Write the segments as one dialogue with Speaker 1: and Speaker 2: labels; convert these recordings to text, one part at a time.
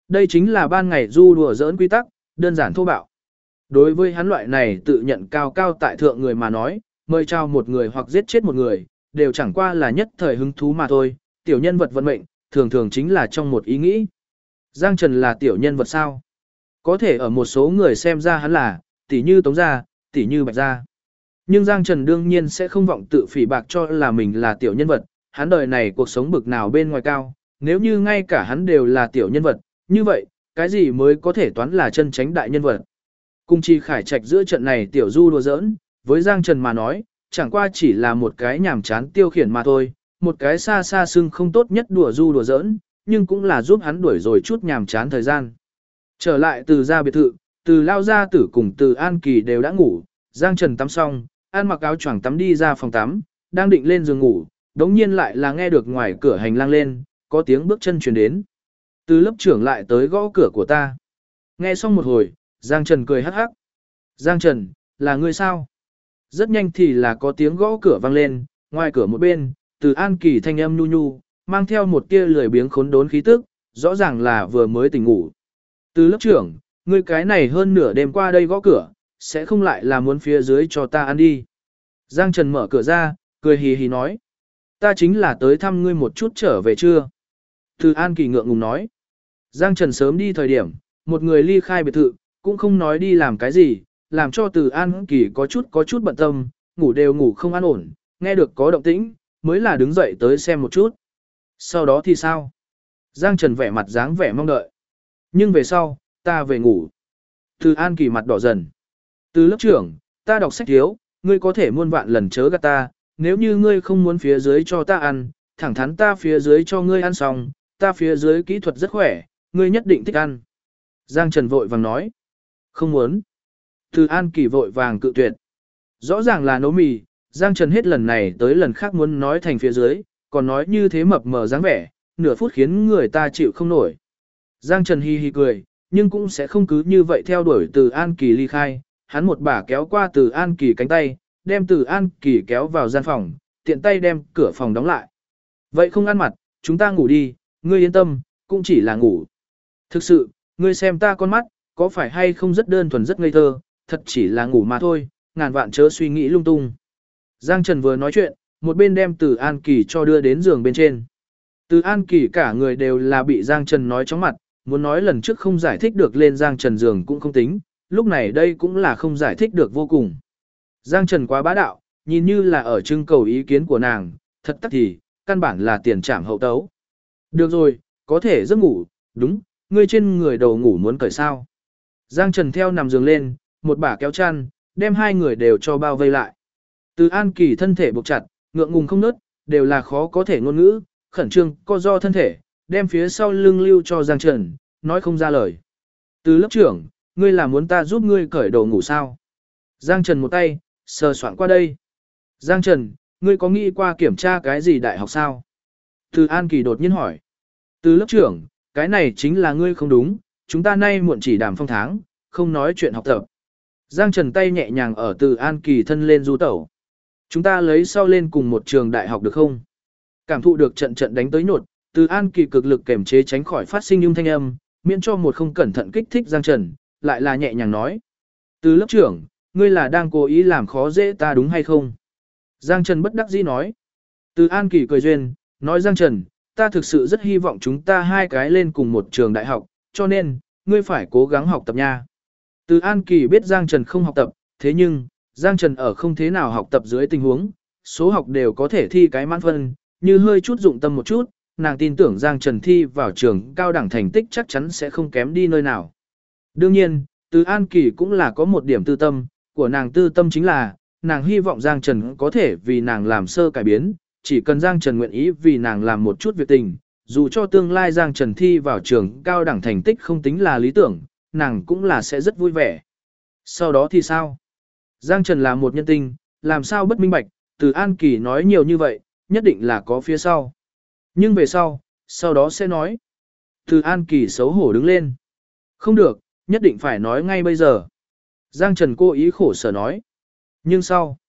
Speaker 1: Đây chính là ban ngày du đùa giỡn quy tắc, đơn giản thô bạo. Đối với hắn loại này tự nhận cao cao tại thượng người mà nói, mời chào một người hoặc giết chết một người, đều chẳng qua là nhất thời hứng thú mà thôi, tiểu nhân vật vận mệnh, thường thường chính là trong một ý nghĩ. Giang Trần là tiểu nhân vật sao? Có thể ở một số người xem ra hắn là, tỉ như Tống Gia, tỉ như Bạch Gia. Nhưng Giang Trần đương nhiên sẽ không vọng tự phỉ bạc cho là mình là tiểu nhân vật, hắn đời này cuộc sống bực nào bên ngoài cao, nếu như ngay cả hắn đều là tiểu nhân vật, như vậy, cái gì mới có thể toán là chân chánh đại nhân vật. Cùng chi khải trạch giữa trận này tiểu du đùa giỡn, với Giang Trần mà nói, chẳng qua chỉ là một cái nhảm chán tiêu khiển mà thôi, một cái xa xa xưng không tốt nhất đùa du đùa giỡn, nhưng cũng là giúp hắn đuổi rồi chút nhàm chán thời gian. Trở lại từ gia biệt thự, từ lao gia tử cùng từ An Kỳ đều đã ngủ, Giang Trần tắm xong, ăn mặc áo choàng tắm đi ra phòng tắm, đang định lên giường ngủ, đống nhiên lại là nghe được ngoài cửa hành lang lên, có tiếng bước chân truyền đến. Từ lớp trưởng lại tới gõ cửa của ta. Nghe xong một hồi, Giang Trần cười hắc hắc. Giang Trần, là ngươi sao? Rất nhanh thì là có tiếng gõ cửa vang lên, ngoài cửa một bên, từ An Kỳ thanh âm nhu nhu, mang theo một tia lười biếng khốn đốn khí tức, rõ ràng là vừa mới tỉnh ngủ. Từ lớp trưởng, ngươi cái này hơn nửa đêm qua đây gõ cửa, sẽ không lại là muốn phía dưới cho ta ăn đi. Giang Trần mở cửa ra, cười hì hì nói. Ta chính là tới thăm ngươi một chút trở về chưa? Từ An Kỳ ngượng ngùng nói. Giang Trần sớm đi thời điểm, một người ly khai biệt thự, cũng không nói đi làm cái gì, làm cho Từ An Kỳ có chút bận tâm, ngủ đều ngủ không an ổn, nghe được có động tĩnh, mới là đứng dậy tới xem một chút. Sau đó thì sao? Giang Trần vẻ mặt dáng vẻ mong đợi. Nhưng về sau, ta về ngủ. Từ An Kỳ mặt đỏ dần. Từ lớp trưởng, ta đọc sách thiếu, ngươi có thể muôn vạn lần chớ gạt ta, nếu như ngươi không muốn phía dưới cho ta ăn, thẳng thắn ta phía dưới cho ngươi ăn xong, ta phía dưới kỹ thuật rất khỏe, ngươi nhất định thích ăn. Giang Trần vội vàng nói. Không muốn. Từ An Kỳ vội vàng cự tuyệt. Rõ ràng là nấu mì, Giang Trần hết lần này tới lần khác muốn nói thành phía dưới, còn nói như thế mập mờ dáng vẻ, nửa phút khiến người ta chịu không nổi. Giang Trần hi hi cười, nhưng cũng sẽ không cứ như vậy theo đuổi Từ An Kỳ ly khai, hắn một bà kéo qua Từ An Kỳ cánh tay, đem Từ An Kỳ kéo vào gian phòng, tiện tay đem cửa phòng đóng lại. Vậy không ăn mặt, chúng ta ngủ đi, ngươi yên tâm, cũng chỉ là ngủ. Thực sự, ngươi xem ta con mắt, có phải hay không rất đơn thuần rất ngây thơ, thật chỉ là ngủ mà thôi, ngàn vạn chớ suy nghĩ lung tung. Giang Trần vừa nói chuyện, một bên đem Từ An Kỳ cho đưa đến giường bên trên. Từ An Kỳ cả người đều là bị Giang Trần nói chóng mặt, muốn nói lần trước không giải thích được lên Giang Trần giường cũng không tính, lúc này đây cũng là không giải thích được vô cùng. Giang Trần quá bá đạo, nhìn như là ở trưng cầu ý kiến của nàng, thật tắc thì, căn bản là tiền trảm hậu tấu. Được rồi, có thể giấc ngủ, đúng, ngươi trên người đầu ngủ muốn cởi sao. Giang Trần theo nằm giường lên, một bả kéo chăn, đem hai người đều cho bao vây lại. Từ An Kỳ thân thể buộc chặt, ngượng ngùng không nớt, đều là khó có thể ngôn ngữ, khẩn trương, co do thân thể, đem phía sau lưng lưu cho Giang Trần, nói không ra lời. Từ lớp trưởng, ngươi là muốn ta giúp ngươi cởi đồ ngủ sao? Giang Trần một tay, sờ soạn qua đây. Giang Trần, ngươi có nghĩ qua kiểm tra cái gì đại học sao? Từ An Kỳ đột nhiên hỏi. Từ lớp trưởng, cái này chính là ngươi không đúng, chúng ta nay muộn chỉ đàm phong tháng, không nói chuyện học tập. Giang Trần tay nhẹ nhàng ở Từ An Kỳ thân lên du tẩu. Chúng ta lấy sau lên cùng một trường đại học được không? Cảm thụ được trận trận đánh tới nhột, Từ An Kỳ cực lực kềm chế tránh khỏi phát sinh thanh âm, miễn cho một không cẩn thận kích thích Giang Trần, lại là nhẹ nhàng nói. Từ lớp trưởng, ngươi là đang cố ý làm khó dễ ta đúng hay không? Giang Trần bất đắc dĩ nói. Từ An Kỳ cười duyên, nói Giang Trần, ta thực sự rất hy vọng chúng ta hai cái lên cùng một trường đại học, cho nên, ngươi phải cố gắng học tập nha. Từ An Kỳ biết Giang Trần không học tập, thế nhưng, Giang Trần ở không thế nào học tập dưới tình huống, số học đều có thể thi cái mãn phân, như hơi chút dụng tâm một chút, nàng tin tưởng Giang Trần thi vào trường cao đẳng thành tích chắc chắn sẽ không kém đi nơi nào. Đương nhiên, Từ An Kỳ cũng là có một điểm tư tâm, của nàng tư tâm chính là, nàng hy vọng Giang Trần có thể vì nàng làm sơ cải biến, chỉ cần Giang Trần nguyện ý vì nàng làm một chút việc tình, dù cho tương lai Giang Trần thi vào trường cao đẳng thành tích không tính là lý tưởng, nàng cũng là sẽ rất vui vẻ. Sau đó thì sao? Giang Trần là một nhân tinh, làm sao bất minh bạch, Từ An Kỳ nói nhiều như vậy, nhất định là có phía sau. Nhưng về sau đó sẽ nói. Từ An Kỳ xấu hổ đứng lên. Không được, nhất định phải nói ngay bây giờ. Giang Trần cố ý khổ sở nói. Nhưng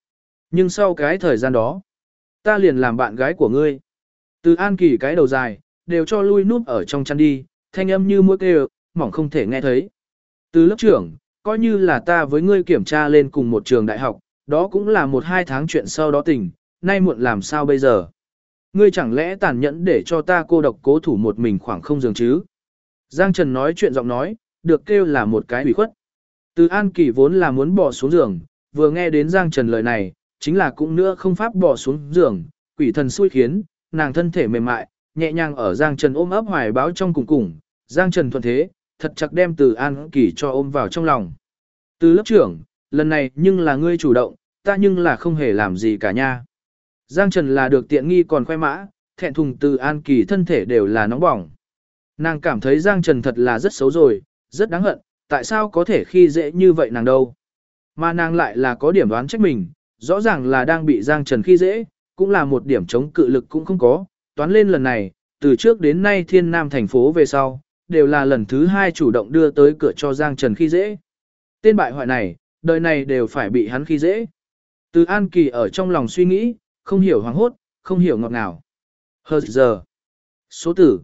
Speaker 1: sau cái thời gian đó, ta liền làm bạn gái của ngươi. Từ An Kỳ cái đầu dài, đều cho lui núp ở trong chăn đi, thanh âm như mũi kêu, mỏng không thể nghe thấy. Từ lớp trưởng, coi như là ta với ngươi kiểm tra lên cùng một trường đại học, đó cũng là 1-2 tháng chuyện sau đó tình, nay muộn làm sao bây giờ? Ngươi chẳng lẽ tàn nhẫn để cho ta cô độc cố thủ một mình khoảng không giường chứ? Giang Trần nói chuyện giọng nói, được kêu là một cái ủy khuất. Từ An Kỳ vốn là muốn bỏ xuống giường, vừa nghe đến Giang Trần lời này, chính là cũng nữa không pháp bỏ xuống giường, quỷ thần xui khiến, nàng thân thể mềm mại, nhẹ nhàng ở Giang Trần ôm ấp hoài báo trong cùng cùng, Giang Trần thuận thế, thật chặt đem Từ An Kỳ cho ôm vào trong lòng. Từ lớp trưởng, lần này nhưng là ngươi chủ động, ta nhưng là không hề làm gì cả nha. Giang Trần là được tiện nghi còn khoe mã, thẹn thùng Từ An Kỳ thân thể đều là nóng bỏng. Nàng cảm thấy Giang Trần thật là rất xấu rồi, rất đáng hận, tại sao có thể khi dễ như vậy nàng đâu. Mà nàng lại là có điểm đoán trách mình, rõ ràng là đang bị Giang Trần khi dễ, cũng là một điểm chống cự lực cũng không có, toán lên lần này, từ trước đến nay Thiên Nam thành phố về sau, đều là lần thứ 2 chủ động đưa tới cửa cho Giang Trần khi dễ. Tên bại hoại này, đời này đều phải bị hắn khi dễ. Từ An Kỳ ở trong lòng suy nghĩ, không hiểu hoảng hốt, không hiểu ngọt ngào. Hờ giờ. Số tử,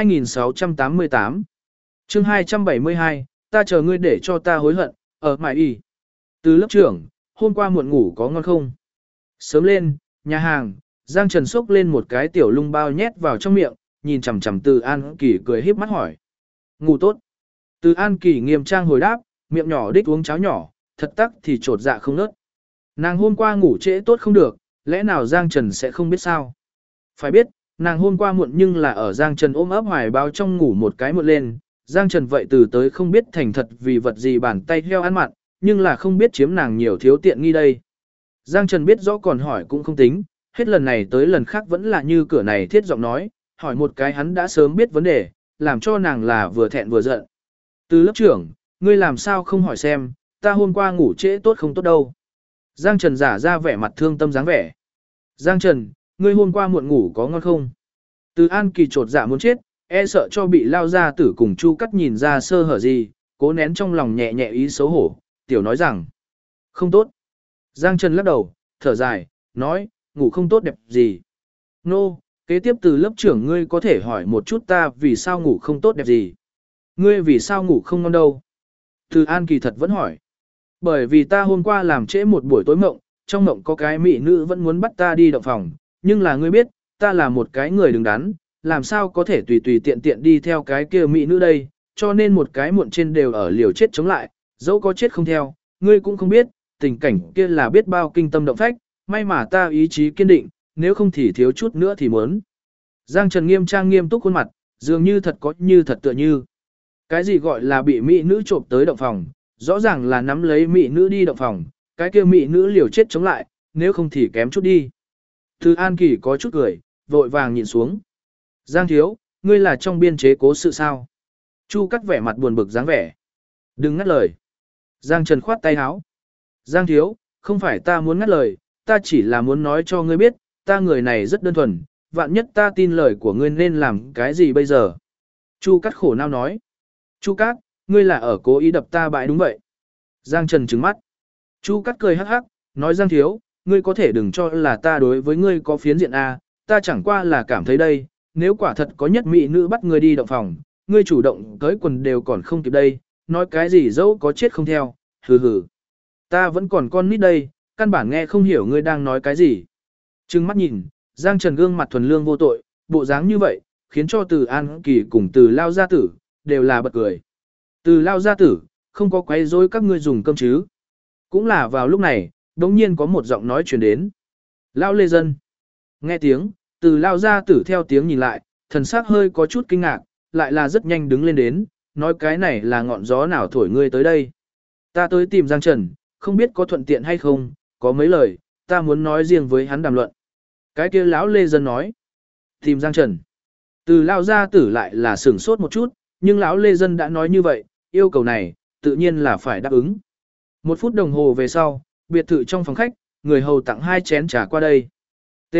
Speaker 1: 2688. Chương 272, ta chờ ngươi để cho ta hối hận, ở mãi y. Từ lớp trưởng, hôm qua muộn ngủ có ngon không? Sớm lên, nhà hàng, Giang Trần xốc lên một cái tiểu lung bao nhét vào trong miệng, nhìn chằm chằm Từ An Kỳ cười híp mắt hỏi. Ngủ tốt. Từ An Kỳ nghiêm trang hồi đáp, miệng nhỏ đích uống cháo nhỏ, thật tắc thì trột dạ không nớt. Nàng hôm qua ngủ trễ tốt không được, lẽ nào Giang Trần sẽ không biết sao? Phải biết, nàng hôm qua muộn nhưng là ở Giang Trần ôm ấp hoài bao trong ngủ một cái muộn lên, Giang Trần vậy từ tới không biết thành thật vì vật gì bàn tay heo ăn mặn, nhưng là không biết chiếm nàng nhiều thiếu tiện nghi đây. Giang Trần biết rõ còn hỏi cũng không tính, hết lần này tới lần khác vẫn là như cửa này thiết giọng nói, hỏi một cái hắn đã sớm biết vấn đề, làm cho nàng là vừa thẹn vừa giận. Từ lớp trưởng, ngươi làm sao không hỏi xem, ta hôm qua ngủ trễ tốt không tốt đâu. Giang Trần giả ra vẻ mặt thương tâm dáng vẻ. Giang Trần, ngươi hôm qua muộn ngủ có ngon không? Từ An Kỳ trột dạ muốn chết, e sợ cho bị lao ra tử cùng Chu Cắt nhìn ra sơ hở gì, cố nén trong lòng nhẹ nhẹ ý xấu hổ, tiểu nói rằng, không tốt. Giang Trần lắc đầu, thở dài, nói, ngủ không tốt đẹp gì. Nô, kế tiếp từ lớp trưởng ngươi có thể hỏi một chút ta vì sao ngủ không tốt đẹp gì. Ngươi vì sao ngủ không ngon đâu? Từ An Kỳ thật vẫn hỏi. Bởi vì ta hôm qua làm trễ một buổi tối mộng, trong mộng có cái mỹ nữ vẫn muốn bắt ta đi động phòng, nhưng là ngươi biết, ta là một cái người đứng đắn, làm sao có thể tùy tùy tiện tiện đi theo cái kia mỹ nữ đây, cho nên một cái muộn trên đều ở liều chết chống lại, dẫu có chết không theo, ngươi cũng không biết, tình cảnh kia là biết bao kinh tâm động phách, may mà ta ý chí kiên định, nếu không thì thiếu chút nữa thì muốn. Giang Trần nghiêm trang nghiêm túc khuôn mặt, dường như thật có như thật tựa như. Cái gì gọi là bị mỹ nữ trộm tới động phòng, rõ ràng là nắm lấy mỹ nữ đi động phòng, cái kia mỹ nữ liều chết chống lại, nếu không thì kém chút đi. Từ An Kỳ có chút cười, vội vàng nhìn xuống. Giang thiếu, ngươi là trong biên chế cố sự sao? Chu Cắt vẻ mặt buồn bực dáng vẻ. Đừng ngắt lời. Giang Trần khoát tay áo. Giang thiếu, không phải ta muốn ngắt lời, ta chỉ là muốn nói cho ngươi biết, ta người này rất đơn thuần, vạn nhất ta tin lời của ngươi nên làm cái gì bây giờ? Chu Cắt khổ não nói. Chu Cát, ngươi là ở cố ý đập ta bại đúng vậy. Giang Trần trừng mắt. Chu Cát cười hắc hắc, nói Giang thiếu, ngươi có thể đừng cho là ta đối với ngươi có phiến diện A, ta chẳng qua là cảm thấy đây, nếu quả thật có nhất mỹ nữ bắt ngươi đi động phòng, ngươi chủ động tới quần đều còn không kịp đây, nói cái gì dẫu có chết không theo, hừ hừ. Ta vẫn còn con nít đây, căn bản nghe không hiểu ngươi đang nói cái gì. Trừng mắt nhìn, Giang Trần gương mặt thuần lương vô tội, bộ dáng như vậy, khiến cho Từ An Kỳ cùng Từ Lao gia tử, đều là bật cười. Từ Lao gia tử, không có quấy rối các ngươi dùng cơm chứ. Cũng là vào lúc này, đống nhiên có một giọng nói truyền đến. Lao Lê Dân. Nghe tiếng, Từ Lao gia tử theo tiếng nhìn lại, thần sắc hơi có chút kinh ngạc, lại là rất nhanh đứng lên đến, nói cái này là ngọn gió nào thổi ngươi tới đây. Ta tới tìm Giang Trần, không biết có thuận tiện hay không, có mấy lời, ta muốn nói riêng với hắn đàm luận. Cái kia lão Lê Dân nói. Tìm Giang Trần. Từ Lao gia tử lại là sửng sốt một chút, nhưng lão Lê Dân đã nói như vậy, yêu cầu này, tự nhiên là phải đáp ứng. 1 phút đồng hồ về sau, biệt thự trong phòng khách, người hầu tặng 2 chén trà qua đây. T.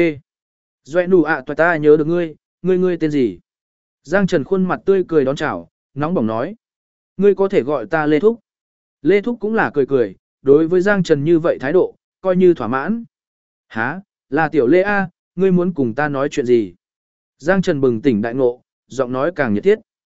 Speaker 1: Doe nụ ạ toại ta nhớ được ngươi tên gì? Giang Trần khuôn mặt tươi cười đón chào, nóng bỏng nói. Ngươi có thể gọi ta Lê Thúc. Lê Thúc cũng là cười cười, đối với Giang Trần như vậy thái độ, coi như thỏa mãn. Hả, là tiểu Lê A, ngươi muốn cùng ta nói chuyện gì? Giang Trần bừng tỉnh đại ngộ, giọng nói càng nhiệt thiết.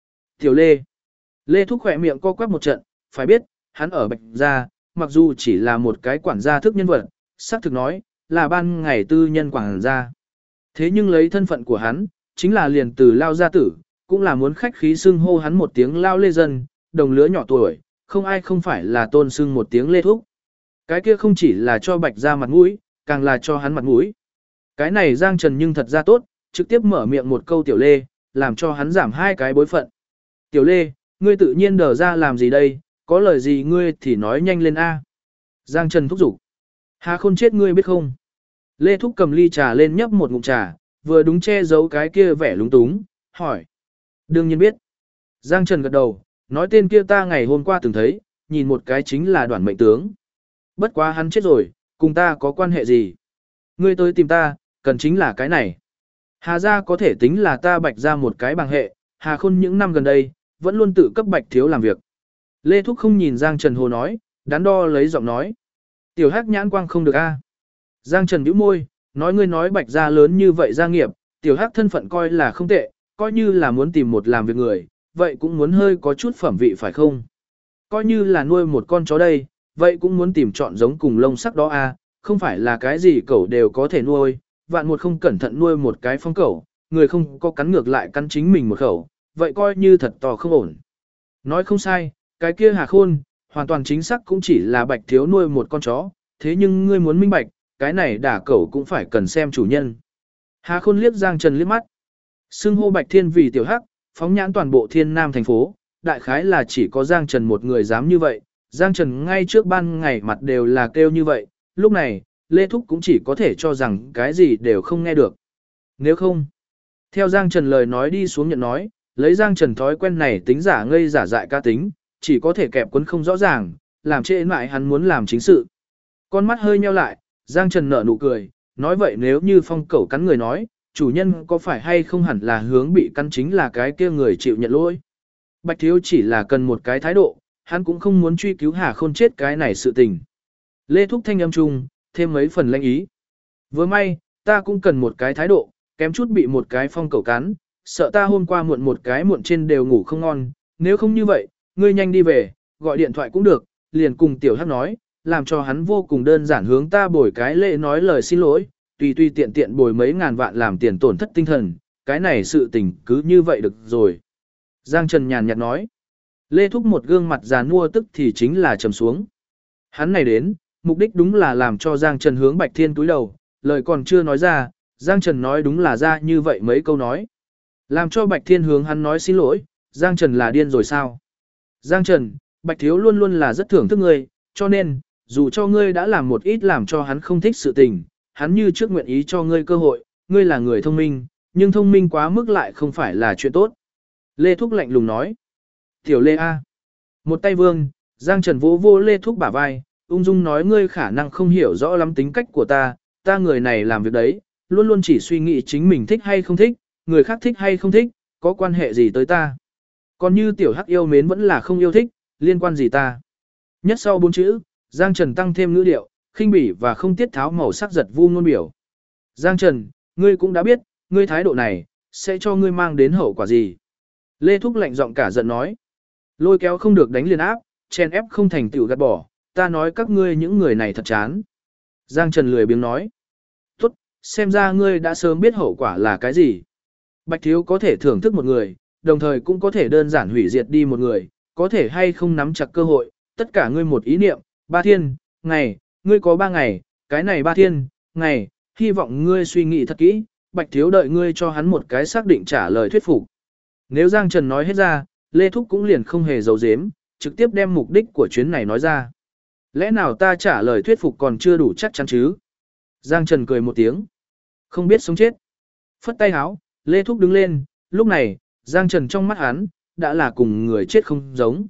Speaker 1: Tiểu Lê. Lê Thúc khỏe miệng co quắp một trận, phải biết, hắn ở Bạch Gia, mặc dù chỉ là một cái quản gia thức nhân vật, xác thực nói, là ban ngày tư nhân quản gia. Thế nhưng lấy thân phận của hắn, chính là liền từ Lao gia tử, cũng là muốn khách khí xưng hô hắn một tiếng Lao Lê Dân, đồng lứa nhỏ tuổi, không ai không phải là tôn xưng một tiếng Lê Thúc. Cái kia không chỉ là cho Bạch Gia mặt mũi, càng là cho hắn mặt mũi. Cái này Giang Trần nhưng thật ra tốt, trực tiếp mở miệng một câu Tiểu Lê, làm cho hắn giảm hai cái bối phận. Tiểu Lê, ngươi tự nhiên đờ ra làm gì đây, có lời gì ngươi thì nói nhanh lên A. Giang Trần thúc giục. Hà Khôn chết ngươi biết không? Lê Thúc cầm ly trà lên nhấp một ngụm trà, vừa đúng che giấu cái kia vẻ lúng túng, hỏi. Đương nhiên biết. Giang Trần gật đầu, nói tên kia ta ngày hôm qua từng thấy, nhìn một cái chính là Đoản Mệnh tướng. Bất quá hắn chết rồi, cùng ta có quan hệ gì? Ngươi tới tìm ta, cần chính là cái này. Hà gia có thể tính là ta Bạch gia một cái bằng hệ, Hà Khôn những năm gần đây, vẫn luôn tự cấp Bạch thiếu làm việc. Lê Thúc không nhìn Giang Trần hồ nói, đắn đo lấy giọng nói. Tiểu Hắc nhãn quang không được a. Giang Trần bĩu môi, nói ngươi nói Bạch gia lớn như vậy gia nghiệp, Tiểu Hắc thân phận coi là không tệ, coi như là muốn tìm một làm việc người, vậy cũng muốn hơi có chút phẩm vị phải không? Coi như là nuôi một con chó đây, vậy cũng muốn tìm chọn giống cùng lông sắc đó a, không phải là cái gì cẩu đều có thể nuôi, vạn một không cẩn thận nuôi một cái phong cẩu, người không có cắn ngược lại cắn chính mình một khẩu, vậy coi như thật to không ổn. Nói không sai, cái kia Hà Khôn, hoàn toàn chính xác cũng chỉ là Bạch thiếu nuôi một con chó, thế nhưng ngươi muốn minh bạch, cái này đả cẩu cũng phải cần xem chủ nhân. Hà Khôn liếc Giang Trần liếc mắt. Xưng hô Bạch Thiên vì Tiểu Hắc, phóng nhãn toàn bộ Thiên Nam thành phố, đại khái là chỉ có Giang Trần một người dám như vậy. Giang Trần ngay trước ban ngày mặt đều là kêu như vậy, lúc này, Lê Thúc cũng chỉ có thể cho rằng cái gì đều không nghe được. Nếu không, theo Giang Trần lời nói đi xuống nhận nói, lấy Giang Trần thói quen này tính giả ngây giả dại ca tính, chỉ có thể kẹp quấn không rõ ràng, làm trễ mãi hắn muốn làm chính sự. Con mắt hơi nheo lại, Giang Trần nở nụ cười, nói vậy nếu như phong cẩu cắn người nói, chủ nhân có phải hay không hẳn là hướng bị cắn chính là cái kia người chịu nhận lỗi. Bạch thiếu chỉ là cần một cái thái độ, hắn cũng không muốn truy cứu Hà Khôn chết cái này sự tình. Lê Thúc thanh âm trung, thêm mấy phần lanh ý. Vừa may, ta cũng cần một cái thái độ, kém chút bị một cái phong cẩu cắn, sợ ta hôm qua muộn một cái muộn trên đều ngủ không ngon, nếu không như vậy, ngươi nhanh đi về, gọi điện thoại cũng được, liền cùng Tiểu Hắc nói, làm cho hắn vô cùng đơn giản hướng ta bồi cái lễ nói lời xin lỗi, tùy tùy tiện tiện bồi mấy ngàn vạn làm tiền tổn thất tinh thần, cái này sự tình cứ như vậy được rồi. Giang Trần nhàn nhạt nói. Lê Thúc một gương mặt già nua tức thì chính là trầm xuống. Hắn này đến, mục đích đúng là làm cho Giang Trần hướng Bạch Thiên túi đầu, lời còn chưa nói ra, Giang Trần nói đúng là ra như vậy mấy câu nói. Làm cho Bạch Thiên hướng hắn nói xin lỗi, Giang Trần là điên rồi sao? Giang Trần, Bạch Thiếu luôn luôn là rất thưởng thức ngươi, cho nên, dù cho ngươi đã làm một ít làm cho hắn không thích sự tình, hắn như trước nguyện ý cho ngươi cơ hội, ngươi là người thông minh, nhưng thông minh quá mức lại không phải là chuyện tốt. Lê Thúc lạnh lùng nói. Tiểu Lê A. Một tay vương, Giang Trần vỗ vô Lê Thúc bả vai, ung dung nói ngươi khả năng không hiểu rõ lắm tính cách của ta người này làm việc đấy, luôn luôn chỉ suy nghĩ chính mình thích hay không thích, người khác thích hay không thích, có quan hệ gì tới ta. Còn như Tiểu Hắc yêu mến vẫn là không yêu thích, liên quan gì ta. Nhất sau 4 chữ, Giang Trần tăng thêm ngữ điệu, khinh bỉ và không tiết tháo màu sắc giật vu ngôn biểu. Giang Trần, ngươi cũng đã biết, ngươi thái độ này, sẽ cho ngươi mang đến hậu quả gì. Lê Thúc lạnh giọng cả giận nói. Lôi kéo không được đánh liền áp, chen ép không thành tựu gạt bỏ, ta nói các ngươi những người này thật chán. Giang Trần lười biếng nói. Tốt, xem ra ngươi đã sớm biết hậu quả là cái gì. Bạch Thiếu có thể thưởng thức một người, đồng thời cũng có thể đơn giản hủy diệt đi một người, có thể hay không nắm chặt cơ hội, tất cả ngươi một ý niệm, 3 thiên, ngày, ngươi có 3 ngày, cái này 3 thiên, ngày, hy vọng ngươi suy nghĩ thật kỹ, Bạch Thiếu đợi ngươi cho hắn một cái xác định trả lời thuyết phục. Nếu Giang Trần nói hết ra, Lê Thúc cũng liền không hề giấu giếm, trực tiếp đem mục đích của chuyến này nói ra. Lẽ nào ta trả lời thuyết phục còn chưa đủ chắc chắn chứ? Giang Trần cười một tiếng. Không biết sống chết. Phất tay háo, Lê Thúc đứng lên, lúc này, Giang Trần trong mắt hắn, đã là cùng người chết không giống.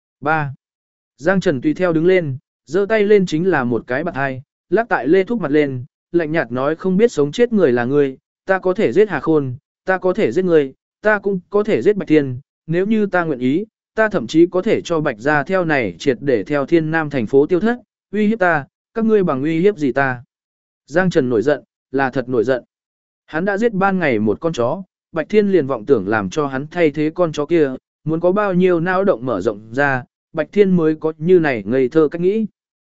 Speaker 1: 3. Giang Trần tùy theo đứng lên, giơ tay lên chính là một cái bạt hai, lắc tại Lê Thúc mặt lên, lạnh nhạt nói không biết sống chết người là ngươi, ta có thể giết Hà Khôn, ta có thể giết ngươi, ta cũng có thể giết Bạch Thiên, nếu như ta nguyện ý, ta thậm chí có thể cho Bạch gia theo này triệt để theo Thiên Nam thành phố tiêu thất, uy hiếp ta, các ngươi bằng uy hiếp gì ta. Giang Trần nổi giận, là thật nổi giận. Hắn đã giết ban ngày một con chó, Bạch Thiên liền vọng tưởng làm cho hắn thay thế con chó kia, muốn có bao nhiêu não động mở rộng ra, Bạch Thiên mới có như này ngây thơ cách nghĩ.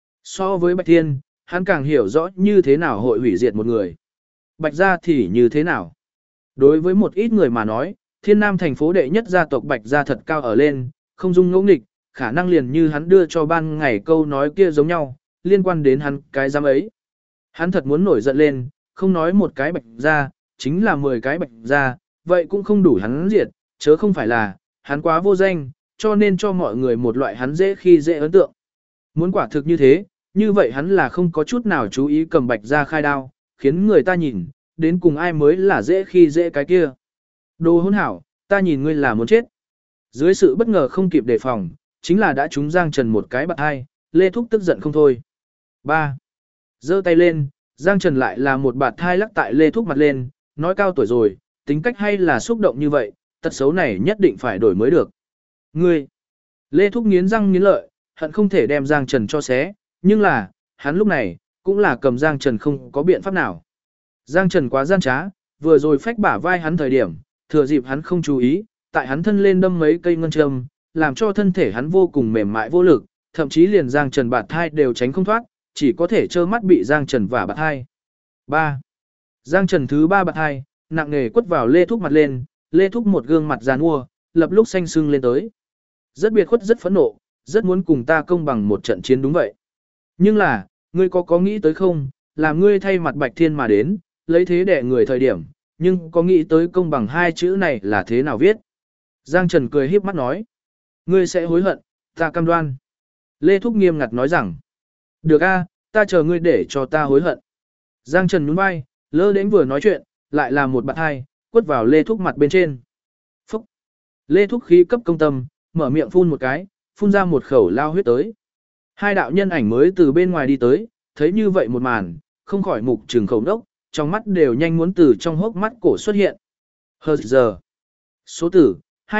Speaker 1: So với Bạch Thiên, hắn càng hiểu rõ như thế nào hội hủy diệt một người. Bạch gia thì như thế nào? Đối với một ít người mà nói, Thiên Nam thành phố đệ nhất gia tộc Bạch gia thật cao ở lên, không dung ngẫu nghịch, khả năng liền như hắn đưa cho ban ngày câu nói kia giống nhau, liên quan đến hắn cái giám ấy. Hắn thật muốn nổi giận lên, không nói một cái Bạch gia, chính là 10 cái Bạch gia, vậy cũng không đủ hắn diệt, chớ không phải là, hắn quá vô danh, cho nên cho mọi người một loại hắn dễ khi dễ ấn tượng. Muốn quả thực như thế, như vậy hắn là không có chút nào chú ý cầm Bạch gia khai đao, khiến người ta nhìn, đến cùng ai mới là dễ khi dễ cái kia. Đồ hỗn hảo, ta nhìn ngươi là muốn chết. Dưới sự bất ngờ không kịp đề phòng, chính là đã trúng Giang Trần một cái bạt hai, Lê Thúc tức giận không thôi. 3. Giơ tay lên, Giang Trần lại là một bạt hai lắc tại Lê Thúc mặt lên, nói cao tuổi rồi, tính cách hay là xúc động như vậy, tật xấu này nhất định phải đổi mới được. Ngươi! Lê Thúc nghiến răng nghiến lợi, hận không thể đem Giang Trần cho xé, nhưng là, hắn lúc này, cũng là cầm Giang Trần không có biện pháp nào. Giang Trần quá gian trá, vừa rồi phách bả vai hắn thời điểm, thừa dịp hắn không chú ý, tại hắn thân lên đâm mấy cây ngân châm, làm cho thân thể hắn vô cùng mềm mại vô lực, thậm chí liền Giang Trần bạt thai đều tránh không thoát, chỉ có thể trơ mắt bị Giang Trần vả bạt thai. 3. Giang Trần thứ 3 bạt thai, nặng nề quất vào Lê Thúc mặt lên, Lê Thúc một gương mặt giàn mua, lập lúc xanh sưng lên tới. Rất biệt khuất rất phẫn nộ, rất muốn cùng ta công bằng một trận chiến đúng vậy. Nhưng là, ngươi có nghĩ tới không, làm ngươi thay mặt Bạch Thiên mà đến, lấy thế để người thời điểm, nhưng có nghĩ tới công bằng hai chữ này là thế nào viết. Giang Trần cười híp mắt nói, ngươi sẽ hối hận, ta cam đoan. Lê Thúc nghiêm ngặt nói rằng, được a, ta chờ ngươi để cho ta hối hận. Giang Trần nhún vai, lơ đến vừa nói chuyện, lại là một bạt hai, quất vào Lê Thúc mặt bên trên. Phúc! Lê Thúc khí cấp công tâm, mở miệng phun một cái, phun ra một khẩu lao huyết tới. Hai đạo nhân ảnh mới từ bên ngoài đi tới, thấy như vậy một màn, không khỏi mục trừng khẩu đốc, trong mắt đều nhanh muốn từ trong hốc mắt cổ xuất hiện. Hờ giờ. Số tử,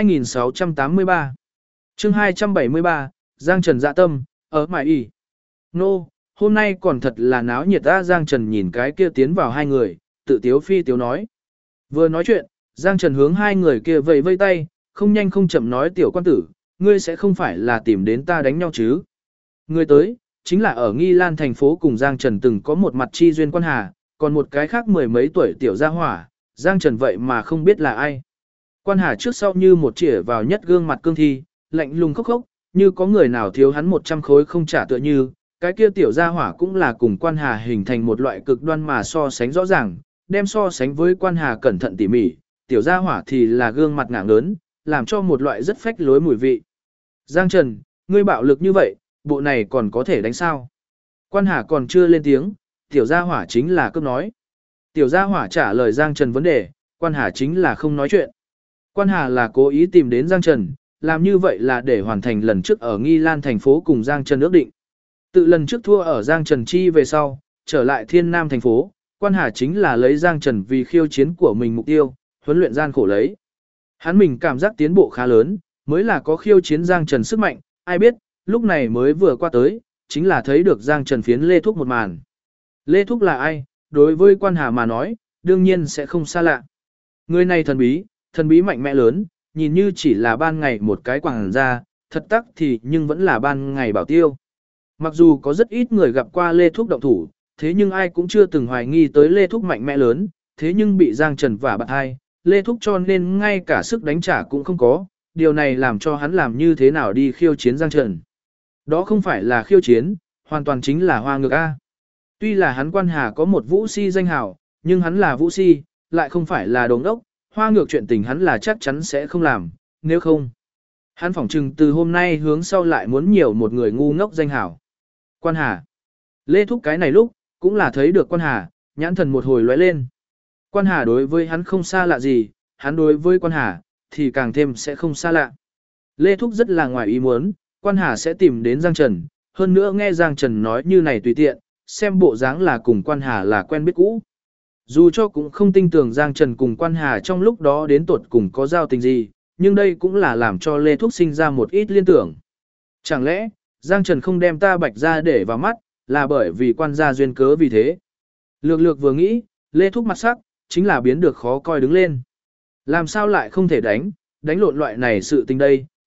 Speaker 1: 2683. Chương 273, Giang Trần dạ tâm, ở mải y. Nô, hôm nay còn thật là náo nhiệt ta. Giang Trần nhìn cái kia tiến vào hai người, tự tiếu phi tiếu nói. Vừa nói chuyện, Giang Trần hướng hai người kia vẫy vây tay, không nhanh không chậm nói tiểu quan tử, ngươi sẽ không phải là tìm đến ta đánh nhau chứ. Ngươi tới, chính là ở Nghi Lan thành phố cùng Giang Trần từng có một mặt chi duyên quan hà, còn một cái khác mười mấy tuổi tiểu gia hỏa, Giang Trần vậy mà không biết là ai. Quan hà trước sau như một chĩa vào nhất gương mặt cương thi, lạnh lùng khốc khốc, như có người nào thiếu hắn 100 khối không trả tựa như, cái kia tiểu gia hỏa cũng là cùng quan hà hình thành một loại cực đoan mà so sánh rõ ràng, đem so sánh với quan hà cẩn thận tỉ mỉ, tiểu gia hỏa thì là gương mặt ngạng lớn, làm cho một loại rất phách lối mùi vị. Giang Trần, ngươi bạo lực như vậy, bộ này còn có thể đánh sao? Quan hà còn chưa lên tiếng, tiểu gia hỏa chính là cướp nói. Tiểu gia hỏa trả lời Giang Trần vấn đề, quan hà chính là không nói chuyện. Quan hà là cố ý tìm đến Giang Trần, làm như vậy là để hoàn thành lần trước ở Nghi Lan thành phố cùng Giang Trần ước định. Tự lần trước thua ở Giang Trần chi về sau, trở lại Thiên Nam thành phố, quan hà chính là lấy Giang Trần vì khiêu chiến của mình mục tiêu, huấn luyện gian khổ lấy. Hắn mình cảm giác tiến bộ khá lớn, mới là có khiêu chiến Giang Trần sức mạnh, ai biết, lúc này mới vừa qua tới, chính là thấy được Giang Trần phiến Lê Thúc một màn. Lê Thúc là ai? Đối với quan hà mà nói, đương nhiên sẽ không xa lạ. Người này thần bí mạnh mẽ lớn, nhìn như chỉ là ban ngày một cái quảng ra, thật tắc thì nhưng vẫn là ban ngày bảo tiêu. Mặc dù có rất ít người gặp qua Lê Thúc động thủ, thế nhưng ai cũng chưa từng hoài nghi tới Lê Thúc mạnh mẽ lớn, thế nhưng bị Giang Trần vả bạt hai, Lê Thúc cho nên ngay cả sức đánh trả cũng không có, điều này làm cho hắn làm như thế nào đi khiêu chiến Giang Trần. Đó không phải là khiêu chiến, hoàn toàn chính là hoa ngược A. Tuy là hắn quan hà có một vũ si danh hào, nhưng hắn là vũ si, lại không phải là đồ ngốc, hoa ngược chuyện tình hắn là chắc chắn sẽ không làm, nếu không. Hắn phỏng chừng từ hôm nay hướng sau lại muốn nhiều một người ngu ngốc danh hào. Quan hà. Lê Thúc cái này lúc, cũng là thấy được quan hà, nhãn thần một hồi lóe lên. Quan hà đối với hắn không xa lạ gì, hắn đối với quan hà, thì càng thêm sẽ không xa lạ. Lê Thúc rất là ngoài ý muốn, quan hà sẽ tìm đến Giang Trần, hơn nữa nghe Giang Trần nói như này tùy tiện, xem bộ dáng là cùng quan hà là quen biết cũ. Dù cho cũng không tin tưởng Giang Trần cùng quan hà trong lúc đó đến tột cùng có giao tình gì, nhưng đây cũng là làm cho Lê Thúc sinh ra một ít liên tưởng. Chẳng lẽ, Giang Trần không đem ta Bạch ra để vào mắt, là bởi vì quan gia duyên cớ vì thế. Lược lược vừa nghĩ, Lê Thúc mặt sắc, chính là biến được khó coi đứng lên. Làm sao lại không thể đánh lộn loại này sự tình đây,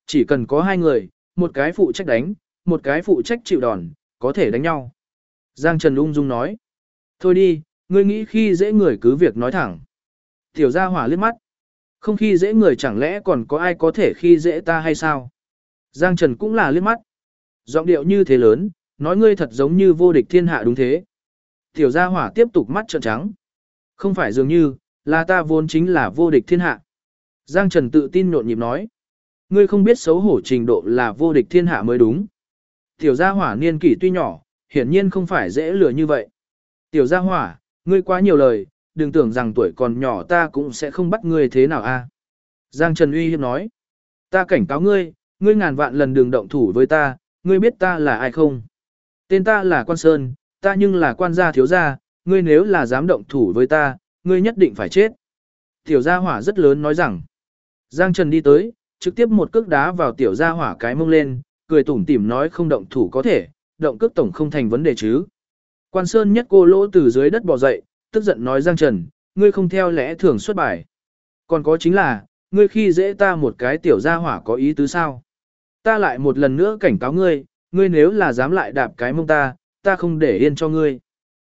Speaker 1: chỉ cần có hai người, một cái phụ trách đánh, một cái phụ trách chịu đòn, có thể đánh nhau. Giang Trần ung dung nói. Thôi đi, ngươi nghĩ khi dễ người cứ việc nói thẳng. Tiểu gia hỏa liếc mắt. Không khi dễ người chẳng lẽ còn có ai có thể khi dễ ta hay sao? Giang Trần cũng là liếc mắt. Giọng điệu như thế lớn, nói ngươi thật giống như vô địch thiên hạ đúng thế. Tiểu gia hỏa tiếp tục mắt trợn trắng. Không phải dường như, là ta vốn chính là vô địch thiên hạ. Giang Trần tự tin nhộn nhịp nói. Ngươi không biết xấu hổ trình độ là vô địch thiên hạ mới đúng. Tiểu gia hỏa niên kỷ tuy nhỏ, hiển nhiên không phải dễ lừa như vậy. Tiểu gia hỏa, ngươi quá nhiều lời, đừng tưởng rằng tuổi còn nhỏ ta cũng sẽ không bắt ngươi thế nào a. Giang Trần uy hiếp nói. Ta cảnh cáo ngươi, ngươi ngàn vạn lần đừng động thủ với ta, ngươi biết ta là ai không? Tên ta là Quan Sơn, ta nhưng là quan gia thiếu gia, ngươi nếu là dám động thủ với ta, ngươi nhất định phải chết. Tiểu gia hỏa rất lớn nói rằng. Giang Trần đi tới, trực tiếp một cước đá vào tiểu gia hỏa cái mông lên, cười tủm tỉm nói không động thủ có thể, động cước tổng không thành vấn đề chứ. Quan Sơn nhất cô lỗ từ dưới đất bò dậy, tức giận nói Giang Trần, ngươi không theo lẽ thường xuất bài. Còn có chính là, ngươi khi dễ ta một cái tiểu gia hỏa có ý tứ sao? Ta lại một lần nữa cảnh cáo ngươi, ngươi nếu là dám lại đạp cái mông ta không để yên cho ngươi.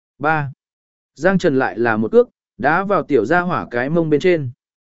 Speaker 1: 3. Giang Trần lại là một cước, đá vào tiểu gia hỏa cái mông bên trên.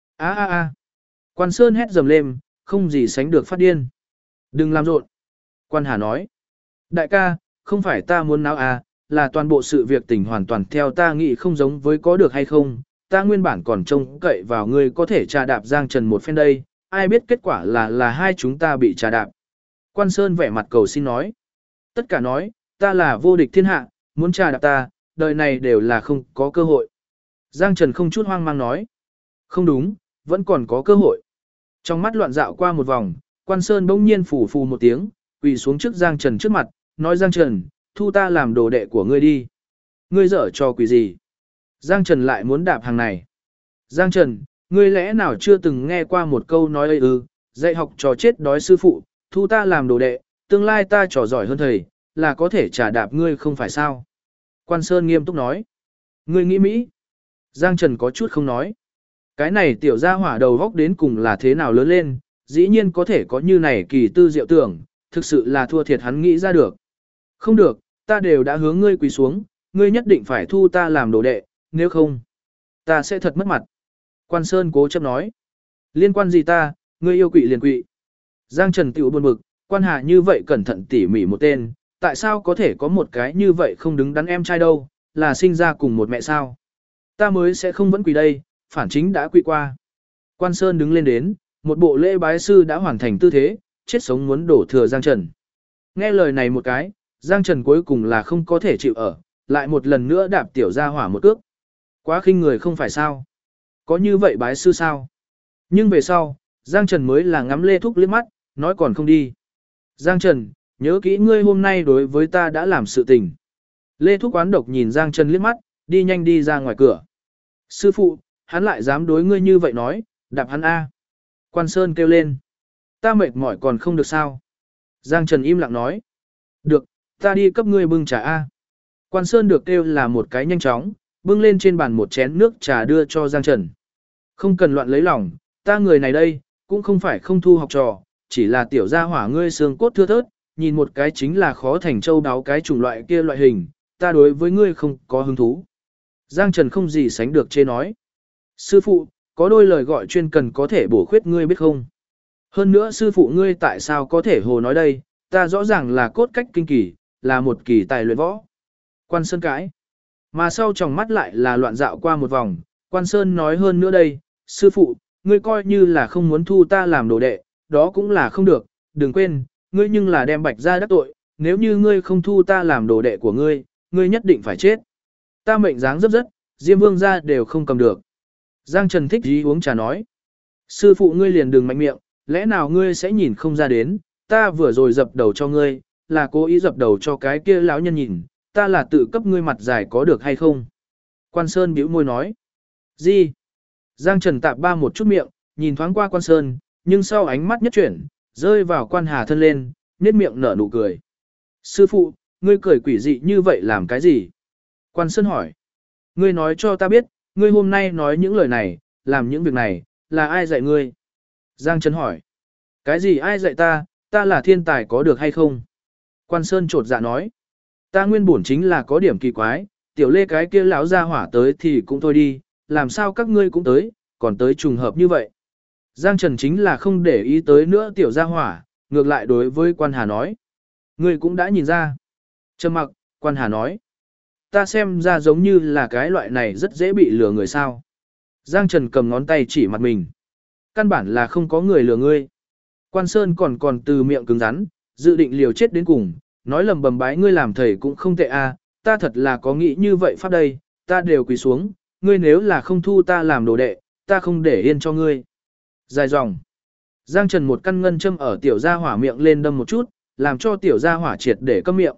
Speaker 1: A. Quan Sơn hét dầm lên, không gì sánh được phát điên. Đừng làm rộn. Quan Hà nói. Đại ca, không phải ta muốn náo là toàn bộ sự việc tình hoàn toàn theo ta nghĩ không giống với có được hay không. Ta nguyên bản còn trông cậy vào ngươi có thể trà đạp Giang Trần một phen đây, ai biết kết quả là hai chúng ta bị trà đạp. Quan Sơn vẻ mặt cầu xin nói. Tất cả nói, ta là vô địch thiên hạ, muốn trà đạp ta, đời này đều là không có cơ hội. Giang Trần không chút hoang mang nói. Không đúng, vẫn còn có cơ hội. Trong mắt loạn dạo qua một vòng, Quan Sơn bỗng nhiên phủ phù một tiếng, quỳ xuống trước Giang Trần trước mặt, nói Giang Trần, thu ta làm đồ đệ của ngươi đi. Ngươi dở trò quỷ gì? Giang Trần lại muốn đạp hàng này. Giang Trần, ngươi lẽ nào chưa từng nghe qua một câu nói ấy ư, dạy học trò chết đói sư phụ, thu ta làm đồ đệ, tương lai ta trò giỏi hơn thầy, là có thể trả đạp ngươi không phải sao? Quan Sơn nghiêm túc nói. Ngươi nghĩ Mỹ. Giang Trần có chút không nói. Cái này tiểu gia hỏa đầu góc đến cùng là thế nào lớn lên, dĩ nhiên có thể có như này kỳ tư diệu tưởng, thực sự là thua thiệt hắn nghĩ ra được. Không được, ta đều đã hướng ngươi quỳ xuống, ngươi nhất định phải thu ta làm đồ đệ, nếu không, ta sẽ thật mất mặt. Quan Sơn cố chấp nói. Liên quan gì ta, ngươi yêu quỵ liền quỵ. Giang Trần tiểu buồn bực, Quan Hà như vậy cẩn thận tỉ mỉ một tên, tại sao có thể có một cái như vậy không đứng đắn em trai đâu, là sinh ra cùng một mẹ sao. Ta mới sẽ không vẫn quỳ đây, phản chính đã quỳ qua. Quan Sơn đứng lên đến, một bộ lễ bái sư đã hoàn thành tư thế, chết sống muốn đổ thừa Giang Trần. Nghe lời này một cái, Giang Trần cuối cùng là không có thể chịu ở, lại một lần nữa đạp tiểu gia hỏa một cước. Quá khinh người không phải sao. Có như vậy bái sư sao? Nhưng về sau, Giang Trần mới là ngắm Lê Thúc liếc mắt, nói còn không đi. Giang Trần, nhớ kỹ ngươi hôm nay đối với ta đã làm sự tình. Lê Thúc oán độc nhìn Giang Trần liếc mắt, đi nhanh đi ra ngoài cửa. Sư phụ, hắn lại dám đối ngươi như vậy nói, đạp hắn A. Quan Sơn kêu lên. Ta mệt mỏi còn không được sao? Giang Trần im lặng nói. Được, ta đi cấp ngươi bưng trà A. Quan Sơn được kêu là một cái nhanh chóng, bưng lên trên bàn một chén nước trà đưa cho Giang Trần. Không cần loạn lấy lòng, ta người này đây, cũng không phải không thu học trò, chỉ là tiểu gia hỏa ngươi xương cốt thưa thớt, nhìn một cái chính là khó thành châu đáo cái chủng loại kia loại hình, ta đối với ngươi không có hứng thú. Giang Trần không gì sánh được chê nói. Sư phụ, có đôi lời gọi chuyên cần có thể bổ khuyết ngươi biết không? Hơn nữa sư phụ ngươi tại sao có thể hồ nói đây, ta rõ ràng là cốt cách kinh kỳ, là một kỳ tài luyện võ. Quan Sơn cãi. Mà sau tròng mắt lại là loạn dạo qua một vòng, Quan Sơn nói hơn nữa đây, sư phụ, ngươi coi như là không muốn thu ta làm đồ đệ, đó cũng là không được, đừng quên, ngươi nhưng là đem Bạch ra đắc tội, nếu như ngươi không thu ta làm đồ đệ của ngươi, ngươi nhất định phải chết. Ta mệnh dáng rất, Diêm Vương ra đều không cầm được. Giang Trần thích gì uống trà nói. Sư phụ ngươi liền đừng mạnh miệng, lẽ nào ngươi sẽ nhìn không ra đến, ta vừa rồi dập đầu cho ngươi, là cố ý dập đầu cho cái kia lão nhân nhìn, ta là tự cấp ngươi mặt dài có được hay không? Quan Sơn bĩu môi nói. Gì? Giang Trần tạp ba một chút miệng, nhìn thoáng qua Quan Sơn, nhưng sau ánh mắt nhất chuyển, rơi vào Quan Hà thân lên, nhếch miệng nở nụ cười. Sư phụ, ngươi cười quỷ dị như vậy làm cái gì? Quan Sơn hỏi. Ngươi nói cho ta biết, ngươi hôm nay nói những lời này, làm những việc này, là ai dạy ngươi? Giang Trần hỏi. Cái gì ai dạy ta là thiên tài có được hay không? Quan Sơn trột dạ nói. Ta nguyên bổn chính là có điểm kỳ quái, tiểu lê cái kia lão ra hỏa tới thì cũng thôi đi, làm sao các ngươi cũng tới, còn tới trùng hợp như vậy. Giang Trần chính là không để ý tới nữa tiểu gia hỏa, ngược lại đối với quan Hà nói. Ngươi cũng đã nhìn ra. Trầm mặc, quan Hà nói. Ta xem ra giống như là cái loại này rất dễ bị lừa người sao. Giang Trần cầm ngón tay chỉ mặt mình. Căn bản là không có người lừa ngươi. Quan Sơn còn từ miệng cứng rắn, dự định liều chết đến cùng, nói lầm bầm bái ngươi làm thầy cũng không tệ a, ta thật là có nghĩ như vậy pháp đây, ta đều quỳ xuống, ngươi nếu là không thu ta làm đồ đệ, ta không để yên cho ngươi. Dài dòng. Giang Trần một căn ngân châm ở tiểu gia hỏa miệng lên đâm một chút, làm cho tiểu gia hỏa triệt để câm miệng.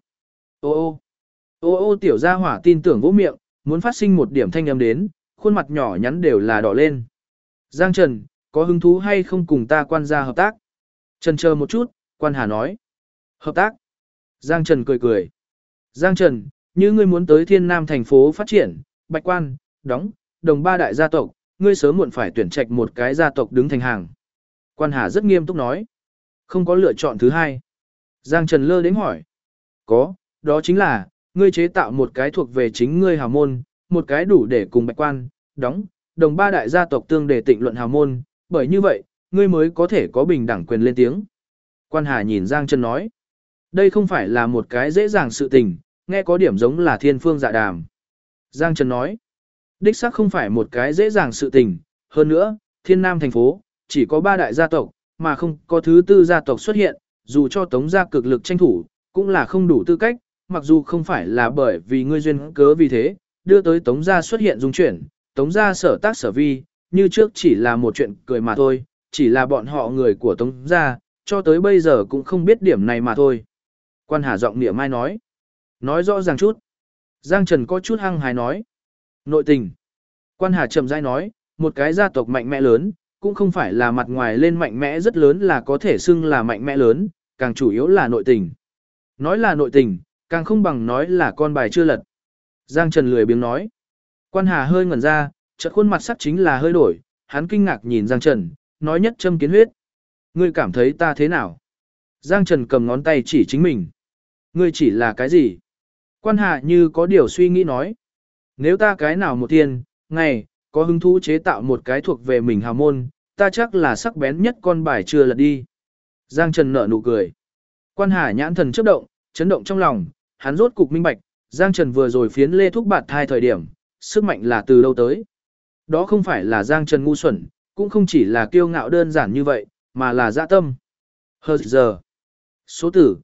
Speaker 1: Ô tiểu gia hỏa tin tưởng vỗ miệng, muốn phát sinh một điểm thanh âm đến, khuôn mặt nhỏ nhắn đều là đỏ lên. Giang Trần, có hứng thú hay không cùng ta quan gia hợp tác? Trần chờ một chút, quan Hà nói. Hợp tác. Giang Trần cười cười. Giang Trần, như ngươi muốn tới Thiên Nam thành phố phát triển, Bạch Quan, đóng, đồng ba đại gia tộc, ngươi sớm muộn phải tuyển trạch một cái gia tộc đứng thành hàng. Quan Hà rất nghiêm túc nói. Không có lựa chọn thứ hai. Giang Trần lơ đến hỏi. Có, đó chính là, ngươi chế tạo một cái thuộc về chính ngươi hào môn, một cái đủ để cùng Bạch Quan, đóng, đồng ba đại gia tộc tương để tịnh luận hào môn, bởi như vậy, ngươi mới có thể có bình đẳng quyền lên tiếng. Quan Hà nhìn Giang Trần nói. Đây không phải là một cái dễ dàng sự tình, nghe có điểm giống là thiên phương dạ đàm. Giang Trần nói. Đích xác không phải một cái dễ dàng sự tình, hơn nữa, Thiên Nam thành phố, chỉ có 3 đại gia tộc, mà không có thứ tư gia tộc xuất hiện, dù cho Tống gia cực lực tranh thủ, cũng là không đủ tư cách, mặc dù không phải là bởi vì ngươi duyên cớ vì thế, đưa tới Tống gia xuất hiện dung chuyển, Tống gia sở tác sở vi, như trước chỉ là một chuyện cười mà thôi, chỉ là bọn họ người của Tống gia, cho tới bây giờ cũng không biết điểm này mà thôi. Quan Hà giọng nịa mai nói. Nói rõ ràng chút. Giang Trần có chút hăng hái nói. Nội tình. Quan Hà chậm rãi nói, một cái gia tộc mạnh mẽ lớn, cũng không phải là mặt ngoài lên mạnh mẽ rất lớn là có thể xưng là mạnh mẽ lớn, càng chủ yếu là nội tình. Nói là nội tình, càng không bằng nói là con bài chưa lật. Giang Trần lười biếng nói. Quan Hà hơi ngẩn ra, chợt khuôn mặt sắc chính là hơi đổi, hắn kinh ngạc nhìn Giang Trần, nói nhất châm kiến huyết. Ngươi cảm thấy ta thế nào? Giang Trần cầm ngón tay chỉ chính mình. Ngươi chỉ là cái gì? Quan Hà như có điều suy nghĩ nói. Nếu ta cái nào một thiên, ngày, có hứng thú chế tạo một cái thuộc về mình hào môn, ta chắc là sắc bén nhất con bài chưa lật đi. Giang Trần nở nụ cười. Quan Hà nhãn thần chớp động, chấn động trong lòng, hắn rốt cục minh bạch, Giang Trần vừa rồi phiến lê thúc bạt thai thời điểm, sức mạnh là từ đâu tới. Đó không phải là Giang Trần ngu xuẩn, cũng không chỉ là kiêu ngạo đơn giản như vậy, mà là dạ tâm. Hờ giờ. Số tử,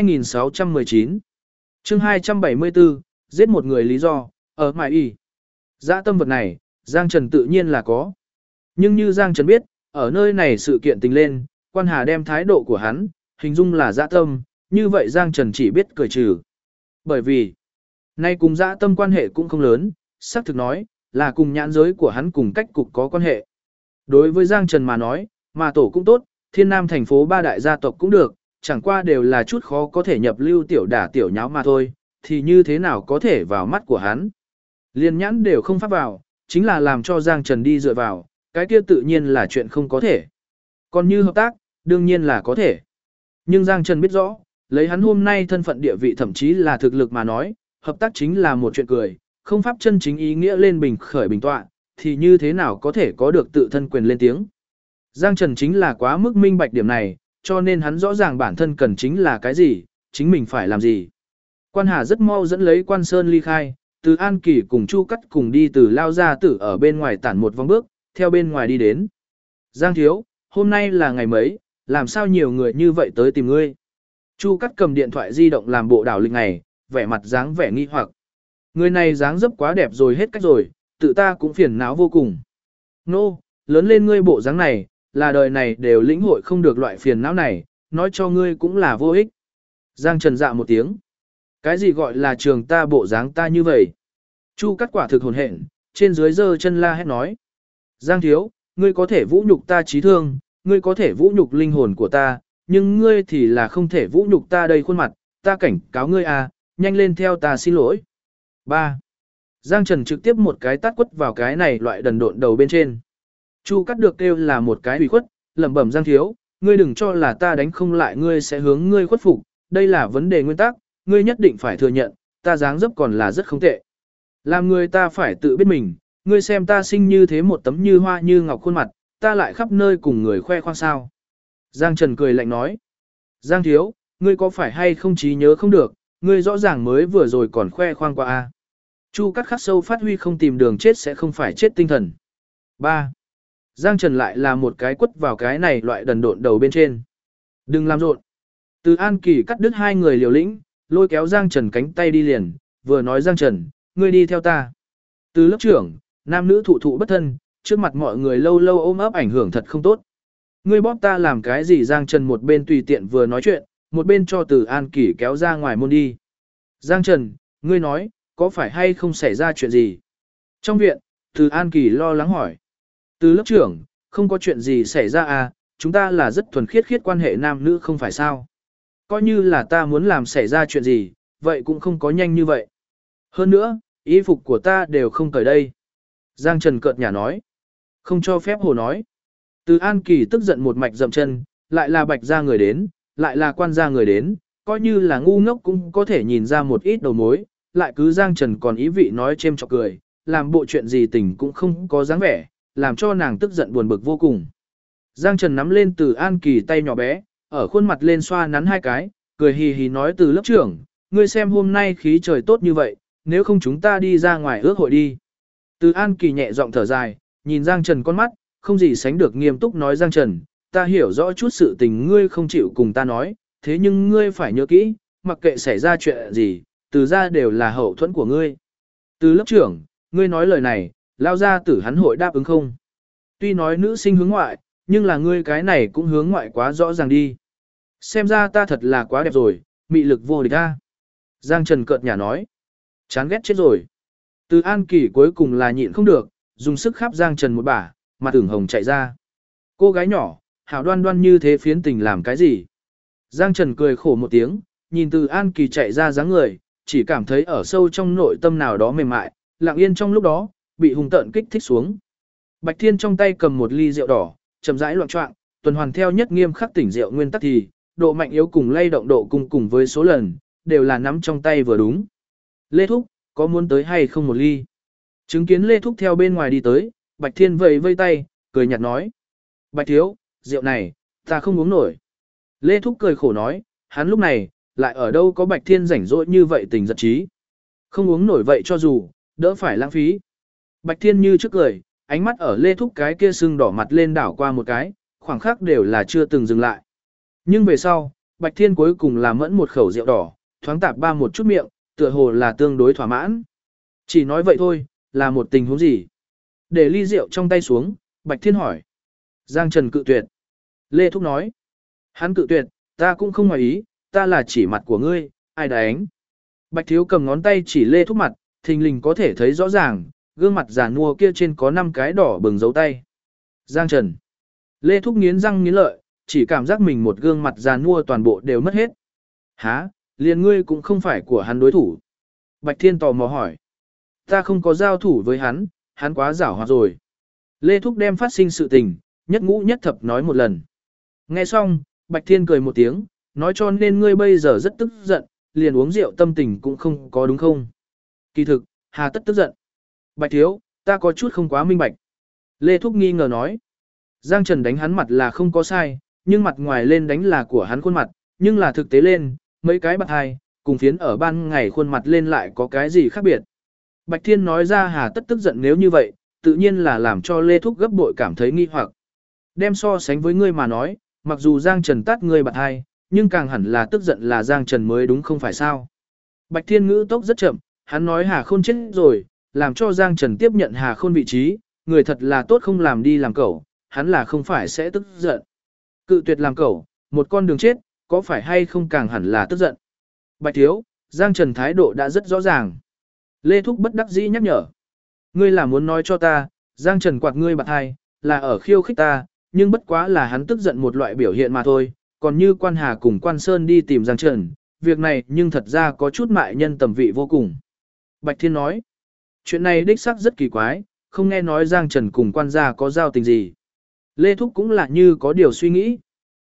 Speaker 1: 2619. Chương 274, giết một người lý do, ở mại y. Dã tâm vật này, Giang Trần tự nhiên là có. Nhưng như Giang Trần biết, ở nơi này sự kiện tình lên, Quan Hà đem thái độ của hắn, hình dung là dã tâm, như vậy Giang Trần chỉ biết cười trừ. Bởi vì, nay cùng dã tâm quan hệ cũng không lớn, xác thực nói, là cùng nhãn giới của hắn cùng cách cục có quan hệ. Đối với Giang Trần mà nói, mà tổ cũng tốt, Thiên Nam thành phố 3 đại gia tộc cũng được, chẳng qua đều là chút khó có thể nhập lưu tiểu đả tiểu nháo mà thôi, thì như thế nào có thể vào mắt của hắn. Liên nhãn đều không pháp vào, chính là làm cho Giang Trần đi dựa vào, cái kia tự nhiên là chuyện không có thể. Còn như hợp tác, đương nhiên là có thể. Nhưng Giang Trần biết rõ, lấy hắn hôm nay thân phận địa vị thậm chí là thực lực mà nói, hợp tác chính là một chuyện cười, không pháp chân chính ý nghĩa lên bình khởi bình tọa, thì như thế nào có thể có được tự thân quyền lên tiếng. Giang Trần chính là quá mức minh bạch điểm này, cho nên hắn rõ ràng bản thân cần chính là cái gì, chính mình phải làm gì. Quan Hà rất mau dẫn lấy Quan Sơn ly khai, từ An Kỳ cùng Chu Cắt cùng đi từ Lao Gia Tử ở bên ngoài tản một vòng bước, theo bên ngoài đi đến. Giang thiếu, hôm nay là ngày mấy, làm sao nhiều người như vậy tới tìm ngươi. Chu Cắt cầm điện thoại di động làm bộ đảo lịch ngày, vẻ mặt dáng vẻ nghi hoặc. Người này dáng dấp quá đẹp rồi hết cách rồi, tự ta cũng phiền não vô cùng. Nô, lớn lên ngươi bộ dáng này, là đời này đều lĩnh hội không được loại phiền não này, nói cho ngươi cũng là vô ích. Giang Trần dạ một tiếng. Cái gì gọi là trường ta bộ dáng ta như vậy? Chu Cắt quả thực hồn hện, trên dưới giơ chân la hét nói. Giang thiếu, ngươi có thể vũ nhục ta trí thương, ngươi có thể vũ nhục linh hồn của ta, nhưng ngươi thì là không thể vũ nhục ta đây khuôn mặt, ta cảnh cáo ngươi à, nhanh lên theo ta xin lỗi. 3. Giang Trần trực tiếp một cái tát quất vào cái này loại đần độn đầu bên trên. Chu Cắt được kêu là một cái ủy khuất, lẩm bẩm Giang thiếu, ngươi đừng cho là ta đánh không lại ngươi sẽ hướng ngươi khuất phục, đây là vấn đề nguyên tắc, ngươi nhất định phải thừa nhận, ta dáng dấp còn là rất không tệ. Làm người ta phải tự biết mình, ngươi xem ta sinh như thế một tấm như hoa như ngọc khuôn mặt, ta lại khắp nơi cùng người khoe khoang sao. Giang Trần cười lạnh nói, Giang thiếu, ngươi có phải hay không trí nhớ không được, ngươi rõ ràng mới vừa rồi còn khoe khoang qua a. Chu Cắt khắc sâu phát huy không tìm đường chết sẽ không phải chết tinh thần. 3. Giang Trần lại là một cái quất vào cái này loại đần độn đầu bên trên. Đừng làm rộn. Từ An Kỳ cắt đứt hai người liều lĩnh, lôi kéo Giang Trần cánh tay đi liền, vừa nói Giang Trần, ngươi đi theo ta. Từ lớp trưởng, nam nữ thụ thụ bất thân, trước mặt mọi người lâu lâu ôm ấp ảnh hưởng thật không tốt. Ngươi bóp ta làm cái gì Giang Trần một bên tùy tiện vừa nói chuyện, một bên cho Từ An Kỳ kéo ra ngoài môn đi. Giang Trần, ngươi nói, có phải hay không xảy ra chuyện gì? Trong viện, Từ An Kỳ lo lắng hỏi. Từ lớp trưởng, không có chuyện gì xảy ra à, chúng ta là rất thuần khiết quan hệ nam nữ không phải sao? Coi như là ta muốn làm xảy ra chuyện gì, vậy cũng không có nhanh như vậy. Hơn nữa, y phục của ta đều không cởi đây. Giang Trần cợt nhả nói. Không cho phép hồ nói. Từ An Kỳ tức giận một mạch dậm chân, lại là Bạch gia người đến, lại là quan gia người đến, coi như là ngu ngốc cũng có thể nhìn ra một ít đầu mối, lại cứ Giang Trần còn ý vị nói chêm chọc cười, làm bộ chuyện gì tình cũng không có dáng vẻ, làm cho nàng tức giận buồn bực vô cùng. Giang Trần nắm lên Từ An Kỳ tay nhỏ bé, ở khuôn mặt lên xoa nắn hai cái, cười hì hì nói Từ lớp trưởng, ngươi xem hôm nay khí trời tốt như vậy, nếu không chúng ta đi ra ngoài ước hội đi. Từ An Kỳ nhẹ giọng thở dài, nhìn Giang Trần con mắt, không gì sánh được nghiêm túc nói Giang Trần, ta hiểu rõ chút sự tình ngươi không chịu cùng ta nói, thế nhưng ngươi phải nhớ kỹ, mặc kệ xảy ra chuyện gì, Từ gia đều là hậu thuẫn của ngươi. Từ lớp trưởng, ngươi nói lời này, lao ra tử hắn hội đáp ứng không? Tuy nói nữ sinh hướng ngoại, nhưng là ngươi cái này cũng hướng ngoại quá rõ ràng đi. Xem ra ta thật là quá đẹp rồi, mị lực vô địch a. Giang Trần cợt nhả nói. Chán ghét chết rồi. Từ An Kỳ cuối cùng là nhịn không được, dùng sức khắp Giang Trần một bả, mặt ửng hồng chạy ra. Cô gái nhỏ, hảo đoan đoan như thế phiến tình làm cái gì? Giang Trần cười khổ một tiếng, nhìn Từ An Kỳ chạy ra dáng người, chỉ cảm thấy ở sâu trong nội tâm nào đó mềm mại, lặng yên trong lúc đó, bị hung tợn kích thích xuống. Bạch Thiên trong tay cầm một ly rượu đỏ, chậm rãi loạn choạng, tuần hoàn theo nhất nghiêm khắc tỉnh rượu nguyên tắc thì, độ mạnh yếu cùng lay động độ cùng với số lần, đều là nắm trong tay vừa đúng. Lê Thúc, có muốn tới hay không một ly? Chứng kiến Lê Thúc theo bên ngoài đi tới, Bạch Thiên vẫy vây tay, cười nhạt nói. Bạch thiếu, rượu này, ta không uống nổi. Lê Thúc cười khổ nói, hắn lúc này, lại ở đâu có Bạch Thiên rảnh rỗi như vậy tình giật trí. Không uống nổi vậy cho dù, đỡ phải lãng phí. Bạch Thiên như trước cười, ánh mắt ở Lê Thúc cái kia sưng đỏ mặt lên đảo qua một cái, khoảng khắc đều là chưa từng dừng lại. Nhưng về sau, Bạch Thiên cuối cùng là mẫn một khẩu rượu đỏ, thoáng tạp ba một chút miệng, tựa hồ là tương đối thỏa mãn. Chỉ nói vậy thôi, là một tình huống gì? Để ly rượu trong tay xuống, Bạch Thiên hỏi. Giang Trần cự tuyệt. Lê Thúc nói. Hắn cự tuyệt, ta cũng không ngoài ý, ta là chỉ mặt của ngươi, ai đánh. Bạch Thiếu cầm ngón tay chỉ Lê Thúc mặt, thình lình có thể thấy rõ ràng, gương mặt già nua kia trên có 5 cái đỏ bừng dấu tay. Giang Trần. Lê Thúc nghiến răng nghiến lợi, chỉ cảm giác mình một gương mặt già nua toàn bộ đều mất hết. Hả, liền ngươi cũng không phải của hắn đối thủ. Bạch Thiên tò mò hỏi. Ta không có giao thủ với hắn, hắn quá giảo hoạt rồi. Lê Thúc đem phát sinh sự tình, nhất ngũ nhất thập nói một lần. Nghe xong, Bạch Thiên cười một tiếng, nói cho nên ngươi bây giờ rất tức giận, liền uống rượu tâm tình cũng không có đúng không? Kỳ thực, hà tất tức giận. Bạch Thiếu, ta có chút không quá minh bạch. Lê Thúc nghi ngờ nói. Giang Trần đánh hắn mặt là không có sai, nhưng mặt ngoài lên đánh là của hắn khuôn mặt, nhưng là thực tế lên, mấy cái bạc hai, cùng phiến ở ban ngày khuôn mặt lên lại có cái gì khác biệt. Bạch Thiên nói ra hà tất tức giận nếu như vậy, tự nhiên là làm cho Lê Thúc gấp bội cảm thấy nghi hoặc. Đem so sánh với ngươi mà nói, mặc dù Giang Trần tát ngươi bạc hai, nhưng càng hẳn là tức giận là Giang Trần mới đúng không phải sao. Bạch Thiên ngữ tốc rất chậm, hắn nói Hà Khôn chết rồi, làm cho Giang Trần tiếp nhận Hà Khôn vị trí, người thật là tốt không làm đi làm cẩu, hắn là không phải sẽ tức giận. Cự tuyệt làm cẩu, một con đường chết, có phải hay không càng hẳn là tức giận. Bạch Thiếu, Giang Trần thái độ đã rất rõ ràng. Lê Thúc bất đắc dĩ nhắc nhở. Ngươi là muốn nói cho ta, Giang Trần quạt ngươi bạc hai, là ở khiêu khích ta, nhưng bất quá là hắn tức giận một loại biểu hiện mà thôi, còn như Quan Hà cùng Quan Sơn đi tìm Giang Trần, việc này nhưng thật ra có chút mại nhân tầm vị vô cùng. Bạch Thiên nói, chuyện này đích xác rất kỳ quái, không nghe nói Giang Trần cùng Quan gia có giao tình gì. Lê Thúc cũng là như có điều suy nghĩ.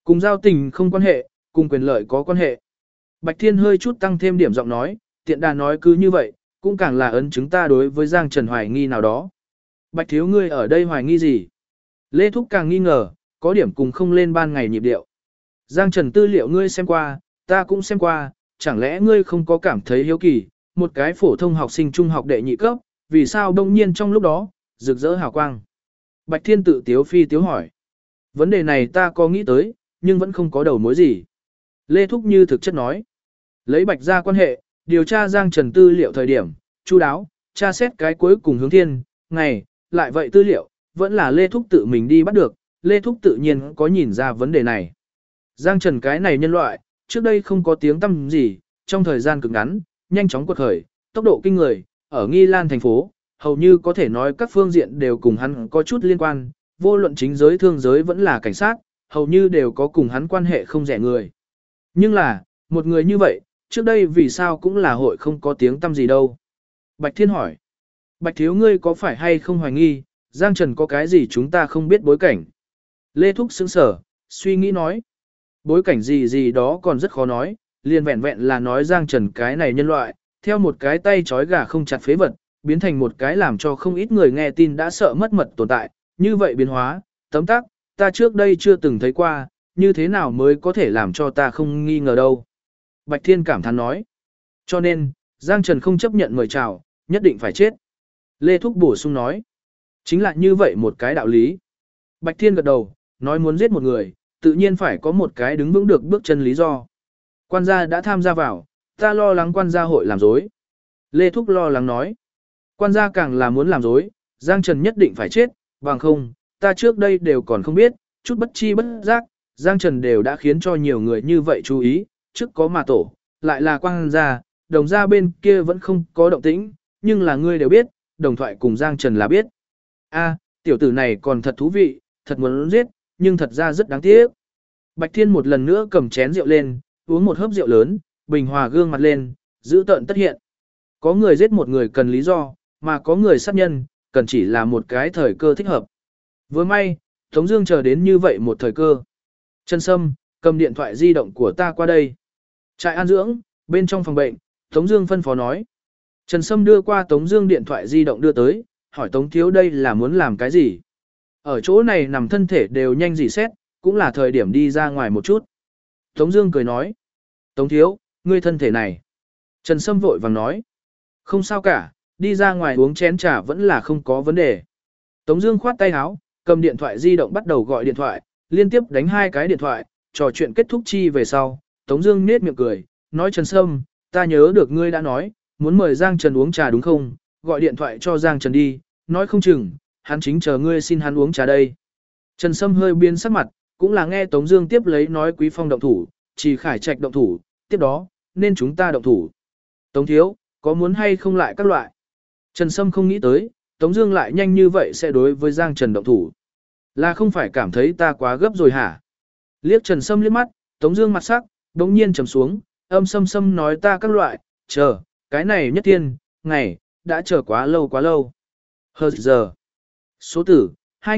Speaker 1: Cùng giao tình không quan hệ, cùng quyền lợi có quan hệ. Bạch Thiên hơi chút tăng thêm điểm giọng nói, tiện đà nói cứ như vậy, cũng càng là ấn chứng ta đối với Giang Trần hoài nghi nào đó. Bạch thiếu ngươi ở đây hoài nghi gì? Lê Thúc càng nghi ngờ, có điểm cùng không lên ban ngày nhịp điệu. Giang Trần tư liệu ngươi xem qua, ta cũng xem qua, chẳng lẽ ngươi không có cảm thấy hiếu kỳ, một cái phổ thông học sinh trung học đệ nhị cấp, vì sao đông nhiên trong lúc đó, rực rỡ hào quang. Bạch Thiên tự tiếu phi tiếu hỏi. Vấn đề này ta có nghĩ tới, nhưng vẫn không có đầu mối gì. Lê Thúc như thực chất nói. Lấy Bạch ra quan hệ, điều tra Giang Trần tư liệu thời điểm, chu đáo, tra xét cái cuối cùng hướng thiên, ngày, lại vậy tư liệu, vẫn là Lê Thúc tự mình đi bắt được, Lê Thúc tự nhiên có nhìn ra vấn đề này. Giang Trần cái này nhân loại, trước đây không có tiếng tăm gì, trong thời gian cực ngắn, nhanh chóng quật khởi, tốc độ kinh người, ở Nghi Lan thành phố, hầu như có thể nói các phương diện đều cùng hắn có chút liên quan, vô luận chính giới thương giới vẫn là cảnh sát, hầu như đều có cùng hắn quan hệ không rẻ người. Nhưng là, một người như vậy, trước đây vì sao cũng là hội không có tiếng tăm gì đâu. Bạch Thiên hỏi, Bạch thiếu ngươi có phải hay không hoài nghi, Giang Trần có cái gì chúng ta không biết bối cảnh. Lê Thúc sững sở, suy nghĩ nói, bối cảnh gì gì đó còn rất khó nói, liền vẹn vẹn là nói Giang Trần cái này nhân loại, theo một cái tay trói gà không chặt phế vật, biến thành một cái làm cho không ít người nghe tin đã sợ mất mật tồn tại, như vậy biến hóa, tấm tắc, ta trước đây chưa từng thấy qua, như thế nào mới có thể làm cho ta không nghi ngờ đâu. Bạch Thiên cảm thán nói, cho nên, Giang Trần không chấp nhận mời chào, nhất định phải chết. Lê Thúc bổ sung nói, chính là như vậy một cái đạo lý. Bạch Thiên gật đầu, nói muốn giết một người, tự nhiên phải có một cái đứng vững được bước chân lý do. Quan gia đã tham gia vào, ta lo lắng quan gia hội làm dối. Lê Thúc lo lắng nói, quan gia càng là muốn làm dối, Giang Trần nhất định phải chết, bằng không, ta trước đây đều còn không biết, chút bất chi bất giác, Giang Trần đều đã khiến cho nhiều người như vậy chú ý, trước có mà tổ, lại là quan gia, đồng gia bên kia vẫn không có động tĩnh, nhưng là ngươi đều biết, đồng thoại cùng Giang Trần là biết. A, tiểu tử này còn thật thú vị, thật muốn giết, nhưng thật ra rất đáng tiếc. Bạch Thiên một lần nữa cầm chén rượu lên, uống một hớp rượu lớn, bình hòa gương mặt lên, giữ tợn tất hiện. Có người giết một người cần lý do, mà có người sát nhân, cần chỉ là một cái thời cơ thích hợp. Vừa may, Tống Dương chờ đến như vậy một thời cơ. Trần Sâm, cầm điện thoại di động của ta qua đây. Trại an dưỡng, bên trong phòng bệnh, Tống Dương phân phó nói. Trần Sâm đưa qua Tống Dương điện thoại di động đưa tới, hỏi Tống Thiếu đây là muốn làm cái gì? Ở chỗ này nằm thân thể đều nhanh dị xét, cũng là thời điểm đi ra ngoài một chút. Tống Dương cười nói, Tống Thiếu, ngươi thân thể này. Trần Sâm vội vàng nói, không sao cả, đi ra ngoài uống chén trà vẫn là không có vấn đề. Tống Dương khoát tay áo, cầm điện thoại di động bắt đầu gọi điện thoại, liên tiếp đánh 2 cái điện thoại, trò chuyện kết thúc chi về sau. Tống Dương nét miệng cười, nói Trần Sâm, ta nhớ được ngươi đã nói, muốn mời Giang Trần uống trà đúng không? Gọi điện thoại cho Giang Trần đi, nói không chừng, hắn chính chờ ngươi xin hắn uống trà đây. Trần Sâm hơi biến sắc mặt, cũng là nghe Tống Dương tiếp lấy nói Quý Phong động thủ, Chỉ Khải Trạch động thủ, tiếp đó, nên chúng ta động thủ. Tống Thiếu, có muốn hay không lại các loại? Trần Sâm không nghĩ tới, Tống Dương lại nhanh như vậy sẽ đối với Giang Trần động thủ. Là không phải cảm thấy ta quá gấp rồi hả? Liếc Trần Sâm liếc mắt, Tống Dương mặt sắc, đống nhiên trầm xuống, âm sâm sâm nói ta các loại, chờ, cái này nhất thiên, ngày, đã chờ quá lâu. Hờ giờ. Số tử,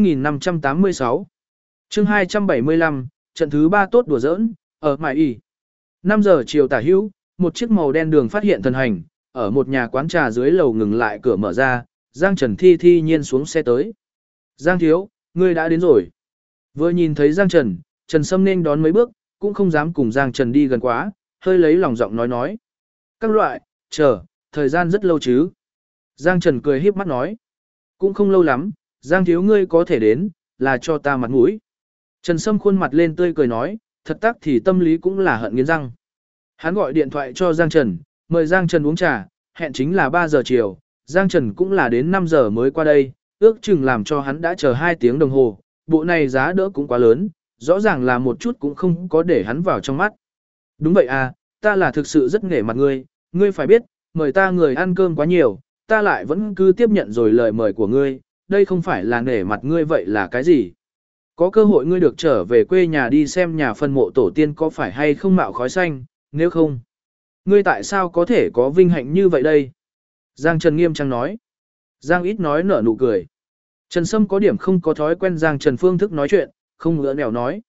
Speaker 1: 2586. Chương 275, trận thứ 3 tốt đùa giỡn, ở Mại Y. 5 giờ chiều tả hữu, một chiếc màu đen đường phát hiện thần hành, ở một nhà quán trà dưới lầu ngừng lại cửa mở ra, Giang Trần thi nhiên xuống xe tới. Giang Thiếu, ngươi đã đến rồi. Vừa nhìn thấy Giang Trần, Trần Sâm nên đón mấy bước, cũng không dám cùng Giang Trần đi gần quá, hơi lấy lòng giọng nói. Các loại, chờ, thời gian rất lâu chứ. Giang Trần cười híp mắt nói. Cũng không lâu lắm, Giang Thiếu ngươi có thể đến, là cho ta mặt mũi. Trần Sâm khuôn mặt lên tươi cười nói, thật tác thì tâm lý cũng là hận nghiến răng. Hắn gọi điện thoại cho Giang Trần, mời Giang Trần uống trà, hẹn chính là 3 giờ chiều, Giang Trần cũng là đến 5 giờ mới qua đây, ước chừng làm cho hắn đã chờ 2 tiếng đồng hồ, bộ này giá đỡ cũng quá lớn, rõ ràng là một chút cũng không có để hắn vào trong mắt. Đúng vậy à, ta là thực sự rất nể mặt ngươi, ngươi phải biết, mời ta người ăn cơm quá nhiều, ta lại vẫn cứ tiếp nhận rồi lời mời của ngươi, đây không phải là nể mặt ngươi vậy là cái gì? Có cơ hội ngươi được trở về quê nhà đi xem nhà phân mộ tổ tiên có phải hay không mạo khói xanh, nếu không, ngươi tại sao có thể có vinh hạnh như vậy đây? Giang Trần nghiêm trang nói. Giang ít nói nở nụ cười. Trần Sâm có điểm không có thói quen Giang Trần phương thức nói chuyện, không ngỡ nẻo nói.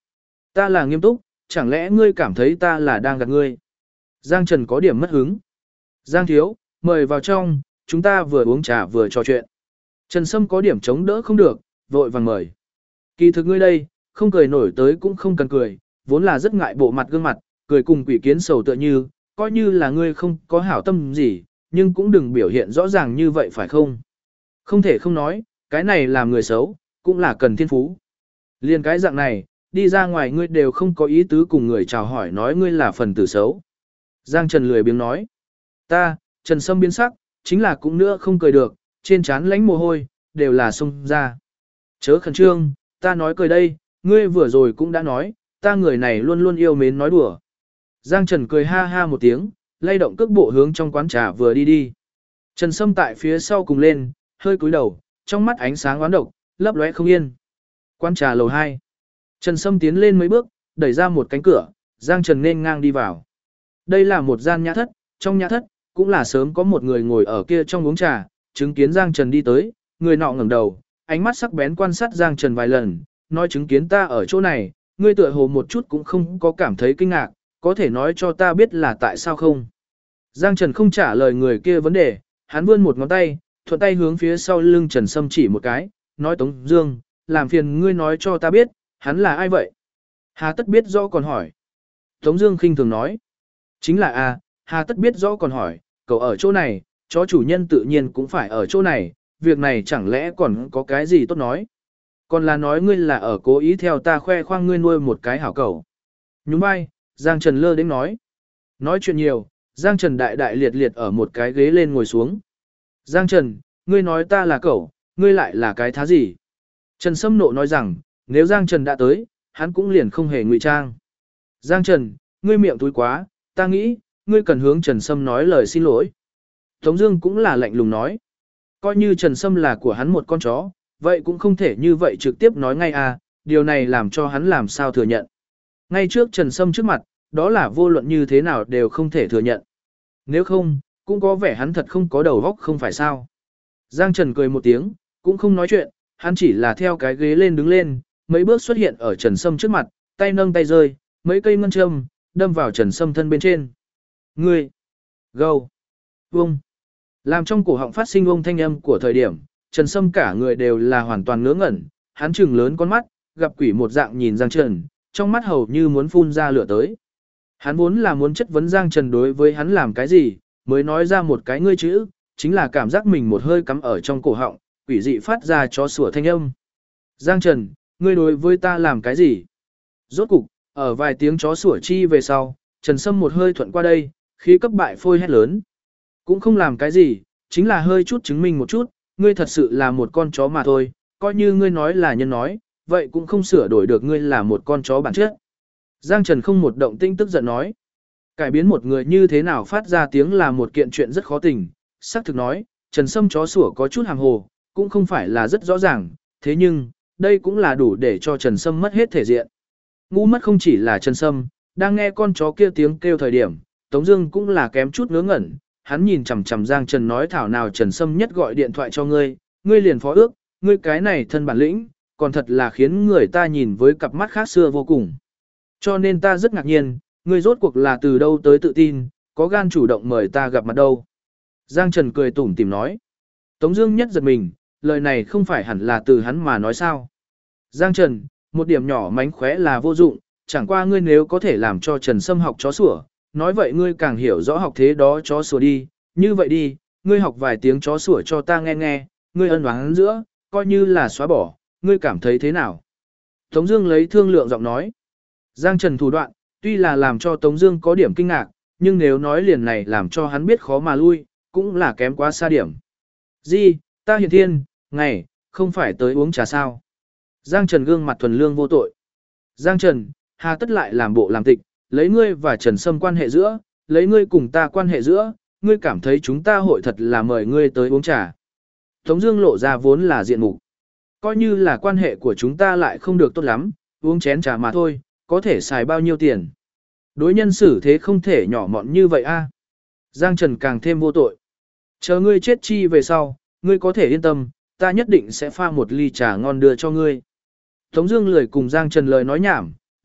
Speaker 1: Ta là nghiêm túc, chẳng lẽ ngươi cảm thấy ta là đang gạt ngươi? Giang Trần có điểm mất hứng. Giang thiếu, mời vào trong, chúng ta vừa uống trà vừa trò chuyện. Trần Sâm có điểm chống đỡ không được, vội vàng mời. Kỳ thực ngươi đây, không cười nổi tới cũng không cần cười, vốn là rất ngại bộ mặt gương mặt, cười cùng quỷ kiến sầu tựa như, coi như là ngươi không có hảo tâm gì, nhưng cũng đừng biểu hiện rõ ràng như vậy phải không? Không thể không nói, cái này làm người xấu, cũng là cần thiên phú. Liên cái dạng này, đi ra ngoài ngươi đều không có ý tứ cùng người chào hỏi nói ngươi là phần tử xấu. Giang Trần lười biếng nói. Ta, Trần Sâm biến sắc, chính là cũng nữa không cười được, trên trán lánh mồ hôi, đều là sung ra. Chớ khẩn trương, ta nói cười đây, ngươi vừa rồi cũng đã nói, ta người này luôn luôn yêu mến nói đùa. Giang Trần cười ha ha một tiếng, lay động cước bộ hướng trong quán trà vừa đi đi. Trần Sâm tại phía sau cùng lên, hơi cúi đầu, trong mắt ánh sáng oán độc, lấp lóe không yên. Quán trà lầu 2. Trần Sâm tiến lên mấy bước, đẩy ra một cánh cửa, Giang Trần nên ngang đi vào. Đây là một gian nhã thất, trong nhã thất, cũng là sớm có một người ngồi ở kia trong uống trà, chứng kiến Giang Trần đi tới, người nọ ngẩng đầu, ánh mắt sắc bén quan sát Giang Trần vài lần, nói chứng kiến ta ở chỗ này, ngươi tựa hồ một chút cũng không có cảm thấy kinh ngạc, có thể nói cho ta biết là tại sao không. Giang Trần không trả lời người kia vấn đề, hắn vươn một ngón tay, thuận tay hướng phía sau lưng Trần Sâm chỉ một cái, nói Tống Dương, làm phiền ngươi nói cho ta biết, hắn là ai vậy? Hà tất biết rõ còn hỏi. Tống Dương khinh thường nói, chính là a, hà tất biết rõ còn hỏi, cậu ở chỗ này, chó chủ nhân tự nhiên cũng phải ở chỗ này, việc này chẳng lẽ còn có cái gì tốt nói? Còn là nói ngươi là ở cố ý theo ta khoe khoang ngươi nuôi một cái hảo cẩu. Nhún vai, Giang Trần lơ đến nói. Nói chuyện nhiều, Giang Trần đại đại liệt liệt ở một cái ghế lên ngồi xuống. Giang Trần, ngươi nói ta là cẩu, ngươi lại là cái thá gì? Trần Sâm nộ nói rằng, nếu Giang Trần đã tới, hắn cũng liền không hề ngụy trang. Giang Trần, ngươi miệng túi quá, ta nghĩ, ngươi cần hướng Trần Sâm nói lời xin lỗi. Tống Dương cũng là lạnh lùng nói, coi như Trần Sâm là của hắn một con chó, vậy cũng không thể như vậy trực tiếp nói ngay à, điều này làm cho hắn làm sao thừa nhận. Ngay trước Trần Sâm trước mặt, đó là vô luận như thế nào đều không thể thừa nhận. Nếu không, cũng có vẻ hắn thật không có đầu óc không phải sao. Giang Trần cười một tiếng, cũng không nói chuyện, hắn chỉ là theo cái ghế lên đứng lên, mấy bước xuất hiện ở Trần Sâm trước mặt, tay nâng tay rơi, mấy cây ngân châm, đâm vào Trần Sâm thân bên trên. Ngươi! Gâu! Vông! Làm trong cổ họng phát sinh ông thanh âm của thời điểm, Trần Sâm cả người đều là hoàn toàn ngớ ngẩn, hắn trừng lớn con mắt, gặp quỷ một dạng nhìn Giang Trần, trong mắt hầu như muốn phun ra lửa tới. Hắn vốn là muốn chất vấn Giang Trần đối với hắn làm cái gì, mới nói ra một cái ngươi chữ, chính là cảm giác mình một hơi cắm ở trong cổ họng, quỷ dị phát ra chó sủa thanh âm. Giang Trần, ngươi đối với ta làm cái gì? Rốt cục, ở vài tiếng chó sủa chi về sau, Trần Sâm một hơi thuận qua đây, khí cấp bại phôi hét lớn. Cũng không làm cái gì, chính là hơi chút chứng minh một chút, ngươi thật sự là một con chó mà thôi, coi như ngươi nói là nhân nói, vậy cũng không sửa đổi được ngươi là một con chó bản chất. Giang Trần không một động tinh tức giận nói. Cải biến một người như thế nào phát ra tiếng là một kiện chuyện rất khó tình, xác thực nói, Trần Sâm chó sủa có chút hàng hồ, cũng không phải là rất rõ ràng, thế nhưng, đây cũng là đủ để cho Trần Sâm mất hết thể diện. Ngu mất không chỉ là Trần Sâm, đang nghe con chó kia tiếng kêu thời điểm, Tống Dương cũng là kém chút ngớ ngẩn, hắn nhìn chằm chằm Giang Trần nói thảo nào Trần Sâm nhất gọi điện thoại cho ngươi, ngươi liền phó ước, ngươi cái này thân bản lĩnh, còn thật là khiến người ta nhìn với cặp mắt khác xưa vô cùng. Cho nên ta rất ngạc nhiên, ngươi rốt cuộc là từ đâu tới tự tin, có gan chủ động mời ta gặp mặt đâu. Giang Trần cười tủm tỉm nói. Tống Dương nhất giật mình, lời này không phải hẳn là từ hắn mà nói sao. Giang Trần, một điểm nhỏ mánh khóe là vô dụng, chẳng qua ngươi nếu có thể làm cho Trần Sâm học chó sủa, nói vậy ngươi càng hiểu rõ học thế đó chó sủa đi, như vậy đi, ngươi học vài tiếng chó sủa cho ta nghe nghe, ngươi ân oán giữa, coi như là xóa bỏ, ngươi cảm thấy thế nào? Tống Dương lấy thương lượng giọng nói. Giang Trần thủ đoạn, tuy là làm cho Tống Dương có điểm kinh ngạc, nhưng nếu nói liền này làm cho hắn biết khó mà lui, cũng là kém quá xa điểm. Di, ta Hiền Thiên, ngày, không phải tới uống trà sao? Giang Trần gương mặt thuần lương vô tội. Giang Trần, hà tất lại làm bộ làm tịch, lấy ngươi và Trần Sâm quan hệ giữa, lấy ngươi cùng ta quan hệ giữa, ngươi cảm thấy chúng ta hội thật là mời ngươi tới uống trà. Tống Dương lộ ra vốn là diện mục, coi như là quan hệ của chúng ta lại không được tốt lắm, uống chén trà mà thôi, có thể xài bao nhiêu tiền? Đối nhân xử thế không thể nhỏ mọn như vậy a. Giang Trần càng thêm vô tội. Chờ ngươi chết chi về sau, ngươi có thể yên tâm, ta nhất định sẽ pha một ly trà ngon đưa cho ngươi. Tống Dương lười cùng Giang Trần lời nói nhảm,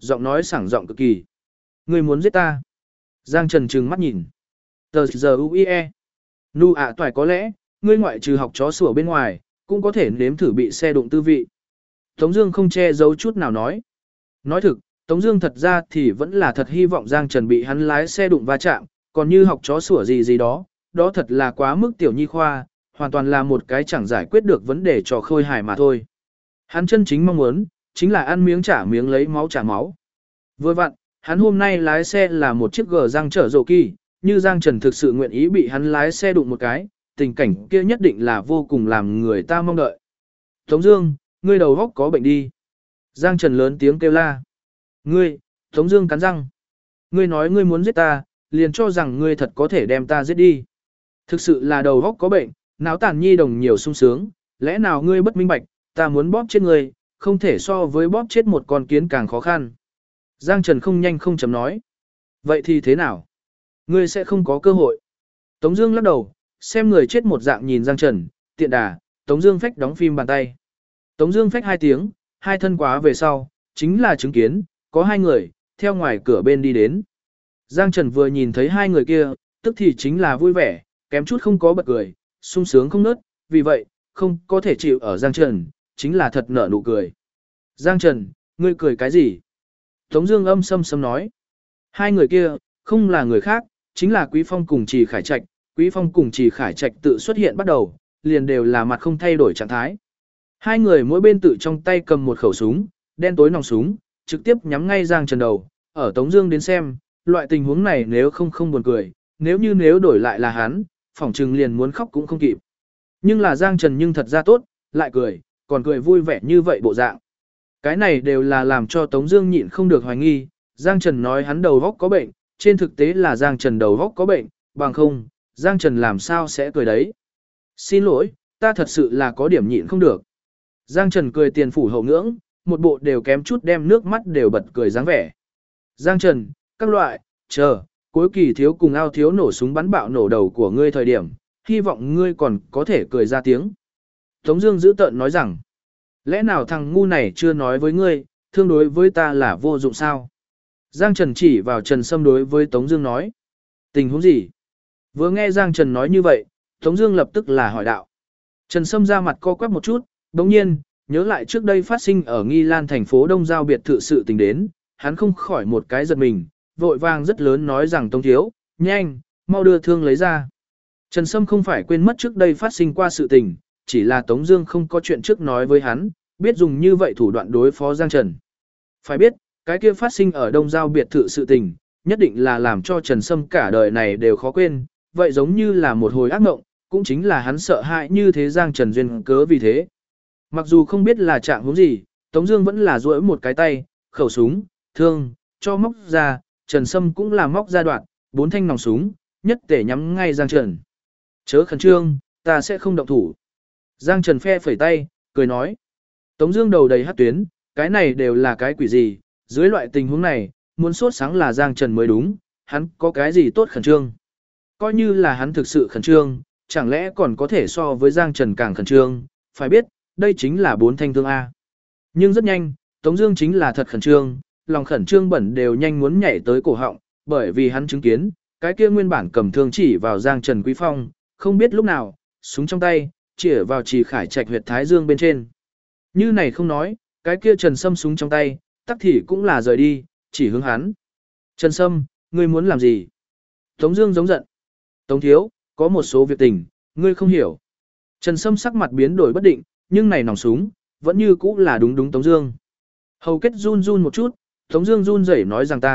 Speaker 1: giọng nói sảng giọng cực kỳ. Ngươi muốn giết ta? Giang Trần trừng mắt nhìn. Tờ giờ UIE. Nu ạ toài có lẽ, ngươi ngoại trừ học chó sủa bên ngoài, cũng có thể nếm thử bị xe đụng tư vị. Tống Dương không che giấu chút nào nói. Nói thực, Tống Dương thật ra thì vẫn là thật hy vọng Giang Trần bị hắn lái xe đụng va chạm, còn như học chó sủa gì gì đó, đó thật là quá mức tiểu nhi khoa, hoàn toàn là một cái chẳng giải quyết được vấn đề trò khôi hài mà thôi. Hắn chân chính mong muốn, chính là ăn miếng trả miếng lấy máu trả máu. Vừa vặn, hắn hôm nay lái xe là một chiếc gờ răng chở rổ kỳ, như Giang Trần thực sự nguyện ý bị hắn lái xe đụng một cái, tình cảnh kia nhất định là vô cùng làm người ta mong đợi. Tống Dương, ngươi đầu óc có bệnh đi. Giang Trần lớn tiếng kêu la. Ngươi, Tống Dương cắn răng. Ngươi nói ngươi muốn giết ta, liền cho rằng ngươi thật có thể đem ta giết đi. Thực sự là đầu óc có bệnh, não tàn nhi đồng nhiều sung sướng, lẽ nào ngươi bất minh bạch, ta muốn bóp chết ngươi, không thể so với bóp chết một con kiến càng khó khăn. Giang Trần không nhanh không chậm nói. Vậy thì thế nào? Ngươi sẽ không có cơ hội. Tống Dương lắc đầu, xem người chết một dạng nhìn Giang Trần, tiện đà, Tống Dương phách đóng phim bàn tay. Tống Dương phách 2 tiếng, hai thân quá về sau, chính là chứng kiến, có 2 người, theo ngoài cửa bên đi đến. Giang Trần vừa nhìn thấy 2 người kia, tức thì chính là vui vẻ, kém chút không có bật cười, sung sướng không nớt, vì vậy, không có thể chịu ở Giang Trần, chính là thật nở nụ cười. Giang Trần, ngươi cười cái gì? Tống Dương âm sâm sâm nói. 2 người kia, không là người khác, chính là Quý Phong cùng Trì Khải Trạch. Quý Phong cùng Trì Khải Trạch tự xuất hiện bắt đầu, liền đều là mặt không thay đổi trạng thái. 2 người mỗi bên tự trong tay cầm một khẩu súng, đen tối nòng súng, trực tiếp nhắm ngay Giang Trần đầu. Ở Tống Dương đến xem, loại tình huống này nếu không buồn cười, nếu đổi lại là hắn, phỏng chừng liền muốn khóc cũng không kịp. Nhưng là Giang Trần nhưng thật ra tốt, lại cười, còn cười vui vẻ như vậy bộ dạng. Cái này đều là làm cho Tống Dương nhịn không được hoài nghi. Giang Trần nói hắn đầu óc có bệnh, trên thực tế là Giang Trần đầu óc có bệnh, bằng không, Giang Trần làm sao sẽ cười đấy. Xin lỗi, ta thật sự là có điểm nhịn không được. Giang Trần cười tiền phủ hậu ngưỡng, một bộ đều kém chút đem nước mắt đều bật cười dáng vẻ. Giang Trần, các loại, chờ, cuối kỳ thiếu cùng ao thiếu nổ súng bắn bạo nổ đầu của ngươi thời điểm, hy vọng ngươi còn có thể cười ra tiếng. Tống Dương giữ tợn nói rằng, lẽ nào thằng ngu này chưa nói với ngươi, thương đối với ta là vô dụng sao? Giang Trần chỉ vào Trần Sâm đối với Tống Dương nói, tình huống gì? Vừa nghe Giang Trần nói như vậy, Tống Dương lập tức là hỏi đạo. Trần Sâm ra mặt co quắp một chút, bỗng nhiên nhớ lại trước đây phát sinh ở Nghi Lan thành phố Đông Giao biệt thự sự tình đến, hắn không khỏi một cái giật mình, vội vàng rất lớn nói rằng Tống thiếu, nhanh, mau đưa thương lấy ra. Trần Sâm không phải quên mất trước đây phát sinh qua sự tình, chỉ là Tống Dương không có chuyện trước nói với hắn, biết dùng như vậy thủ đoạn đối phó Giang Trần. Phải biết, cái kia phát sinh ở Đông Giao biệt thự sự tình, nhất định là làm cho Trần Sâm cả đời này đều khó quên, vậy giống như là một hồi ác mộng, cũng chính là hắn sợ hãi như thế Giang Trần duyên cớ vì thế. Mặc dù không biết là trạng huống gì, Tống Dương vẫn là duỗi một cái tay, khẩu súng, thương, cho móc ra, Trần Sâm cũng là móc ra đoạn, 4 thanh nòng súng, nhất tể nhắm ngay Giang Trần. Chớ khẩn trương, ta sẽ không động thủ. Giang Trần phe phẩy tay, cười nói. Tống Dương đầu đầy hắc tuyến, cái này đều là cái quỷ gì? Dưới loại tình huống này, muốn sốt sáng là Giang Trần mới đúng, hắn có cái gì tốt khẩn trương? Coi như là hắn thực sự khẩn trương, chẳng lẽ còn có thể so với Giang Trần càng khẩn trương? Phải biết, đây chính là 4 thanh thương A. Nhưng rất nhanh, Tống Dương chính là thật khẩn trương, lòng khẩn trương bẩn đều nhanh muốn nhảy tới cổ họng, bởi vì hắn chứng kiến, cái kia nguyên bản cầm thương chỉ vào Giang Trần Quý Phong, không biết lúc nào, súng trong tay, chỉ vào Trì Khải Trạch huyệt thái dương bên trên. Như này không nói, cái kia Trần Sâm súng trong tay, tắc thì cũng là rời đi, chỉ hướng hắn. Trần Sâm, ngươi muốn làm gì? Tống Dương giống giận. Tống thiếu, có một số việc tình, ngươi không hiểu. Trần Sâm sắc mặt biến đổi bất định, nhưng này nòng súng, vẫn như cũ là đúng Tống Dương. Hầu kết run run một chút, Tống Dương run rẩy nói rằng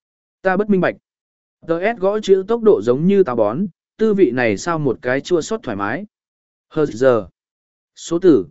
Speaker 1: ta bất minh bạch. DS gõ chữ tốc độ giống như táo bón, tư vị này sao một cái chua xót thoải mái. Hờ giờ. Số tử,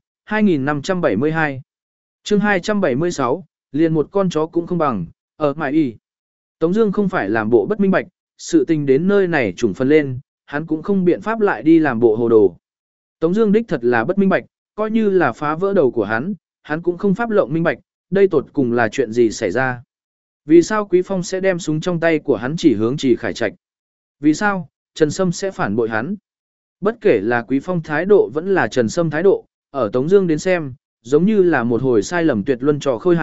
Speaker 1: 2572. Chương 276, liền một con chó cũng không bằng, ở mãi y. Tống Dương không phải làm bộ bất minh bạch, sự tình đến nơi này trùng phân lên, hắn cũng không biện pháp lại đi làm bộ hồ đồ. Tống Dương đích thật là bất minh bạch, coi như là phá vỡ đầu của hắn cũng không pháp lộng minh bạch, đây tột cùng là chuyện gì xảy ra? Vì sao Quý Phong sẽ đem súng trong tay của hắn chỉ hướng Trì Khải Trạch? Vì sao Trần Sâm sẽ phản bội hắn? Bất kể là Quý Phong thái độ vẫn là Trần Sâm thái độ, ở Tống Dương đến xem, giống như là một hồi sai lầm tuyệt luân trò khôi hài,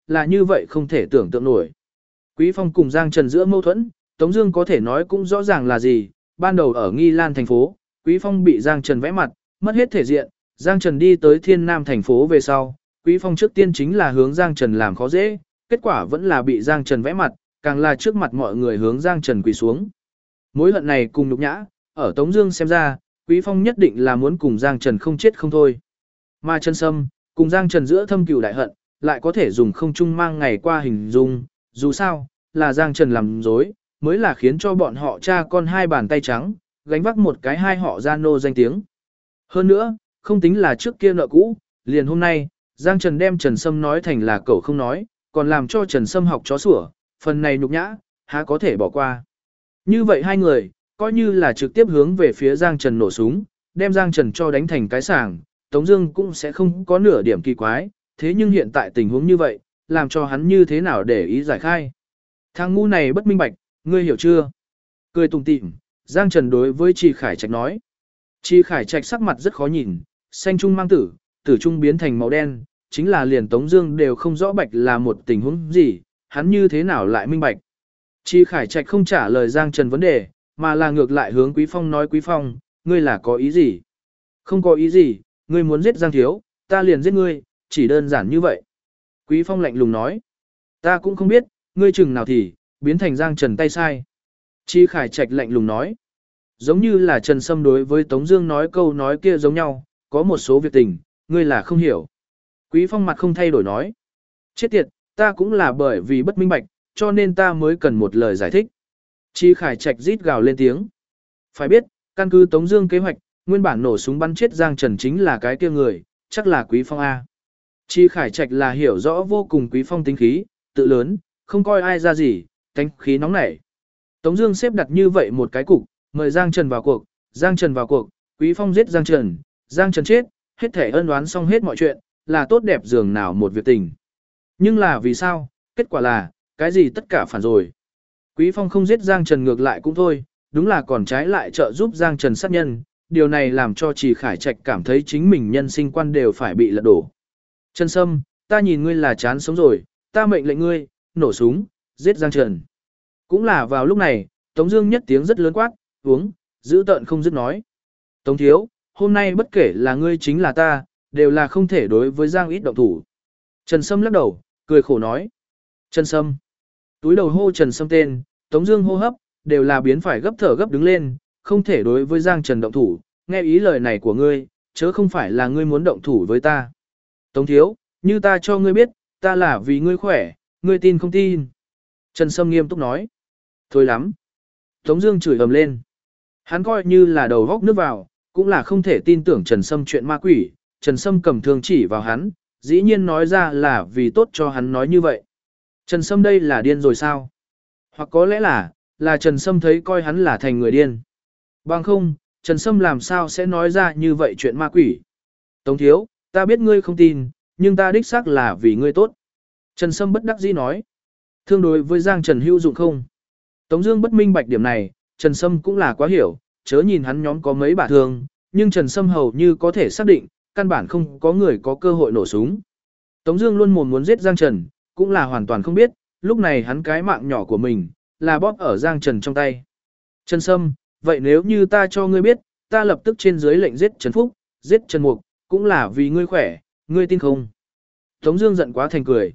Speaker 1: là như vậy không thể tưởng tượng nổi. Quý Phong cùng Giang Trần giữa mâu thuẫn, Tống Dương có thể nói cũng rõ ràng là gì. Ban đầu ở Nghi Lan thành phố, Quý Phong bị Giang Trần vẽ mặt, mất hết thể diện. Giang Trần đi tới Thiên Nam thành phố về sau, Quý Phong trước tiên chính là hướng Giang Trần làm khó dễ, kết quả vẫn là bị Giang Trần vẽ mặt, càng là trước mặt mọi người hướng Giang Trần quỳ xuống. Mối hận này cùng nhục nhã, ở Tống Dương xem ra, Quý Phong nhất định là muốn cùng Giang Trần không chết không thôi. Mà Trần Sâm, cùng Giang Trần giữa thâm cừu đại hận, lại có thể dùng không chung mang ngày qua hình dung, dù sao, là Giang Trần làm dối, mới là khiến cho bọn họ cha con hai bàn tay trắng, gánh vác một cái hai họ gia nô danh tiếng. Hơn nữa, không tính là trước kia nợ cũ, liền hôm nay, Giang Trần đem Trần Sâm nói thành là cậu không nói, còn làm cho Trần Sâm học chó sủa, phần này nhục nhã, há có thể bỏ qua. Như vậy hai người, coi như là trực tiếp hướng về phía Giang Trần nổ súng, đem Giang Trần cho đánh thành cái sảng, Tống Dương cũng sẽ không có nửa điểm kỳ quái, thế nhưng hiện tại tình huống như vậy, làm cho hắn như thế nào để ý giải khai. Thằng ngu này bất minh bạch, ngươi hiểu chưa? Cười tủm tỉm, Giang Trần đối với Trì Khải Trạch nói. Trì Khải Trạch sắc mặt rất khó nhìn, xanh trung mang tử, tử trung biến thành màu đen, chính là liền Tống Dương đều không rõ bạch là một tình huống gì, hắn như thế nào lại minh bạch. Trì Khải Trạch không trả lời Giang Trần vấn đề, mà là ngược lại hướng Quý Phong nói: Quý Phong, ngươi là có ý gì? Không có ý gì, ngươi muốn giết Giang Thiếu, ta liền giết ngươi, chỉ đơn giản như vậy. Quý Phong lạnh lùng nói: ta cũng không biết, ngươi chừng nào thì biến thành Giang Trần tay sai. Trì Khải Trạch lạnh lùng nói, giống như là Trần Sâm đối với Tống Dương nói câu nói kia giống nhau, có một số việc tình, ngươi là không hiểu. Quý Phong mặt không thay đổi nói, chết tiệt, ta cũng là bởi vì bất minh bạch, cho nên ta mới cần một lời giải thích. Trì Khải Trạch rít gào lên tiếng. Phải biết, căn cứ Tống Dương kế hoạch, nguyên bản nổ súng bắn chết Giang Trần chính là cái kia người, chắc là Quý Phong a. Trì Khải Trạch là hiểu rõ vô cùng Quý Phong tính khí, tự lớn, không coi ai ra gì, tánh khí nóng nảy. Tống Dương xếp đặt như vậy một cái cục, mời Giang Trần vào cuộc, Giang Trần vào cuộc, Quý Phong giết Giang Trần, Giang Trần chết, hết thể ân oán xong hết mọi chuyện, là tốt đẹp dường nào một việc tình. Nhưng là vì sao? Kết quả là cái gì tất cả phản rồi. Quý Phong không giết Giang Trần ngược lại cũng thôi, đúng là còn trái lại trợ giúp Giang Trần sát nhân. Điều này làm cho Trì Khải Trạch cảm thấy chính mình nhân sinh quan đều phải bị lật đổ. Trần Sâm, ta nhìn ngươi là chán sống rồi, ta mệnh lệnh ngươi, nổ súng, giết Giang Trần. Cũng là vào lúc này, Tống Dương nhất tiếng rất lớn quát, uống, giữ tợn không dứt nói. Tống thiếu, hôm nay bất kể là ngươi chính là ta, đều là không thể đối với Giang ít động thủ. Trần Sâm lắc đầu, cười khổ nói. Trần Sâm. Túi đầu hô Trần Sâm tên, Tống Dương hô hấp, đều là biến phải gấp thở gấp đứng lên, không thể đối với Giang Trần động thủ. Nghe ý lời này của ngươi, chớ không phải là ngươi muốn động thủ với ta. Tống thiếu, như ta cho ngươi biết, ta là vì ngươi khỏe, ngươi tin không tin? Trần Sâm nghiêm túc nói. Thôi lắm. Tống Dương chửi ầm lên. Hắn coi như là đầu góc nước vào, cũng là không thể tin tưởng Trần Sâm chuyện ma quỷ. Trần Sâm cầm thương chỉ vào hắn, dĩ nhiên nói ra là vì tốt cho hắn nói như vậy. Trần Sâm đây là điên rồi sao? Hoặc có lẽ là Trần Sâm thấy coi hắn là thành người điên. Bằng không, Trần Sâm làm sao sẽ nói ra như vậy chuyện ma quỷ? Tống thiếu, ta biết ngươi không tin, nhưng ta đích xác là vì ngươi tốt. Trần Sâm bất đắc dĩ nói. Thương đối với Giang Trần hữu dụng không? Tống Dương bất minh bạch điểm này, Trần Sâm cũng là quá hiểu, chớ nhìn hắn nhóm có mấy bả thương, nhưng Trần Sâm hầu như có thể xác định, căn bản không có người có cơ hội nổ súng. Tống Dương luôn mồm muốn giết Giang Trần, cũng là hoàn toàn không biết, lúc này hắn cái mạng nhỏ của mình là bóp ở Giang Trần trong tay. Trần Sâm, vậy nếu như ta cho ngươi biết, ta lập tức trên dưới lệnh giết Trần Phúc, giết Trần Mục, cũng là vì ngươi khỏe, ngươi tin không? Tống Dương giận quá thành cười.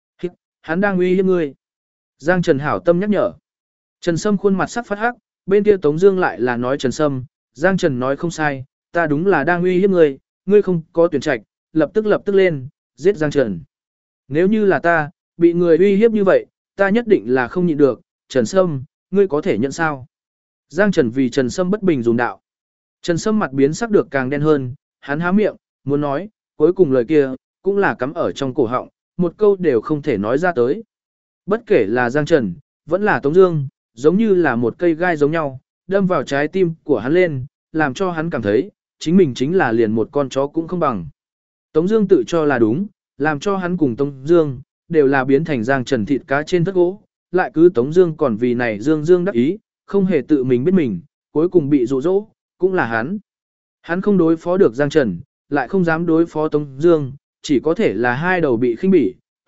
Speaker 1: Hắn đang uy hiếp ngươi. Giang Trần hảo tâm nhắc nhở. Trần Sâm khuôn mặt sắc phát hắc, bên kia Tống Dương lại là nói Trần Sâm, Giang Trần nói không sai, ta đúng là đang uy hiếp ngươi, ngươi không có tuyển trạch, lập tức lên, giết Giang Trần. Nếu như là ta, bị người uy hiếp như vậy, ta nhất định là không nhịn được. Trần Sâm, ngươi có thể nhận sao? Giang Trần vì Trần Sâm bất bình dùng đạo. Trần Sâm mặt biến sắc được càng đen hơn, hắn há miệng, muốn nói, cuối cùng lời kia, cũng là cắm ở trong cổ họng, một câu đều không thể nói ra tới. Bất kể là Giang Trần, vẫn là Tống Dương, giống như là một cây gai giống nhau, đâm vào trái tim của hắn lên, làm cho hắn cảm thấy, chính mình chính là liền một con chó cũng không bằng. Tống Dương tự cho là đúng, làm cho hắn cùng Tống Dương đều là biến thành Giang Trần thịt cá trên thất gỗ, lại cứ Tống Dương còn vì này Dương đắc ý, không hề tự mình biết mình, cuối cùng bị dụ dỗ, cũng là hắn. Hắn không đối phó được Giang Trần, lại không dám đối phó Tống Dương, chỉ có thể là hai đầu bị khinh bỉ,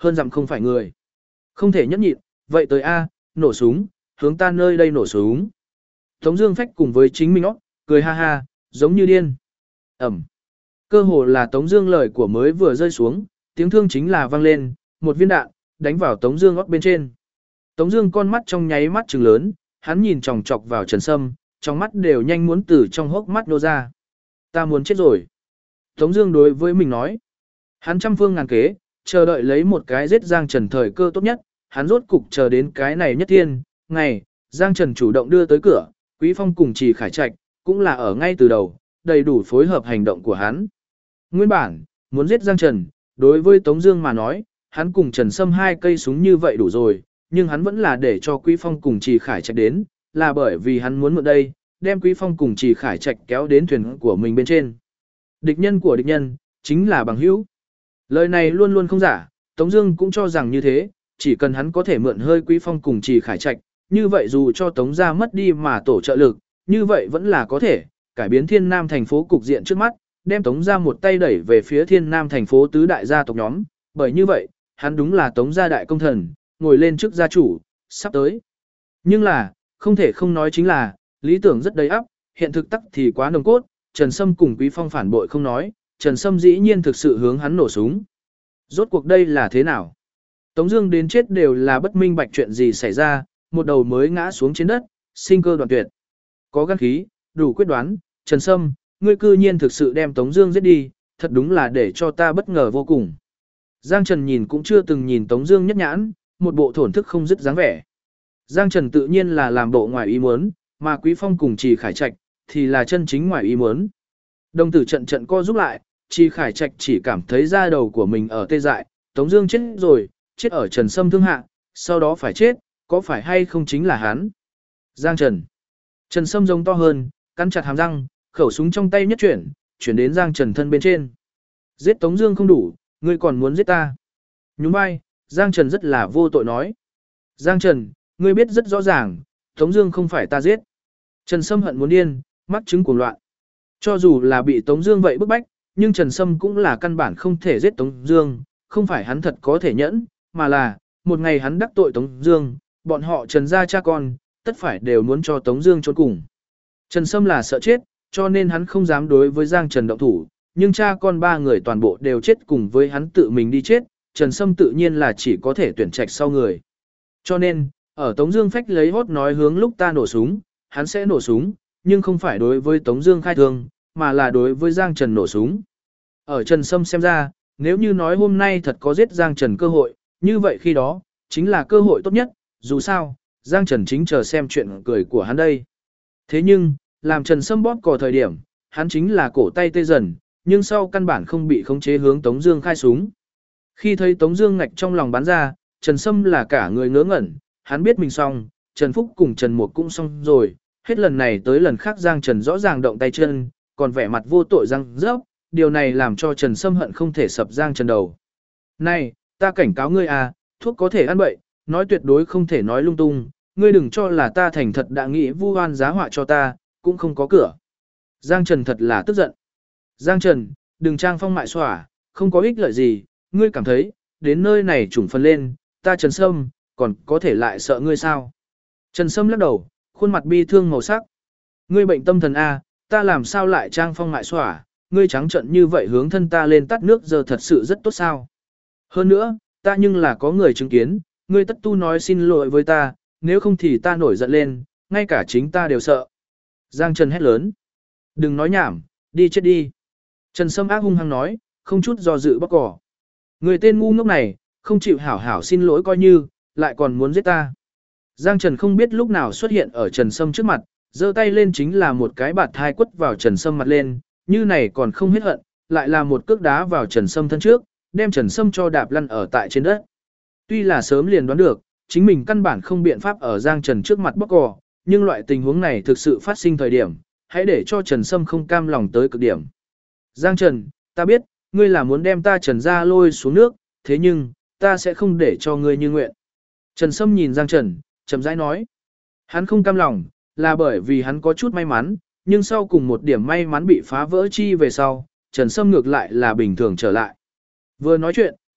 Speaker 1: hơn dặm không phải người. Không thể nhẫn nhịn, vậy tới A, nổ súng, hướng ta nơi đây nổ súng. Tống Dương Phách cùng với chính mình cười ha ha, giống như điên. Ẩm. Cơ hồ là Tống Dương lời của mới vừa rơi xuống, tiếng thương chính là vang lên, một viên đạn đánh vào Tống Dương óc bên trên. Tống Dương con mắt trong nháy mắt trừng lớn, hắn nhìn chòng chọc vào Trần Sâm, trong mắt đều nhanh muốn từ trong hốc mắt nô ra. Ta muốn chết rồi. Tống Dương đối với mình nói. Hắn trăm phương ngàn kế, chờ đợi lấy một cái giết Giang Trần thời cơ tốt nhất. Hắn rốt cục chờ đến cái này nhất thiên, ngày Giang Trần chủ động đưa tới cửa, Quý Phong cùng Trì Khải Trạch cũng là ở ngay từ đầu, đầy đủ phối hợp hành động của hắn. Nguyên bản muốn giết Giang Trần, đối với Tống Dương mà nói, hắn cùng Trần Sâm hai cây súng như vậy đủ rồi, nhưng hắn vẫn là để cho Quý Phong cùng Trì Khải Trạch đến, là bởi vì hắn muốn mượn đây, đem Quý Phong cùng Trì Khải Trạch kéo đến thuyền của mình bên trên. Địch nhân của địch nhân chính là bằng hữu. Lời này luôn luôn không giả, Tống Dương cũng cho rằng như thế, chỉ cần hắn có thể mượn hơi Quý Phong cùng Trì Khải Trạch, như vậy dù cho Tống gia mất đi mà tổ trợ lực, như vậy vẫn là có thể cải biến Thiên Nam thành phố cục diện trước mắt, đem Tống gia một tay đẩy về phía Thiên Nam thành phố tứ đại gia tộc nhóm. Bởi như vậy, hắn đúng là Tống gia đại công thần, ngồi lên chức gia chủ, sắp tới. Nhưng là, không thể không nói chính là, lý tưởng rất đầy ắp, hiện thực tắc thì quá nồng cốt, Trần Sâm cùng Quý Phong phản bội không nói, Trần Sâm dĩ nhiên thực sự hướng hắn nổ súng. Rốt cuộc đây là thế nào? Tống Dương đến chết đều là bất minh bạch chuyện gì xảy ra, một đầu mới ngã xuống trên đất, sinh cơ đoạn tuyệt. Có gan khí, đủ quyết đoán, Trần Sâm, ngươi cư nhiên thực sự đem Tống Dương giết đi, thật đúng là để cho ta bất ngờ vô cùng. Giang Trần nhìn cũng chưa từng nhìn Tống Dương nhất nhãn, một bộ thổn thức không dứt dáng vẻ. Giang Trần tự nhiên là làm bộ ngoài ý muốn, mà Quý Phong cùng Trì Khải Trạch thì là chân chính ngoài ý muốn. Đồng tử trận trận co rút lại, Trì Khải Trạch chỉ cảm thấy da đầu của mình ở tê dại, Tống Dương chết rồi, chết ở Trần Sâm thương hạ, sau đó phải chết, có phải hay không chính là hắn? Giang Trần. Trần Sâm giống to hơn, cắn chặt hàm răng, khẩu súng trong tay nhất chuyển đến Giang Trần thân bên trên. Giết Tống Dương không đủ, ngươi còn muốn giết ta? Nhún vai, Giang Trần rất là vô tội nói. Giang Trần, ngươi biết rất rõ ràng, Tống Dương không phải ta giết. Trần Sâm hận muốn điên, mắc chứng cuồng loạn. Cho dù là bị Tống Dương vậy bức bách, nhưng Trần Sâm cũng là căn bản không thể giết Tống Dương, không phải hắn thật có thể nhẫn, mà là một ngày hắn đắc tội Tống Dương, bọn họ Trần gia cha con tất phải đều muốn cho Tống Dương trốn cùng. Trần Sâm là sợ chết, cho nên hắn không dám đối với Giang Trần động thủ, nhưng cha con ba người toàn bộ đều chết cùng với hắn tự mình đi chết, Trần Sâm tự nhiên là chỉ có thể tuyển trạch sau người. Cho nên, ở Tống Dương phách lấy hốt nói hướng lúc ta nổ súng, hắn sẽ nổ súng, nhưng không phải đối với Tống Dương khai thương, mà là đối với Giang Trần nổ súng. Ở Trần Sâm xem ra, nếu như nói hôm nay thật có giết Giang Trần cơ hội, như vậy khi đó chính là cơ hội tốt nhất. Dù sao, Giang Trần chính chờ xem chuyện cười của hắn đây. Thế nhưng, làm Trần Sâm bóp cò thời điểm, hắn chính là cổ tay tê dần, nhưng sau căn bản không bị khống chế hướng Tống Dương khai súng. Khi thấy Tống Dương ngạch trong lòng bắn ra, Trần Sâm là cả người ngớ ngẩn, hắn biết mình xong, Trần Phúc cùng Trần Mục cũng xong rồi. Hết lần này tới lần khác Giang Trần rõ ràng động tay chân, còn vẻ mặt vô tội răng rớp, điều này làm cho Trần Sâm hận không thể sập Giang Trần đầu. Này, ta cảnh cáo ngươi à, thuốc có thể ăn bậy, nói tuyệt đối không thể nói lung tung, ngươi đừng cho là ta thành thật đã nghĩ vu oan giá họa cho ta, cũng không có cửa. Giang Trần thật là tức giận. Giang Trần, đừng trang phong mại xỏa, không có ích lợi gì, ngươi cảm thấy, đến nơi này trùng phân lên, ta Trần Sâm, còn có thể lại sợ ngươi sao? Trần Sâm lắc đầu, khuôn mặt bi thương màu sắc. Ngươi bệnh tâm thần A, ta làm sao lại trang phong mại xỏa, ngươi trắng trợn như vậy hướng thân ta lên tắt nước giờ thật sự rất tốt sao? Hơn nữa, ta nhưng là có người chứng kiến, ngươi tất tu nói xin lỗi với ta, nếu không thì ta nổi giận lên, ngay cả chính ta đều sợ. Giang Trần hét lớn. Đừng nói nhảm, đi chết đi. Trần Sâm ác hung hăng nói, không chút do dự bóc cỏ. Người tên ngu ngốc này, không chịu hảo hảo xin lỗi coi như, lại còn muốn giết ta. Giang Trần không biết lúc nào xuất hiện ở Trần Sâm trước mặt, giơ tay lên chính là một cái bạt thai quất vào Trần Sâm mặt lên, như này còn không hết hận, lại là một cước đá vào Trần Sâm thân trước, đem Trần Sâm cho đạp lăn ở tại trên đất. Tuy là sớm liền đoán được, chính mình căn bản không biện pháp ở Giang Trần trước mặt bóc cỏ, nhưng loại tình huống này thực sự phát sinh thời điểm, hãy để cho Trần Sâm không cam lòng tới cực điểm. Giang Trần, ta biết, ngươi là muốn đem ta Trần ra lôi xuống nước, thế nhưng, ta sẽ không để cho ngươi như nguyện. Trần Sâm nhìn Giang Trần, chậm rãi nói. Hắn không cam lòng, là bởi vì hắn có chút may mắn, nhưng sau cùng một điểm may mắn bị phá vỡ chi về sau, Trần Sâm ngược lại là bình thường trở lại. Vừa nói chuyện,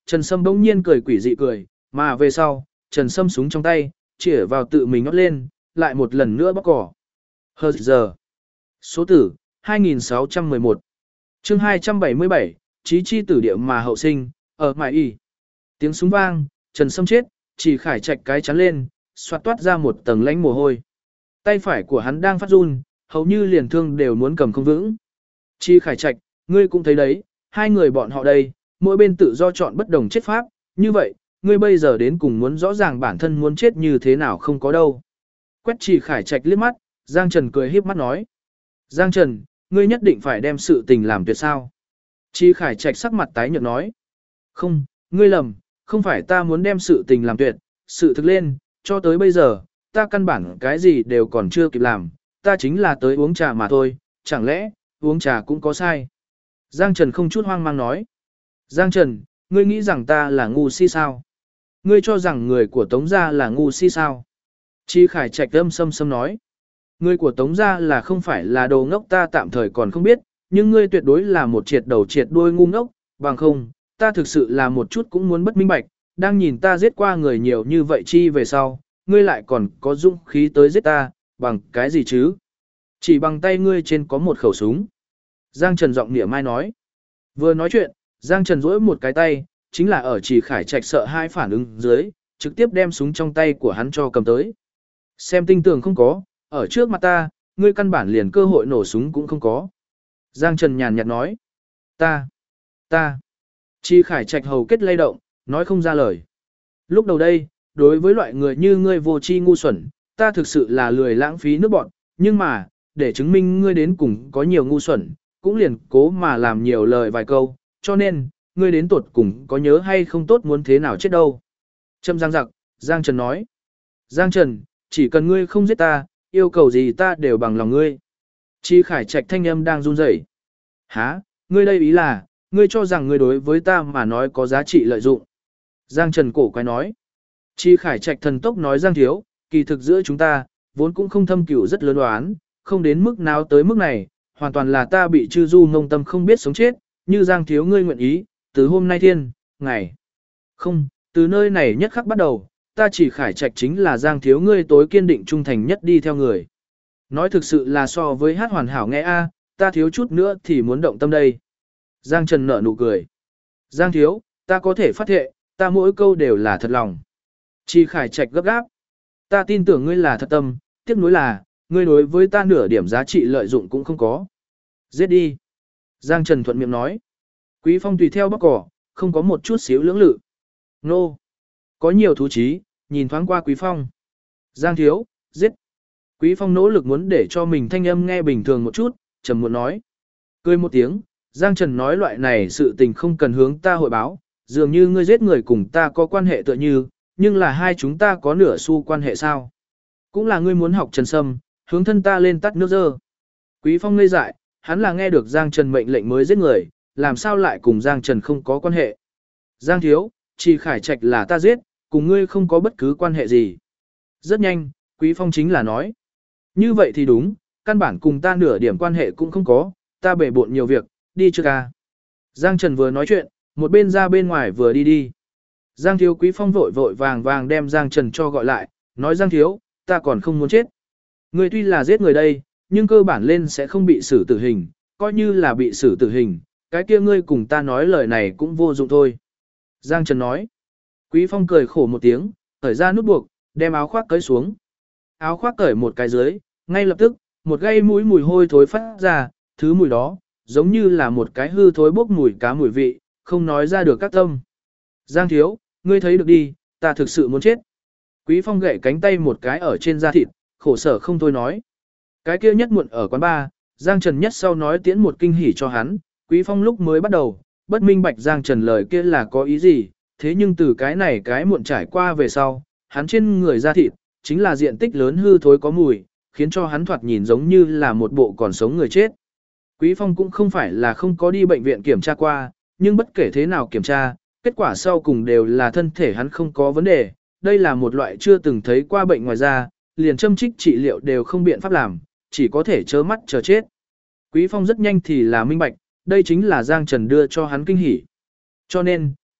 Speaker 1: Trần Sâm bỗng nhiên cười quỷ dị cười, mà về sau, Trần Sâm súng trong tay, chĩa vào tự mình ngót lên, lại một lần nữa bóc cỏ. Hờ giờ. Số tử, 2611. Chương 277, Chí chi tử địa mà hậu sinh, ở mại y. Tiếng súng vang, Trần Sâm chết, chỉ khải trạch cái chắn lên, xoát toát ra một tầng lãnh mồ hôi. Tay phải của hắn đang phát run, hầu như liền thương đều muốn cầm không vững. Chi khải trạch, ngươi cũng thấy đấy, hai người bọn họ đây, mỗi bên tự do chọn bất đồng chết pháp, như vậy, ngươi bây giờ đến cùng muốn rõ ràng bản thân muốn chết như thế nào không có đâu. Quét Chi khải trạch liếc mắt, Giang Trần cười híp mắt nói. Giang Trần, ngươi nhất định phải đem sự tình làm tuyệt sao. Chi khải trạch sắc mặt tái nhợt nói. Không, ngươi lầm, không phải ta muốn đem sự tình làm tuyệt, sự thực lên, cho tới bây giờ, ta căn bản cái gì đều còn chưa kịp làm, ta chính là tới uống trà mà thôi, chẳng lẽ, uống trà cũng có sai. Giang Trần không chút hoang mang nói. Giang Trần, ngươi nghĩ rằng ta là ngu si sao? Ngươi cho rằng người của Tống gia là ngu si sao? Chi khải trạch âm sâm sâm nói. Người của Tống gia là không phải là đồ ngốc ta tạm thời còn không biết, nhưng ngươi tuyệt đối là một triệt đầu triệt đuôi ngu ngốc, bằng không, ta thực sự là một chút cũng muốn bất minh bạch, đang nhìn ta giết qua người nhiều như vậy chi về sau, ngươi lại còn có dũng khí tới giết ta, bằng cái gì chứ? Chỉ bằng tay ngươi trên có một khẩu súng. Giang Trần giọng nịa mai nói. Vừa nói chuyện, Giang Trần duỗi một cái tay, chính là ở Chỉ Khải Trạch sợ hai phản ứng dưới, trực tiếp đem súng trong tay của hắn cho cầm tới. Xem tinh tường không có, ở trước mặt ta, ngươi căn bản liền cơ hội nổ súng cũng không có. Giang Trần nhàn nhạt nói. Ta. Chỉ Khải Trạch hầu kết lay động, nói không ra lời. Lúc đầu đây, đối với loại người như ngươi vô tri ngu xuẩn, ta thực sự là lười lãng phí nước bọn, nhưng mà, để chứng minh ngươi đến cùng có nhiều ngu xuẩn, cũng liền cố mà làm nhiều lời vài câu, cho nên, ngươi đến tuột cùng có nhớ hay không tốt muốn thế nào chết đâu. Trâm Giang giặc, Giang Trần nói. Giang Trần, chỉ cần ngươi không giết ta, yêu cầu gì ta đều bằng lòng ngươi. Chi Khải Trạch thanh âm đang run rẩy. Hả, ngươi đây ý là, ngươi cho rằng ngươi đối với ta mà nói có giá trị lợi dụng. Giang Trần cổ quái nói. Chi Khải Trạch thần tốc nói Giang thiếu, kỳ thực giữa chúng ta, vốn cũng không thâm cửu rất lớn đoán, không đến mức nào tới mức này, hoàn toàn là ta bị chư du ngông tâm không biết sống chết, như Giang thiếu ngươi nguyện ý, từ hôm nay thiên, ngày. Không, từ nơi này nhất khắc bắt đầu, ta chỉ Khải Trạch chính là Giang thiếu ngươi tối kiên định trung thành nhất đi theo người. Nói thực sự là so với hát hoàn hảo nghe a, ta thiếu chút nữa thì muốn động tâm đây. Giang Trần nở nụ cười. Giang thiếu, ta có thể phát thệ, ta mỗi câu đều là thật lòng. Chi Khải Trạch gấp gáp. Ta tin tưởng ngươi là thật tâm, tiếc nuối là, ngươi đối với ta nửa điểm giá trị lợi dụng cũng không có. Giết đi. Giang Trần thuận miệng nói. Quý Phong tùy theo bóc cỏ, không có một chút xíu lưỡng lự. Nô. Có nhiều thú trí, nhìn thoáng qua Quý Phong. Giang thiếu, giết. Quý Phong nỗ lực muốn để cho mình thanh âm nghe bình thường một chút, trầm muốn nói. Cười một tiếng, Giang Trần nói loại này sự tình không cần hướng ta hội báo, dường như ngươi giết người cùng ta có quan hệ tựa như, nhưng là hai chúng ta có nửa xu quan hệ sao? Cũng là ngươi muốn học Trần Sâm, hướng thân ta lên tắt nước dơ. Quý Phong ngây dại, hắn là nghe được Giang Trần mệnh lệnh mới giết người, làm sao lại cùng Giang Trần không có quan hệ? Giang thiếu, chỉ Khải Trạch là ta giết, cùng ngươi không có bất cứ quan hệ gì. Rất nhanh, Quý Phong chính là nói. Như vậy thì đúng, căn bản cùng ta nửa điểm quan hệ cũng không có, ta bể bộn nhiều việc, đi chưa ca. Giang Trần vừa nói chuyện, một bên ra bên ngoài vừa đi. Giang thiếu Quý Phong vội vội vàng vàng đem Giang Trần cho gọi lại, nói Giang thiếu, ta còn không muốn chết. Ngươi tuy là giết người đây, nhưng cơ bản lên sẽ không bị xử tử hình, coi như là bị xử tử hình, cái kia ngươi cùng ta nói lời này cũng vô dụng thôi. Giang Trần nói. Quý Phong cười khổ một tiếng, cởi ra nút buộc, đem áo khoác cởi xuống. Áo khoác cởi một cái dưới, ngay lập tức, một gây mũi mùi hôi thối phát ra, thứ mùi đó, giống như là một cái hư thối bốc mùi cá mùi vị, không nói ra được các tâm. Giang thiếu, ngươi thấy được đi, ta thực sự muốn chết. Quý Phong gậy cánh tay một cái ở trên da thịt, khổ sở không thôi nói. Cái kia nhất muộn ở quán bar, Giang Trần nhất sau nói tiễn một kinh hỉ cho hắn, Quý Phong lúc mới bắt đầu, bất minh bạch Giang Trần lời kia là có ý gì, thế nhưng từ cái này cái muộn trải qua về sau, hắn trên người da thịt, chính là diện tích lớn hư thối có mùi, khiến cho hắn thoạt nhìn giống như là một bộ còn sống người chết. Quý Phong cũng không phải là không có đi bệnh viện kiểm tra qua, nhưng bất kể thế nào kiểm tra, kết quả sau cùng đều là thân thể hắn không có vấn đề, đây là một loại chưa từng thấy qua bệnh ngoài da, liền châm trích trị liệu đều không biện pháp làm, chỉ có thể trơ mắt chờ chết. Quý Phong rất nhanh thì là minh bạch, đây chính là Giang Trần đưa cho hắn kinh hỉ. Cho nên,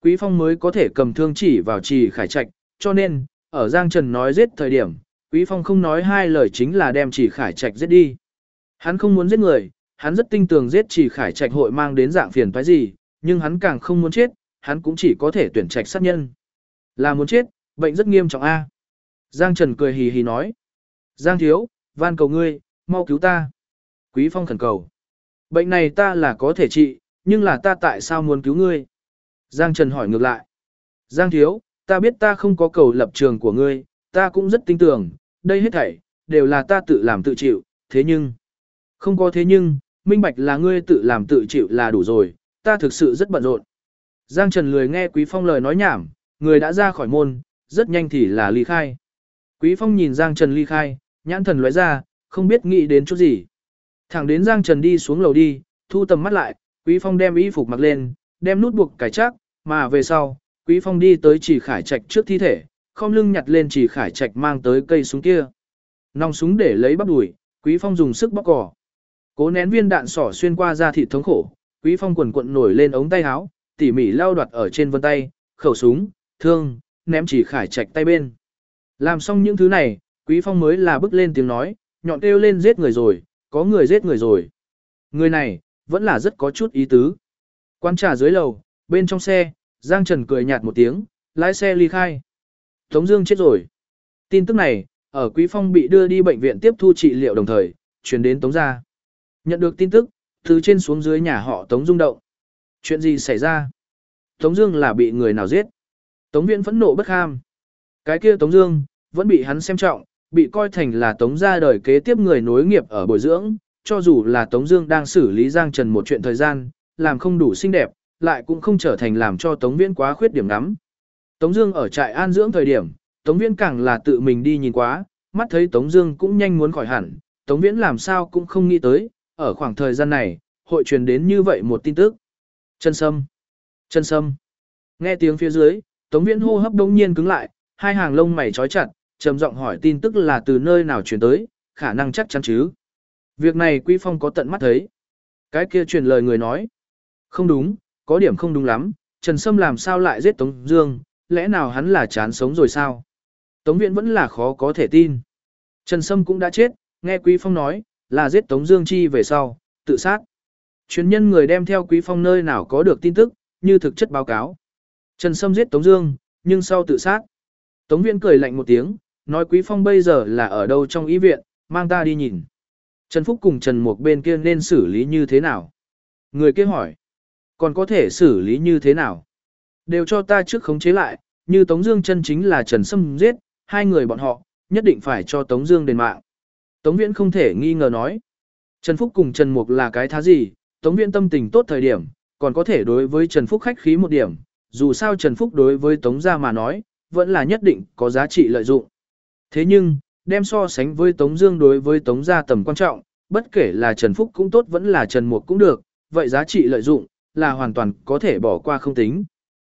Speaker 1: Quý Phong mới có thể cầm thương chỉ vào Trì Khải Trạch, cho nên, ở Giang Trần nói giết thời điểm, Quý Phong không nói hai lời chính là đem Trì Khải Trạch giết đi. Hắn không muốn giết người, hắn rất tin tưởng giết Trì Khải Trạch hội mang đến dạng phiền toái gì, nhưng hắn càng không muốn chết, hắn cũng chỉ có thể tuyển trạch sát nhân. Là muốn chết, bệnh rất nghiêm trọng a. Giang Trần cười hì hì nói. Giang thiếu, van cầu ngươi, mau cứu ta. Quý Phong khẩn cầu. Bệnh này ta là có thể trị, nhưng là ta tại sao muốn cứu ngươi? Giang Trần hỏi ngược lại. Giang thiếu, ta biết ta không có cầu lập trường của ngươi, ta cũng rất tin tưởng, đây hết thảy, đều là ta tự làm tự chịu, thế nhưng... Không có thế nhưng, minh bạch là ngươi tự làm tự chịu là đủ rồi, ta thực sự rất bận rộn. Giang Trần lười nghe Quý Phong lời nói nhảm, người đã ra khỏi môn, rất nhanh thì là ly khai. Quý Phong nhìn Giang Trần ly khai, nhãn thần lóe ra, không biết nghĩ đến chút gì. Thẳng đến Giang Trần đi xuống lầu đi, thu tầm mắt lại, Quý Phong đem y phục mặc lên, đem nút buộc cài chắc, mà về sau, Quý Phong đi tới Trì Khải Trạch trước thi thể, khom lưng nhặt lên Trì Khải Trạch mang tới cây súng kia. Nòng súng để lấy bắp đùi, Quý Phong dùng sức bóp cò. Cố nén viên đạn sỏ xuyên qua da thịt thống khổ, Quý Phong quần quận nổi lên ống tay áo, tỉ mỉ lao đoạt ở trên vân tay, khẩu súng, thương, ném Trì Khải Trạch tay bên. Làm xong những thứ này, Quý Phong mới là bước lên tiếng nói, nhọn kêu lên giết người rồi, có người giết người rồi. Người này, vẫn là rất có chút ý tứ. Quán trà dưới lầu, bên trong xe, Giang Trần cười nhạt một tiếng, lái xe ly khai. Tống Dương chết rồi. Tin tức này, ở Quý Phong bị đưa đi bệnh viện tiếp thu trị liệu đồng thời, truyền đến Tống gia. Nhận được tin tức, từ trên xuống dưới nhà họ Tống rung động. Chuyện gì xảy ra? Tống Dương là bị người nào giết? Tống Viễn phẫn nộ bất kham. Cái kia Tống Dương vẫn bị hắn xem trọng, bị coi thành là Tống gia đời kế tiếp người nối nghiệp ở bồi dưỡng. Cho dù là Tống Dương đang xử lý Giang Trần một chuyện thời gian, làm không đủ xinh đẹp, lại cũng không trở thành làm cho Tống Viễn quá khuyết điểm lắm. Tống Dương ở trại an dưỡng thời điểm, Tống Viễn càng là tự mình đi nhìn quá, mắt thấy Tống Dương cũng nhanh muốn khỏi hẳn, Tống Viễn làm sao cũng không nghĩ tới, ở khoảng thời gian này, hội truyền đến như vậy một tin tức. Chân Sâm, Chân Sâm. Nghe tiếng phía dưới, Tống Viễn hô hấp đống nhiên cứng lại, hai hàng lông mày chói chặt, trầm giọng hỏi tin tức là từ nơi nào truyền tới, khả năng chắc chắn chứ? Việc này Quý Phong có tận mắt thấy. Cái kia truyền lời người nói, không đúng, có điểm không đúng lắm, Trần Sâm làm sao lại giết Tống Dương, lẽ nào hắn là chán sống rồi sao? Tống Viễn vẫn là khó có thể tin. Trần Sâm cũng đã chết, nghe Quý Phong nói, là giết Tống Dương Chi về sau, tự sát. Truyền nhân người đem theo Quý Phong nơi nào có được tin tức, như thực chất báo cáo. Trần Sâm giết Tống Dương, nhưng sau tự sát. Tống Viễn cười lạnh một tiếng, nói Quý Phong bây giờ là ở đâu trong y viện, mang ta đi nhìn. Trần Phúc cùng Trần Mục bên kia nên xử lý như thế nào? Người kia hỏi, còn có thể xử lý như thế nào? Đều cho ta trước khống chế lại, như Tống Dương chân chính là Trần Sâm giết, hai người bọn họ nhất định phải cho Tống Dương đền mạng. Tống Viễn không thể nghi ngờ nói, Trần Phúc cùng Trần Mục là cái thá gì? Tống Viễn tâm tình tốt thời điểm, còn có thể đối với Trần Phúc khách khí một điểm. Dù sao Trần Phúc đối với Tống gia mà nói, vẫn là nhất định có giá trị lợi dụng. Thế nhưng, đem so sánh với Tống Dương đối với Tống gia tầm quan trọng, bất kể là Trần Phúc cũng tốt vẫn là Trần Mục cũng được, vậy giá trị lợi dụng là hoàn toàn có thể bỏ qua không tính.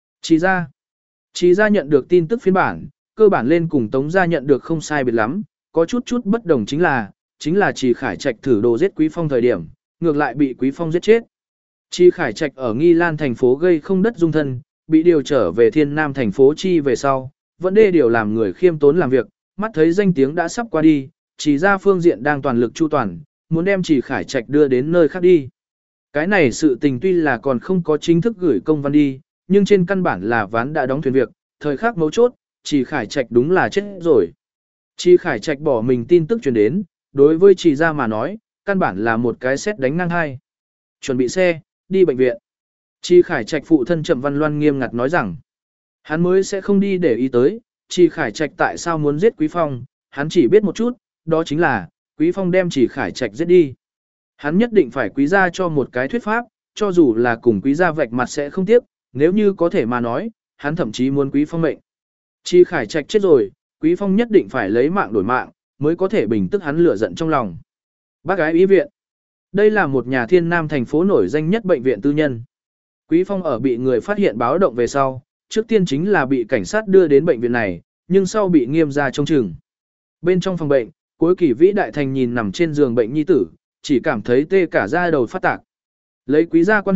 Speaker 1: Chỉ ra nhận được tin tức phiên bản, cơ bản lên cùng Tống gia nhận được không sai biệt lắm, có chút bất đồng chính là Trì Khải Trạch thử đồ giết Quý Phong thời điểm, ngược lại bị Quý Phong giết chết. Trì Khải Trạch ở Nghi Lan thành phố gây không đất dung thân, bị điều trở về Thiên Nam thành phố Chi về sau, vẫn đê điều làm người khiêm tốn làm việc, mắt thấy danh tiếng đã sắp qua đi, Trì gia phương diện đang toàn lực chu toàn, muốn đem Trì Khải Trạch đưa đến nơi khác đi. Cái này sự tình tuy là còn không có chính thức gửi công văn đi, nhưng trên căn bản là ván đã đóng thuyền việc, thời khắc mấu chốt, Trì Khải Trạch đúng là chết rồi. Trì Khải Trạch bỏ mình tin tức truyền đến, đối với Trì gia mà nói, căn bản là một cái sét đánh ngang hai. Chuẩn bị xe, đi bệnh viện. Trì Khải Trạch phụ thân Trầm Văn Loan nghiêm ngặt nói rằng, hắn mới sẽ không đi để ý tới, Trì Khải Trạch tại sao muốn giết Quý Phong, hắn chỉ biết một chút, đó chính là, Quý Phong đem Trì Khải Trạch giết đi. Hắn nhất định phải Quý gia cho một cái thuyết pháp, cho dù là cùng Quý gia vạch mặt sẽ không tiếc, nếu như có thể mà nói, hắn thậm chí muốn Quý Phong mệnh. Trì Khải Trạch chết rồi, Quý Phong nhất định phải lấy mạng đổi mạng, mới có thể bình tức hắn lửa giận trong lòng. Bác gái y viện. Đây là một nhà Thiên Nam thành phố nổi danh nhất bệnh viện tư nhân. Quý Phong ở bị người phát hiện báo động về sau, trước tiên chính là bị cảnh sát đưa đến bệnh viện này, nhưng sau bị nghiêm ra trông chừng. Bên trong phòng bệnh, Cuối Kỳ Vĩ Đại Thành nhìn nằm trên giường bệnh nhi tử, chỉ cảm thấy tê cả da đầu phát tạc. Lấy Quý gia quan hệ,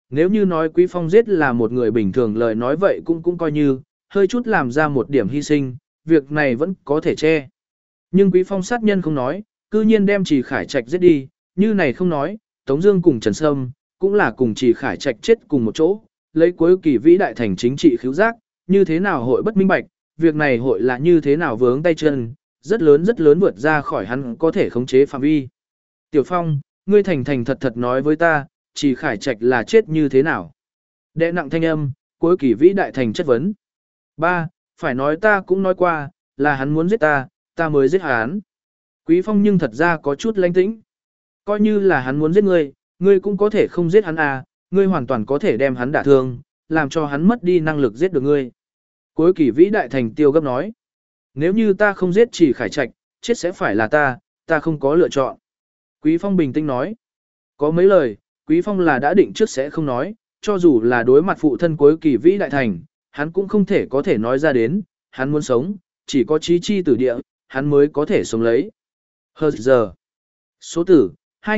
Speaker 1: Nếu như nói Quý Phong giết là một người bình thường lời nói vậy cũng coi như, hơi chút làm ra một điểm hy sinh, việc này vẫn có thể che. Nhưng Quý Phong sát nhân không nói, cư nhiên đem Trì Khải Trạch giết đi, như này không nói, Tống Dương cùng Trần Sâm cũng là cùng Trì Khải Trạch chết cùng một chỗ, lấy cuối kỳ vĩ đại thành chính trị khiếu giác, như thế nào hội bất minh bạch, việc này hội là như thế nào vướng tay chân, rất lớn vượt ra khỏi hắn có thể khống chế phạm vi. Tiểu Phong, ngươi thành thành thật thật nói với ta, Trì Khải Trạch là chết như thế nào? Đệ nặng thanh âm, cuối kỳ vĩ đại thành chất vấn. 3. Phải nói ta cũng nói qua, là hắn muốn giết ta mới giết hắn. Quý Phong nhưng thật ra có chút lãnh tĩnh. Coi như là hắn muốn giết ngươi cũng có thể không giết hắn à, ngươi hoàn toàn có thể đem hắn đả thương, làm cho hắn mất đi năng lực giết được ngươi. Cuối kỳ vĩ đại thành tiêu gấp nói. Nếu như ta không giết Trì Khải Trạch, chết sẽ phải là ta không có lựa chọn. Quý Phong bình tĩnh nói. Có mấy lời, Quý Phong là đã định trước sẽ không nói, cho dù là đối mặt phụ thân cuối kỳ vĩ đại thành, hắn cũng không thể có thể nói ra đến, hắn muốn sống, chỉ có chí chi tử địa, hắn mới có thể sống lấy. Hờ giờ. Số tử,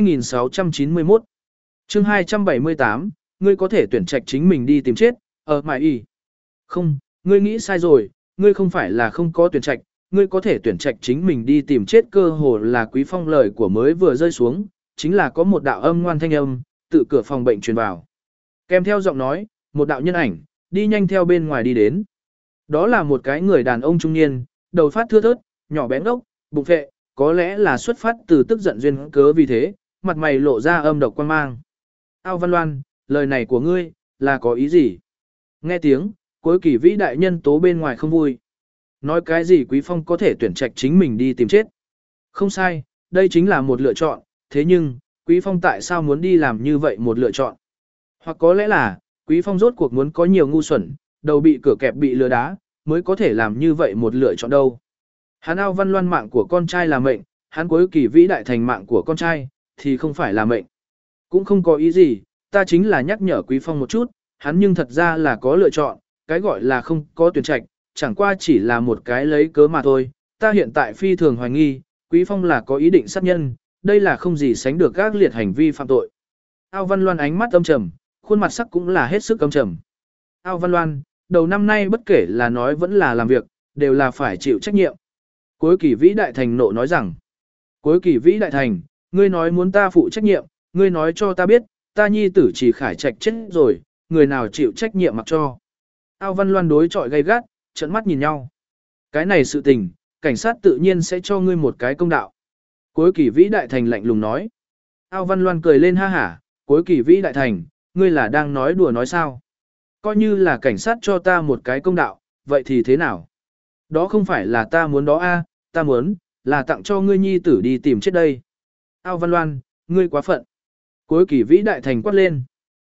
Speaker 1: 2691. Chương 278, ngươi có thể tuyển trạch chính mình đi tìm chết, ở mại y. Không, ngươi nghĩ sai rồi, ngươi không phải là không có tuyển trạch, ngươi có thể tuyển trạch chính mình đi tìm chết, cơ hồ là Quý Phong lời của mới vừa rơi xuống, chính là có một đạo âm ngoan thanh âm, tự cửa phòng bệnh truyền vào. Kèm theo giọng nói, một đạo nhân ảnh, đi nhanh theo bên ngoài đi đến. Đó là một cái người đàn ông trung niên, đầu phát thưa thớt, nhỏ bé ngốc, bụng phệ, có lẽ là xuất phát từ tức giận duyên cớ vì thế, mặt mày lộ ra âm độc quan mang. Ao Văn Loan, lời này của ngươi, là có ý gì? Nghe tiếng, cuối kỳ vĩ đại nhân tố bên ngoài không vui. Nói cái gì Quý Phong có thể tuyển trạch chính mình đi tìm chết? Không sai, đây chính là một lựa chọn, thế nhưng, Quý Phong tại sao muốn đi làm như vậy một lựa chọn? Hoặc có lẽ là, Quý Phong rốt cuộc muốn có nhiều ngu xuẩn, đầu bị cửa kẹp bị lừa đá, mới có thể làm như vậy một lựa chọn đâu. Hắn Ao Văn Loan mạng của con trai là mệnh, hắn cuối kỳ vĩ đại thành mạng của con trai, thì không phải là mệnh. Cũng không có ý gì, ta chính là nhắc nhở Quý Phong một chút, hắn nhưng thật ra là có lựa chọn, cái gọi là không có tuyển trạch, chẳng qua chỉ là một cái lấy cớ mà thôi. Ta hiện tại phi thường hoài nghi, Quý Phong là có ý định sát nhân, đây là không gì sánh được các liệt hành vi phạm tội. Ao Văn Loan ánh mắt âm trầm, khuôn mặt sắc cũng là hết sức âm trầm. Ao Văn Loan, đầu năm nay bất kể là nói vẫn là làm việc, đều là phải chịu trách nhiệm. Cuối kỳ vĩ đại thành nộ nói rằng, cuối kỳ vĩ đại thành, ngươi nói muốn ta phụ trách nhiệm, ngươi nói cho ta biết, ta nhi tử Trì Khải Trạch chết rồi, người nào chịu trách nhiệm mặc cho. Ao Văn Loan đối chọi gay gắt, trợn mắt nhìn nhau. Cái này sự tình, cảnh sát tự nhiên sẽ cho ngươi một cái công đạo. Cuối kỳ vĩ đại thành lạnh lùng nói. Ao Văn Loan cười lên ha hả, cuối kỳ vĩ đại thành, ngươi là đang nói đùa nói sao? Coi như là cảnh sát cho ta một cái công đạo, vậy thì thế nào? Đó không phải là ta muốn đó a, ta muốn, là tặng cho ngươi nhi tử đi tìm chết đây. Ao Văn Loan, ngươi quá phận. Cuối kỳ vĩ đại thành quát lên.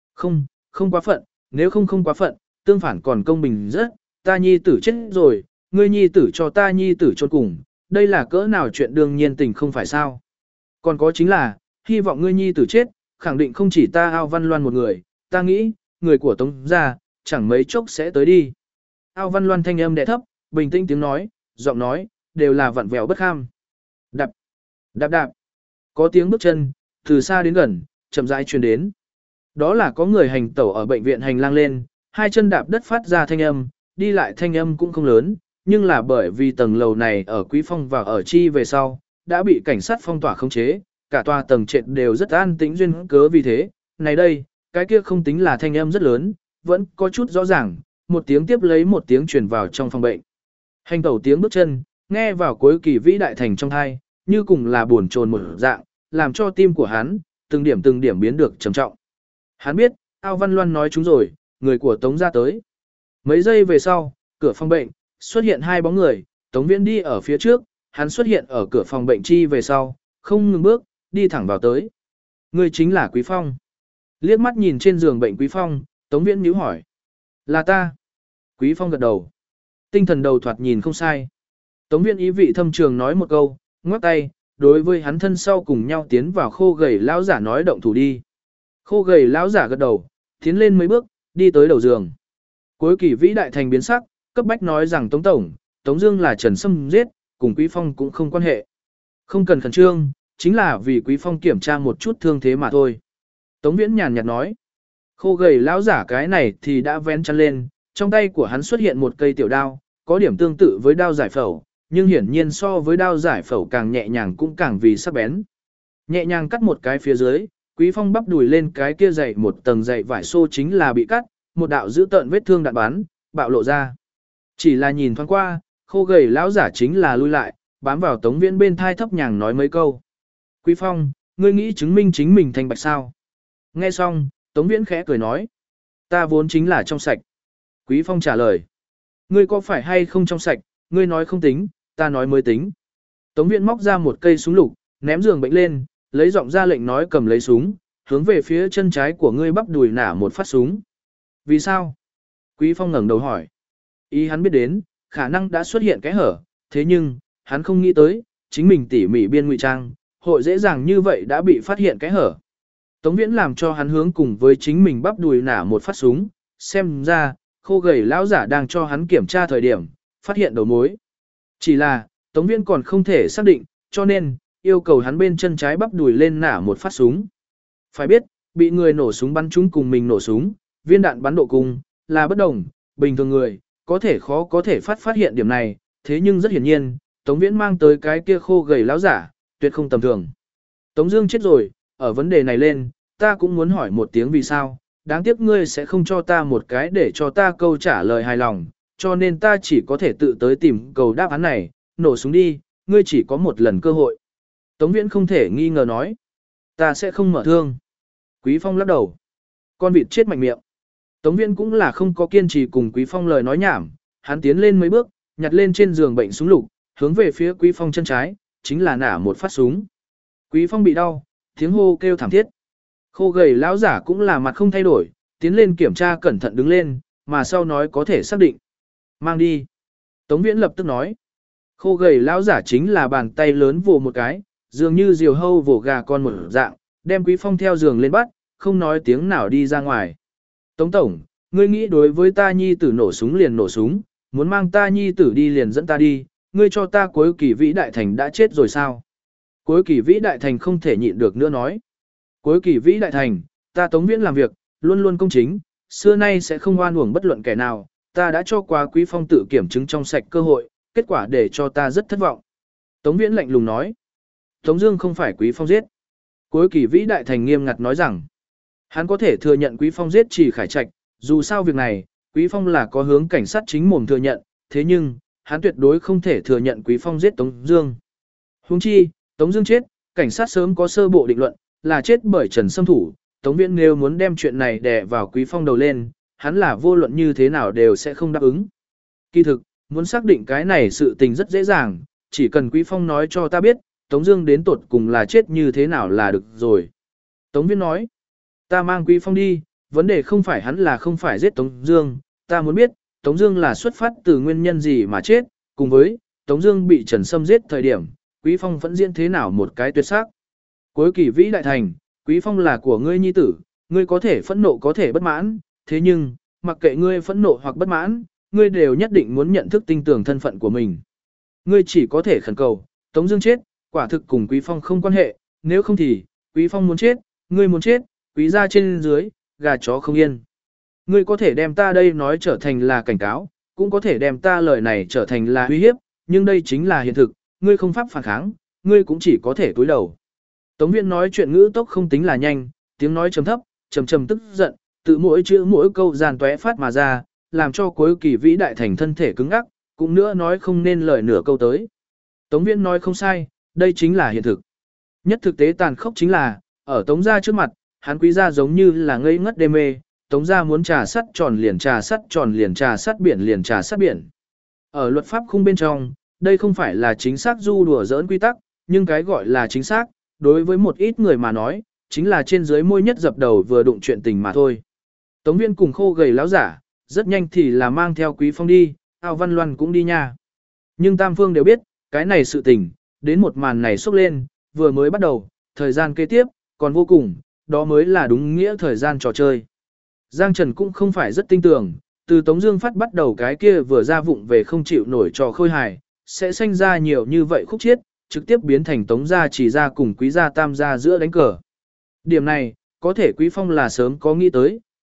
Speaker 1: Không quá phận, nếu không quá phận, tương phản còn công bình rất, ta nhi tử chết rồi, ngươi nhi tử cho ta nhi tử chôn cùng, đây là cỡ nào chuyện đương nhiên tình không phải sao. Còn có chính là, hy vọng ngươi nhi tử chết, khẳng định không chỉ ta Ao Văn Loan một người, ta nghĩ, người của Tống gia, chẳng mấy chốc sẽ tới đi. Ao Văn Loan thanh âm đè thấp, bình tĩnh tiếng nói, giọng nói, đều là vặn vẹo bất kham. Đạp, đạp đạp, có tiếng bước chân, từ xa đến gần, chậm rãi truyền đến. Đó là có người hành tẩu ở bệnh viện hành lang lên, hai chân đạp đất phát ra thanh âm, đi lại thanh âm cũng không lớn, nhưng là bởi vì tầng lầu này ở Quý Phong và ở Chi về sau, đã bị cảnh sát phong tỏa khống chế, cả tòa tầng trệt đều rất an tĩnh duyên cớ vì thế, này đây, cái kia không tính là thanh âm rất lớn, vẫn có chút rõ ràng, một tiếng tiếp lấy một tiếng truyền vào trong phòng bệnh. Hành tẩu tiếng bước chân, nghe vào cuối kỳ vĩ đại thành trong thai, như cùng là buồn chồn một dạng, làm cho tim của hắn, từng điểm biến được trầm trọng. Hắn biết, Ao Văn Loan nói chúng rồi, người của Tống gia tới. Mấy giây về sau, cửa phòng bệnh, xuất hiện hai bóng người, Tống Viễn đi ở phía trước, hắn xuất hiện ở cửa phòng bệnh Chi về sau, không ngừng bước, đi thẳng vào tới. Người chính là Quý Phong. Liếc mắt nhìn trên giường bệnh Quý Phong, Tống Viễn nhíu hỏi. Là ta. Quý Phong gật đầu. Tinh thần đầu thoạt nhìn không sai. Tống Viễn ý vị thâm trường nói một câu, ngoắc tay, đối với hắn thân sau cùng nhau tiến vào khô gầy lão giả nói động thủ đi. Khô gầy lão giả gật đầu, tiến lên mấy bước, đi tới đầu giường. Cuối kỳ vĩ đại thành biến sắc, cấp bách nói rằng Tống Tổng, Tống Dương là Trần Sâm giết, cùng Quý Phong cũng không quan hệ. Không cần khẩn trương, chính là vì Quý Phong kiểm tra một chút thương thế mà thôi. Tống Viễn nhàn nhạt nói. Khô gầy lão giả cái này thì đã vén chăn lên, trong tay của hắn xuất hiện một cây tiểu đao, có điểm tương tự với đao giải phẫu, nhưng hiển nhiên so với đao giải phẫu càng nhẹ nhàng cũng càng vì sắc bén. Nhẹ nhàng cắt một cái phía dưới, Quý Phong bắp đùi lên cái kia dày một tầng dày vải xô chính là bị cắt, một đạo dữ tợn vết thương đạn bắn, bạo lộ ra. Chỉ là nhìn thoáng qua, khô gầy lão giả chính là lui lại, bám vào Tống Viễn bên thai thấp nhàng nói mấy câu. Quý Phong, ngươi nghĩ chứng minh chính mình thành bạch sao? Nghe xong, Tống Viễn khẽ cười nói. Ta vốn chính là trong sạch. Quý Phong trả lời. Ngươi có phải hay không trong sạch, ngươi nói không tính, ta nói mới tính. Tống Viễn móc ra một cây súng lục, ném giường bệnh lên, lấy giọng ra lệnh nói cầm lấy súng, hướng về phía chân trái của ngươi bắp đùi nả một phát súng. Vì sao? Quý Phong ngẩng đầu hỏi. Ý hắn biết đến, khả năng đã xuất hiện cái hở, thế nhưng, hắn không nghĩ tới, chính mình tỉ mỉ biên ngụy trang, hội dễ dàng như vậy đã bị phát hiện cái hở. Tống Viễn làm cho hắn hướng cùng với chính mình bắp đùi nả một phát súng, xem ra, khô gầy lão giả đang cho hắn kiểm tra thời điểm, phát hiện đầu mối. Chỉ là, Tống Viễn còn không thể xác định, cho nên, yêu cầu hắn bên chân trái bắp đùi lên nả một phát súng. Phải biết, bị người nổ súng bắn trúng cùng mình nổ súng, viên đạn bắn độ cùng, là bất đồng, bình thường người, có thể khó có thể phát hiện điểm này, thế nhưng rất hiển nhiên, Tống Viễn mang tới cái kia khô gầy lão giả, tuyệt không tầm thường. Tống Dương chết rồi, ở vấn đề này lên, ta cũng muốn hỏi một tiếng vì sao, đáng tiếc ngươi sẽ không cho ta một cái để cho ta câu trả lời hài lòng, cho nên ta chỉ có thể tự tới tìm cầu đáp án này, nổ súng đi, ngươi chỉ có một lần cơ hội. Tống Viễn không thể nghi ngờ nói, ta sẽ không mở thương. Quý Phong lắc đầu, con vịt chết mạnh miệng. Tống Viễn cũng là không có kiên trì cùng Quý Phong lời nói nhảm, hắn tiến lên mấy bước, nhặt lên trên giường bệnh súng lục, hướng về phía Quý Phong chân trái, chính là nả một phát súng. Quý Phong bị đau, tiếng hô kêu thảm thiết. Khô gầy lão giả cũng là mặt không thay đổi, tiến lên kiểm tra cẩn thận đứng lên, mà sau nói có thể xác định. Mang đi. Tống Viễn lập tức nói. Khô gầy lão giả chính là bàn tay lớn vồ một cái, dường như diều hâu vồ gà con một dạng, đem Quý Phong theo giường lên bắt, không nói tiếng nào đi ra ngoài. Tống tổng, ngươi nghĩ đối với ta nhi tử nổ súng liền nổ súng, muốn mang ta nhi tử đi liền dẫn ta đi, ngươi cho ta cuối kỳ vĩ đại thành đã chết rồi sao? Cuối kỳ vĩ đại thành không thể nhịn được nữa nói. Cuối kỳ vĩ đại thành, ta Tống Viễn làm việc, luôn luôn công chính, xưa nay sẽ không oan uổng bất luận kẻ nào, ta đã cho quá Quý Phong tự kiểm chứng trong sạch cơ hội, kết quả để cho ta rất thất vọng. Tống Viễn lạnh lùng nói. Tống Dương không phải Quý Phong giết. Cuối kỳ vĩ đại thành nghiêm ngặt nói rằng, hắn có thể thừa nhận Quý Phong giết Trì Khải Trạch, dù sao việc này, Quý Phong là có hướng cảnh sát chính mồm thừa nhận, thế nhưng, hắn tuyệt đối không thể thừa nhận Quý Phong giết Tống Dương. Huống chi, Tống Dương chết, cảnh sát sớm có sơ bộ định luận, là chết bởi Trần Sâm thủ. Tống Viễn nếu muốn đem chuyện này đè vào Quý Phong đầu lên, hắn là vô luận như thế nào đều sẽ không đáp ứng. Kỳ thực, muốn xác định cái này sự tình rất dễ dàng, chỉ cần Quý Phong nói cho ta biết, Tống Dương đến tột cùng là chết như thế nào là được rồi. Tống Viễn nói, ta mang Quý Phong đi, vấn đề không phải hắn là không phải giết Tống Dương, ta muốn biết, Tống Dương là xuất phát từ nguyên nhân gì mà chết, cùng với Tống Dương bị Trần Sâm giết thời điểm, Quý Phong vẫn diễn thế nào một cái tuyệt sắc. Cuối kỳ vĩ đại thành, Quý Phong là của ngươi nhi tử, ngươi có thể phẫn nộ có thể bất mãn, thế nhưng, mặc kệ ngươi phẫn nộ hoặc bất mãn, ngươi đều nhất định muốn nhận thức tin tưởng thân phận của mình. Ngươi chỉ có thể khẩn cầu, Tống Dương chết, quả thực cùng Quý Phong không quan hệ, nếu không thì, Quý Phong muốn chết, ngươi muốn chết, Quý gia trên dưới, gà chó không yên. Ngươi có thể đem ta đây nói trở thành là cảnh cáo, cũng có thể đem ta lời này trở thành là uy hiếp, nhưng đây chính là hiện thực, ngươi không pháp phản kháng, ngươi cũng chỉ có thể cúi đầu. Tống Viễn nói chuyện ngữ tốc không tính là nhanh, tiếng nói trầm thấp, trầm trầm tức giận, tự mỗi chữ mỗi câu giàn tóe phát mà ra, làm cho cuối kỳ vĩ đại thành thân thể cứng ngắc, cũng nữa nói không nên lời nửa câu tới. Tống Viễn nói không sai, đây chính là hiện thực. Nhất thực tế tàn khốc chính là, ở Tống gia trước mặt, hắn Quý gia giống như là ngây ngất đê mê, Tống gia muốn trà sắt tròn liền trà sắt tròn liền trà sắt biển liền trà sắt biển. Ở luật pháp khung bên trong, đây không phải là chính xác du đùa giỡn quy tắc, nhưng cái gọi là chính xác, đối với một ít người mà nói, chính là trên dưới môi nhất dập đầu vừa đụng chuyện tình mà thôi. Tống Viễn cùng khô gầy láo giả, rất nhanh thì là mang theo Quý Phong đi, Ao Văn Loan cũng đi nha. Nhưng Tam Phương đều biết, cái này sự tình, đến một màn này xốc lên, vừa mới bắt đầu, thời gian kế tiếp, còn vô cùng, đó mới là đúng nghĩa thời gian trò chơi. Giang Trần cũng không phải rất tin tưởng, từ Tống Dương phát bắt đầu cái kia vừa ra vụng về không chịu nổi trò khôi hài, sẽ sinh ra nhiều như vậy khúc chiết, trực tiếp biến thành Tống gia chỉ gia cùng Quý gia Tam gia giữa đánh cờ. Điểm này, có thể Quý Phong là sớm có nghĩ tới,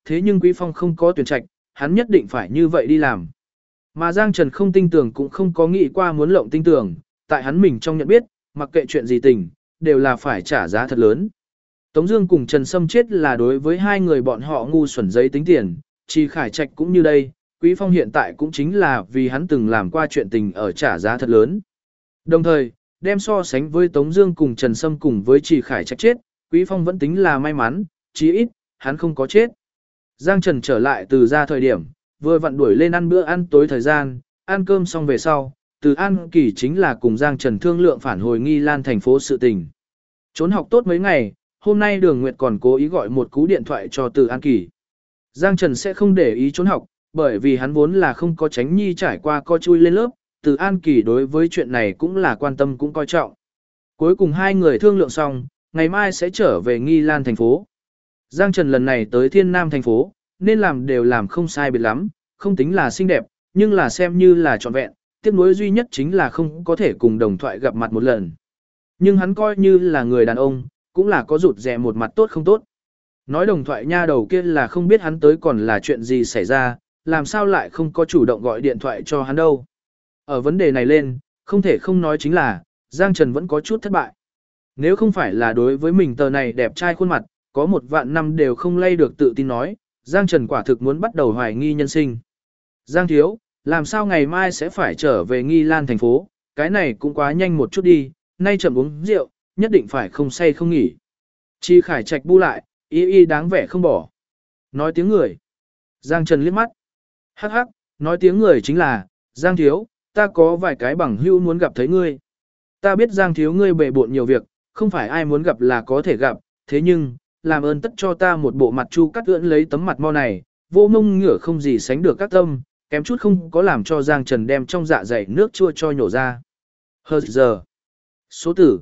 Speaker 1: thế nhưng Quý Phong không có tuyển trạch, hắn nhất định phải như vậy đi làm. Mà Giang Trần không tin tưởng cũng không có nghĩ qua muốn lộng tin tưởng, tại hắn mình trong nhận biết, mặc kệ chuyện gì tình, đều là phải trả giá thật lớn. Tống Dương cùng Trần Sâm chết là đối với hai người bọn họ ngu xuẩn giấy tính tiền, Chi Khải Trạch cũng như đây, Quý Phong hiện tại cũng chính là vì hắn từng làm qua chuyện tình ở trả giá thật lớn. Đồng thời, đem so sánh với Tống Dương cùng Trần Sâm cùng với Chi Khải Trạch chết, Quý Phong vẫn tính là may mắn, chí ít hắn không có chết. Giang Trần trở lại từ ra thời điểm, vừa vặn đuổi lên ăn bữa ăn tối thời gian, ăn cơm xong về sau, Từ An Kỳ chính là cùng Giang Trần thương lượng phản hồi Nghi Lan thành phố sự tình. Trốn học tốt mấy ngày, hôm nay Đường Nguyệt còn cố ý gọi một cú điện thoại cho Từ An Kỳ. Giang Trần sẽ không để ý trốn học, bởi vì hắn vốn là không có tránh nhi trải qua co chui lên lớp, Từ An Kỳ đối với chuyện này cũng là quan tâm cũng coi trọng. Cuối cùng hai người thương lượng xong, ngày mai sẽ trở về Nghi Lan thành phố. Giang Trần lần này tới Thiên Nam thành phố, nên làm đều làm không sai biệt lắm, không tính là xinh đẹp, nhưng là xem như là trọn vẹn, tiếc nuối duy nhất chính là không có thể cùng đồng thoại gặp mặt một lần. Nhưng hắn coi như là người đàn ông, cũng là có rụt rè một mặt tốt không tốt. Nói đồng thoại nha đầu kia là không biết hắn tới còn là chuyện gì xảy ra, làm sao lại không có chủ động gọi điện thoại cho hắn đâu. Ở vấn đề này lên, không thể không nói chính là, Giang Trần vẫn có chút thất bại. Nếu không phải là đối với mình tờ này đẹp trai khuôn mặt, có 1.000 năm đều không lay được tự tin nói, Giang Trần quả thực muốn bắt đầu hoài nghi nhân sinh. Giang thiếu, làm sao ngày mai sẽ phải trở về Nghi Lan thành phố, cái này cũng quá nhanh một chút đi, nay chậm uống rượu, nhất định phải không say không nghỉ. Chi Khải Trạch bu lại, y đáng vẻ không bỏ. Nói tiếng người. Giang Trần liếc mắt. Hắc hắc, nói tiếng người chính là, Giang thiếu, ta có vài cái bằng hữu muốn gặp thấy ngươi. Ta biết Giang thiếu ngươi bề bộn nhiều việc, không phải ai muốn gặp là có thể gặp, thế nhưng, làm ơn tất cho ta một bộ mặt chu cắt ưỡn lấy tấm mặt mo này, vô mông ngửa không gì sánh được các tâm, kém chút không có làm cho Giang Trần đem trong dạ dày nước chua cho nhổ ra. Hờ giờ. Số tử,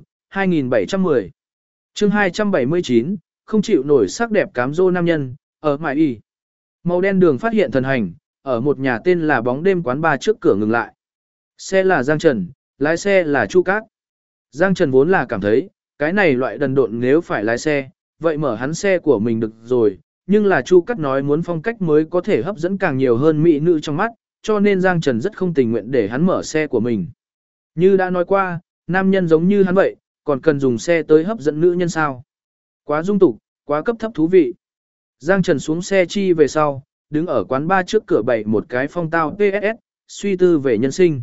Speaker 1: 2710. Chương 279, không chịu nổi sắc đẹp cám dỗ nam nhân, ở Mại Y. Màu đen đường phát hiện thần hành, ở một nhà tên là Bóng Đêm quán bar trước cửa ngừng lại. Xe là Giang Trần, lái xe là Chu Cát. Giang Trần vốn là cảm thấy, cái này loại đần độn nếu phải lái xe, vậy mở hắn xe của mình được rồi, nhưng là Chu Cát nói muốn phong cách mới có thể hấp dẫn càng nhiều hơn mỹ nữ trong mắt, cho nên Giang Trần rất không tình nguyện để hắn mở xe của mình. Như đã nói qua, nam nhân giống như hắn vậy, còn cần dùng xe tới hấp dẫn nữ nhân sao. Quá dung tục, quá cấp thấp thú vị. Giang Trần xuống xe chi về sau, đứng ở quán bar trước cửa bày một cái phong tao PSS, suy tư về nhân sinh.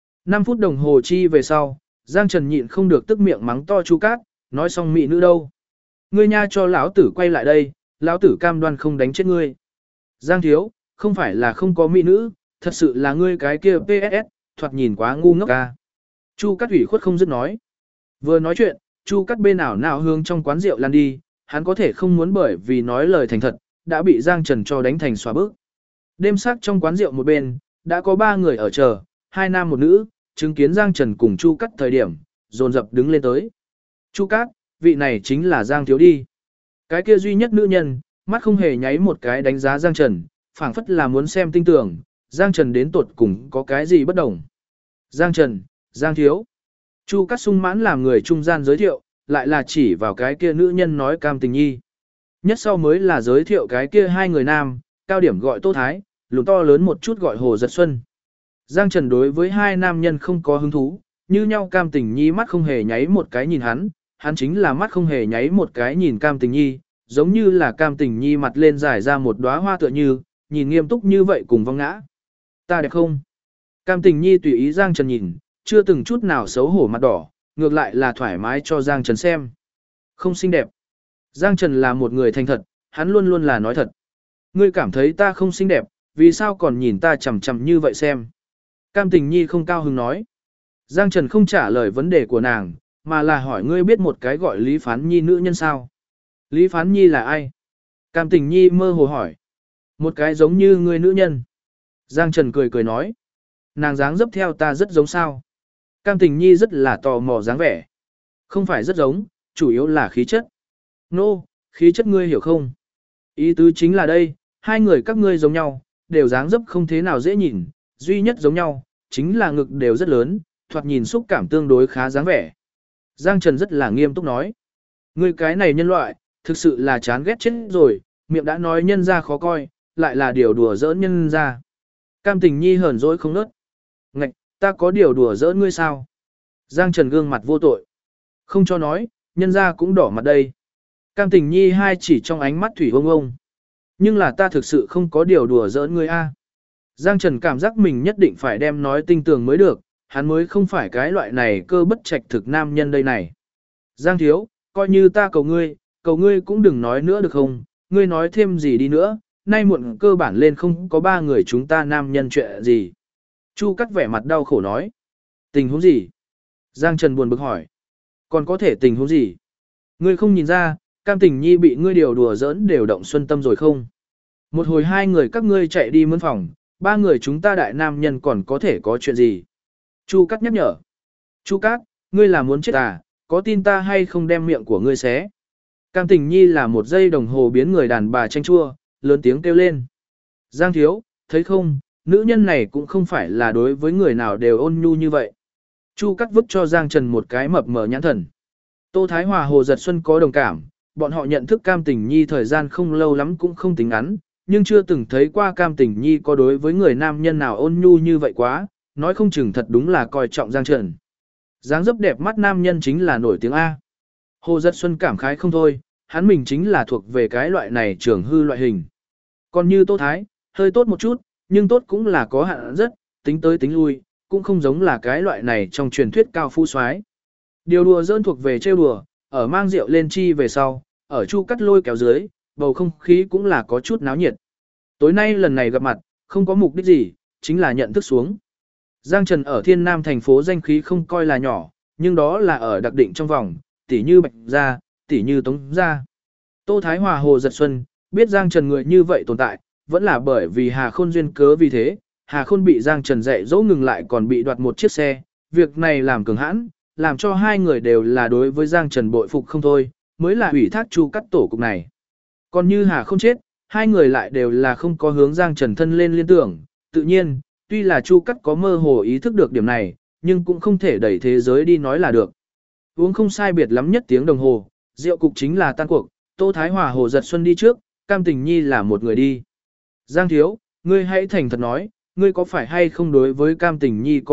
Speaker 1: 5 phút đồng hồ chi về sau, Giang Trần nhịn không được tức miệng mắng to Chu Cát, nói xong mỹ nữ đâu. Ngươi nha cho lão tử quay lại đây, lão tử cam đoan không đánh chết ngươi. Giang thiếu, không phải là không có mỹ nữ, thật sự là ngươi cái kia PSS, thoạt nhìn quá ngu ngốc ca. Chu Cát ủy khuất không dứt nói. Vừa nói chuyện, Chu Cát bên nào hướng trong quán rượu lan đi, hắn có thể không muốn bởi vì nói lời thành thật, đã bị Giang Trần cho đánh thành xóa bước. Đêm sắc trong quán rượu một bên, đã có 3 người ở chờ, 2 nam một nữ, chứng kiến Giang Trần cùng Chu Cát thời điểm, dồn dập đứng lên tới. Chu Cát, vị này chính là Giang thiếu đi. Cái kia duy nhất nữ nhân, mắt không hề nháy một cái đánh giá Giang Trần, phảng phất là muốn xem tinh tưởng, Giang Trần đến tột cùng có cái gì bất đồng. Giang Trần, Giang thiếu. Chu Cát sung mãn làm người trung gian giới thiệu, lại là chỉ vào cái kia nữ nhân nói Cam Tình Nhi. Nhất sau mới là giới thiệu cái kia 2 người nam, cao điểm gọi Tô Thái, lùn to lớn một chút gọi Hồ Giật Xuân. Giang Trần đối với 2 nam nhân không có hứng thú, như nhau Cam Tình Nhi mắt không hề nháy một cái nhìn hắn chính là mắt không hề nháy một cái nhìn Cam Tình Nhi, giống như là Cam Tình Nhi mặt lên dài ra một đóa hoa tựa như, nhìn nghiêm túc như vậy cùng vong ngã. Ta đẹp không? Cam Tình Nhi tùy ý Giang Trần nhìn, chưa từng chút nào xấu hổ mặt đỏ, ngược lại là thoải mái cho Giang Trần xem. Không xinh đẹp. Giang Trần là một người thành thật, hắn luôn luôn là nói thật. Ngươi cảm thấy ta không xinh đẹp, vì sao còn nhìn ta chằm chằm như vậy xem? Cam Tình Nhi không cao hứng nói. Giang Trần không trả lời vấn đề của nàng, mà là hỏi ngươi biết một cái gọi Lý Phán Nhi nữ nhân sao? Lý Phán Nhi là ai? Cam Tình Nhi mơ hồ hỏi. Một cái giống như ngươi nữ nhân. Giang Trần cười cười nói. Nàng dáng dấp theo ta rất giống sao? Cam Tình Nhi rất là tò mò dáng vẻ. Không phải rất giống, chủ yếu là khí chất. Nô, khí chất ngươi hiểu không? Ý tứ chính là đây, 2 người các ngươi giống nhau, đều dáng dấp không thế nào dễ nhìn, duy nhất giống nhau, chính là ngực đều rất lớn, thoạt nhìn xúc cảm tương đối khá dáng vẻ. Giang Trần rất là nghiêm túc nói. Ngươi cái này nhân loại, thực sự là chán ghét chết rồi, miệng đã nói nhân ra khó coi, lại là điều đùa giỡn nhân ra. Cam Tình Nhi hờn dỗi không nớt. Ngạch, ta có điều đùa giỡn ngươi sao? Giang Trần gương mặt vô tội. Không cho nói, nhân ra cũng đỏ mặt đây. Cam Tình Nhi hai chỉ trong ánh mắt thủy ông ông. Nhưng là ta thực sự không có điều đùa giỡn ngươi a. Giang Trần cảm giác mình nhất định phải đem nói tinh tường mới được, hắn mới không phải cái loại này cơ bất trạch thực nam nhân đây này. Giang thiếu, coi như ta cầu ngươi cũng đừng nói nữa được không, ngươi nói thêm gì đi nữa, nay muộn cơ bản lên không có ba người chúng ta nam nhân chuyện gì. Chu Cắt vẻ mặt đau khổ nói. Tình huống gì? Giang Trần buồn bực hỏi. Còn có thể tình huống gì? Ngươi không nhìn ra, Cam Tình Nhi bị ngươi điều đùa giỡn đều động xuân tâm rồi không? Một hồi hai người các ngươi chạy đi mướn phòng, ba người chúng ta đại nam nhân còn có thể có chuyện gì? Chu Cắt nhắc nhở. Chu Cát, ngươi là muốn chết à, có tin ta hay không đem miệng của ngươi xé? Cam Tình Nhi là một giây đồng hồ biến người đàn bà tranh chua, lớn tiếng kêu lên. Giang thiếu, thấy không, nữ nhân này cũng không phải là đối với người nào đều ôn nhu như vậy. Chu Cắt vứt cho Giang Trần một cái mập mờ nhãn thần. Tô Thái Hòa Hồ Giật Xuân có đồng cảm, bọn họ nhận thức Cam Tình Nhi thời gian không lâu lắm cũng không tính ngắn, nhưng chưa từng thấy qua Cam Tình Nhi có đối với người nam nhân nào ôn nhu như vậy quá, nói không chừng thật đúng là coi trọng Giang Trần. Dáng dấp đẹp mắt nam nhân chính là nổi tiếng A. Hồ Giật Xuân cảm khái không thôi, hắn mình chính là thuộc về cái loại này trường hư loại hình. Còn như Tô Thái, hơi tốt một chút, nhưng tốt cũng là có hạn rất, tính tới tính lui, cũng không giống là cái loại này trong truyền thuyết cao phú soái. Điều đùa dỡn thuộc về trêu đùa, ở mang rượu lên chi về sau, ở Chu Cắt lôi kéo dưới, bầu không khí cũng là có chút náo nhiệt. Tối nay lần này gặp mặt, không có mục đích gì, chính là nhận thức xuống. Giang Trần ở Thiên Nam thành phố danh khí không coi là nhỏ, nhưng đó là ở đặc định trong vòng, tỉ như Bạch Gia, tỉ như Tống Gia. Tô Thái Hòa Hồ Giật Xuân, biết Giang Trần người như vậy tồn tại, vẫn là bởi vì Hà Khôn duyên cớ vì thế, Hà Khôn bị Giang Trần dạy dỗ ngừng lại còn bị đoạt một chiếc xe, việc này làm cường hãn, làm cho hai người đều là đối với Giang Trần bội phục không thôi, mới là ủy thác Chu Cắt tổ cục này. Còn như Hà Khôn chết, hai người lại đều là không có hướng Giang Trần thân lên liên tưởng, tự nhiên, tuy là Chu Cắt có mơ hồ ý thức được điểm này, nhưng cũng không thể đẩy thế giới đi nói là được. Uống không sai biệt lắm nhất tiếng đồng hồ, rượu cục chính là tan cuộc, Tô Thái Hòa Hồ Giật Xuân đi trước, Cam Tình Nhi là một người đi. Giang thiếu, ngươi hãy thành thật nói, ngươi có phải hay không đối với Cam Tình Nhi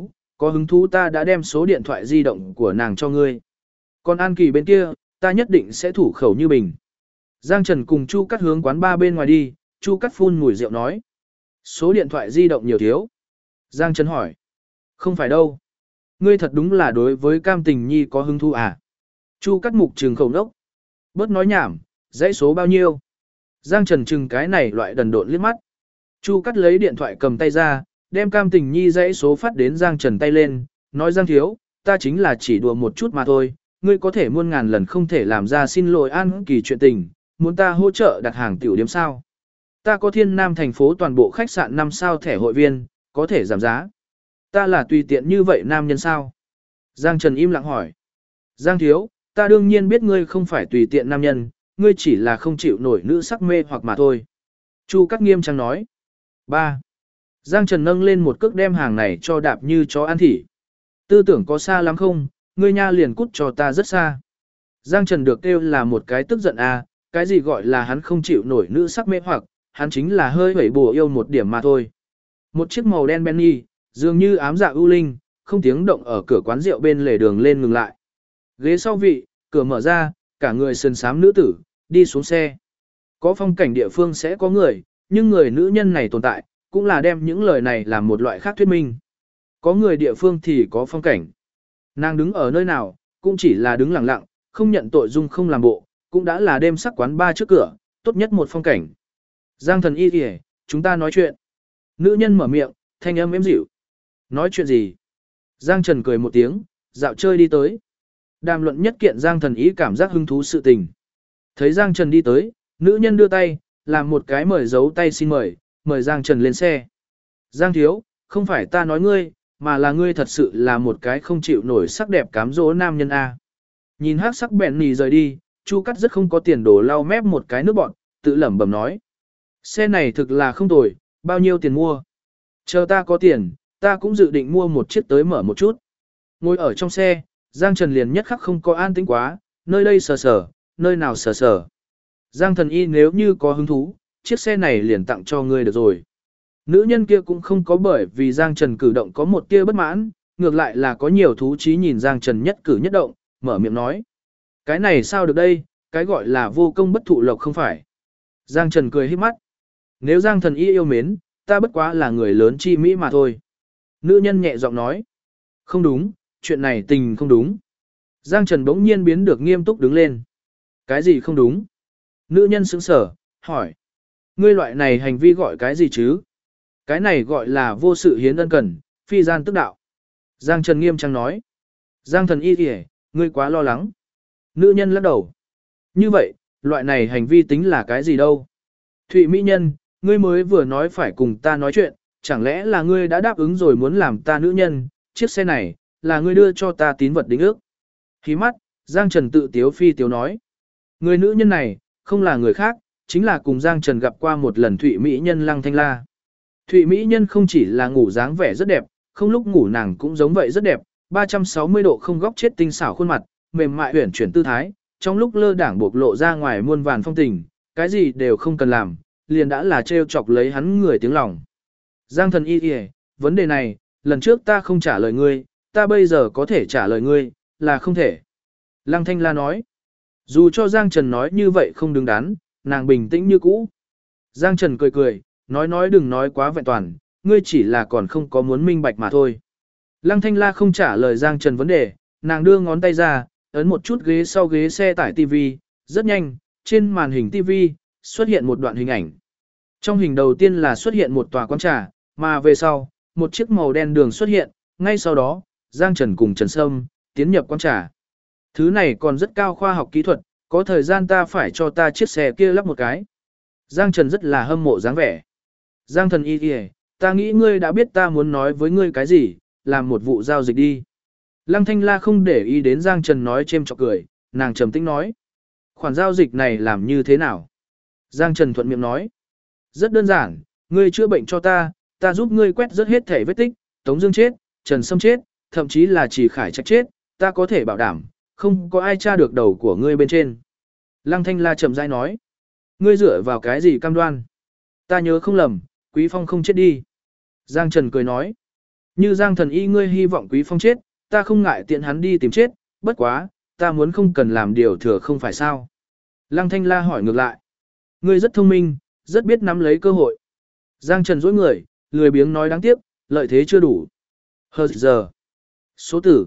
Speaker 1: có hứng thú ta đã đem số điện thoại di động của nàng cho ngươi. Còn An Kỳ bên kia, ta nhất định sẽ thủ khẩu như bình. Giang Trần cùng Chu Cắt hướng quán bar bên ngoài đi, Chu Cắt phun mùi rượu nói. Số điện thoại di động nhiều thiếu. Giang Trần hỏi. Không phải đâu. Ngươi thật đúng là đối với Cam Tình Nhi có hứng thú à? Chu Cắt mục trừng khẩu nốc. Bớt nói nhảm, dãy số bao nhiêu? Giang Trần trừng cái này loại đần độn liếc mắt. Chu Cắt lấy điện thoại cầm tay ra, đem Cam Tình Nhi dãy số phát đến Giang Trần tay lên, nói Giang thiếu, ta chính là chỉ đùa một chút mà thôi, ngươi có thể muôn ngàn lần không thể làm ra xin lỗi An Kỳ chuyện tình, muốn ta hỗ trợ đặt hàng tiểu điểm sao? Ta có Thiên Nam thành phố toàn bộ khách sạn 5 sao thẻ hội viên, có thể giảm giá. Ta là tùy tiện như vậy nam nhân sao? Giang Trần im lặng hỏi. Giang thiếu, ta đương nhiên biết ngươi không phải tùy tiện nam nhân, ngươi chỉ là không chịu nổi nữ sắc mê hoặc mà thôi. Chu Cắt nghiêm trang nói. 3. Giang Trần nâng lên một cước đem hàng này cho đạp như chó ăn thỉ. Tư tưởng có xa lắm không, ngươi nha liền cút cho ta rất xa. Giang Trần được kêu là một cái tức giận à, cái gì gọi là hắn không chịu nổi nữ sắc mê hoặc, hắn chính là hơi hẩy bùa yêu một điểm mà thôi. Một chiếc màu đen Bentley, dường như ám dạ ưu linh, không tiếng động ở cửa quán rượu bên lề đường lên ngừng lại. Ghế sau vị, cửa mở ra, cả người sườn xám nữ tử, đi xuống xe. Có phong cảnh địa phương sẽ có người, nhưng người nữ nhân này tồn tại, cũng là đem những lời này làm một loại khác thuyết minh. Có người địa phương thì có phong cảnh. Nàng đứng ở nơi nào, cũng chỉ là đứng lặng lặng, không nhận tội dung không làm bộ, cũng đã là đêm sắc quán ba trước cửa, tốt nhất một phong cảnh. Giang thần y kìa, chúng ta nói chuyện. Nữ nhân mở miệng, thanh âm êm dịu. Nói chuyện gì? Giang Trần cười một tiếng, dạo chơi đi tới. Đàm luận nhất kiện Giang thần ý cảm giác hứng thú sự tình. Thấy Giang Trần đi tới, nữ nhân đưa tay, làm một cái mời dấu tay xin mời Giang Trần lên xe. Giang thiếu, không phải ta nói ngươi, mà là ngươi thật sự là một cái không chịu nổi sắc đẹp cám dỗ nam nhân A. Nhìn hát sắc bẹn nì rời đi, Chu Cắt rất không có tiền đổ lau mép một cái nước bọn, tự lẩm bẩm nói. Xe này thực là không tồi, bao nhiêu tiền mua? Chờ ta có tiền, ta cũng dự định mua một chiếc tới mở một chút. Ngồi ở trong xe, Giang Trần liền nhất khắc không có an tĩnh quá, nơi đây sờ sờ, nơi nào sờ sờ. Giang thần y nếu như có hứng thú, chiếc xe này liền tặng cho ngươi được rồi. Nữ nhân kia cũng không có bởi vì Giang Trần cử động có một tia bất mãn, ngược lại là có nhiều thú chí nhìn Giang Trần nhất cử nhất động, mở miệng nói. Cái này sao được đây, cái gọi là vô công bất thụ lộc không phải. Giang Trần cười híp mắt. Nếu Giang thần y yêu mến, ta bất quá là người lớn chi mỹ mà thôi. Nữ nhân nhẹ giọng nói. Không đúng, chuyện này tình không đúng. Giang Trần bỗng nhiên biến được nghiêm túc đứng lên. Cái gì không đúng? Nữ nhân sững sờ, hỏi. Ngươi loại này hành vi gọi cái gì chứ? Cái này gọi là vô sự hiến ân cần, phi gian tức đạo. Giang Trần nghiêm trang nói. Giang thần y kìa, ngươi quá lo lắng. Nữ nhân lắc đầu. Như vậy, loại này hành vi tính là cái gì đâu? Thụy Mỹ Nhân, ngươi mới vừa nói phải cùng ta nói chuyện, chẳng lẽ là ngươi đã đáp ứng rồi muốn làm ta nữ nhân, chiếc xe này, là ngươi đưa cho ta tín vật đính ước. Hí mắt, Giang Trần tự tiếu phi tiếu nói. Người nữ nhân này, không là người khác, chính là cùng Giang Trần gặp qua một lần Thụy Mỹ Nhân Lăng Thanh La. Thụy Mỹ Nhân không chỉ là ngủ dáng vẻ rất đẹp, không lúc ngủ nàng cũng giống vậy rất đẹp, 360 độ không góc chết tinh xảo khuôn mặt, mềm mại uyển chuyển tư thái, trong lúc lơ đảng bộc lộ ra ngoài muôn vàn phong tình, cái gì đều không cần làm, liền đã là trêu chọc lấy hắn người tiếng lòng. Giang thần y kìa, vấn đề này, lần trước ta không trả lời ngươi, ta bây giờ có thể trả lời ngươi, là không thể. Lăng Thanh La nói, dù cho Giang Trần nói như vậy không đứng đắn, nàng bình tĩnh như cũ. Giang Trần cười cười, nói đừng nói quá vẹn toàn, ngươi chỉ là còn không có muốn minh bạch mà thôi. Lăng Thanh La không trả lời Giang Trần vấn đề, nàng đưa ngón tay ra, ấn một chút ghế sau ghế xe tải TV, rất nhanh, trên màn hình TV, xuất hiện một đoạn hình ảnh. Trong hình đầu tiên là xuất hiện một tòa quán trà, mà về sau, một chiếc màu đen đường xuất hiện, ngay sau đó, Giang Trần cùng Trần Sâm, tiến nhập quán trà. Thứ này còn rất cao khoa học kỹ thuật, có thời gian ta phải cho ta chiếc xe kia lắp một cái. Giang Trần rất là hâm mộ dáng vẻ. Giang thần y kìa, ta nghĩ ngươi đã biết ta muốn nói với ngươi cái gì, làm một vụ giao dịch đi. Lăng Thanh La không để ý đến Giang Trần nói chêm chọc cười, nàng trầm tĩnh nói. Khoản giao dịch này làm như thế nào? Giang Trần thuận miệng nói. Rất đơn giản, ngươi chữa bệnh cho ta, ta giúp ngươi quét rớt hết thể vết tích, Tống Dương chết, Trần Sâm chết, thậm chí là Chỉ Khải Trạch chết, ta có thể bảo đảm, không có ai tra được đầu của ngươi bên trên. Lăng Thanh La chậm rãi nói. Ngươi dựa vào cái gì cam đoan? Ta nhớ không lầm, Quý Phong không chết đi. Giang Trần cười nói. Như Giang thần y ngươi hy vọng Quý Phong chết, ta không ngại tiện hắn đi tìm chết, bất quá, ta muốn không cần làm điều thừa không phải sao. Lăng Thanh La hỏi ngược lại. Ngươi rất thông minh, rất biết nắm lấy cơ hội. Giang Trần dối người, lười biếng nói đáng tiếc, lợi thế chưa đủ. Hờ giờ. Số tử,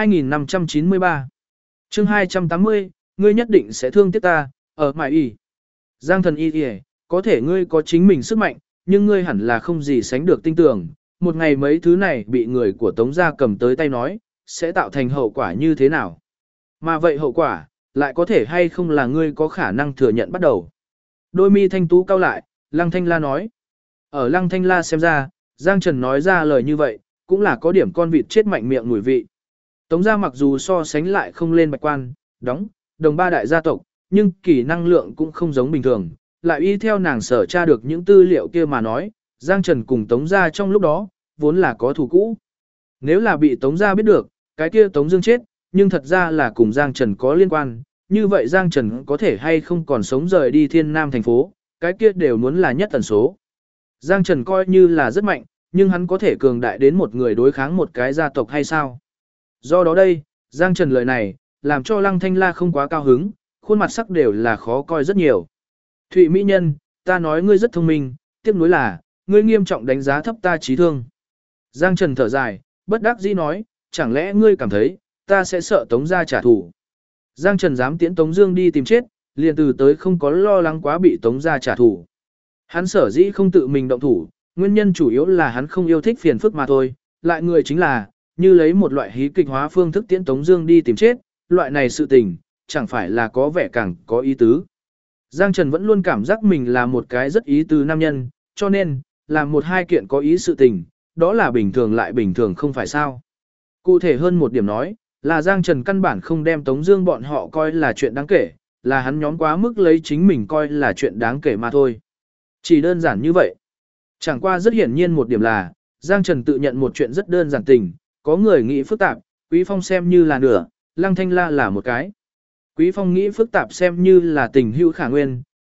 Speaker 1: 2593. Chương 280, ngươi nhất định sẽ thương tiếc ta, ở mại y. Giang thần y kìa, có thể ngươi có chính mình sức mạnh, nhưng ngươi hẳn là không gì sánh được tinh tưởng. Một ngày mấy thứ này bị người của Tống gia cầm tới tay nói, sẽ tạo thành hậu quả như thế nào? Mà vậy hậu quả, lại có thể hay không là ngươi có khả năng thừa nhận bắt đầu? Đôi mi thanh tú cau lại, Lăng Thanh La nói. Ở Lăng Thanh La xem ra, Giang Trần nói ra lời như vậy, cũng là có điểm con vịt chết mạnh miệng mùi vị. Tống gia mặc dù so sánh lại không lên bạch quan, đóng, đồng ba đại gia tộc, nhưng kỳ năng lượng cũng không giống bình thường. Lại y theo nàng sở tra được những tư liệu kia mà nói, Giang Trần cùng Tống gia trong lúc đó, vốn là có thù cũ. Nếu là bị Tống gia biết được, cái kia Tống Dương chết, nhưng thật ra là cùng Giang Trần có liên quan, như vậy Giang Trần có thể hay không còn sống rời đi Thiên Nam thành phố, cái kia đều muốn là nhất tần số. Giang Trần coi như là rất mạnh, nhưng hắn có thể cường đại đến một người đối kháng một cái gia tộc hay sao? Do đó đây, Giang Trần lời này, làm cho Lăng Thanh La không quá cao hứng, khuôn mặt sắc đều là khó coi rất nhiều. Thụy Mỹ Nhân, ta nói ngươi rất thông minh, tiếc nuối là, ngươi nghiêm trọng đánh giá thấp ta trí thương. Giang Trần thở dài, bất đắc dĩ nói, chẳng lẽ ngươi cảm thấy, ta sẽ sợ Tống gia trả thù. Giang Trần dám tiễn Tống Dương đi tìm chết, liền từ tới không có lo lắng quá bị Tống gia trả thù. Hắn sở dĩ không tự mình động thủ, nguyên nhân chủ yếu là hắn không yêu thích phiền phức mà thôi, lại người chính là, như lấy một loại hí kịch hóa phương thức tiễn Tống Dương đi tìm chết, loại này sự tình, chẳng phải là có vẻ càng có ý tứ. Giang Trần vẫn luôn cảm giác mình là một cái rất ý tứ nam nhân, cho nên, làm một hai kiện có ý sự tình, đó là bình thường lại bình thường không phải sao. Cụ thể hơn một điểm nói, là Giang Trần căn bản không đem Tống Dương bọn họ coi là chuyện đáng kể, là hắn nhóm quá mức lấy chính mình coi là chuyện đáng kể mà thôi. Chỉ đơn giản như vậy. Chẳng qua rất hiển nhiên một điểm là, Giang Trần tự nhận một chuyện rất đơn giản tình, có người nghĩ phức tạp, Quý Phong xem như là nửa, Lăng Thanh La là một cái. Quý Phong nghĩ phức tạp xem như là tình hữu khả nguyên,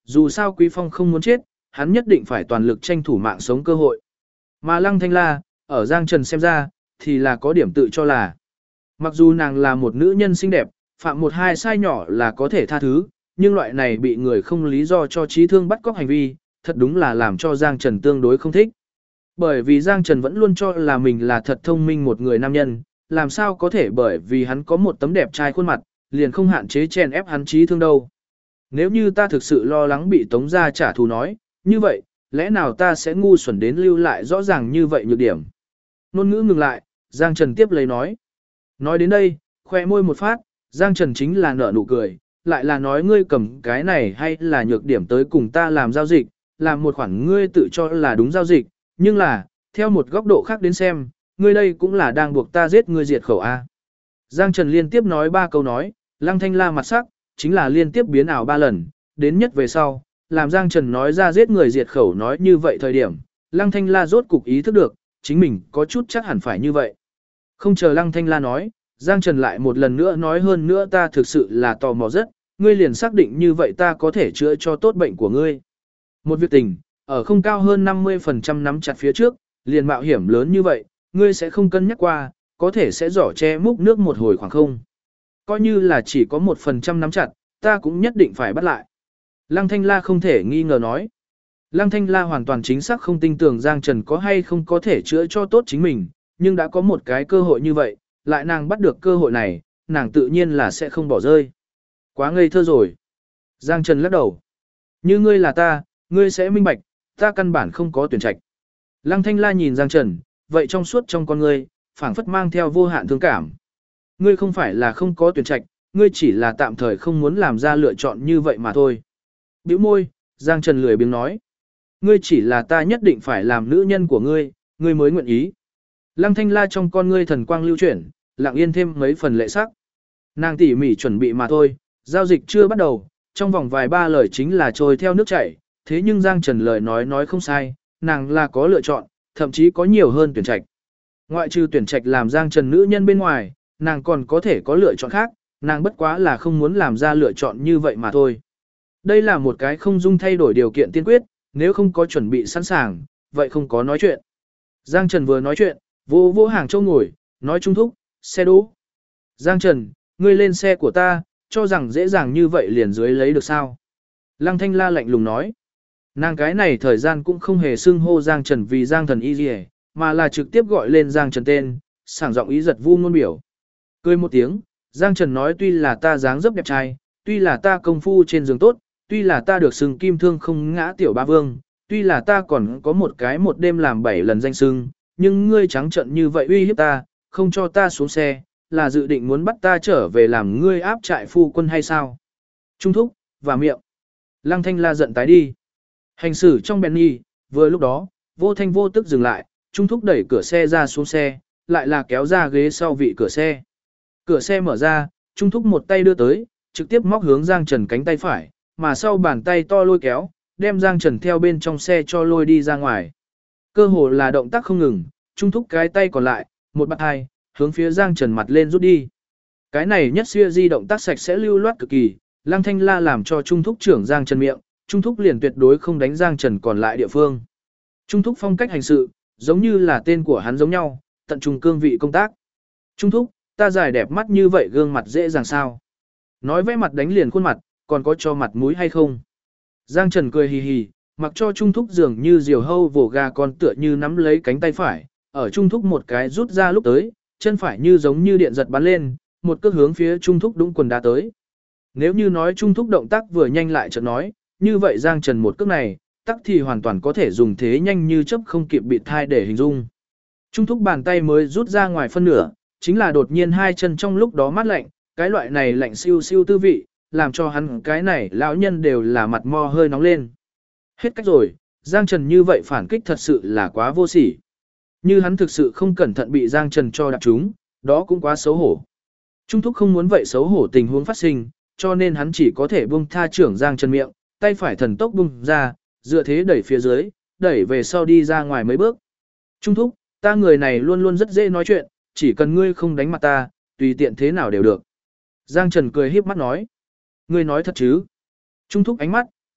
Speaker 1: Dù sao Quý Phong không muốn chết, hắn nhất định phải toàn lực tranh thủ mạng sống cơ hội. Mà Lăng Thanh La, ở Giang Trần xem ra, thì là có điểm tự cho là. Mặc dù nàng là một nữ nhân xinh đẹp, phạm một hai sai nhỏ là có thể tha thứ, nhưng loại này bị người không lý do cho trí thương bắt cóc hành vi, thật đúng là làm cho Giang Trần tương đối không thích. Bởi vì Giang Trần vẫn luôn cho là mình là thật thông minh một người nam nhân, làm sao có thể bởi vì hắn có một tấm đẹp trai khuôn mặt, liền không hạn chế chèn ép hắn trí thương đâu. Nếu như ta thực sự lo lắng bị Tống gia trả thù nói, như vậy, lẽ nào ta sẽ ngu xuẩn đến lưu lại rõ ràng như vậy nhược điểm. Nôn ngữ ngừng lại, Giang Trần tiếp lấy nói. Nói đến đây, khoe môi một phát, Giang Trần chính là nở nụ cười, lại là nói ngươi cầm cái này hay là nhược điểm tới cùng ta làm giao dịch, làm một khoản ngươi tự cho là đúng giao dịch, nhưng là, theo một góc độ khác đến xem, ngươi đây cũng là đang buộc ta giết ngươi diệt khẩu A. Giang Trần liên tiếp nói 3 câu nói, Lăng Thanh La mặt sắc, chính là liên tiếp biến ảo 3 lần, đến nhất về sau, làm Giang Trần nói ra giết người diệt khẩu nói như vậy thời điểm, Lăng Thanh La rốt cục ý thức được, chính mình có chút chắc hẳn phải như vậy. Không chờ Lăng Thanh La nói, Giang Trần lại một lần nữa nói hơn nữa ta thực sự là tò mò rất, ngươi liền xác định như vậy ta có thể chữa cho tốt bệnh của ngươi. Một việc tình, ở không cao hơn 50% nắm chặt phía trước, liền mạo hiểm lớn như vậy, ngươi sẽ không cân nhắc qua, có thể sẽ giỏ che múc nước một hồi khoảng không. Coi như là chỉ có 1% nắm chặt, ta cũng nhất định phải bắt lại. Lăng Thanh La không thể nghi ngờ nói. Lăng Thanh La hoàn toàn chính xác không tin tưởng Giang Trần có hay không có thể chữa cho tốt chính mình, nhưng đã có một cái cơ hội như vậy, lại nàng bắt được cơ hội này, nàng tự nhiên là sẽ không bỏ rơi. Quá ngây thơ rồi. Giang Trần lắc đầu. Như ngươi là ta, ngươi sẽ minh bạch, ta căn bản không có tuyển trạch. Lăng Thanh La nhìn Giang Trần, vậy trong suốt trong con ngươi, phảng phất mang theo vô hạn thương cảm. Ngươi không phải là không có tuyển trạch, ngươi chỉ là tạm thời không muốn làm ra lựa chọn như vậy mà thôi. Bĩu môi, Giang Trần lười biếng nói. Ngươi chỉ là ta nhất định phải làm nữ nhân của ngươi, ngươi mới nguyện ý. Lăng Thanh La trong con ngươi thần quang lưu chuyển, lặng yên thêm mấy phần lệ sắc. Nàng tỉ mỉ chuẩn bị mà thôi, giao dịch chưa bắt đầu, trong vòng vài ba lời chính là trôi theo nước chảy, thế nhưng Giang Trần lời nói không sai, nàng là có lựa chọn, thậm chí có nhiều hơn tuyển trạch. Ngoại trừ tuyển trạch làm Giang Trần nữ nhân bên ngoài, nàng còn có thể có lựa chọn khác, nàng bất quá là không muốn làm ra lựa chọn như vậy mà thôi. Đây là một cái không dung thay đổi điều kiện tiên quyết, nếu không có chuẩn bị sẵn sàng, vậy không có nói chuyện. Giang Trần vừa nói chuyện, vô hàng châu ngồi, nói trung thúc, xe đỗ. Giang Trần, ngươi lên xe của ta, cho rằng dễ dàng như vậy liền dưới lấy được sao. Lăng Thanh La lạnh lùng nói. Nàng cái này thời gian cũng không hề xưng hô Giang Trần vì Giang Thần Y gì, mà là trực tiếp gọi lên Giang Trần tên, sảng giọng ý giật vu ngôn biểu. Cười một tiếng, Giang Trần nói tuy là ta dáng dấp đẹp trai, tuy là ta công phu trên giường tốt, tuy là ta được xưng kim thương không ngã tiểu ba vương, tuy là ta còn có một cái một đêm làm 7 lần danh xưng, nhưng ngươi trắng trợn như vậy uy hiếp ta, không cho ta xuống xe, là dự định muốn bắt ta trở về làm ngươi áp trại phu quân hay sao? Trung thúc, và miệng. Lăng Thanh La giận tái đi. Hành xử trong Benny, vừa lúc đó, vô thanh vô tức dừng lại, Trung thúc đẩy cửa xe ra xuống xe, lại là kéo ra ghế sau vị cửa xe. Cửa xe mở ra, Trung thúc một tay đưa tới, trực tiếp móc hướng Giang Trần cánh tay phải, mà sau bàn tay to lôi kéo, đem Giang Trần theo bên trong xe cho lôi đi ra ngoài. Cơ hồ là động tác không ngừng, Trung thúc cái tay còn lại, một bắt hai, hướng phía Giang Trần mặt lên rút đi. Cái này nhất xưa di động tác sạch sẽ lưu loát cực kỳ, Lăng Thanh La làm cho Trung thúc trưởng Giang Trần miệng, Trung thúc liền tuyệt đối không đánh Giang Trần còn lại địa phương. Trung thúc phong cách hành sự, giống như là tên của hắn giống nhau, tận trung cương vị công tác. Trung thúc, ta dài đẹp mắt như vậy gương mặt dễ dàng sao? Nói vẽ mặt đánh liền khuôn mặt, còn có cho mặt mũi hay không? Giang Trần cười hì hì, mặc cho Trung thúc dường như diều hâu vồ gà con tựa như nắm lấy cánh tay phải, ở Trung thúc một cái rút ra lúc tới, chân phải như giống như điện giật bắn lên, một cước hướng phía Trung thúc đũng quần đá tới. Nếu như nói Trung thúc động tác vừa nhanh lại chợt nói, như vậy Giang Trần một cước này, tắc thì hoàn toàn có thể dùng thế nhanh như chớp không kịp bị thai để hình dung. Trung thúc bàn tay mới rút ra ngoài phân nửa, chính là đột nhiên hai chân trong lúc đó mát lạnh, cái loại này lạnh siêu siêu tư vị, làm cho hắn cái này lão nhân đều là mặt mo hơi nóng lên. Hết cách rồi, Giang Trần như vậy phản kích thật sự là quá vô sỉ. Như hắn thực sự không cẩn thận bị Giang Trần cho đạp trúng, đó cũng quá xấu hổ. Trung thúc không muốn vậy xấu hổ tình huống phát sinh, cho nên hắn chỉ có thể buông tha trưởng Giang Trần miệng, tay phải thần tốc bung ra, dựa thế đẩy phía dưới, đẩy về sau đi ra ngoài mấy bước. Trung thúc, ta người này luôn luôn rất dễ nói chuyện, chỉ cần ngươi không đánh mặt ta, tùy tiện thế nào đều được. Giang Trần cười híp mắt nói. Ngươi nói thật chứ? Trung thúc ánh mắt,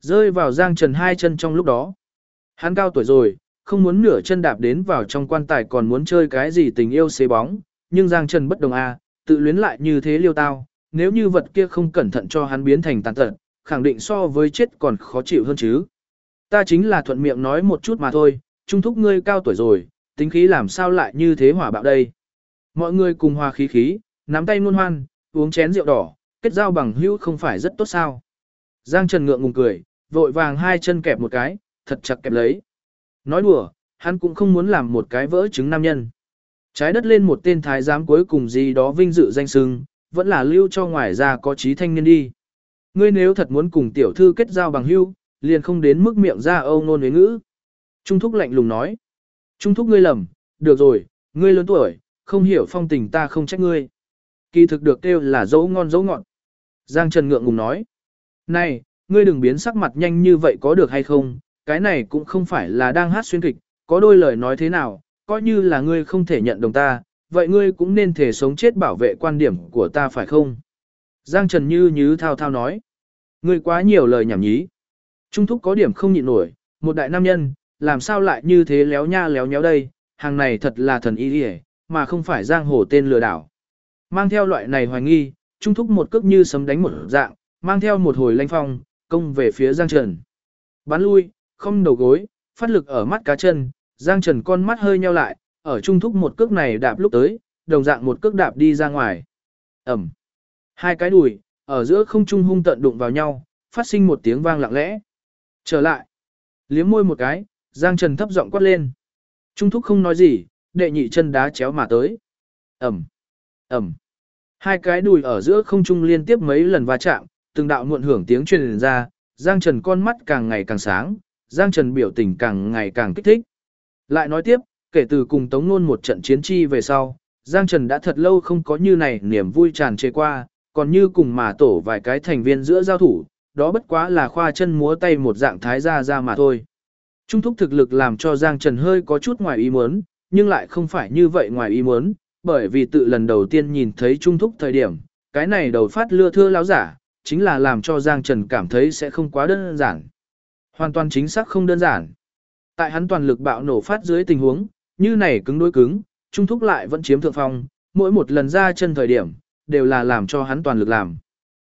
Speaker 1: rơi vào Giang Trần hai chân trong lúc đó. Hắn cao tuổi rồi, không muốn nửa chân đạp đến vào trong quan tài còn muốn chơi cái gì tình yêu xế bóng, nhưng Giang Trần bất đồng a, tự luyến lại như thế liêu tao, nếu như vật kia không cẩn thận cho hắn biến thành tàn tật, khẳng định so với chết còn khó chịu hơn chứ. Ta chính là thuận miệng nói một chút mà thôi, Trung thúc ngươi cao tuổi rồi, tính khí làm sao lại như thế hỏa bạo đây. Mọi người cùng hòa khí khí, nắm tay ngôn hoan, uống chén rượu đỏ, kết giao bằng hữu không phải rất tốt sao. Giang Trần ngượng ngùng cười, vội vàng hai chân kẹp một cái, thật chặt kẹp lấy. Nói đùa, hắn cũng không muốn làm một cái vỡ trứng nam nhân. Trái đất lên một tên thái giám cuối cùng gì đó vinh dự danh sưng, vẫn là lưu cho ngoài ra có trí thanh niên đi. Ngươi nếu thật muốn cùng tiểu thư kết giao bằng hữu, liền không đến mức miệng ra âu nôn với ngữ. Trung thúc lạnh lùng nói. Trung thúc ngươi lầm, được rồi, ngươi lớn tuổi, không hiểu phong tình ta không trách ngươi. Kỳ thực được kêu là dấu ngon dấu ngọt. Giang Trần ngượng ngùng nói. Này, ngươi đừng biến sắc mặt nhanh như vậy có được hay không, cái này cũng không phải là đang hát xuyên kịch, có đôi lời nói thế nào, coi như là ngươi không thể nhận đồng ta, vậy ngươi cũng nên thể sống chết bảo vệ quan điểm của ta phải không? Giang Trần như thao thao nói. Ngươi quá nhiều lời nhảm nhí. Trung thúc có điểm không nhịn nổi, một đại nam nhân, làm sao lại như thế léo nha léo nhéo đây, hàng này thật là thần y điề, mà không phải giang hồ tên lừa đảo. Mang theo loại này hoài nghi, Trung thúc một cước như sấm đánh một dạng, mang theo một hồi lanh phong, công về phía Giang Trần. Bắn lui, không đầu gối, phát lực ở mắt cá chân, Giang Trần con mắt hơi nheo lại, ở Trung thúc một cước này đạp lúc tới, đồng dạng một cước đạp đi ra ngoài. Ẩm. Hai cái đùi, ở giữa không trung hung tận đụng vào nhau, phát sinh một tiếng vang lặng lẽ. Trở lại. Liếm môi một cái, Giang Trần thấp giọng quát lên. Trung thúc không nói gì, đệ nhị chân đá chéo mà tới. Ẩm. Ẩm. Hai cái đùi ở giữa không trung liên tiếp mấy lần va chạm, từng đạo muộn hưởng tiếng truyền ra, Giang Trần con mắt càng ngày càng sáng, Giang Trần biểu tình càng ngày càng kích thích. Lại nói tiếp, kể từ cùng Tống Nôn một trận chiến chi về sau, Giang Trần đã thật lâu không có như này niềm vui tràn trề qua, còn như cùng mà tổ vài cái thành viên giữa giao thủ, đó bất quá là khoa chân múa tay một dạng thái ra mà thôi. Trung thúc thực lực làm cho Giang Trần hơi có chút ngoài ý muốn, nhưng lại không phải như vậy ngoài ý muốn, bởi vì tự lần đầu tiên nhìn thấy Trung thúc thời điểm, cái này đầu phát lưa thưa láo giả, chính là làm cho Giang Trần cảm thấy sẽ không quá đơn giản. Hoàn toàn chính xác không đơn giản. Tại hắn toàn lực bạo nổ phát dưới tình huống, như này cứng đối cứng, Trung thúc lại vẫn chiếm thượng phong, mỗi một lần ra chân thời điểm, đều là làm cho hắn toàn lực làm.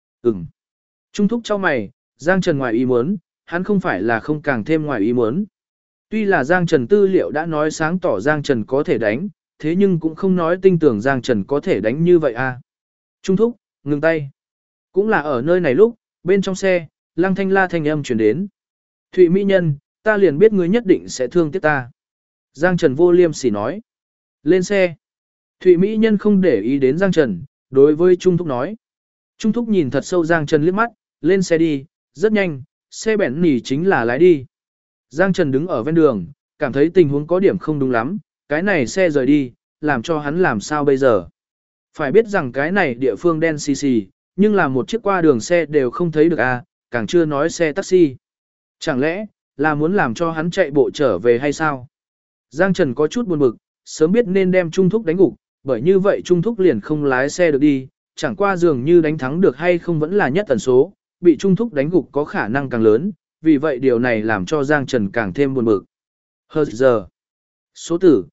Speaker 1: Trung thúc cho mày, Giang Trần ngoài ý muốn, hắn không phải là không càng thêm ngoài ý muốn. Tuy là Giang Trần tư liệu đã nói sáng tỏ Giang Trần có thể đánh, thế nhưng cũng không nói tin tưởng Giang Trần có thể đánh như vậy à. Trung thúc, ngừng tay. Cũng là ở nơi này lúc, bên trong xe, Lăng Thanh La thanh âm truyền đến. Thụy Mỹ Nhân, ta liền biết ngươi nhất định sẽ thương tiếc ta. Giang Trần vô liêm sỉ nói. Lên xe. Thụy Mỹ Nhân không để ý đến Giang Trần, đối với Trung thúc nói. Trung thúc nhìn thật sâu Giang Trần liếc mắt, lên xe đi, rất nhanh, xe bẻn nỉ chính là lái đi. Giang Trần đứng ở ven đường, cảm thấy tình huống có điểm không đúng lắm, cái này xe rời đi, làm cho hắn làm sao bây giờ. Phải biết rằng cái này địa phương đen xì xì, nhưng là một chiếc qua đường xe đều không thấy được à, càng chưa nói xe taxi. Chẳng lẽ, là muốn làm cho hắn chạy bộ trở về hay sao? Giang Trần có chút buồn bực, sớm biết nên đem Trung thúc đánh gục, bởi như vậy Trung thúc liền không lái xe được đi, chẳng qua dường như đánh thắng được hay không vẫn là nhất tần số, bị Trung thúc đánh gục có khả năng càng lớn, vì vậy điều này làm cho Giang Trần càng thêm buồn bực. Hờ giờ. Số tử,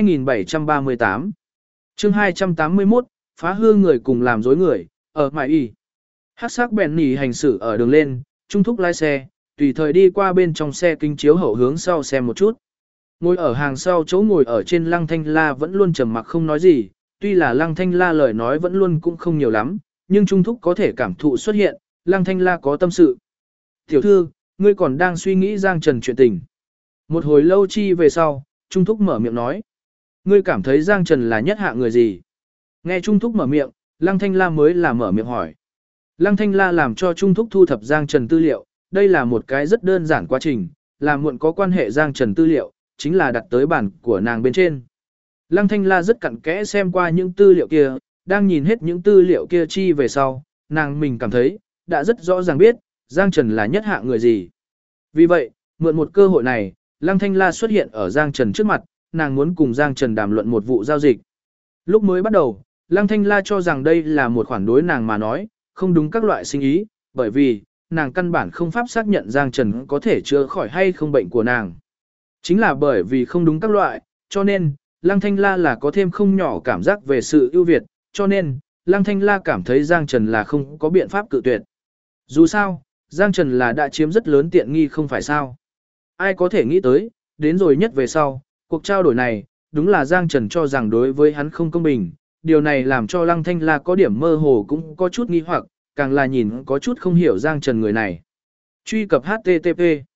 Speaker 1: 2738. Chương 281, phá hư người cùng làm dối người, ở Mại Y. Hắc sắc bèn nỉ hành xử ở đường lên, Trung thúc lái xe, tùy thời đi qua bên trong xe kính chiếu hậu hướng sau xem một chút. Ngồi ở hàng sau chỗ ngồi ở trên Lăng Thanh La vẫn luôn trầm mặc không nói gì, tuy là Lăng Thanh La lời nói vẫn luôn cũng không nhiều lắm, nhưng Trung thúc có thể cảm thụ xuất hiện, Lăng Thanh La có tâm sự. Tiểu thư, ngươi còn đang suy nghĩ Giang Trần chuyện tình. Một hồi lâu chi về sau, Trung thúc mở miệng nói. Ngươi cảm thấy Giang Trần là nhất hạ người gì? Nghe Trung thúc mở miệng, Lăng Thanh La mới là mở miệng hỏi. Lăng Thanh La làm cho Trung thúc thu thập Giang Trần tư liệu, đây là một cái rất đơn giản quá trình, làm muộn có quan hệ Giang Trần tư liệu, chính là đặt tới bản của nàng bên trên. Lăng Thanh La rất cặn kẽ xem qua những tư liệu kia, đang nhìn hết những tư liệu kia chi về sau, nàng mình cảm thấy, đã rất rõ ràng biết, Giang Trần là nhất hạ người gì. Vì vậy, mượn một cơ hội này, Lăng Thanh La xuất hiện ở Giang Trần trước mặt, nàng muốn cùng Giang Trần đàm luận một vụ giao dịch. Lúc mới bắt đầu, Lăng Thanh La cho rằng đây là một khoản đối nàng mà nói, không đúng các loại sinh ý, bởi vì, nàng căn bản không pháp xác nhận Giang Trần có thể chữa khỏi hay không bệnh của nàng. Chính là bởi vì không đúng các loại, cho nên, Lăng Thanh La là có thêm không nhỏ cảm giác về sự ưu việt, cho nên, Lăng Thanh La cảm thấy Giang Trần là không có biện pháp cự tuyệt. Dù sao, Giang Trần là đã chiếm rất lớn tiện nghi không phải sao. Ai có thể nghĩ tới, đến rồi nhất về sau, cuộc trao đổi này, đúng là Giang Trần cho rằng đối với hắn không công bình. Điều này làm cho Lăng Thanh La có điểm mơ hồ cũng có chút nghi hoặc, càng là nhìn có chút không hiểu Giang Trần người này. Truy cập HTTP.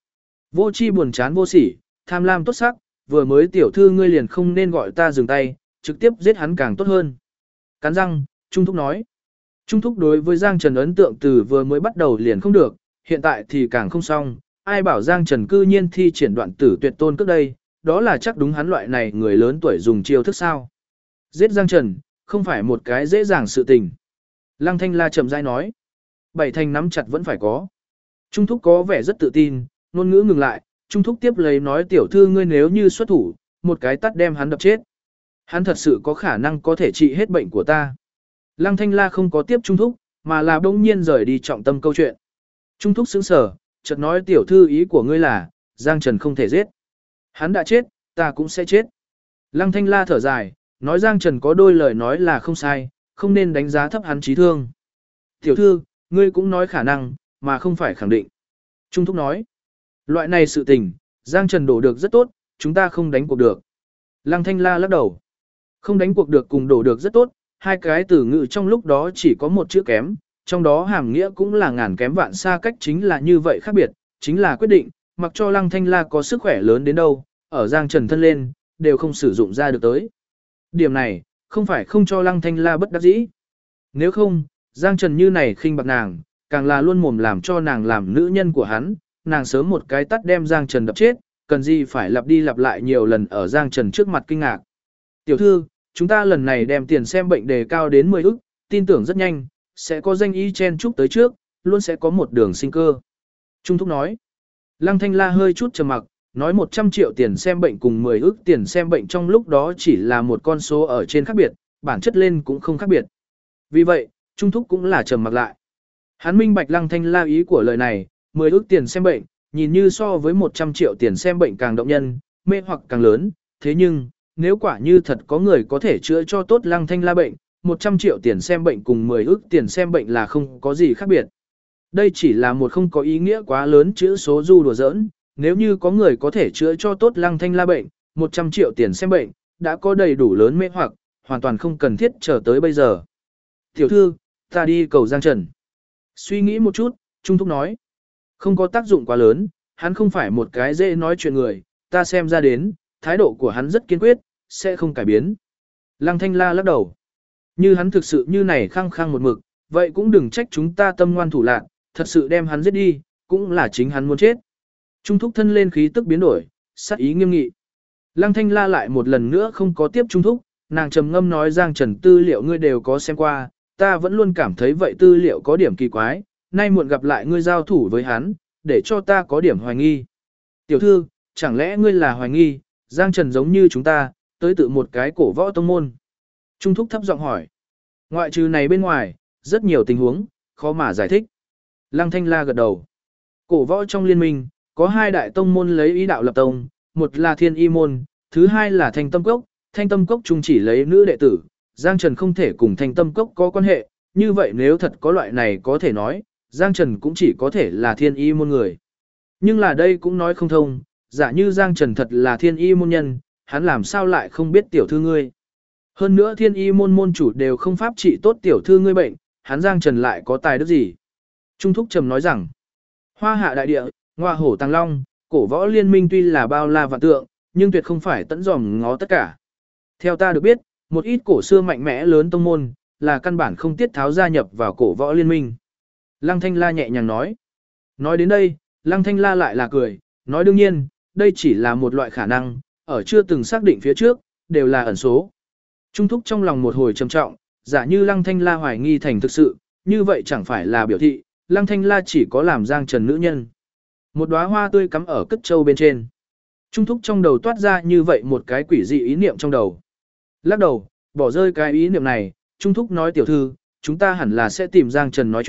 Speaker 1: Vô chi buồn chán vô sỉ, tham lam tốt sắc, vừa mới tiểu thư ngươi liền không nên gọi ta dừng tay, trực tiếp giết hắn càng tốt hơn. Cắn răng, Trung Thúc nói. Trung Thúc đối với Giang Trần ấn tượng từ vừa mới bắt đầu liền không được, hiện tại thì càng không xong. Ai bảo Giang Trần cư nhiên thi triển đoạn tử tuyệt tôn trước đây, đó là chắc đúng hắn loại này người lớn tuổi dùng chiêu thức sao. Giết Giang Trần, không phải một cái dễ dàng sự tình. Lăng Thanh La chậm rãi nói. Bảy thành nắm chặt vẫn phải có. Trung Thúc có vẻ rất tự tin, ngôn ngữ ngừng lại, Trung Thúc tiếp lấy nói tiểu thư ngươi nếu như xuất thủ, một cái tát đem hắn đập chết. Hắn thật sự có khả năng có thể trị hết bệnh của ta. Lăng Thanh La không có tiếp Trung Thúc, mà là bỗng nhiên rời đi trọng tâm câu chuyện. Trung Thúc sững sờ, chợt nói tiểu thư ý của ngươi là, Giang Trần không thể giết. Hắn đã chết, ta cũng sẽ chết. Lăng Thanh La thở dài, nói Giang Trần có đôi lời nói là không sai, không nên đánh giá thấp hắn trí thương. Tiểu thư, ngươi cũng nói khả năng, mà không phải khẳng định. Trung Thúc nói, loại này sự tình, Giang Trần đổ được rất tốt, chúng ta không đánh cuộc được. Lăng Thanh La lắc đầu. Không đánh cuộc được cùng đổ được rất tốt, hai cái từ ngữ trong lúc đó chỉ có một chữ kém, trong đó hàm nghĩa cũng là ngàn kém vạn xa cách chính là như vậy khác biệt, chính là quyết định, mặc cho Lăng Thanh La có sức khỏe lớn đến đâu, ở Giang Trần thân lên, đều không sử dụng ra được tới. Điểm này, không phải không cho Lăng Thanh La bất đắc dĩ. Nếu không, Giang Trần như này khinh bạc nàng, càng là luôn mồm làm cho nàng làm nữ nhân của hắn, nàng sớm một cái tắt đem Giang Trần đập chết, cần gì phải lặp đi lặp lại nhiều lần ở Giang Trần trước mặt kinh ngạc. Tiểu thư, chúng ta lần này đem tiền xem bệnh đề cao đến 10 ức, tin tưởng rất nhanh, sẽ có danh y chen chúc tới trước, luôn sẽ có một đường sinh cơ. Trung Thúc nói. Lăng Thanh La hơi chút trầm mặc, nói 100 triệu tiền xem bệnh cùng 10 ức tiền xem bệnh trong lúc đó chỉ là một con số ở trên khác biệt, bản chất lên cũng không khác biệt. Vì vậy, Trung Thúc cũng là trầm mặc lại. Hắn minh bạch Lăng Thanh La ý của lời này, 10 ức tiền xem bệnh, nhìn như so với 100 triệu tiền xem bệnh càng động nhân, mê hoặc càng lớn, thế nhưng, nếu quả như thật có người có thể chữa cho tốt Lăng Thanh La bệnh, 100 triệu tiền xem bệnh cùng 10 ức tiền xem bệnh là không có gì khác biệt. Đây chỉ là một không có ý nghĩa quá lớn chữ số du đùa giỡn, nếu như có người có thể chữa cho tốt Lăng Thanh La bệnh, 100 triệu tiền xem bệnh, đã có đầy đủ lớn mê hoặc, hoàn toàn không cần thiết chờ tới bây giờ. Tiểu thư, ta đi cầu Giang Trần. Suy nghĩ một chút, Trung Thúc nói. Không có tác dụng quá lớn, hắn không phải một cái dễ nói chuyện người, ta xem ra đến, thái độ của hắn rất kiên quyết, sẽ không cải biến. Lăng Thanh La lắc đầu. Như hắn thực sự như này khăng khăng một mực, vậy cũng đừng trách chúng ta tâm ngoan thủ lạn, thật sự đem hắn giết đi, cũng là chính hắn muốn chết. Trung Thúc thân lên khí tức biến đổi, sát ý nghiêm nghị. Lăng Thanh La lại một lần nữa không có tiếp Trung Thúc, nàng trầm ngâm nói Giang Trần tư liệu ngươi đều có xem qua, ta vẫn luôn cảm thấy vậy tư liệu có điểm kỳ quái, nay muộn gặp lại ngươi giao thủ với hắn, để cho ta có điểm hoài nghi. Tiểu thư, chẳng lẽ ngươi là hoài nghi, Giang Trần giống như chúng ta, tới tự một cái cổ võ tông môn. Trung Thúc thấp giọng hỏi. Ngoại trừ này bên ngoài, rất nhiều tình huống, khó mà giải thích. Lăng Thanh La gật đầu. Cổ võ trong liên minh, có hai đại tông môn lấy ý đạo lập tông, một là Thiên Y môn, thứ hai là Thanh Tâm Cốc. Thanh Tâm Cốc chung chỉ lấy nữ đệ tử, Giang Trần không thể cùng Thanh Tâm Cốc có quan hệ, như vậy nếu thật có loại này có thể nói, Giang Trần cũng chỉ có thể là Thiên Y môn người. Nhưng là đây cũng nói không thông, giả như Giang Trần thật là Thiên Y môn nhân, hắn làm sao lại không biết tiểu thư ngươi. Hơn nữa Thiên Y môn môn chủ đều không pháp trị tốt tiểu thư ngươi bệnh, hắn Giang Trần lại có tài đức gì. Trung Thúc Trầm nói rằng, Hoa hạ đại địa, Ngoa hổ Tàng Long, cổ võ liên minh tuy là bao la vạn tượng, nhưng tuyệt không phải tận dòm ngó tất cả. Theo ta được biết, một ít cổ xưa mạnh mẽ lớn tông môn, là căn bản không tiết tháo gia nhập vào cổ võ liên minh. Lăng Thanh La nhẹ nhàng nói. Nói đến đây, Lăng Thanh La lại là cười, nói đương nhiên, đây chỉ là một loại khả năng, ở chưa từng xác định phía trước, đều là ẩn số. Trung Thúc trong lòng một hồi trầm trọng, giả như Lăng Thanh La hoài nghi thành thực sự, như vậy chẳng phải là biểu thị, Lăng Thanh La chỉ có làm Giang Trần nữ nhân. Một đóa hoa tươi cắm ở cất châu bên trên. Trung Thúc trong đầu toát ra như vậy một cái quỷ dị ý niệm trong đầu. Lắc đầu, bỏ rơi cái ý niệm này, Trung Thúc nói tiểu thư, chúng ta hẳn là sẽ tìm Giang Trần nói chuyện,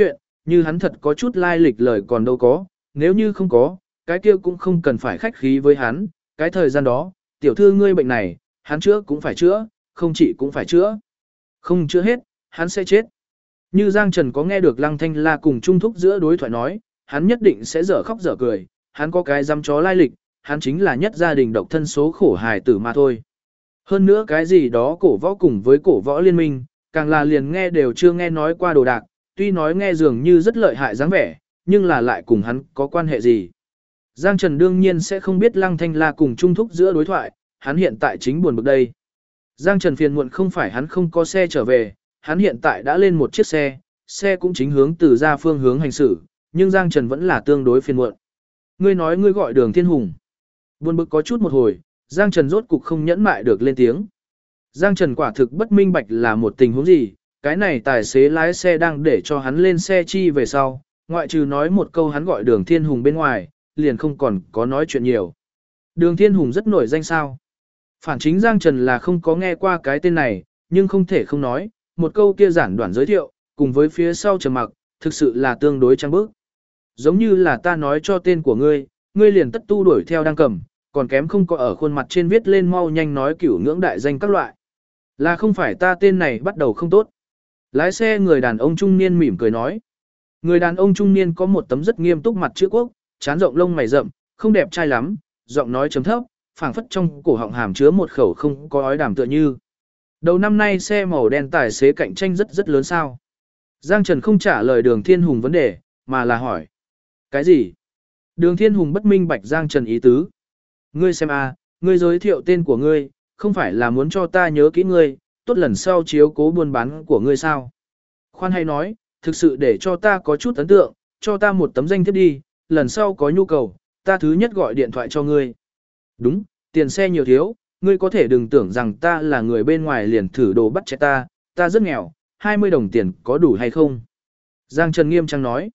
Speaker 1: như hắn thật có chút lai lịch lời còn đâu có, nếu như không có, cái kia cũng không cần phải khách khí với hắn, cái thời gian đó, tiểu thư ngươi bệnh này, hắn chữa cũng phải chữa, không trị cũng phải chữa. Không chữa hết, hắn sẽ chết. Như Giang Trần có nghe được Lăng Thanh La cùng Trung Thúc giữa đối thoại nói, hắn nhất định sẽ dở khóc dở cười, hắn có cái dám chó lai lịch, hắn chính là nhất gia đình độc thân số khổ hài tử mà thôi. Hơn nữa cái gì đó cổ võ cùng với cổ võ liên minh, càng là liền nghe đều chưa nghe nói qua đồ đạc, tuy nói nghe dường như rất lợi hại dáng vẻ, nhưng là lại cùng hắn có quan hệ gì. Giang Trần đương nhiên sẽ không biết Lăng Thanh La cùng Trung Thúc giữa đối thoại, hắn hiện tại chính buồn bực đây. Giang Trần phiền muộn không phải hắn không có xe trở về, hắn hiện tại đã lên một chiếc xe, xe cũng chính hướng từ ra phương hướng hành xử, nhưng Giang Trần vẫn là tương đối phiền muộn. Ngươi nói ngươi gọi Đường Thiên Hùng. Buồn bực có chút một hồi, Giang Trần rốt cục không nhẫn mại được lên tiếng. Giang Trần quả thực bất minh bạch là một tình huống gì, cái này tài xế lái xe đang để cho hắn lên xe chi về sau, ngoại trừ nói một câu hắn gọi Đường Thiên Hùng bên ngoài, liền không còn có nói chuyện nhiều. Đường Thiên Hùng rất nổi danh sao. Phản chính Giang Trần là không có nghe qua cái tên này, nhưng không thể không nói, một câu kia giản đoạn giới thiệu, cùng với phía sau trầm mặc, thực sự là tương đối trang bức. Giống như là ta nói cho tên của ngươi, ngươi liền tất tu đuổi theo đang cầm, còn kém không có ở khuôn mặt trên viết lên mau nhanh nói cửu ngưỡng đại danh các loại. Là không phải ta tên này bắt đầu không tốt. Lái xe người đàn ông trung niên mỉm cười nói. Người đàn ông trung niên có một tấm rất nghiêm túc mặt chữ quốc, trán rộng lông mày rậm, không đẹp trai lắm, giọng nói chấm thấp, phảng phất trong cổ họng hàm chứa một khẩu không có ói đàm tựa như. Đầu năm nay xe màu đen tài xế cạnh tranh rất lớn sao. Giang Trần không trả lời Đường Thiên Hùng vấn đề, mà là hỏi. Cái gì? Đường Thiên Hùng bất minh bạch Giang Trần ý tứ. Ngươi xem a, ngươi giới thiệu tên của ngươi, không phải là muốn cho ta nhớ kỹ ngươi, tốt lần sau chiếu cố buôn bán của ngươi sao? Khoan hay nói, thực sự để cho ta có chút ấn tượng, cho ta một tấm danh thiếp đi, lần sau có nhu cầu, ta thứ nhất gọi điện thoại cho ngươi. Đúng, tiền xe nhiều thiếu, ngươi có thể đừng tưởng rằng ta là người bên ngoài liền thử đồ bắt chạy ta rất nghèo, 20 đồng tiền có đủ hay không? Giang Trần nghiêm trang nói.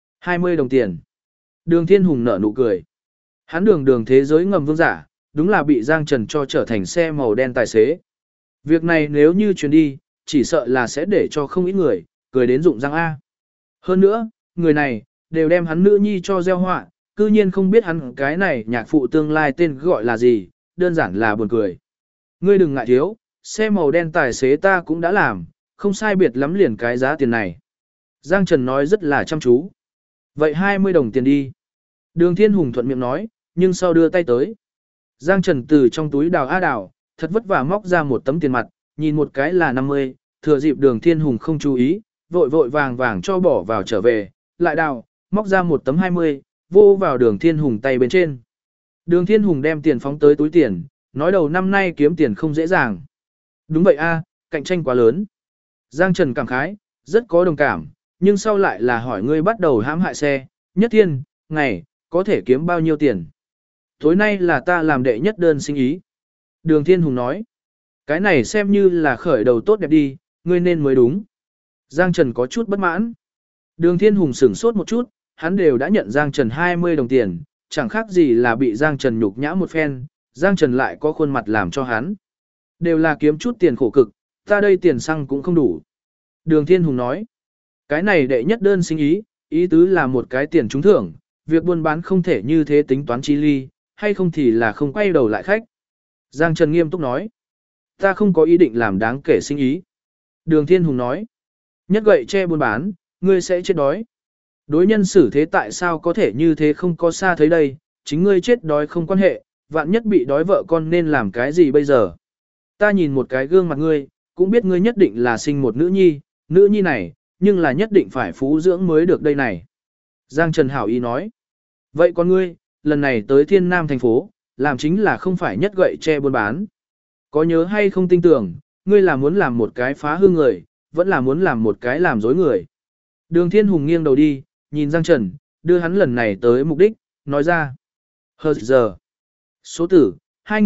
Speaker 1: 20 đồng tiền. Đường Thiên Hùng nở nụ cười. Hắn đường thế giới ngầm vương giả, đúng là bị Giang Trần cho trở thành xe màu đen tài xế. Việc này nếu như truyền đi, chỉ sợ là sẽ để cho không ít người, cười đến rụng răng A. Hơn nữa, người này, đều đem hắn nữ nhi cho gieo họa, cư nhiên không biết hắn cái này nhạc phụ tương lai tên gọi là gì, đơn giản là buồn cười. Ngươi đừng ngại thiếu, xe màu đen tài xế ta cũng đã làm, không sai biệt lắm liền cái giá tiền này. Giang Trần nói rất là chăm chú. Vậy 20 đồng tiền đi. Đường Thiên Hùng thuận miệng nói, nhưng sau đưa tay tới. Giang Trần từ trong túi đào a đào, thật vất vả móc ra một tấm tiền mặt, nhìn một cái là 50, thừa dịp Đường Thiên Hùng không chú ý, vội vàng cho bỏ vào trở về, lại đào, móc ra một tấm 20, vô vào Đường Thiên Hùng tay bên trên. Đường Thiên Hùng đem tiền phóng tới túi tiền, nói đầu năm nay kiếm tiền không dễ dàng. Đúng vậy a, cạnh tranh quá lớn. Giang Trần cảm khái, rất có đồng cảm, nhưng sau lại là hỏi ngươi bắt đầu hãm hại xe, nhất thiên, ngày, có thể kiếm bao nhiêu tiền. Tối nay là ta làm đệ nhất đơn sinh ý. Đường Thiên Hùng nói, cái này xem như là khởi đầu tốt đẹp đi, ngươi nên mới đúng. Giang Trần có chút bất mãn. Đường Thiên Hùng sửng sốt một chút, hắn đều đã nhận Giang Trần 20 đồng tiền, chẳng khác gì là bị Giang Trần nhục nhã một phen, Giang Trần lại có khuôn mặt làm cho hắn. Đều là kiếm chút tiền khổ cực, ta đây tiền xăng cũng không đủ. Đường Thiên Hùng nói, cái này đệ nhất đơn sinh ý tứ là một cái tiền trúng thưởng, việc buôn bán không thể như thế tính toán chi ly, hay không thì là không quay đầu lại khách. Giang Trần nghiêm túc nói, ta không có ý định làm đáng kể sinh ý. Đường Thiên Hùng nói, nhất gậy che buôn bán, ngươi sẽ chết đói. Đối nhân xử thế tại sao có thể như thế không có xa thấy đây, chính ngươi chết đói không quan hệ, vạn nhất bị đói vợ con nên làm cái gì bây giờ. Ta nhìn một cái gương mặt ngươi, cũng biết ngươi nhất định là sinh một nữ nhi này, nhưng là nhất định phải phú dưỡng mới được đây này. Giang Trần hảo ý nói, vậy con ngươi, lần này tới Thiên Nam thành phố, làm chính là không phải nhất gậy che buôn bán. Có nhớ hay không tin tưởng, ngươi là muốn làm một cái phá hư người, vẫn là muốn làm một cái làm dối người. Đường Thiên Hùng nghiêng đầu đi, nhìn Giang Trần, đưa hắn lần này tới mục đích, nói ra. Hờ giờ. Số tử,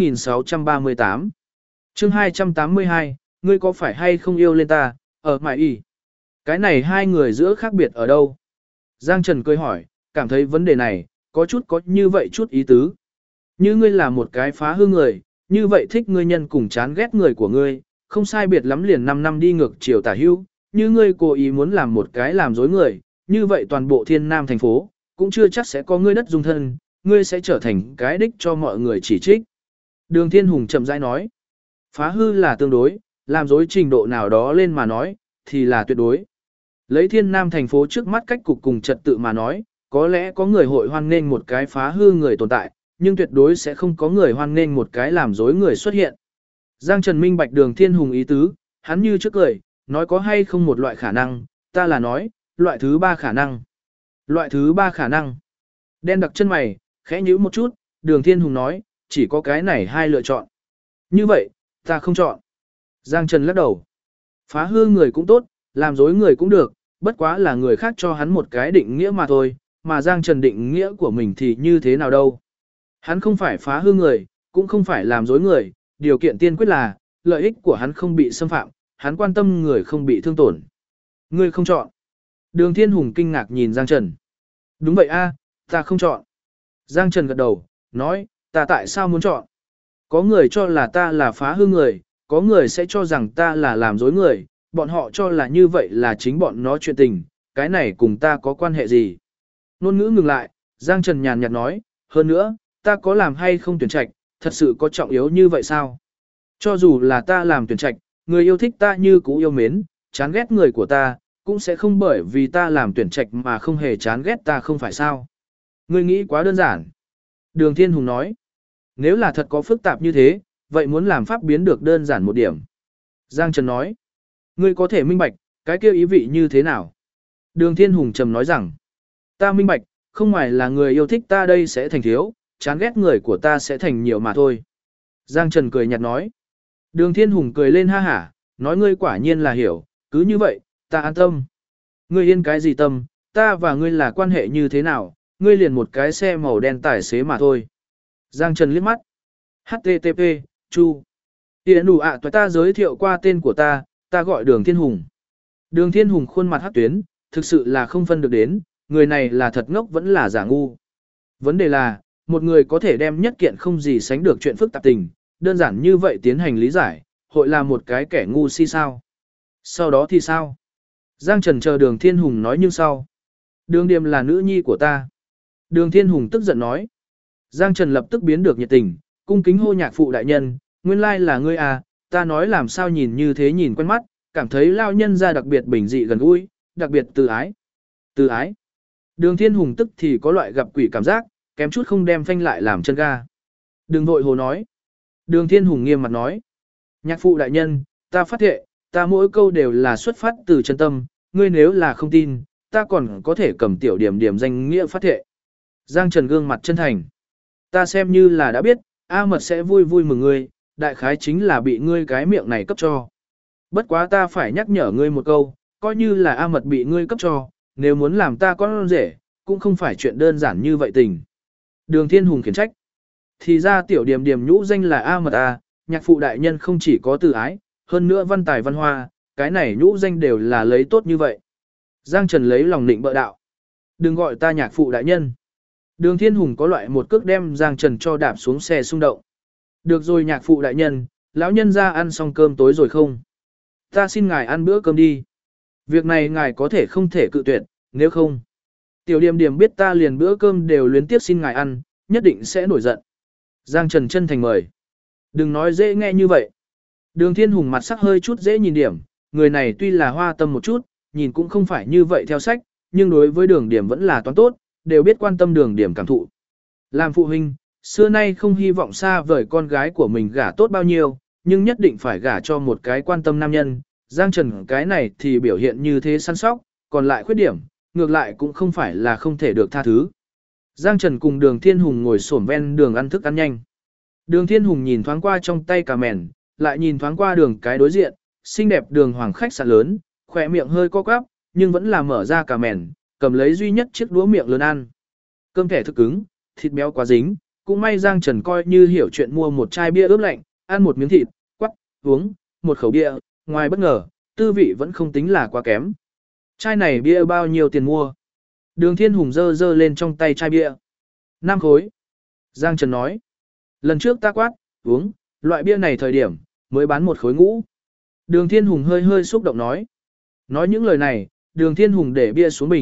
Speaker 1: 2638. Chương 282, ngươi có phải hay không yêu lên ta, ở mại y. Cái này hai người giữa khác biệt ở đâu? Giang Trần cười hỏi, cảm thấy vấn đề này, có như vậy chút ý tứ. Như ngươi là một cái phá hư người, như vậy thích ngươi nhân cùng chán ghét người của ngươi, không sai biệt lắm liền 5 năm đi ngược chiều tả hữu, như ngươi cố ý muốn làm một cái làm dối người, như vậy toàn bộ Thiên Nam thành phố, cũng chưa chắc sẽ có ngươi đất dung thân, ngươi sẽ trở thành cái đích cho mọi người chỉ trích. Đường Thiên Hùng chậm rãi nói, phá hư là tương đối, làm dối trình độ nào đó lên mà nói, thì là tuyệt đối. Lấy Thiên Nam thành phố trước mắt cách cục cùng trật tự mà nói, có lẽ có người hội hoan nghênh một cái phá hư người tồn tại, nhưng tuyệt đối sẽ không có người hoan nghênh một cái làm dối người xuất hiện. Giang Trần minh bạch Đường Thiên Hùng ý tứ, hắn như trước cười, nói có hay không một loại khả năng, ta là nói, loại thứ ba khả năng. Loại thứ ba khả năng. Đen đặc chân mày, khẽ nhíu một chút, Đường Thiên Hùng nói, chỉ có cái này hai lựa chọn. Như vậy, ta không chọn. Giang Trần lắc đầu. Phá hư người cũng tốt, làm dối người cũng được, bất quá là người khác cho hắn một cái định nghĩa mà thôi, mà Giang Trần định nghĩa của mình thì như thế nào đâu. Hắn không phải phá hư người, cũng không phải làm dối người, điều kiện tiên quyết là, lợi ích của hắn không bị xâm phạm, hắn quan tâm người không bị thương tổn. Ngươi không chọn. Đường Thiên Hùng kinh ngạc nhìn Giang Trần. Đúng vậy a, ta không chọn. Giang Trần gật đầu, nói, ta tại sao muốn chọn? Có người cho là ta là phá hư người, có người sẽ cho rằng ta là làm dối người, bọn họ cho là như vậy là chính bọn nó chuyện tình, cái này cùng ta có quan hệ gì? Nôn ngữ ngừng lại, Giang Trần nhàn nhạt nói, hơn nữa, ta có làm hay không tuyển trạch, thật sự có trọng yếu như vậy sao? Cho dù là ta làm tuyển trạch, người yêu thích ta như cũ yêu mến, chán ghét người của ta, cũng sẽ không bởi vì ta làm tuyển trạch mà không hề chán ghét ta không phải sao? Ngươi nghĩ quá đơn giản. Đường Thiên Hùng nói, nếu là thật có phức tạp như thế, vậy muốn làm pháp biến được đơn giản một điểm. Giang Trần nói, ngươi có thể minh bạch, cái kia ý vị như thế nào? Đường Thiên Hùng trầm nói rằng, ta minh bạch, không ngoài là người yêu thích ta đây sẽ thành thiếu, chán ghét người của ta sẽ thành nhiều mà thôi. Giang Trần cười nhạt nói, Đường Thiên Hùng cười lên ha hả, nói ngươi quả nhiên là hiểu, cứ như vậy, ta an tâm. Ngươi yên cái gì tâm, ta và ngươi là quan hệ như thế nào, ngươi liền một cái xe màu đen tài xế mà thôi. Giang Trần liếc mắt. HTTP, Chu. Hiện đủ ạ ta giới thiệu qua tên của ta gọi Đường Thiên Hùng. Đường Thiên Hùng khuôn mặt hắc tuyến, thực sự là không phân được đến, người này là thật ngốc vẫn là giả ngu. Vấn đề là, một người có thể đem nhất kiện không gì sánh được chuyện phức tạp tình, đơn giản như vậy tiến hành lý giải, hội là một cái kẻ ngu si sao. Sau đó thì sao? Giang Trần chờ Đường Thiên Hùng nói nhưng sau. Đường Điềm là nữ nhi của ta. Đường Thiên Hùng tức giận nói. Giang Trần lập tức biến được nhiệt tình, cung kính hô nhạc phụ đại nhân, nguyên lai là ngươi à, ta nói làm sao nhìn như thế nhìn quen mắt, cảm thấy lao nhân ra đặc biệt bình dị gần gũi, đặc biệt từ ái. Từ ái. Đường Thiên Hùng tức thì có loại gặp quỷ cảm giác, kém chút không đem phanh lại làm chân ga. Đừng vội hồ nói. Đường Thiên Hùng nghiêm mặt nói. Nhạc phụ đại nhân, ta phát thệ, ta mỗi câu đều là xuất phát từ chân tâm, ngươi nếu là không tin, ta còn có thể cầm tiểu điểm điểm danh nghĩa phát thệ. Giang Trần gương mặt chân thành. Ta xem như là đã biết, A Mật sẽ vui vui mừng ngươi, đại khái chính là bị ngươi cái miệng này cấp cho. Bất quá ta phải nhắc nhở ngươi một câu, coi như là A Mật bị ngươi cấp cho, nếu muốn làm ta con rể, cũng không phải chuyện đơn giản như vậy tình. Đường Thiên Hùng khiển trách. Thì ra tiểu điểm điểm nhũ danh là A Mật A, nhạc phụ đại nhân không chỉ có từ ái, hơn nữa văn tài văn hoa, cái này nhũ danh đều là lấy tốt như vậy. Giang Trần lấy lòng định bợ đạo. Đừng gọi ta nhạc phụ đại nhân. Đường Thiên Hùng có loại một cước đem Giang Trần cho đạp xuống xe xung động. Được rồi nhạc phụ đại nhân, lão nhân ra ăn xong cơm tối rồi không? Ta xin ngài ăn bữa cơm đi. Việc này ngài có thể không thể cự tuyệt, nếu không. Tiểu Điềm Điềm biết ta liền bữa cơm đều luyến tiếp xin ngài ăn, nhất định sẽ nổi giận. Giang Trần chân thành mời. Đừng nói dễ nghe như vậy. Đường Thiên Hùng mặt sắc hơi chút dễ nhìn điểm, người này tuy là hoa tâm một chút, nhìn cũng không phải như vậy theo sách, nhưng đối với Đường Điểm vẫn là toán tốt, đều biết quan tâm Đường Điểm cảm thụ. Làm phụ huynh, xưa nay không hy vọng xa vời con gái của mình gả tốt bao nhiêu, nhưng nhất định phải gả cho một cái quan tâm nam nhân. Giang Trần cái này thì biểu hiện như thế săn sóc, còn lại khuyết điểm, ngược lại cũng không phải là không thể được tha thứ. Giang Trần cùng Đường Thiên Hùng ngồi xổm ven đường ăn thức ăn nhanh. Đường Thiên Hùng nhìn thoáng qua trong tay cà mèn, lại nhìn thoáng qua đường cái đối diện, xinh đẹp đường hoàng khách sạn lớn, khỏe miệng hơi co quắp, nhưng vẫn là mở ra cà mèn, cầm lấy duy nhất chiếc đũa miệng lớn ăn. Cơm thẻ thực cứng, thịt béo quá dính, cũng may Giang Trần coi như hiểu chuyện mua một chai bia ướp lạnh, ăn một miếng thịt, quắc, uống một khẩu bia, ngoài bất ngờ, tư vị vẫn không tính là quá kém. Chai này bia bao nhiêu tiền mua? Đường Thiên Hùng giơ lên trong tay chai bia. 5 khối. Giang Trần nói. Lần trước ta quát, uống, loại bia này thời điểm, mới bán 1 khối ngũ. Đường Thiên Hùng hơi xúc động nói. Nói những lời này, Đường Thiên Hùng để bia xuống bình,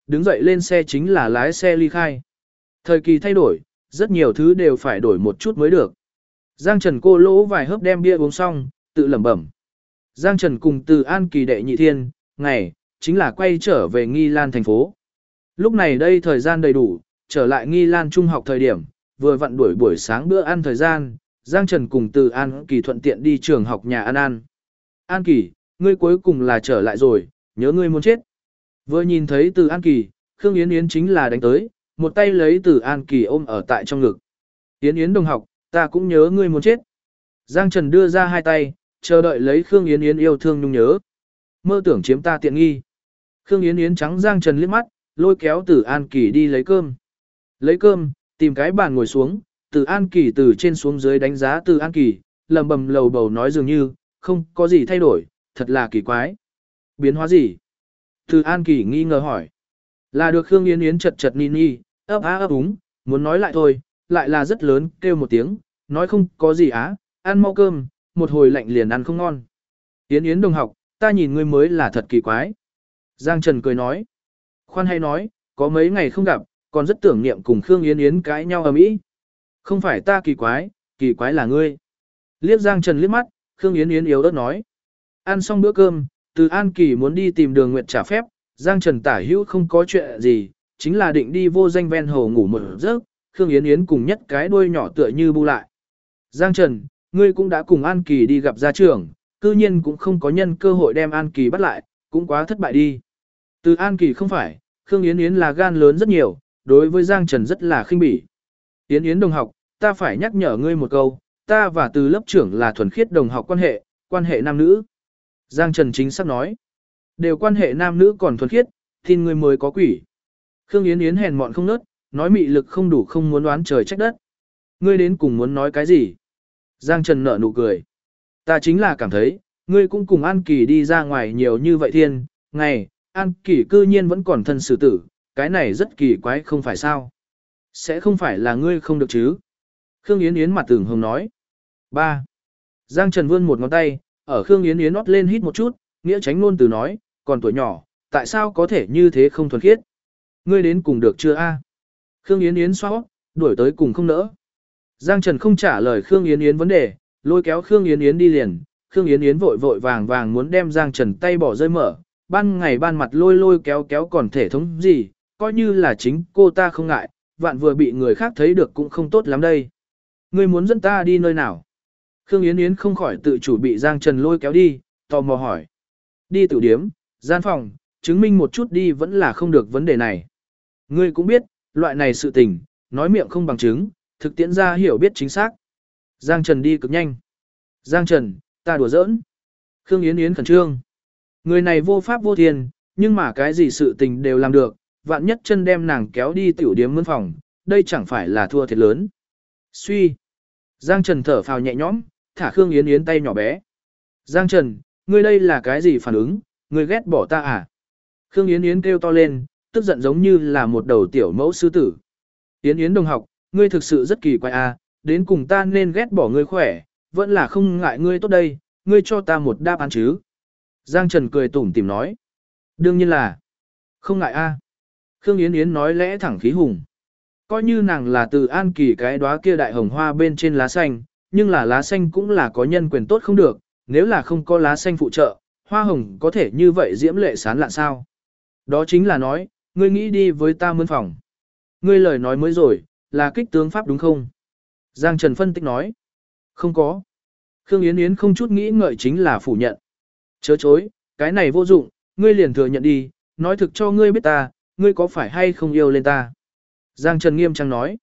Speaker 1: đứng dậy lên xe chính là lái xe ly khai. Thời kỳ thay đổi, rất nhiều thứ đều phải đổi một chút mới được. Giang Trần cô lỗ vài hớp đem bia uống xong, tự lẩm bẩm. Giang Trần cùng Từ An Kỳ đệ nhị thiên, ngày, chính là quay trở về Nghi Lan thành phố. Lúc này đây thời gian đầy đủ, trở lại Nghi Lan trung học thời điểm, vừa vặn đuổi buổi sáng bữa ăn thời gian, Giang Trần cùng Từ An Kỳ thuận tiện đi trường học nhà ăn. An Kỳ, ngươi cuối cùng là trở lại rồi, nhớ ngươi muốn chết. Vừa nhìn thấy Từ An Kỳ, Khương Yến Yến chính là đánh tới, một tay lấy Từ An Kỳ ôm ở tại trong ngực. Yến Yến đồng học, ta cũng nhớ ngươi muốn chết. Giang Trần đưa ra hai tay, chờ đợi lấy Khương Yến Yến yêu thương nhung nhớ. Mơ tưởng chiếm ta tiện nghi. Khương Yến Yến trắng Giang Trần liếc mắt, lôi kéo Từ An Kỳ đi lấy cơm. Lấy cơm, tìm cái bàn ngồi xuống, Từ An Kỳ từ trên xuống dưới đánh giá Từ An Kỳ, lầm bầm lầu bầu nói dường như, không có gì thay đổi, thật là kỳ quái. Biến hóa gì? Từ An Kỳ nghi ngờ hỏi. Là được Khương Yến Yến chật chật ni ni, ấp á ấp úng, muốn nói lại thôi, lại là rất lớn, kêu một tiếng, nói không có gì á, ăn mau cơm, một hồi lạnh liền ăn không ngon. Yến Yến đồng học, ta nhìn ngươi mới là thật kỳ quái. Giang Trần cười nói. Khoan hay nói, có mấy ngày không gặp, còn rất tưởng niệm cùng Khương Yến Yến cãi nhau ầm ĩ. Không phải ta kỳ quái là ngươi. Liếc Giang Trần liếc mắt, Khương Yến Yến yếu ớt nói. Ăn xong bữa cơm, Từ An Kỳ muốn đi tìm Đường Nguyệt trả phép, Giang Trần tả hữu không có chuyện gì, chính là định đi vô danh ven hồ ngủ một giấc, Khương Yến Yến cùng nhất cái đuôi nhỏ tựa như bu lại. Giang Trần, ngươi cũng đã cùng An Kỳ đi gặp gia trưởng, cư nhiên cũng không có nhân cơ hội đem An Kỳ bắt lại, cũng quá thất bại đi. Từ An Kỳ không phải, Khương Yến Yến là gan lớn rất nhiều, đối với Giang Trần rất là khinh bỉ. Yến Yến đồng học, ta phải nhắc nhở ngươi một câu, ta và Từ lớp trưởng là thuần khiết đồng học quan hệ nam nữ. Giang Trần chính xác nói, đều quan hệ nam nữ còn thuần khiết, tin ngươi mới có quỷ. Khương Yến Yến hèn mọn không nớt, nói mị lực không đủ không muốn đoán trời trách đất. Ngươi đến cùng muốn nói cái gì? Giang Trần nở nụ cười. Ta chính là cảm thấy, ngươi cũng cùng An Kỳ đi ra ngoài nhiều như vậy thiên, ngày, An Kỳ cư nhiên vẫn còn thân xử tử, cái này rất kỳ quái không phải sao? Sẽ không phải là ngươi không được chứ? Khương Yến Yến mặt tưởng hồng nói. 3. Giang Trần vươn một ngón tay, ở Khương Yến Yến nót lên hít một chút, nghĩa tránh ngôn từ nói, còn tuổi nhỏ, tại sao có thể như thế không thuần khiết? Ngươi đến cùng được chưa a? Khương Yến Yến xoa, đuổi tới cùng không nỡ. Giang Trần không trả lời Khương Yến Yến vấn đề, lôi kéo Khương Yến Yến đi liền. Khương Yến Yến vội vội vàng vàng muốn đem Giang Trần tay bỏ rơi mở, ban ngày ban mặt lôi kéo kéo còn thể thống gì, coi như là chính cô ta không ngại, vạn vừa bị người khác thấy được cũng không tốt lắm đây. Ngươi muốn dẫn ta đi nơi nào? Khương Yến Yến không khỏi tự chủ bị Giang Trần lôi kéo đi, tò mò hỏi. Đi tử điếm, gian phòng, chứng minh một chút đi vẫn là không được vấn đề này. Ngươi cũng biết, loại này sự tình, nói miệng không bằng chứng, thực tiễn ra hiểu biết chính xác. Giang Trần đi cực nhanh. Giang Trần, ta đùa giỡn. Khương Yến Yến khẩn trương. Người này vô pháp vô thiên, nhưng mà cái gì sự tình đều làm được, vạn nhất chân đem nàng kéo đi tiểu điếm mướn phòng, đây chẳng phải là thua thiệt lớn. Suy. Giang Trần thở phào nhẹ nhõm, thả Khương Yến Yến tay nhỏ bé. Giang Trần, ngươi đây là cái gì phản ứng, ngươi ghét bỏ ta à? Khương Yến Yến kêu to lên, tức giận giống như là một đầu tiểu mẫu sư tử. Yến Yến đồng học, ngươi thực sự rất kỳ quái à, đến cùng ta nên ghét bỏ ngươi khỏe, vẫn là không ngại ngươi tốt đây, ngươi cho ta một đáp án chứ. Giang Trần cười tủm tỉm nói. Đương nhiên là, không ngại a. Khương Yến Yến nói lẽ thẳng khí hùng. Coi như nàng là Từ An Kỳ cái đóa kia đại hồng hoa bên trên lá xanh, nhưng là lá xanh cũng là có nhân quyền tốt không được, nếu là không có lá xanh phụ trợ, hoa hồng có thể như vậy diễm lệ sán lạ sao? Đó chính là nói, ngươi nghĩ đi với ta mướn phòng. Ngươi lời nói mới rồi, là kích tướng pháp đúng không? Giang Trần phân tích nói. Không có. Khương Yến Yến không chút nghĩ ngợi chính là phủ nhận. Chớ chối, cái này vô dụng, ngươi liền thừa nhận đi, nói thực cho ngươi biết ta, ngươi có phải hay không yêu lên ta? Giang Trần nghiêm trang nói.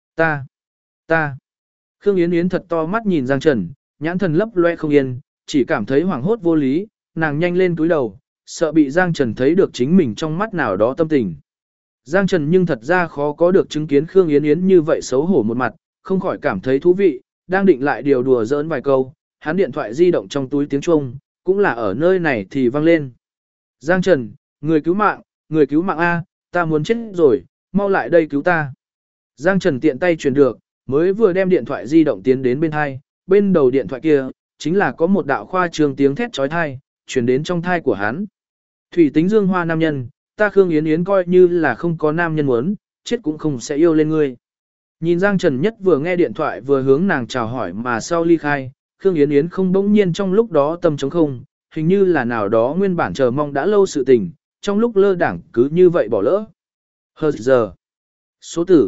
Speaker 1: Ta. Khương Yến Yến thật to mắt nhìn Giang Trần, nhãn thần lấp loe không yên, chỉ cảm thấy hoảng hốt vô lý, nàng nhanh lên cúi đầu, sợ bị Giang Trần thấy được chính mình trong mắt nào đó tâm tình. Giang Trần nhưng thật ra khó có được chứng kiến Khương Yến Yến như vậy xấu hổ một mặt, không khỏi cảm thấy thú vị, đang định lại điều đùa giỡn vài câu, hắn điện thoại di động trong túi tiếng chuông, cũng là ở nơi này thì vang lên. Giang Trần, người cứu mạng A, ta muốn chết rồi, mau lại đây cứu ta. Giang Trần tiện tay truyền được, mới vừa đem điện thoại di động tiến đến bên thai, bên đầu điện thoại kia, chính là có một đạo khoa trương tiếng thét trói thai, truyền đến trong thai của hắn. Thủy tính dương hoa nam nhân, ta Khương Yến Yến coi như là không có nam nhân muốn, chết cũng không sẽ yêu lên ngươi. Nhìn Giang Trần Nhất vừa nghe điện thoại vừa hướng nàng chào hỏi mà sau ly khai, Khương Yến Yến không bỗng nhiên trong lúc đó tâm trống không, hình như là nào đó nguyên bản chờ mong đã lâu sự tình, trong lúc lơ đảng cứ như vậy bỏ lỡ. Hờ giờ. Số tử,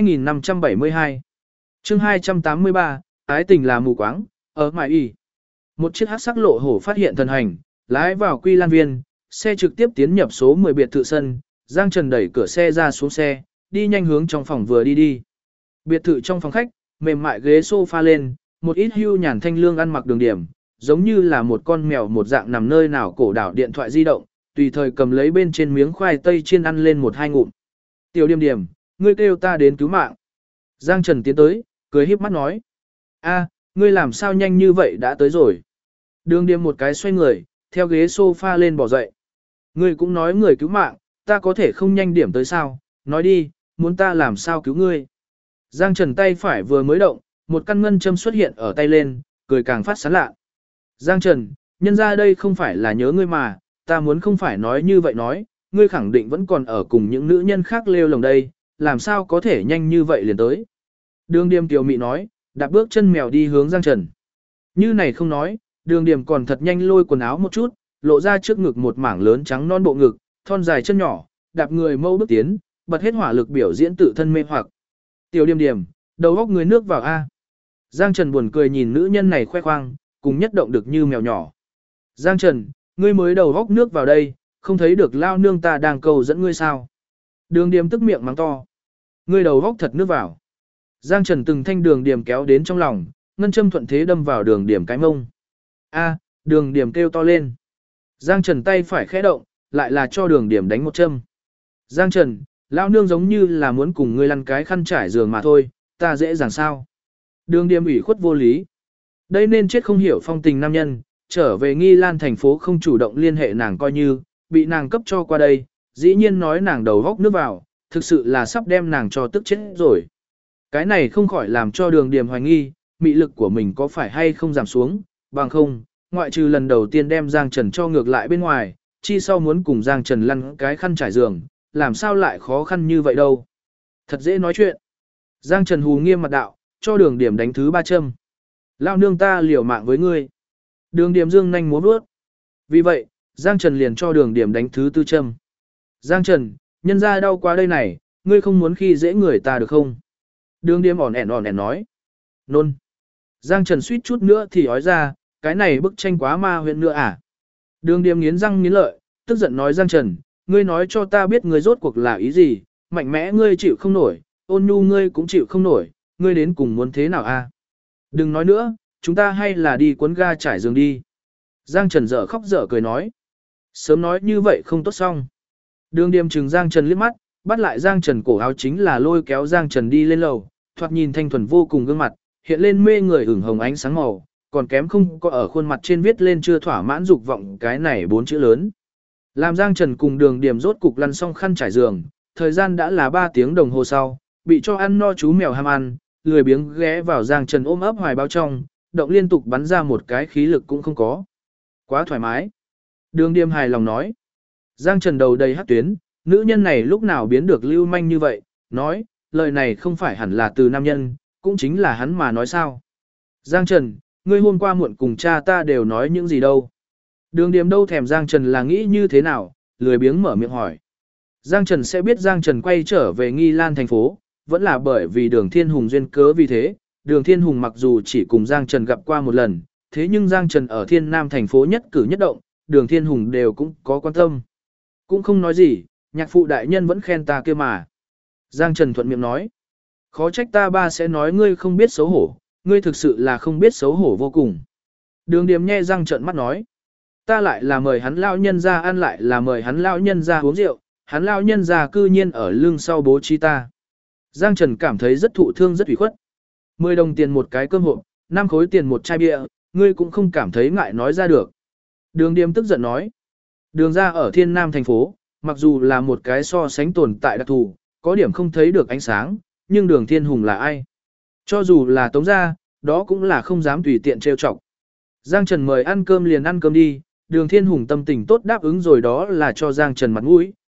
Speaker 1: 2572. Chương 283, ái tình là mù quáng, ở mại y. Một chiếc hắc sắc lộ hổ phát hiện thần hành, lái vào Quy Lan Viên, xe trực tiếp tiến nhập số 10 biệt thự sân, Giang Trần đẩy cửa xe ra xuống xe, đi nhanh hướng trong phòng vừa đi. Biệt thự trong phòng khách, mềm mại ghế sofa lên, một ít hưu nhàn thanh lương ăn mặc đường điểm, giống như là một con mèo một dạng nằm nơi nào cổ đảo điện thoại di động, tùy thời cầm lấy bên trên miếng khoai tây chiên ăn lên một hai ngụm. Tiểu Điềm Điềm, ngươi kêu ta đến cứu mạng. Giang Trần tiến tới, cười híp mắt nói. A, ngươi làm sao nhanh như vậy đã tới rồi. Đường Điềm một cái xoay người, theo ghế sofa lên bỏ dậy. Ngươi cũng nói người cứu mạng, ta có thể không nhanh điểm tới sao, nói đi, muốn ta làm sao cứu ngươi. Giang Trần tay phải vừa mới động, một căn ngân châm xuất hiện ở tay lên, cười càng phát sán lạ. Giang Trần, nhân ra đây không phải là nhớ ngươi mà, ta muốn không phải nói như vậy nói, ngươi khẳng định vẫn còn ở cùng những nữ nhân khác lêu lồng đây, làm sao có thể nhanh như vậy liền tới. Đường Điềm tiểu mị nói, đạp bước chân mèo đi hướng Giang Trần. Như này không nói, Đường Điềm còn thật nhanh lôi quần áo một chút, lộ ra trước ngực một mảng lớn trắng non bộ ngực, thon dài chân nhỏ, đạp người mâu bước tiến, bật hết hỏa lực biểu diễn tự thân mê hoặc. Tiểu Điềm Điềm, đầu góc người nước vào A. Giang Trần buồn cười nhìn nữ nhân này khoe khoang, cùng nhất động được như mèo nhỏ. Giang Trần, ngươi mới đầu góc nước vào đây, không thấy được lao nương ta đang cầu dẫn ngươi sao. Đường Điềm tức miệng mắng to. Ngươi đầu góc thật nước vào. Giang Trần từng thanh Đường Điềm kéo đến trong lòng, ngân châm thuận thế đâm vào Đường Điềm cái mông. A, Đường Điềm kêu to lên. Giang Trần tay phải khẽ động, lại là cho Đường Điềm đánh một châm. Giang Trần, lao nương giống như là muốn cùng ngươi lăn cái khăn trải giường mà thôi, ta dễ dàng sao. Đường Điềm ủy khuất vô lý. Đây nên chết không hiểu phong tình nam nhân, trở về Nghi Lan thành phố không chủ động liên hệ nàng coi như, bị nàng cấp cho qua đây, dĩ nhiên nói nàng đầu góc nước vào, thực sự là sắp đem nàng cho tức chết rồi. Cái này không khỏi làm cho Đường Điềm hoài nghi, mị lực của mình có phải hay không giảm xuống, bằng không, ngoại trừ lần đầu tiên đem Giang Trần cho ngược lại bên ngoài, chi sau muốn cùng Giang Trần lăn cái khăn trải giường, làm sao lại khó khăn như vậy đâu. Thật dễ nói chuyện. Giang Trần hù nghiêm mặt đạo, cho Đường Điềm đánh thứ 3 châm. Lao nương ta liều mạng với ngươi. Đường Điềm dương nhanh múa vuốt. Vì vậy, Giang Trần liền cho Đường Điềm đánh thứ 4 châm. Giang Trần, nhân ra đau quá đây này, ngươi không muốn khi dễ người ta được không? Đường Điềm ỏn ẻn nói. Nôn. Giang Trần suýt chút nữa thì ói ra, cái này bức tranh quá ma huyện nữa à? Đường Điềm nghiến răng nghiến lợi, tức giận nói Giang Trần, ngươi nói cho ta biết ngươi rốt cuộc là ý gì, mạnh mẽ ngươi chịu không nổi, ôn nhu ngươi cũng chịu không nổi, ngươi đến cùng muốn thế nào a? Đừng nói nữa, chúng ta hay là đi cuốn ga trải giường đi. Giang Trần dở khóc dở cười nói. Sớm nói như vậy không tốt xong. Đường Điềm chừng Giang Trần liếc mắt, bắt lại Giang Trần cổ áo chính là lôi kéo Giang Trần đi lên lầu, thoạt nhìn thanh thuần vô cùng gương mặt, hiện lên mê người ửng hồng ánh sáng màu, còn kém không có ở khuôn mặt trên viết lên chưa thỏa mãn dục vọng cái này 4 chữ lớn. Làm Giang Trần cùng Đường Điềm rốt cục lăn xong khăn trải giường, thời gian đã là 3 tiếng đồng hồ sau, bị cho ăn no chú mèo ham ăn, lười biếng ghé vào Giang Trần ôm ấp hoài bao trong, động liên tục bắn ra một cái khí lực cũng không có. Quá thoải mái. Đường Điềm hài lòng nói. Giang Trần đầu đầy hát tuyến, nữ nhân này lúc nào biến được lưu manh như vậy, nói, lời này không phải hẳn là từ nam nhân, cũng chính là hắn mà nói sao. Giang Trần, ngươi hôm qua muộn cùng cha ta đều nói những gì đâu. Đường Điềm đâu thèm Giang Trần là nghĩ như thế nào, lười biếng mở miệng hỏi. Giang Trần sẽ biết Giang Trần quay trở về Nghi Lan thành phố, vẫn là bởi vì Đường Thiên Hùng duyên cớ vì thế. Đường Thiên Hùng mặc dù chỉ cùng Giang Trần gặp qua một lần, thế nhưng Giang Trần ở Thiên Nam thành phố nhất cử nhất động, Đường Thiên Hùng đều cũng có quan tâm. Cũng không nói gì, nhạc phụ đại nhân vẫn khen ta kia mà. Giang Trần thuận miệng nói. Khó trách ta ba sẽ nói ngươi không biết xấu hổ, ngươi thực sự là không biết xấu hổ vô cùng. Đường Điềm nhe răng trợn mắt nói. Ta lại là mời hắn lao nhân ra ăn lại là mời hắn lao nhân ra uống rượu, hắn lao nhân ra cư nhiên ở lưng sau bố trí ta. Giang Trần cảm thấy rất thụ thương rất ủy khuất. 10 đồng tiền một cái cơm hộp, 5 khối tiền một chai bia, ngươi cũng không cảm thấy ngại nói ra được. Đường Điềm tức giận nói. Đường ra ở Thiên Nam thành phố, mặc dù là một cái so sánh tồn tại đặc thù, có điểm không thấy được ánh sáng, nhưng Đường Thiên Hùng là ai? Cho dù là Tống gia, đó cũng là không dám tùy tiện trêu chọc. Giang Trần mời ăn cơm liền ăn cơm đi, Đường Thiên Hùng tâm tình tốt đáp ứng rồi đó là cho Giang Trần mặt mũi,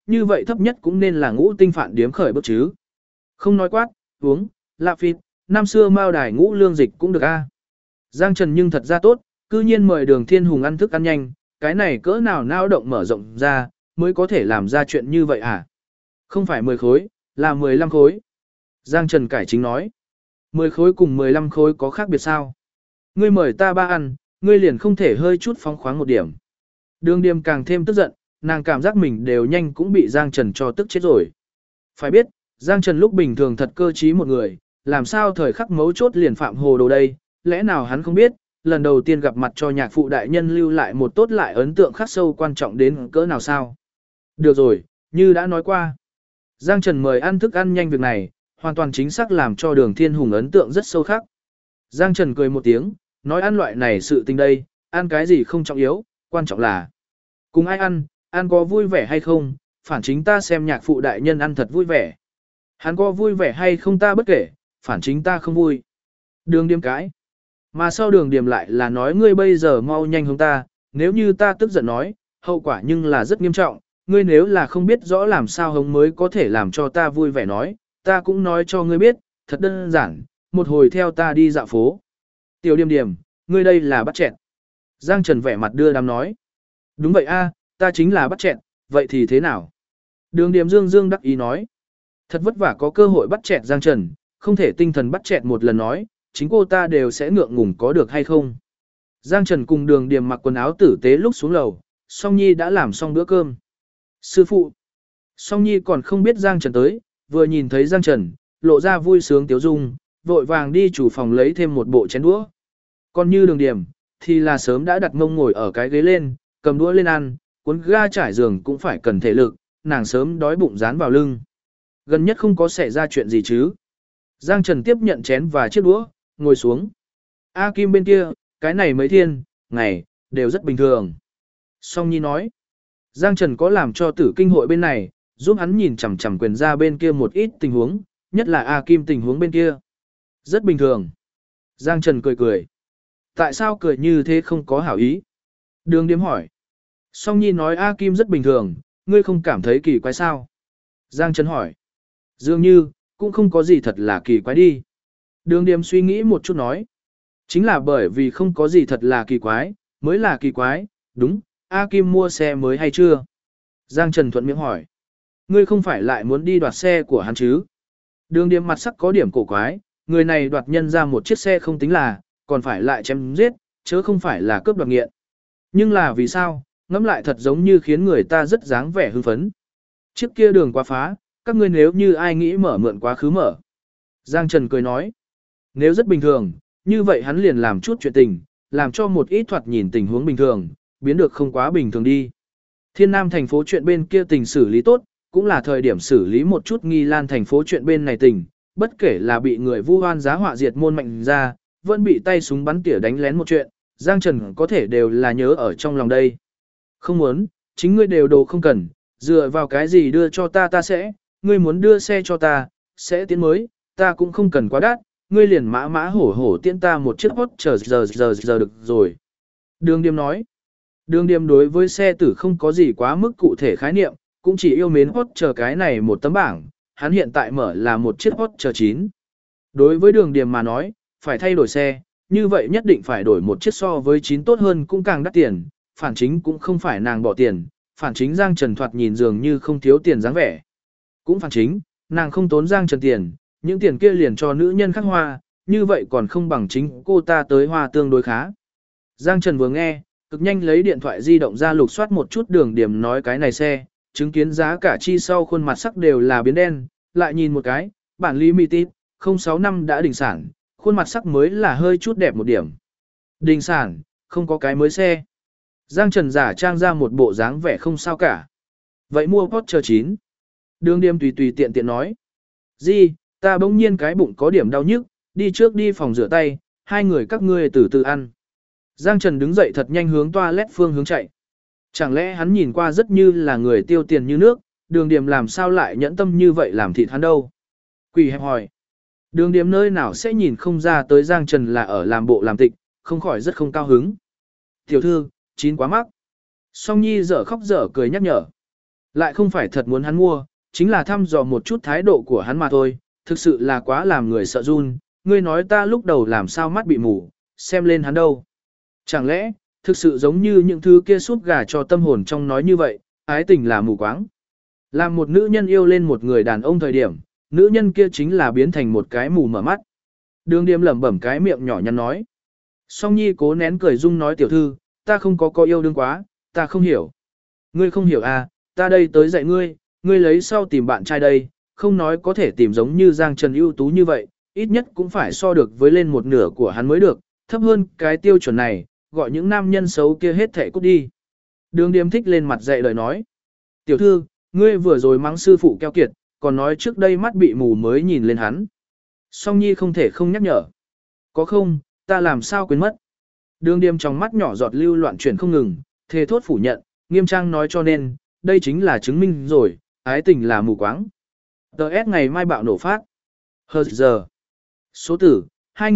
Speaker 1: như vậy thấp nhất cũng nên là ngũ tinh phản điếm khởi bước chứ. Không nói quát, uống, lạ phịt, năm xưa mao đài ngũ lương dịch cũng được a. Giang Trần nhưng thật ra tốt, cư nhiên mời Đường Thiên Hùng ăn thức ăn nhanh, cái này cỡ nào nao động mở rộng ra, mới có thể làm ra chuyện như vậy à? Không phải 10 khối, là 15 khối. Giang Trần cải chính nói. 10 khối cùng 15 khối có khác biệt sao? Ngươi mời ta ba ăn, ngươi liền không thể hơi chút phóng khoáng một điểm. Đường Điềm càng thêm tức giận, nàng cảm giác mình đều nhanh cũng bị Giang Trần cho tức chết rồi. Phải biết, Giang Trần lúc bình thường thật cơ trí một người, làm sao thời khắc mấu chốt liền phạm hồ đồ đây, lẽ nào hắn không biết, lần đầu tiên gặp mặt cho nhạc phụ đại nhân lưu lại một tốt lại ấn tượng khắc sâu quan trọng đến cỡ nào sao? Được rồi, như đã nói qua. Giang Trần mời ăn thức ăn nhanh việc này, hoàn toàn chính xác làm cho Đường Thiên Hùng ấn tượng rất sâu khắc. Giang Trần cười một tiếng, nói ăn loại này sự tình đây, ăn cái gì không trọng yếu, quan trọng là cùng ai ăn, ăn có vui vẻ hay không, phản chính ta xem nhạc phụ đại nhân ăn thật vui vẻ. Hắn có vui vẻ hay không ta bất kể, phản chính ta không vui. Đường Điềm cái. Mà sau Đường Điềm lại là nói ngươi bây giờ mau nhanh hướng ta, nếu như ta tức giận nói, hậu quả nhưng là rất nghiêm trọng, ngươi nếu là không biết rõ làm sao hống mới có thể làm cho ta vui vẻ nói, ta cũng nói cho ngươi biết, thật đơn giản, một hồi theo ta đi dạo phố. Tiểu Điềm Điềm, ngươi đây là bắt chẹt. Giang Trần vẻ mặt đưa đám nói. Đúng vậy a, ta chính là bắt chẹt, vậy thì thế nào? Đường Điềm dương dương đắc ý nói. Thật vất vả có cơ hội bắt chẹt Giang Trần, không thể tinh thần bắt chẹt một lần nói, chính cô ta đều sẽ ngượng ngùng có được hay không. Giang Trần cùng Đường Điềm mặc quần áo tử tế lúc xuống lầu, Song Nhi đã làm xong bữa cơm. Sư phụ. Song Nhi còn không biết Giang Trần tới, vừa nhìn thấy Giang Trần, lộ ra vui sướng tiếu dung, vội vàng đi chủ phòng lấy thêm một bộ chén đũa. Còn như Đường Điềm, thì là sớm đã đặt mông ngồi ở cái ghế lên, cầm đũa lên ăn, cuốn ga trải giường cũng phải cần thể lực, nàng sớm đói bụng dán vào lưng. Gần nhất không có xảy ra chuyện gì chứ. Giang Trần tiếp nhận chén và chiếc đũa, ngồi xuống. A Kim bên kia, cái này mấy thiên, ngày, đều rất bình thường. Song Nhi nói, Giang Trần có làm cho tử kinh hội bên này, giúp hắn nhìn chằm chằm quyền ra bên kia một ít tình huống, nhất là A Kim tình huống bên kia. Rất bình thường. Giang Trần cười cười. Tại sao cười như thế không có hảo ý? Đường Điềm hỏi. Song Nhi nói A Kim rất bình thường, ngươi không cảm thấy kỳ quái sao? Giang Trần hỏi. Dường như, cũng không có gì thật là kỳ quái đi. Đường Điềm suy nghĩ một chút nói. Chính là bởi vì không có gì thật là kỳ quái, mới là kỳ quái, đúng, A Kim mua xe mới hay chưa? Giang Trần thuận miệng hỏi. Ngươi không phải lại muốn đi đoạt xe của hắn chứ? Đường Điềm mặt sắc có điểm cổ quái, người này đoạt nhân ra một chiếc xe không tính là, còn phải lại chém giết, chứ không phải là cướp đoạt nghiện. Nhưng là vì sao, ngẫm lại thật giống như khiến người ta rất dáng vẻ hưng phấn. Trước kia đường quá phá, các ngươi nếu như ai nghĩ mở mượn quá khứ mở. Giang Trần cười nói, nếu rất bình thường, như vậy hắn liền làm chút chuyện tình, làm cho một ít thoạt nhìn tình huống bình thường, biến được không quá bình thường đi. Thiên Nam thành phố chuyện bên kia tình xử lý tốt, cũng là thời điểm xử lý một chút Nghi Lan thành phố chuyện bên này tình, bất kể là bị người vu oan giá họa diệt môn mạnh ra, vẫn bị tay súng bắn tỉa đánh lén một chuyện, Giang Trần có thể đều là nhớ ở trong lòng đây. Không muốn, chính ngươi đều đồ không cần, dựa vào cái gì đưa cho ta ta sẽ, ngươi muốn đưa xe cho ta, sẽ tiến mới, ta cũng không cần quá đắt, ngươi liền mã mã hổ hổ tiễn ta một chiếc hot giờ được rồi. Đường Điềm nói, Đường Điềm đối với xe tử không có gì quá mức cụ thể khái niệm, cũng chỉ yêu mến hot chờ cái này một tấm bảng, hắn hiện tại mở là một chiếc hot chờ 9. Đối với Đường Điềm mà nói, phải thay đổi xe, như vậy nhất định phải đổi một chiếc so với 9 tốt hơn cũng càng đắt tiền, phản chính cũng không phải nàng bỏ tiền, phản chính Giang Trần thoạt nhìn dường như không thiếu tiền dáng vẻ. Cũng phản chính, nàng không tốn Giang Trần tiền, những tiền kia liền cho nữ nhân khác hoa, như vậy còn không bằng chính cô ta tới hoa tương đối khá. Giang Trần vừa nghe, cực nhanh lấy điện thoại di động ra lục soát một chút Đường Điềm nói cái này xe, chứng kiến giá cả chi sau khuôn mặt sắc đều là biến đen, lại nhìn một cái, bản limited, 06 năm đã đình sản, khuôn mặt sắc mới là hơi chút đẹp một điểm. Đình sản, không có cái mới xe. Giang Trần giả trang ra một bộ dáng vẻ không sao cả. Vậy mua Porsche 9. Đường Điềm tùy tùy tiện tiện nói. Di, ta bỗng nhiên cái bụng có điểm đau nhức, đi trước đi phòng rửa tay, hai người các ngươi từ từ ăn. Giang Trần đứng dậy thật nhanh hướng toilet phương hướng chạy. Chẳng lẽ hắn nhìn qua rất như là người tiêu tiền như nước, Đường Điềm làm sao lại nhẫn tâm như vậy làm thịt hắn đâu? Quỷ hẹp hỏi. Đường Điềm nơi nào sẽ nhìn không ra tới Giang Trần là ở làm bộ làm tịch, không khỏi rất không cao hứng. Tiểu thư, 9 quá mắc. Song Nhi dở khóc dở cười nhắc nhở. Lại không phải thật muốn hắn mua, chính là thăm dò một chút thái độ của hắn mà thôi, thực sự là quá làm người sợ run, ngươi nói ta lúc đầu làm sao mắt bị mù, xem lên hắn đâu. Chẳng lẽ, thực sự giống như những thứ kia súp gà cho tâm hồn trong nói như vậy, ái tình là mù quáng. Làm một nữ nhân yêu lên một người đàn ông thời điểm, nữ nhân kia chính là biến thành một cái mù mở mắt. Đường Điềm lẩm bẩm cái miệng nhỏ nhắn nói. Song Nhi cố nén cười dung nói tiểu thư, ta không có yêu đương quá, ta không hiểu. Ngươi không hiểu à, ta đây tới dạy ngươi, ngươi lấy sau tìm bạn trai đây, không nói có thể tìm giống như Giang Trần ưu tú như vậy, ít nhất cũng phải so được với lên một nửa của hắn mới được, thấp hơn cái tiêu chuẩn này, gọi những nam nhân xấu kia hết thảy cút đi. Đường Điềm thích lên mặt dạy lời nói. Tiểu thư, ngươi vừa rồi mắng sư phụ keo kiệt, còn nói trước đây mắt bị mù mới nhìn lên hắn. Song Nhi không thể không nhắc nhở. Có không, ta làm sao quên mất. Đường Điềm trong mắt nhỏ giọt lưu loạn chuyển không ngừng, thề thốt phủ nhận, nghiêm trang nói cho nên, đây chính là chứng minh rồi, ái tình là mù quáng. TS ngày mai bạo nổ phát. Hờ giờ. Số tử,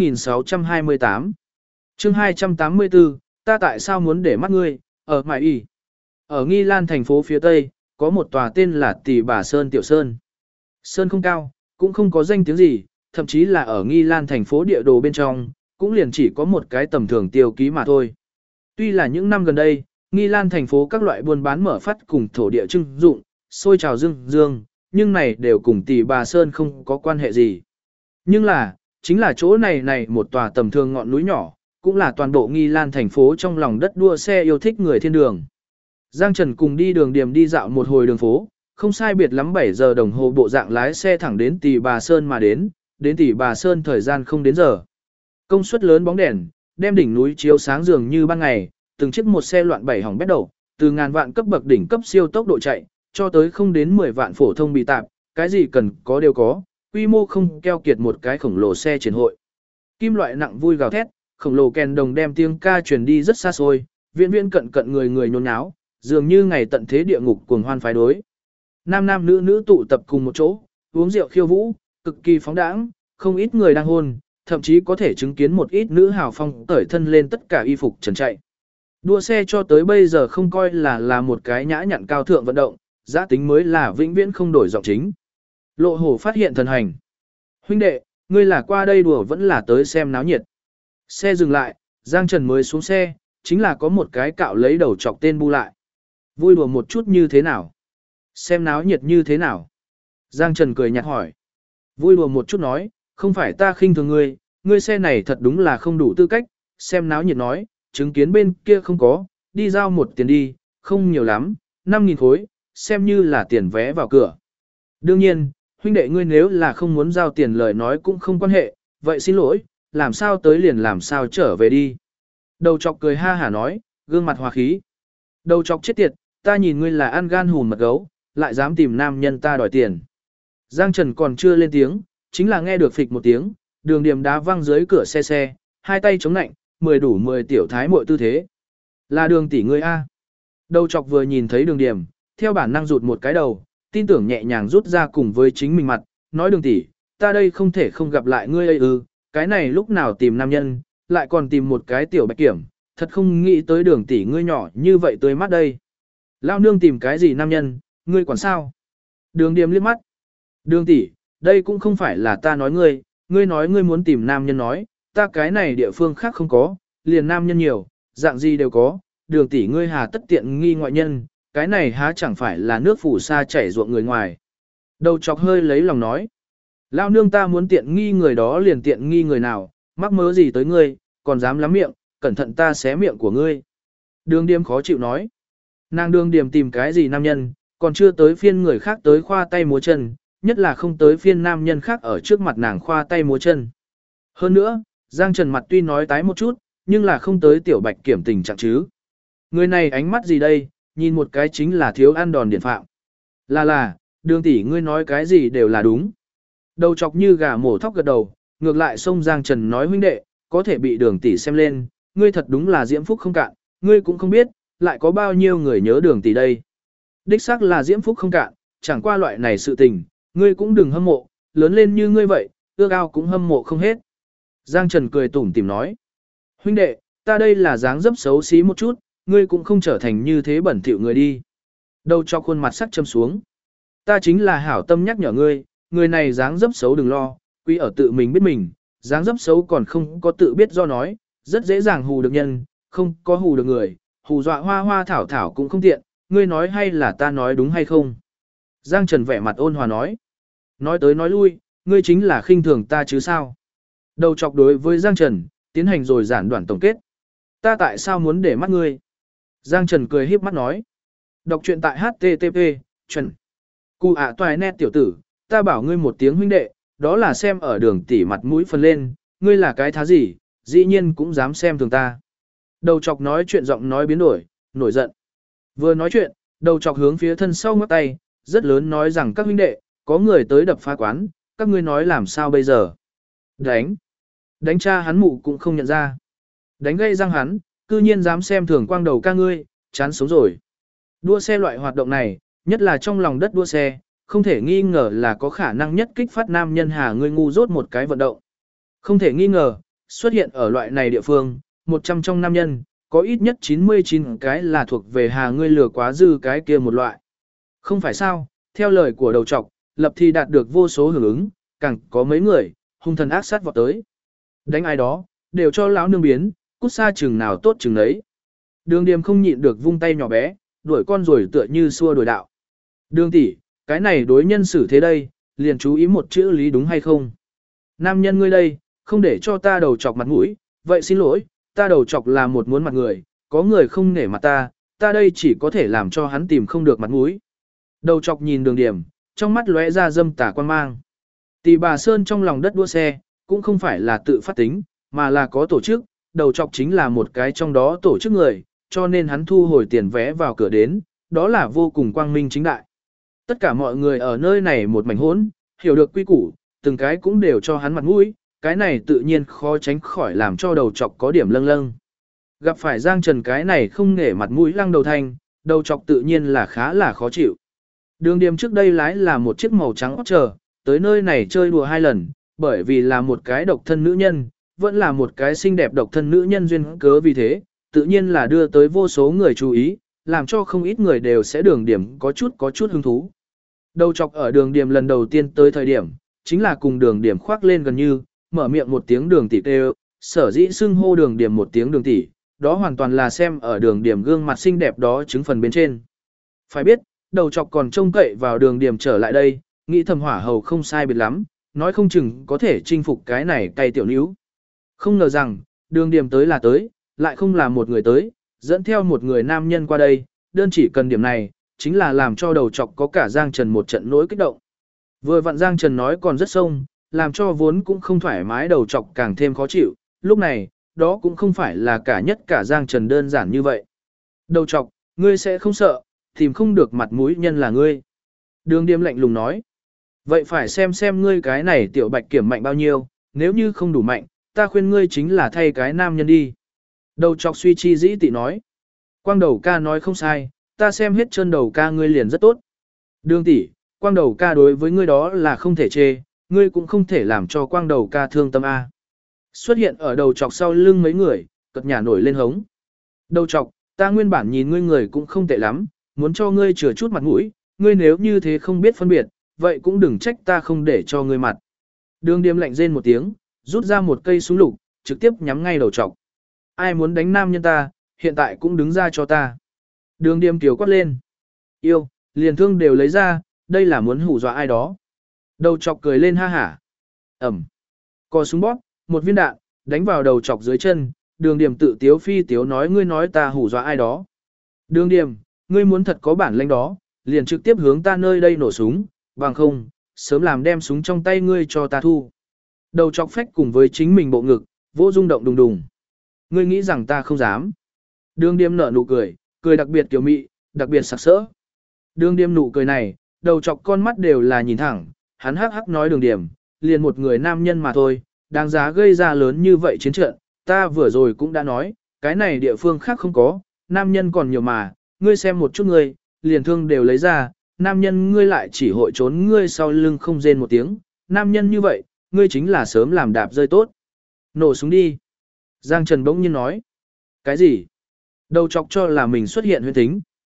Speaker 1: 2628. Chương 284, ta tại sao muốn để mắt ngươi, ở Mại Y. Ở Nghi Lan thành phố phía Tây, có một tòa tên là Tỷ Bà Sơn Tiểu Sơn. Sơn không cao, cũng không có danh tiếng gì, thậm chí là ở Nghi Lan thành phố địa đồ bên trong, cũng liền chỉ có một cái tầm thường tiêu ký mà thôi. Tuy là những năm gần đây, Nghi Lan thành phố các loại buôn bán mở phát cùng thổ địa trưng dụng, sôi trào dương, nhưng này đều cùng Tỷ Bà Sơn không có quan hệ gì. Nhưng là, chính là chỗ này một tòa tầm thường ngọn núi nhỏ, cũng là toàn bộ Nghi Lan thành phố trong lòng đất đua xe yêu thích người thiên đường. Giang Trần cùng đi Đường Điềm đi dạo một hồi đường phố, không sai biệt lắm 7 giờ đồng hồ bộ dạng lái xe thẳng đến Tỷ Bà Sơn mà đến Tỷ Bà Sơn thời gian không đến giờ. Công suất lớn bóng đèn, đem đỉnh núi chiếu sáng dường như ban ngày, từng chiếc một xe loạn bảy hỏng bét đầu, từ ngàn vạn cấp bậc đỉnh cấp siêu tốc độ chạy, cho tới không đến 10 vạn phổ thông bị tạp, cái gì cần có đều có, quy mô không keo kiệt một cái khổng lồ xe triển hội. Kim loại nặng vui gào thét, khổng lồ kèn đồng đem tiếng ca truyền đi rất xa xôi, viễn viễn cận cận người nhốn nháo, dường như ngày tận thế địa ngục cuồng hoan phái đối. Nam nữ tụ tập cùng một chỗ, uống rượu khiêu vũ, cực kỳ phóng đãng, không ít người đang hôn, thậm chí có thể chứng kiến một ít nữ hào phong cởi thân lên tất cả y phục trần chạy. Đua xe cho tới bây giờ không coi là một cái nhã nhặn cao thượng vận động, giá tính mới là vĩnh viễn không đổi giọng chính. Lộ Hổ phát hiện thần hành. Huynh đệ, ngươi là qua đây đùa vẫn là tới xem náo nhiệt. Xe dừng lại, Giang Trần mới xuống xe, chính là có một cái cạo lấy đầu chọc tên bu lại. Vui đùa một chút như thế nào? Xem náo nhiệt như thế nào? Giang Trần cười nhạt hỏi. Vui đùa một chút nói, không phải ta khinh thường ngươi xe này thật đúng là không đủ tư cách, xem náo nhiệt nói, chứng kiến bên kia không có, đi giao một tiền đi, không nhiều lắm, 5.000 khối, xem như là tiền vé vào cửa. Đương nhiên, huynh đệ ngươi nếu là không muốn giao tiền lời nói cũng không quan hệ, vậy xin lỗi, làm sao tới liền làm sao trở về đi. Đầu chọc cười ha hả nói, gương mặt hòa khí. Đầu chọc chết tiệt, ta nhìn ngươi là ăn gan hùn mật gấu, lại dám tìm nam nhân ta đòi tiền. Giang Trần còn chưa lên tiếng, chính là nghe được phịch một tiếng, Đường Điềm đá văng dưới cửa xe, hai tay chống nạnh, 10 tiểu thái muội tư thế. Là Đường tỷ ngươi a. Đầu chọc vừa nhìn thấy Đường Điềm, theo bản năng rụt một cái đầu, tin tưởng nhẹ nhàng rút ra cùng với chính mình mặt, nói Đường tỷ, ta đây không thể không gặp lại ngươi ấy ư, cái này lúc nào tìm nam nhân, lại còn tìm một cái tiểu bạch kiểm, thật không nghĩ tới Đường tỷ ngươi nhỏ như vậy tươi mắt đây. Lao nương tìm cái gì nam nhân, ngươi quản sao? Đường Điềm liếc mắt. Đường tỷ, đây cũng không phải là ta nói ngươi nói ngươi muốn tìm nam nhân nói, ta cái này địa phương khác không có, liền nam nhân nhiều, dạng gì đều có, Đường tỷ ngươi hà tất tiện nghi ngoại nhân, cái này há chẳng phải là nước phủ sa chảy ruộng người ngoài. Đầu chọc hơi lấy lòng nói. Lao nương ta muốn tiện nghi người đó liền tiện nghi người nào, mắc mớ gì tới ngươi, còn dám lắm miệng, cẩn thận ta xé miệng của ngươi. Đường Điềm khó chịu nói. Nàng Đường Điềm tìm cái gì nam nhân, còn chưa tới phiên người khác tới khoa tay múa chân, nhất là không tới phiên nam nhân khác ở trước mặt nàng khoa tay múa chân. Hơn nữa, Giang Trần mặt tuy nói tái một chút, nhưng là không tới tiểu bạch kiểm tình trạng chứ. Người này ánh mắt gì đây, nhìn một cái chính là thiếu ăn đòn điện phạm. Là, Đường tỷ ngươi nói cái gì đều là đúng. Đầu chọc như gà mổ thóc gật đầu, ngược lại xông Giang Trần nói huynh đệ, có thể bị Đường tỷ xem lên, ngươi thật đúng là diễm phúc không cạn, ngươi cũng không biết, lại có bao nhiêu người nhớ Đường tỷ đây. Đích xác là diễm phúc không cạn, chẳng qua loại này sự tình, ngươi cũng đừng hâm mộ, lớn lên như ngươi vậy, ước ao cũng hâm mộ không hết. Giang Trần cười tủm tỉm nói, huynh đệ, ta đây là dáng dấp xấu xí một chút, ngươi cũng không trở thành như thế bẩn thỉu người đi. Đầu chọc khuôn mặt sắc châm xuống. Ta chính là hảo tâm nhắc nhở ngươi, người này dáng dấp xấu đừng lo, quý ở tự mình biết mình, dáng dấp xấu còn không có tự biết do nói, rất dễ dàng hù được nhân, không có hù được người, hù dọa hoa hoa thảo thảo cũng không tiện, ngươi nói hay là ta nói đúng hay không? Giang Trần vẻ mặt ôn hòa nói. Nói tới nói lui, ngươi chính là khinh thường ta chứ sao? Đầu chọc đối với Giang Trần, tiến hành rồi giản đoạn tổng kết. Ta tại sao muốn để mắt ngươi? Giang Trần cười híp mắt nói. Đọc truyện tại HTTP, chuẩn. Cụ ạ toài nét tiểu tử, ta bảo ngươi một tiếng huynh đệ, đó là xem ở đường tỉ mặt mũi phần lên, ngươi là cái thá gì, dĩ nhiên cũng dám xem thường ta. Đầu chọc nói chuyện giọng nói biến đổi, nổi giận. Vừa nói chuyện, đầu chọc hướng phía thân sau ngắt tay, rất lớn nói rằng các huynh đệ, có người tới đập phá quán, các ngươi nói làm sao bây giờ? Đánh. Đánh cha hắn mụ cũng không nhận ra. Đánh gây răng hắn, cư nhiên dám xem thường quang đầu ca ngươi, chán sống rồi. Đua xe loại hoạt động này, nhất là trong lòng đất đua xe, không thể nghi ngờ là có khả năng nhất kích phát nam nhân hà ngươi ngu dốt một cái vận động. Không thể nghi ngờ, xuất hiện ở loại này địa phương, 100 trong nam nhân, có ít nhất 99 cái là thuộc về hà ngươi lừa quá dư cái kia một loại. Không phải sao, theo lời của đầu trọc, lập thì đạt được vô số hưởng ứng, càng có mấy người, hung thần ác sát vọt tới. Đánh ai đó, đều cho lão nương biến, cút xa chừng nào tốt chừng đấy. Đường Điềm không nhịn được vung tay nhỏ bé, đuổi con rồi tựa như xua đuổi đạo. Đường tỷ, cái này đối nhân xử thế đây, liền chú ý một chữ lý đúng hay không? Nam nhân ngươi đây, không để cho ta đầu chọc mặt mũi, vậy xin lỗi, ta đầu chọc là một muốn mặt người, có người không nể mặt ta đây chỉ có thể làm cho hắn tìm không được mặt mũi. Đầu chọc nhìn Đường Điềm, trong mắt lóe ra dâm tà quan mang. Tỷ bà Sơn trong lòng đất đua xe, cũng không phải là tự phát tính, mà là có tổ chức, đầu chọc chính là một cái trong đó tổ chức người, cho nên hắn thu hồi tiền vé vào cửa đến, đó là vô cùng quang minh chính đại. Tất cả mọi người ở nơi này một mảnh hỗn, hiểu được quy củ, từng cái cũng đều cho hắn mặt mũi, cái này tự nhiên khó tránh khỏi làm cho đầu chọc có điểm lâng lâng. Gặp phải Giang Trần cái này không nể mặt mũi lăng đầu thanh, đầu chọc tự nhiên là khá là khó chịu. Đường Điềm trước đây lái là một chiếc màu trắng Oscar, tới nơi này chơi đùa 2 lần, bởi vì là một cái độc thân nữ nhân, vẫn là một cái xinh đẹp độc thân nữ nhân duyên cớ vì thế, tự nhiên là đưa tới vô số người chú ý, làm cho không ít người đều sẽ Đường Điềm có chút hứng thú. Đầu chọc ở Đường Điềm lần đầu tiên tới thời điểm, chính là cùng Đường Điềm khoác lên gần như, mở miệng một tiếng Đường tỷ kêu, sở dĩ xưng hô Đường Điềm một tiếng Đường tỷ, đó hoàn toàn là xem ở Đường Điềm gương mặt xinh đẹp đó chứng phần bên trên. Phải biết, đầu chọc còn trông cậy vào Đường Điềm trở lại đây, nghĩ thầm hỏa hầu không sai biệt lắm, nói không chừng có thể chinh phục cái này cay tiểu níu. Không ngờ rằng, Đường Điềm tới là tới, lại không là một người tới, dẫn theo một người nam nhân qua đây, đơn chỉ cần điểm này, chính là làm cho đầu chọc có cả Giang Trần một trận nỗi kích động. Vừa vặn Giang Trần nói còn rất sông, làm cho vốn cũng không thoải mái đầu chọc càng thêm khó chịu, lúc này, đó cũng không phải là cả nhất cả Giang Trần đơn giản như vậy. Đầu chọc, ngươi sẽ không sợ, tìm không được mặt mũi nhân là ngươi. Đường Điềm lạnh lùng nói. Vậy phải xem ngươi cái này tiểu bạch kiểm mạnh bao nhiêu, nếu như không đủ mạnh, ta khuyên ngươi chính là thay cái nam nhân đi. Đầu chọc suy chi dĩ tị nói. Quang đầu ca nói không sai, ta xem hết chân đầu ca ngươi liền rất tốt. Đường tỷ, quang đầu ca đối với ngươi đó là không thể chê, ngươi cũng không thể làm cho quang đầu ca thương tâm A. Xuất hiện ở đầu chọc sau lưng mấy người, cật nhà nổi lên hống. Đầu chọc, ta nguyên bản nhìn ngươi người cũng không tệ lắm, muốn cho ngươi chừa chút mặt mũi, ngươi nếu như thế không biết phân biệt, vậy cũng đừng trách ta không để cho ngươi mặt. Đường Điềm lạnh rên một tiếng, rút ra một cây súng lục, trực tiếp nhắm ngay đầu chọc. Ai muốn đánh nam nhân ta, hiện tại cũng đứng ra cho ta. Đường Điềm tiểu quát lên. Yêu, liền thương đều lấy ra, đây là muốn hù dọa ai đó. Đầu chọc cười lên ha hả. Ẩm. Cò súng bóp, một viên đạn, đánh vào đầu chọc dưới chân. Đường Điềm tự tiếu phi tiếu nói ngươi nói ta hù dọa ai đó. Đường Điềm, ngươi muốn thật có bản lĩnh đó, liền trực tiếp hướng ta nơi đây nổ súng, bằng không, sớm làm đem súng trong tay ngươi cho ta thu. Đầu chọc phách cùng với chính mình bộ ngực, vỗ rung động đùng đùng. Ngươi nghĩ rằng ta không dám. Đường Điềm nở nụ cười, cười đặc biệt kiểu mị, đặc biệt sặc sỡ. Đường Điềm nụ cười này, đầu chọc con mắt đều là nhìn thẳng, hắn hắc hắc nói Đường Điềm, liền một người nam nhân mà thôi, đáng giá gây ra lớn như vậy chiến trận, ta vừa rồi cũng đã nói, cái này địa phương khác không có, nam nhân còn nhiều mà, ngươi xem một chút ngươi, liền thương đều lấy ra, nam nhân ngươi lại chỉ hội trốn ngươi sau lưng không rên một tiếng, nam nhân như vậy, ngươi chính là sớm làm đạp rơi tốt. Nổ súng đi. Giang Trần bỗng nhiên nói. Cái gì? Đầu chọc cho là mình xuất hiện huyễn tính.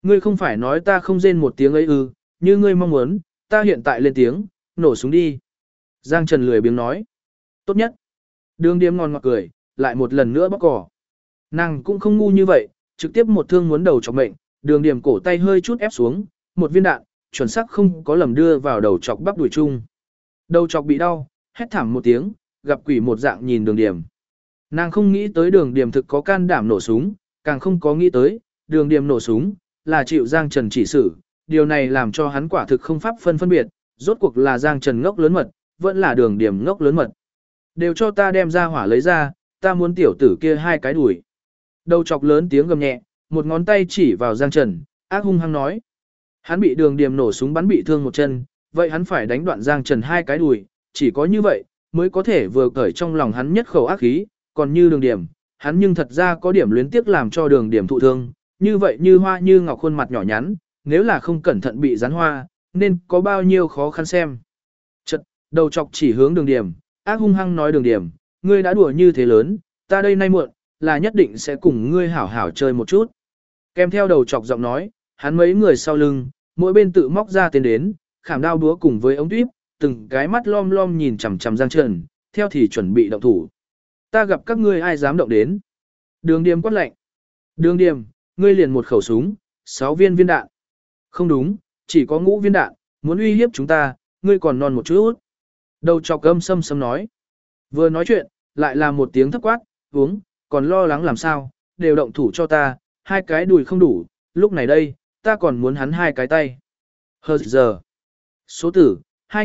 Speaker 1: Ngươi không phải nói ta không rên một tiếng ấy ư, như ngươi mong muốn, ta hiện tại lên tiếng, nổ súng đi. Giang Trần lười biếng nói. Tốt nhất. Đường Điềm ngon ngọt cười, lại một lần nữa bóc cỏ. Nàng cũng không ngu như vậy, trực tiếp một thương muốn đầu chọc mệnh, Đường Điềm cổ tay hơi chút ép xuống, một viên đạn, chuẩn xác không có lầm đưa vào đầu chọc bắp đùi chung. Đầu chọc bị đau, hét thảm một tiếng, gặp quỷ một dạng nhìn Đường Điềm. Nàng không nghĩ tới Đường Điềm thực có can đảm nổ súng, càng không có nghĩ tới, Đường Điềm nổ súng, là chịu Giang Trần chỉ xử, điều này làm cho hắn quả thực không pháp phân biệt, rốt cuộc là Giang Trần ngốc lớn mật, vẫn là Đường Điềm ngốc lớn mật. Đều cho ta đem ra hỏa lấy ra, ta muốn tiểu tử kia hai cái đuổi. Đầu chọc lớn tiếng gầm nhẹ, một ngón tay chỉ vào Giang Trần, ác hung hăng nói. Hắn bị Đường Điềm nổ súng bắn bị thương một chân, vậy hắn phải đánh đoạn Giang Trần hai cái đùi, chỉ có như vậy, mới có thể vừa cởi trong lòng hắn nhất khẩu ác khí, còn như Đường Điềm, hắn nhưng thật ra có điểm luyến tiếc làm cho Đường Điềm thụ thương, như vậy như hoa như ngọc khuôn mặt nhỏ nhắn, nếu là không cẩn thận bị rắn hoa, nên có bao nhiêu khó khăn xem. Chật, đầu chọc chỉ hướng Đường Điềm, ác hung hăng nói Đường Điềm, ngươi đã đùa như thế lớn, ta đây nay muộn, là nhất định sẽ cùng ngươi hảo hảo chơi một chút. Kèm theo đầu chọc giọng nói, hắn mấy người sau lưng, mỗi bên tự móc ra tên đến, khảm đao búa cùng với ống tuyếp, từng cái mắt lom lom nhìn chằm chằm Giang Trần, theo thì chuẩn bị động thủ. Ta gặp các ngươi ai dám động đến. Đường Điềm quát lệnh. Đường Điềm, ngươi liền một khẩu súng, 6 viên viên đạn. Không đúng, chỉ có ngũ viên đạn, muốn uy hiếp chúng ta, ngươi còn non một chút. Đầu chọc âm sâm sâm nói. Vừa nói chuyện, lại là một tiếng thấp quát, uống, còn lo lắng làm sao, đều động thủ cho ta, hai cái đùi không đủ, lúc này đây, ta còn muốn hắn hai cái tay. Hờ giờ. Số tử,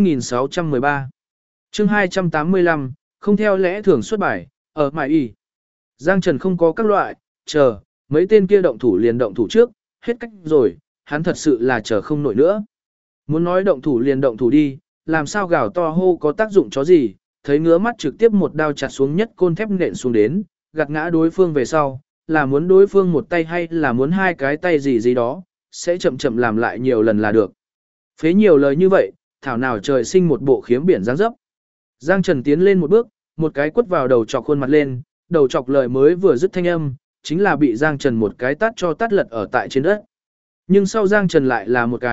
Speaker 1: 2613. Chương 285, không theo lẽ thường xuất bài, ở mại y. Giang Trần không có các loại, chờ, mấy tên kia động thủ liền động thủ trước, hết cách rồi, hắn thật sự là chờ không nổi nữa. Muốn nói động thủ liền động thủ đi, làm sao gào to hô có tác dụng chó gì, thấy ngứa mắt trực tiếp một đao chặt xuống nhất côn thép nện xuống đến, gạt ngã đối phương về sau, là muốn đối phương một tay hay là muốn hai cái tay gì gì đó, sẽ chậm chậm làm lại nhiều lần là được. Phế nhiều lời như vậy, thảo nào trời sinh một bộ khiếm biển dáng dấp. Giang Trần tiến lên một bước, một cái quất vào đầu chọc khuôn mặt lên, đầu chọc lời mới vừa dứt thanh âm, chính là bị Giang Trần một cái tát cho tát lật ở tại trên đất. Nhưng sau Giang Trần lại là một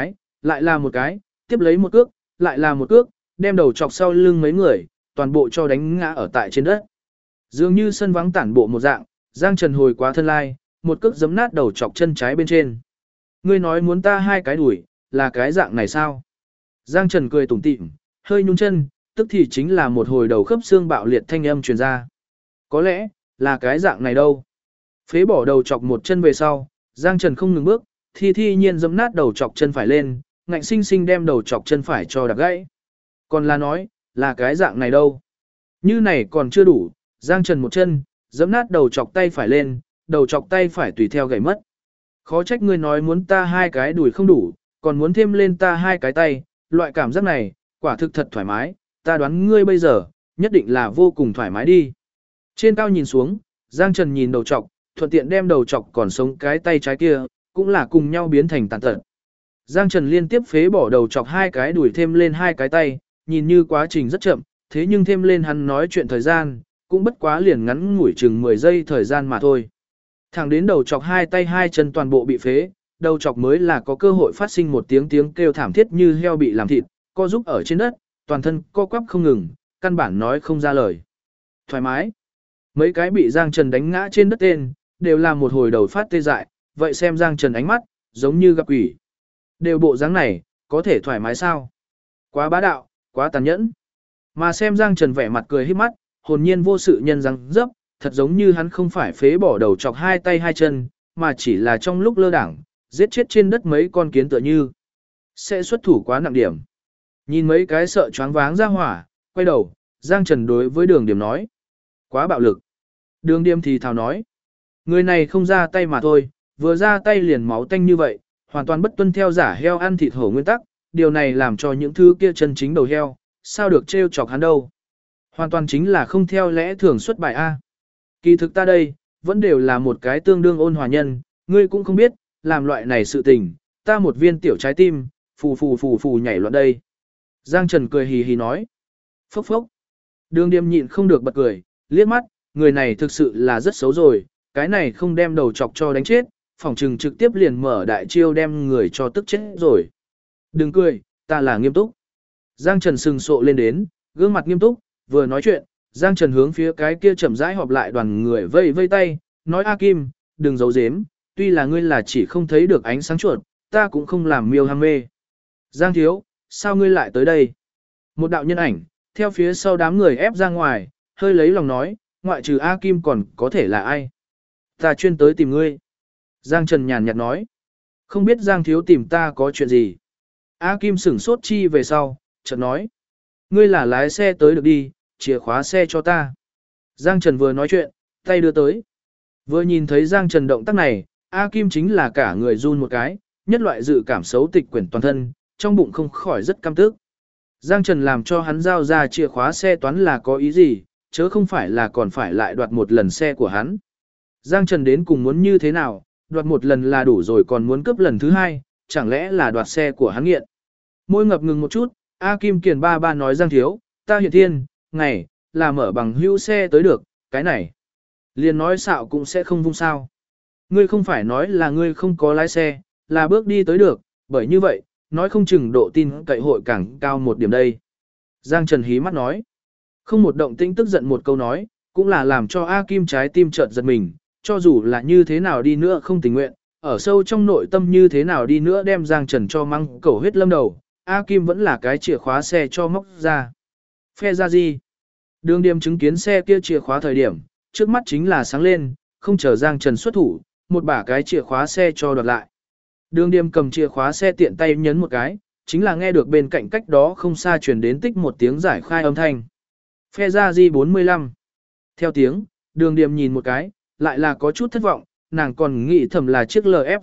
Speaker 1: cái, tiếp lấy một cước, lại là một cước, đem đầu chọc sau lưng mấy người, toàn bộ cho đánh ngã ở tại trên đất. Dường như sân vắng tản bộ một dạng, Giang Trần hồi quá thân lai, một cước giấm nát đầu chọc chân trái bên trên. Ngươi nói muốn ta hai cái đuổi, là cái dạng này sao? Giang Trần cười tủm tỉm, hơi nhún chân, tức thì chính là một hồi đầu khớp xương bạo liệt thanh âm truyền ra. Có lẽ, là cái dạng này đâu. Phế bỏ đầu chọc một chân về sau, Giang Trần không ngừng bước, thi nhiên giẫm nát đầu chọc chân phải lên, ngạnh sinh sinh đem đầu chọc chân phải cho đạp gãy. Còn là nói, là cái dạng này đâu. Như này còn chưa đủ, Giang Trần một chân, giẫm nát đầu chọc tay phải lên, đầu chọc tay phải tùy theo gãy mất. Khó trách ngươi nói muốn ta hai cái đùi không đủ, còn muốn thêm lên ta hai cái tay, loại cảm giác này, quả thực thật thoải mái, ta đoán ngươi bây giờ, nhất định là vô cùng thoải mái đi. Trên cao nhìn xuống, Giang Trần nhìn đầu chọc, thuận tiện đem đầu chọc còn sống cái tay trái kia, cũng là cùng nhau biến thành tàn tật. Giang Trần liên tiếp phế bỏ đầu chọc hai cái đuổi thêm lên hai cái tay, nhìn như quá trình rất chậm, thế nhưng thêm lên hắn nói chuyện thời gian, cũng bất quá liền ngắn ngủi chừng 10 giây thời gian mà thôi. Thẳng đến đầu chọc hai tay hai chân toàn bộ bị phế, đầu chọc mới là có cơ hội phát sinh một tiếng kêu thảm thiết như heo bị làm thịt, co giúp ở trên đất, toàn thân co quắp không ngừng, căn bản nói không ra lời. Thoải mái. Mấy cái bị Giang Trần đánh ngã trên đất tên, đều là một hồi đầu phát tê dại, vậy xem Giang Trần ánh mắt, giống như gặp quỷ. Đều bộ dáng này, có thể thoải mái sao? Quá bá đạo, quá tàn nhẫn. Mà xem Giang Trần vẻ mặt cười hết mắt, hồn nhiên vô sự nhân răng dấp, thật giống như hắn không phải phế bỏ đầu chọc hai tay hai chân, mà chỉ là trong lúc lơ đảng, giết chết trên đất mấy con kiến tựa như. Sẽ xuất thủ quá nặng điểm. Nhìn mấy cái sợ choáng váng ra hỏa, quay đầu, Giang Trần đối với Đường Điềm nói. Quá bạo lực. Đường Điềm thì thào nói. Người này không ra tay mà thôi, vừa ra tay liền máu tanh như vậy, hoàn toàn bất tuân theo giả heo ăn thịt hổ nguyên tắc, điều này làm cho những thứ kia chân chính đầu heo, sao được trêu chọc hắn đâu. Hoàn toàn chính là không theo lẽ thường xuất bài A. Kỳ thực ta đây, vẫn đều là một cái tương đương ôn hòa nhân, ngươi cũng không biết, làm loại này sự tình, ta một viên tiểu trái tim, phù nhảy loạn đây. Giang Trần cười hì hì nói. Phốc phốc. Đường Điềm nhịn không được bật cười, liếc mắt, người này thực sự là rất xấu rồi, cái này không đem đầu chọc cho đánh chết, phỏng trừng trực tiếp liền mở đại chiêu đem người cho tức chết rồi. Đừng cười, ta là nghiêm túc. Giang Trần sừng sộ lên đến, gương mặt nghiêm túc, vừa nói chuyện, Giang Trần hướng phía cái kia chậm rãi họp lại đoàn người vây vây tay, nói A Kim, đừng giấu giếm, tuy là ngươi là chỉ không thấy được ánh sáng chuột, ta cũng không làm miêu ham mê. Giang thiếu, sao ngươi lại tới đây? Một đạo nhân ảnh, theo phía sau đám người ép ra ngoài, hơi lấy lòng nói, ngoại trừ A Kim còn có thể là ai? Ta chuyên tới tìm ngươi. Giang Trần nhàn nhạt nói, không biết Giang thiếu tìm ta có chuyện gì? A Kim sửng sốt chi về sau, chợt nói, ngươi là lái xe tới được đi, chìa khóa xe cho ta. Giang Trần vừa nói chuyện, tay đưa tới. Vừa nhìn thấy Giang Trần động tác này, A Kim chính là cả người run một cái, nhất loại dự cảm xấu tịch quyển toàn thân, trong bụng không khỏi rất căm tức. Giang Trần làm cho hắn giao ra chìa khóa xe toán là có ý gì, chớ không phải là còn phải lại đoạt một lần xe của hắn. Giang Trần đến cùng muốn như thế nào, đoạt một lần là đủ rồi còn muốn cướp lần thứ hai, chẳng lẽ là đoạt xe của hắn nghiện. Môi ngập ngừng một chút, A Kim Kiền ba ba nói Giang thiếu, ta hiện thiên, ngày, là mở bằng hữu xe tới được, cái này. Liền nói xạo cũng sẽ không vung sao. Ngươi không phải nói là ngươi không có lái xe, là bước đi tới được, bởi như vậy, nói không chừng độ tin cậy hội càng cao một điểm đây. Giang Trần hí mắt nói. Không một động tĩnh tức giận một câu nói, cũng là làm cho A Kim trái tim chợt giật mình, cho dù là như thế nào đi nữa không tình nguyện, ở sâu trong nội tâm như thế nào đi nữa đem Giang Trần cho măng cầu huyết lâm đầu, A Kim vẫn là cái chìa khóa xe cho móc ra. Phe ra gì? Đường Điềm chứng kiến xe kia chìa khóa thời điểm, trước mắt chính là sáng lên, không chờ Giang Trần xuất thủ, một bả cái chìa khóa xe cho đoạt lại. Đường Điềm cầm chìa khóa xe tiện tay nhấn một cái, chính là nghe được bên cạnh cách đó không xa truyền đến tích một tiếng giải khai âm thanh. Phe ra di 45. Theo tiếng, Đường Điềm nhìn một cái, lại là có chút thất vọng, nàng còn nghĩ thầm là chiếc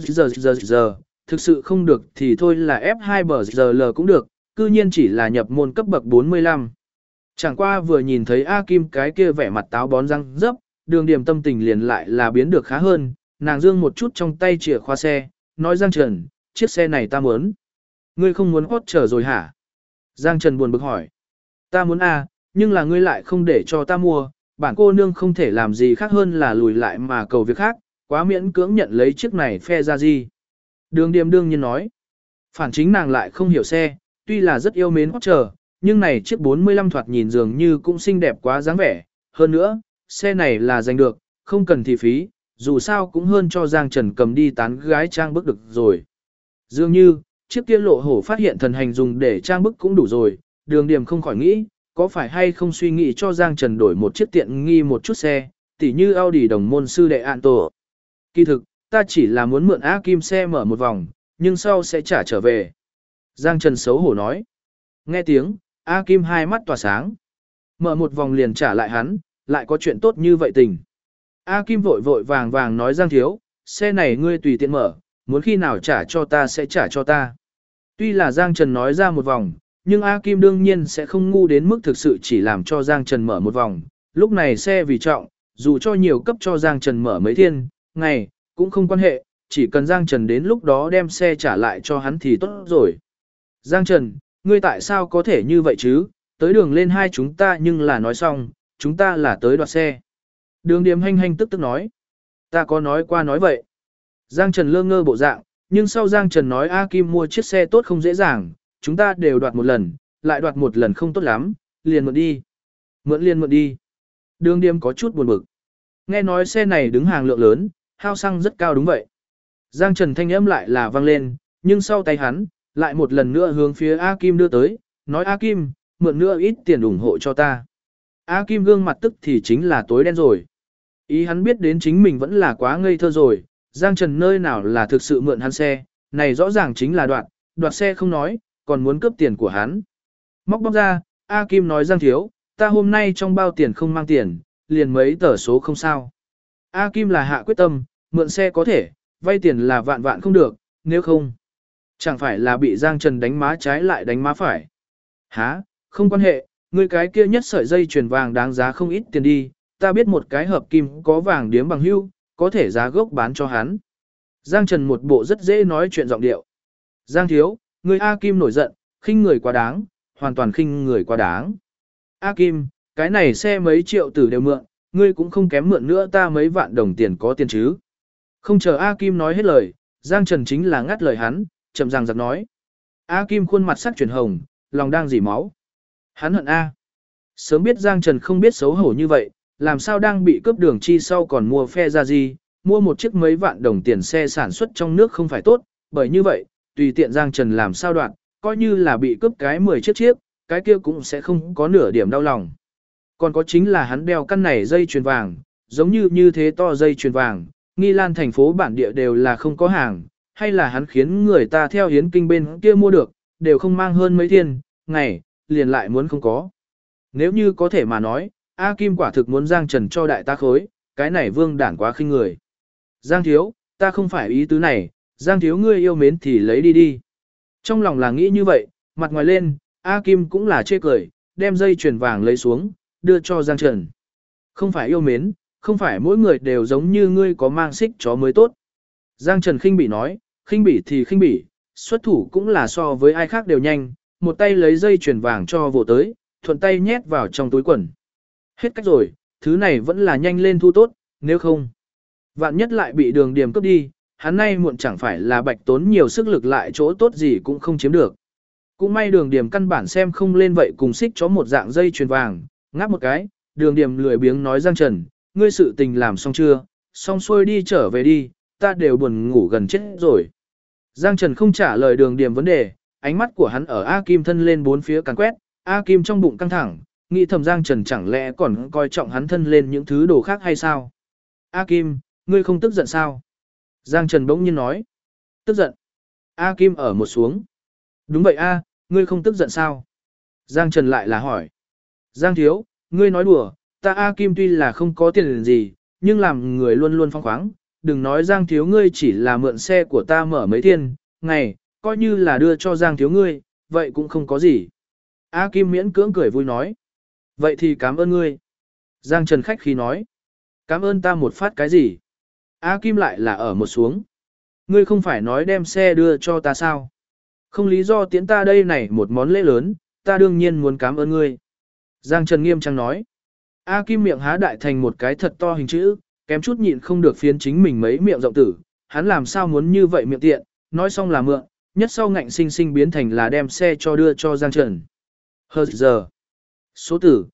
Speaker 1: LFGG, thực sự không được thì thôi là F2BGL cũng được, cư nhiên chỉ là nhập môn cấp bậc 45. Chẳng qua vừa nhìn thấy A Kim cái kia vẻ mặt táo bón răng dấp, Đường Điềm tâm tình liền lại là biến được khá hơn, nàng dương một chút trong tay chìa khóa xe, nói Giang Trần, chiếc xe này ta muốn. Ngươi không muốn hốt trở rồi hả? Giang Trần buồn bực hỏi. Ta muốn a, nhưng là ngươi lại không để cho ta mua, bản cô nương không thể làm gì khác hơn là lùi lại mà cầu việc khác, quá miễn cưỡng nhận lấy chiếc này phe ra gì. Đường Điềm đương nhiên nói. Phản chính nàng lại không hiểu xe, tuy là rất yêu mến hốt trở, nhưng này chiếc 45 thoạt nhìn dường như cũng xinh đẹp quá dáng vẻ. Hơn nữa, xe này là giành được, không cần thì phí, dù sao cũng hơn cho Giang Trần cầm đi tán gái trang bức được rồi. Dường như, chiếc kia lộ hổ phát hiện thần hành dùng để trang bức cũng đủ rồi, Đường Điềm không khỏi nghĩ, có phải hay không suy nghĩ cho Giang Trần đổi một chiếc tiện nghi một chút xe, tỉ như Audi đồng môn sư đệ an tổ. Kỳ thực, ta chỉ là muốn mượn A Kim xe mở một vòng, nhưng sau sẽ trả trở về. Giang Trần xấu hổ nói. Nghe tiếng, A Kim hai mắt tỏa sáng. Mở một vòng liền trả lại hắn, lại có chuyện tốt như vậy tình. A Kim vội vội vàng vàng nói Giang thiếu, xe này ngươi tùy tiện mở, muốn khi nào trả cho ta sẽ trả cho ta. Tuy là Giang Trần nói ra một vòng, nhưng A Kim đương nhiên sẽ không ngu đến mức thực sự chỉ làm cho Giang Trần mở một vòng. Lúc này xe vì trọng, dù cho nhiều cấp cho Giang Trần mở mấy thiên, ngày, cũng không quan hệ, chỉ cần Giang Trần đến lúc đó đem xe trả lại cho hắn thì tốt rồi. Giang Trần, ngươi tại sao có thể như vậy chứ, tới đường lên hai chúng ta nhưng là nói xong, chúng ta là tới đoạt xe. Đường Điềm hanh hanh tức tức nói. Ta có nói qua nói vậy. Giang Trần lơ ngơ bộ dạng, nhưng sau Giang Trần nói A Kim mua chiếc xe tốt không dễ dàng, chúng ta đều đoạt một lần, lại đoạt một lần không tốt lắm, liền mượn đi. Mượn đi. Đường Điềm có chút buồn bực. Nghe nói xe này đứng hàng lượng lớn, hao xăng rất cao đúng vậy. Giang Trần thanh âm lại là vang lên, nhưng sau tay hắn, lại một lần nữa hướng phía A Kim đưa tới, nói A Kim, mượn nữa ít tiền ủng hộ cho ta. A Kim gương mặt tức thì chính là tối đen rồi. Ý hắn biết đến chính mình vẫn là quá ngây thơ rồi, Giang Trần nơi nào là thực sự mượn hắn xe, này rõ ràng chính là đoạt xe không nói, còn muốn cướp tiền của hắn. Móc bóc ra, A Kim nói Giang thiếu, ta hôm nay trong bao tiền không mang tiền, liền mấy tờ số không sao. A Kim là hạ quyết tâm, mượn xe có thể, vay tiền là vạn vạn không được, nếu không, chẳng phải là bị Giang Trần đánh má trái lại đánh má phải. Hả, không quan hệ, người cái kia nhất sợi dây chuyền vàng đáng giá không ít tiền đi, ta biết một cái hợp kim có vàng điếm bằng hưu, có thể giá gốc bán cho hắn. Giang Trần một bộ rất dễ nói chuyện giọng điệu. Giang thiếu, người A Kim nổi giận, khinh người quá đáng, hoàn toàn khinh người quá đáng. A Kim, cái này xe mấy triệu tử đều mượn, ngươi cũng không kém mượn nữa ta mấy vạn đồng tiền có tiền chứ. Không chờ A Kim nói hết lời, Giang Trần chính là ngắt lời hắn, chậm ràng giặc nói. A Kim khuôn mặt sắc chuyển hồng, lòng đang dỉ máu. Hắn hận A. Sớm biết Giang Trần không biết xấu hổ như vậy, làm sao đang bị cướp đường chi sau còn mua phe ra gì, mua một chiếc mấy vạn đồng tiền xe sản xuất trong nước không phải tốt, bởi như vậy, tùy tiện Giang Trần làm sao đoạn, coi như là bị cướp cái 10 chiếc, cái kia cũng sẽ không có nửa điểm đau lòng. Còn có chính là hắn đeo căn này dây chuyền vàng, giống như thế to dây chuyền vàng, Nghi Lan thành phố bản địa đều là không có hàng, hay là hắn khiến người ta theo hiến kinh bên kia mua được, đều không mang hơn mấy thiên, ngày, liền lại muốn không có. Nếu như có thể mà nói, A Kim quả thực muốn Giang Trần cho đại ta khối, cái này vương đản quá khinh người. Giang thiếu, ta không phải ý tứ này, Giang thiếu ngươi yêu mến thì lấy đi đi. Trong lòng là nghĩ như vậy, mặt ngoài lên, A Kim cũng là chê cười, đem dây chuyền vàng lấy xuống, đưa cho Giang Trần. Không phải yêu mến, không phải mỗi người đều giống như ngươi có mang xích chó mới tốt. Giang Trần khinh bỉ nói, khinh bỉ thì khinh bỉ, xuất thủ cũng là so với ai khác đều nhanh, một tay lấy dây chuyền vàng cho vỗ tới, thuận tay nhét vào trong túi quần. Hết cách rồi, thứ này vẫn là nhanh lên thu tốt, nếu không. Vạn nhất lại bị đường điểm cướp đi, hắn nay muộn chẳng phải là bạch tốn nhiều sức lực lại chỗ tốt gì cũng không chiếm được. Cũng may đường điểm căn bản xem không lên vậy cùng xích chó một dạng dây chuyền vàng, ngáp một cái, đường điểm lười biếng nói Giang Trần, ngươi sự tình làm xong chưa, xong xuôi đi trở về đi, ta đều buồn ngủ gần chết rồi. Giang Trần không trả lời đường điểm vấn đề, ánh mắt của hắn ở A Kim thân lên bốn phía càn quét, A Kim trong bụng căng thẳng, nghĩ thầm Giang Trần chẳng lẽ còn coi trọng hắn thân lên những thứ đồ khác hay sao? A Kim, ngươi không tức giận sao? Giang Trần bỗng nhiên nói. Tức giận. A Kim ở một xuống. Đúng vậy A, ngươi không tức giận sao? Giang Trần lại là hỏi. Giang thiếu, ngươi nói đùa, ta A Kim tuy là không có tiền gì, nhưng làm người luôn luôn phong khoáng. Đừng nói Giang thiếu ngươi chỉ là mượn xe của ta mở mấy thiên, ngày, coi như là đưa cho Giang thiếu ngươi, vậy cũng không có gì. A Kim miễn cưỡng cười vui nói. Vậy thì cảm ơn ngươi. Giang Trần khách khí nói. Cảm ơn ta một phát cái gì? A Kim lại là ở một xuống. Ngươi không phải nói đem xe đưa cho ta sao? Không lý do tiễn ta đây này một món lễ lớn, ta đương nhiên muốn cảm ơn ngươi. Giang Trần nghiêm trang nói. A Kim miệng há đại thành một cái thật to hình chữ, kém chút nhịn không được phiến chính mình mấy miệng rộng tử. Hắn làm sao muốn như vậy miệng tiện, nói xong là mượn, nhất sau ngạnh sinh sinh biến thành là đem xe cho đưa cho Giang Trần. Hờ giờ. Số tử,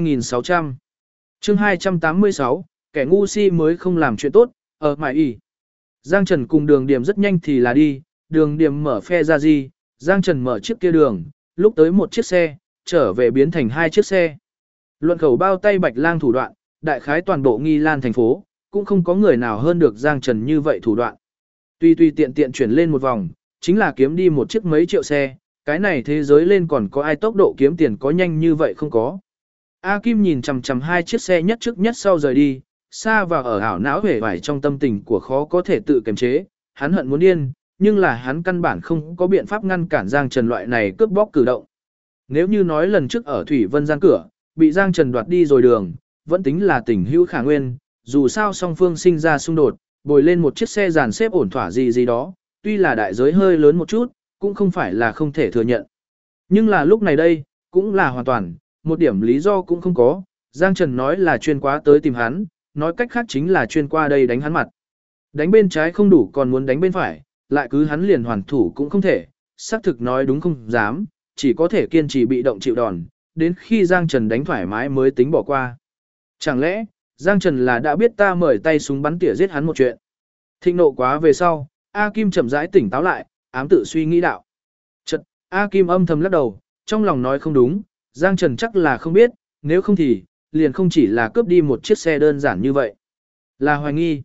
Speaker 1: 2600. Chương 286, kẻ ngu si mới không làm chuyện tốt, ở mãi ỉ. Giang Trần cùng đường điểm rất nhanh thì là đi, đường điểm mở phe ra gì, Giang Trần mở chiếc kia đường, lúc tới một chiếc xe, trở về biến thành hai chiếc xe. Luận khẩu bao tay bạch lang thủ đoạn, đại khái toàn bộ Nghi Lan thành phố, cũng không có người nào hơn được Giang Trần như vậy thủ đoạn. Tuy tiện tiện chuyển lên một vòng, chính là kiếm đi một chiếc mấy triệu xe, cái này thế giới lên còn có ai tốc độ kiếm tiền có nhanh như vậy không có. A Kim nhìn chằm chằm hai chiếc xe nhất trước nhất sau rời đi, xa vào ở ảo não hề vải trong tâm tình của khó có thể tự kiềm chế, hắn hận muốn điên, nhưng là hắn căn bản không có biện pháp ngăn cản Giang Trần loại này cướp bóc cử động. Nếu như nói lần trước ở Thủy Vân Giang cửa, bị Giang Trần đoạt đi rồi đường, vẫn tính là tình hữu khả nguyên, dù sao song phương sinh ra xung đột, bồi lên một chiếc xe dàn xếp ổn thỏa gì đó, tuy là đại giới hơi lớn một chút, cũng không phải là không thể thừa nhận. Nhưng là lúc này đây, cũng là hoàn toàn, một điểm lý do cũng không có, Giang Trần nói là chuyên quá tới tìm hắn, nói cách khác chính là chuyên qua đây đánh hắn mặt. Đánh bên trái không đủ còn muốn đánh bên phải, lại cứ hắn liền hoàn thủ cũng không thể, xác thực nói đúng không dám, chỉ có thể kiên trì bị động chịu đòn, đến khi Giang Trần đánh thoải mái mới tính bỏ qua. Chẳng lẽ, Giang Trần là đã biết ta mời tay súng bắn tỉa giết hắn một chuyện. Thịnh nộ quá về sau, A Kim chậm rãi tỉnh táo lại, ám tự suy nghĩ đạo. Chật, A Kim âm thầm lắc đầu, trong lòng nói không đúng, Giang Trần chắc là không biết, nếu không thì, liền không chỉ là cướp đi một chiếc xe đơn giản như vậy. Là hoài nghi.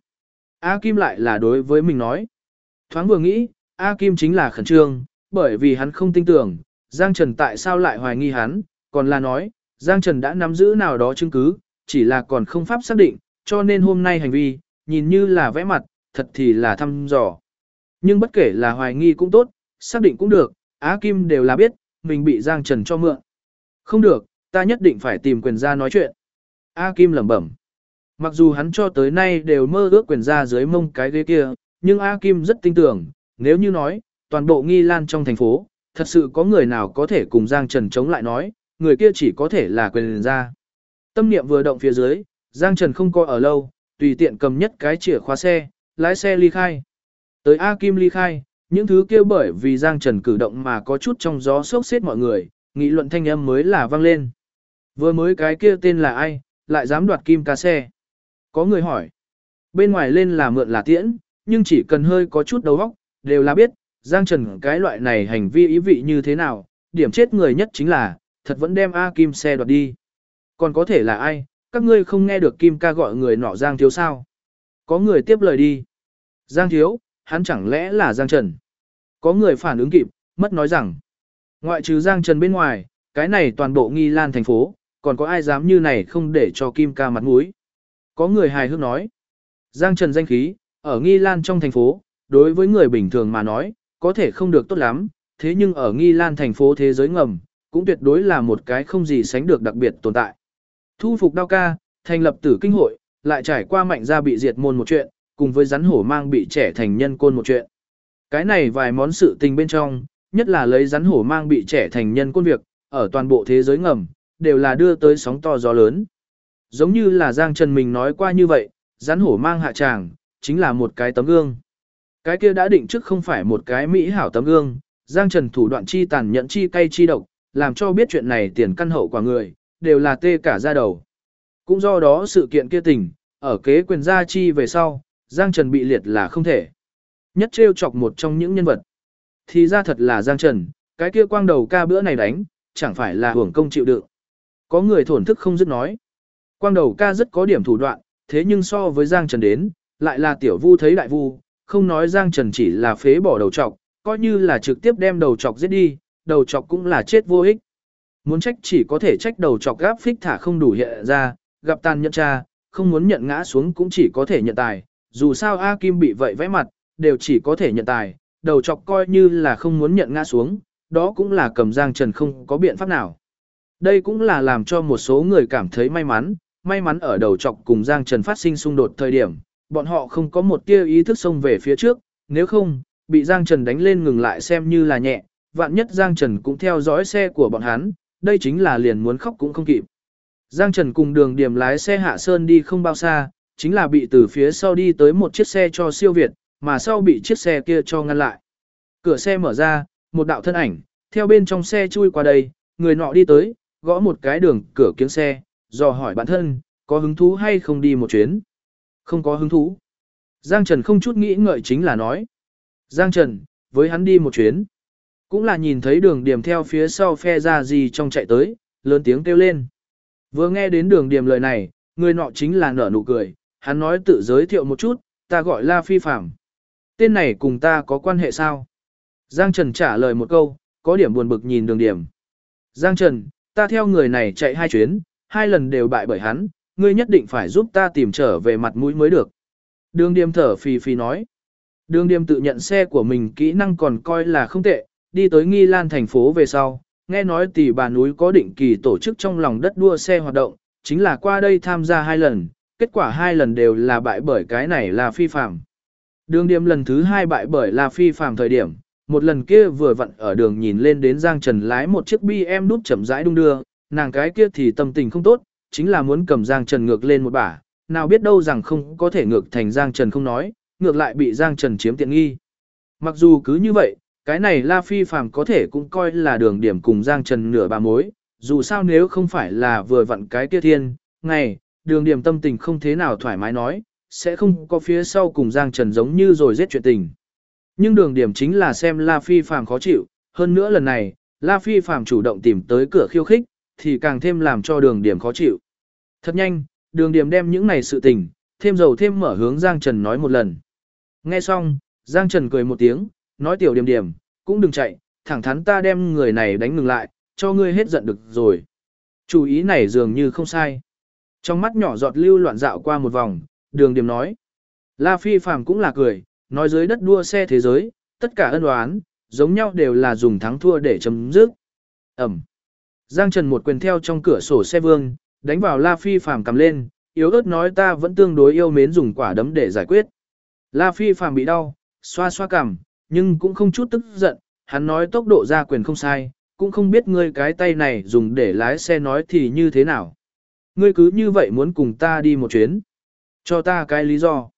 Speaker 1: A Kim lại là đối với mình nói. Thoáng vừa nghĩ, A Kim chính là khẩn trương, bởi vì hắn không tin tưởng, Giang Trần tại sao lại hoài nghi hắn, còn là nói, Giang Trần đã nắm giữ nào đó chứng cứ, chỉ là còn không pháp xác định, cho nên hôm nay hành vi, nhìn như là vẽ mặt, thật thì là thăm dò. Nhưng bất kể là hoài nghi cũng tốt, xác định cũng được, A Kim đều là biết, mình bị Giang Trần cho mượn. Không được, ta nhất định phải tìm quyền gia nói chuyện. A Kim lẩm bẩm. Mặc dù hắn cho tới nay đều mơ ước quyền gia dưới mông cái ghế kia, nhưng A Kim rất tin tưởng, nếu như nói, toàn bộ Nghi Lan trong thành phố, thật sự có người nào có thể cùng Giang Trần chống lại nói, người kia chỉ có thể là quyền gia. Tâm niệm vừa động phía dưới, Giang Trần không coi ở lâu, tùy tiện cầm nhất cái chìa khóa xe, lái xe ly khai. Tới A Kim ly khai, những thứ kia bởi vì Giang Trần cử động mà có chút trong gió sốc xếp mọi người, nghị luận thanh âm mới là vang lên. Vừa mới cái kia tên là ai, lại dám đoạt Kim ca xe. Có người hỏi. Bên ngoài lên là mượn là tiễn, nhưng chỉ cần hơi có chút đầu óc, đều là biết, Giang Trần cái loại này hành vi ý vị như thế nào, điểm chết người nhất chính là, thật vẫn đem A Kim xe đoạt đi. Còn có thể là ai, các ngươi không nghe được Kim ca gọi người nọ Giang Thiếu sao? Có người tiếp lời đi. Giang Thiếu, hắn chẳng lẽ là Giang Trần? Có người phản ứng kịp, mất nói rằng, ngoại trừ Giang Trần bên ngoài, cái này toàn bộ Nghi Lan thành phố, còn có ai dám như này không để cho Kim ca mặt mũi? Có người hài hước nói, Giang Trần danh khí, ở Nghi Lan trong thành phố, đối với người bình thường mà nói, có thể không được tốt lắm, thế nhưng ở Nghi Lan thành phố thế giới ngầm, cũng tuyệt đối là một cái không gì sánh được đặc biệt tồn tại. Thu phục Đao ca, thành lập Tử Kinh hội, lại trải qua Mạnh gia bị diệt môn một chuyện, cùng với rắn hổ mang bị trẻ thành nhân côn một chuyện. Cái này vài món sự tình bên trong, nhất là lấy rắn hổ mang bị trẻ thành nhân côn việc, ở toàn bộ thế giới ngầm, đều là đưa tới sóng to gió lớn. Giống như là Giang Trần mình nói qua như vậy, rắn hổ mang hạ tràng, chính là một cái tấm gương. Cái kia đã định trước không phải một cái mỹ hảo tấm gương, Giang Trần thủ đoạn chi tàn nhẫn chi cay chi độc, làm cho biết chuyện này tiền căn hậu quả người, đều là tê cả da đầu. Cũng do đó sự kiện kia tình, ở kế quyền gia chi về sau, Giang Trần bị liệt là không thể. Nhất trêu chọc một trong những nhân vật. Thì ra thật là Giang Trần, cái kia quang đầu ca bữa này đánh, chẳng phải là hưởng công chịu đựng. Có người thổn thức không dứt nói. Quang đầu ca rất có điểm thủ đoạn, thế nhưng so với Giang Trần đến, lại là tiểu vu thấy đại vu, không nói Giang Trần chỉ là phế bỏ đầu trọc, coi như là trực tiếp đem đầu trọc giết đi, đầu trọc cũng là chết vô ích. Muốn trách chỉ có thể trách đầu trọc gáp phích thả không đủ hiện ra, gặp tàn nhẫn cha, không muốn nhận ngã xuống cũng chỉ có thể nhận tài, dù sao A Kim bị vậy vẽ mặt, đều chỉ có thể nhận tài, đầu trọc coi như là không muốn nhận ngã xuống, đó cũng là cầm Giang Trần không có biện pháp nào. Đây cũng là làm cho một số người cảm thấy may mắn ở đầu trọc cùng Giang Trần phát sinh xung đột thời điểm, bọn họ không có một tia ý thức xông về phía trước, nếu không, bị Giang Trần đánh lên ngừng lại xem như là nhẹ, vạn nhất Giang Trần cũng theo dõi xe của bọn hắn, đây chính là liền muốn khóc cũng không kịp. Giang Trần cùng Đường Điểm lái xe hạ sơn đi không bao xa, chính là bị từ phía sau đi tới một chiếc xe cho siêu việt, mà sau bị chiếc xe kia cho ngăn lại. Cửa xe mở ra, một đạo thân ảnh, theo bên trong xe chui qua đây, người nọ đi tới, gõ một cái đường cửa kiếng xe, dò hỏi bản thân, có hứng thú hay không đi một chuyến. Không có hứng thú. Giang Trần không chút nghĩ ngợi chính là nói. Giang Trần, với hắn đi một chuyến. Cũng là nhìn thấy Đường Điểm theo phía sau phe ra gì trong chạy tới, lớn tiếng kêu lên. Vừa nghe đến Đường Điểm lời này, người nọ chính là nở nụ cười, hắn nói tự giới thiệu một chút, ta gọi La Phi Phạm. Tên này cùng ta có quan hệ sao? Giang Trần trả lời một câu, có điểm buồn bực nhìn Đường Điểm. Giang Trần, ta theo người này chạy 2 chuyến, 2 lần đều bại bởi hắn, ngươi nhất định phải giúp ta tìm trở về mặt mũi mới được. Đường Điểm thở phì phì nói. Đường Điểm tự nhận xe của mình kỹ năng còn coi là không tệ, đi tới Nghi Lan thành phố về sau, nghe nói Tỷ Bà núi có định kỳ tổ chức trong lòng đất đua xe hoạt động, chính là qua đây tham gia 2 lần, kết quả 2 lần đều là bại bởi cái này là Phi Phạm. Đường Điểm lần thứ 2 bại bởi là Phi Phạm thời điểm, một lần kia vừa vặn ở đường nhìn lên đến Giang Trần lái một chiếc BM đút chậm rãi đung đưa, nàng cái kia thì tâm tình không tốt, chính là muốn cầm Giang Trần ngược lên một bả, nào biết đâu rằng không có thể ngược thành Giang Trần không nói, ngược lại bị Giang Trần chiếm tiện nghi. Mặc dù cứ như vậy, cái này La Phi Phạm có thể cũng coi là Đường Điểm cùng Giang Trần nửa bà mối, dù sao nếu không phải là vừa vặn cái kia thiên, ngày, Đường Điểm tâm tình không thế nào thoải mái nói, sẽ không có phía sau cùng Giang Trần giống như rồi giết chuyện tình. Nhưng Đường Điểm chính là xem La Phi Phạm khó chịu, hơn nữa lần này, La Phi Phạm chủ động tìm tới cửa khiêu khích, thì càng thêm làm cho Đường Điểm khó chịu. Thật nhanh, Đường Điểm đem những này sự tình, thêm dầu thêm mở hướng Giang Trần nói một lần. Nghe xong, Giang Trần cười một tiếng, nói tiểu Điểm Điểm, cũng đừng chạy, thẳng thắn ta đem người này đánh ngừng lại, cho ngươi hết giận được rồi. Chủ ý này dường như không sai. Trong mắt nhỏ giọt lưu loạn dạo qua một vòng, Đường Điểm nói. La Phi Phạm cũng là cười, nói dưới đất đua xe thế giới, tất cả ân oán, giống nhau đều là dùng thắng thua để chấm dứt. Ẩm. Giang Trần một quyền theo trong cửa sổ xe vương, đánh vào La Phi Phạm cầm lên, yếu ớt nói ta vẫn tương đối yêu mến dùng quả đấm để giải quyết. La Phi Phạm bị đau, xoa xoa cằm, nhưng cũng không chút tức giận, hắn nói tốc độ ra quyền không sai, cũng không biết ngươi cái tay này dùng để lái xe nói thì như thế nào. Ngươi cứ như vậy muốn cùng ta đi một chuyến. Cho ta cái lý do.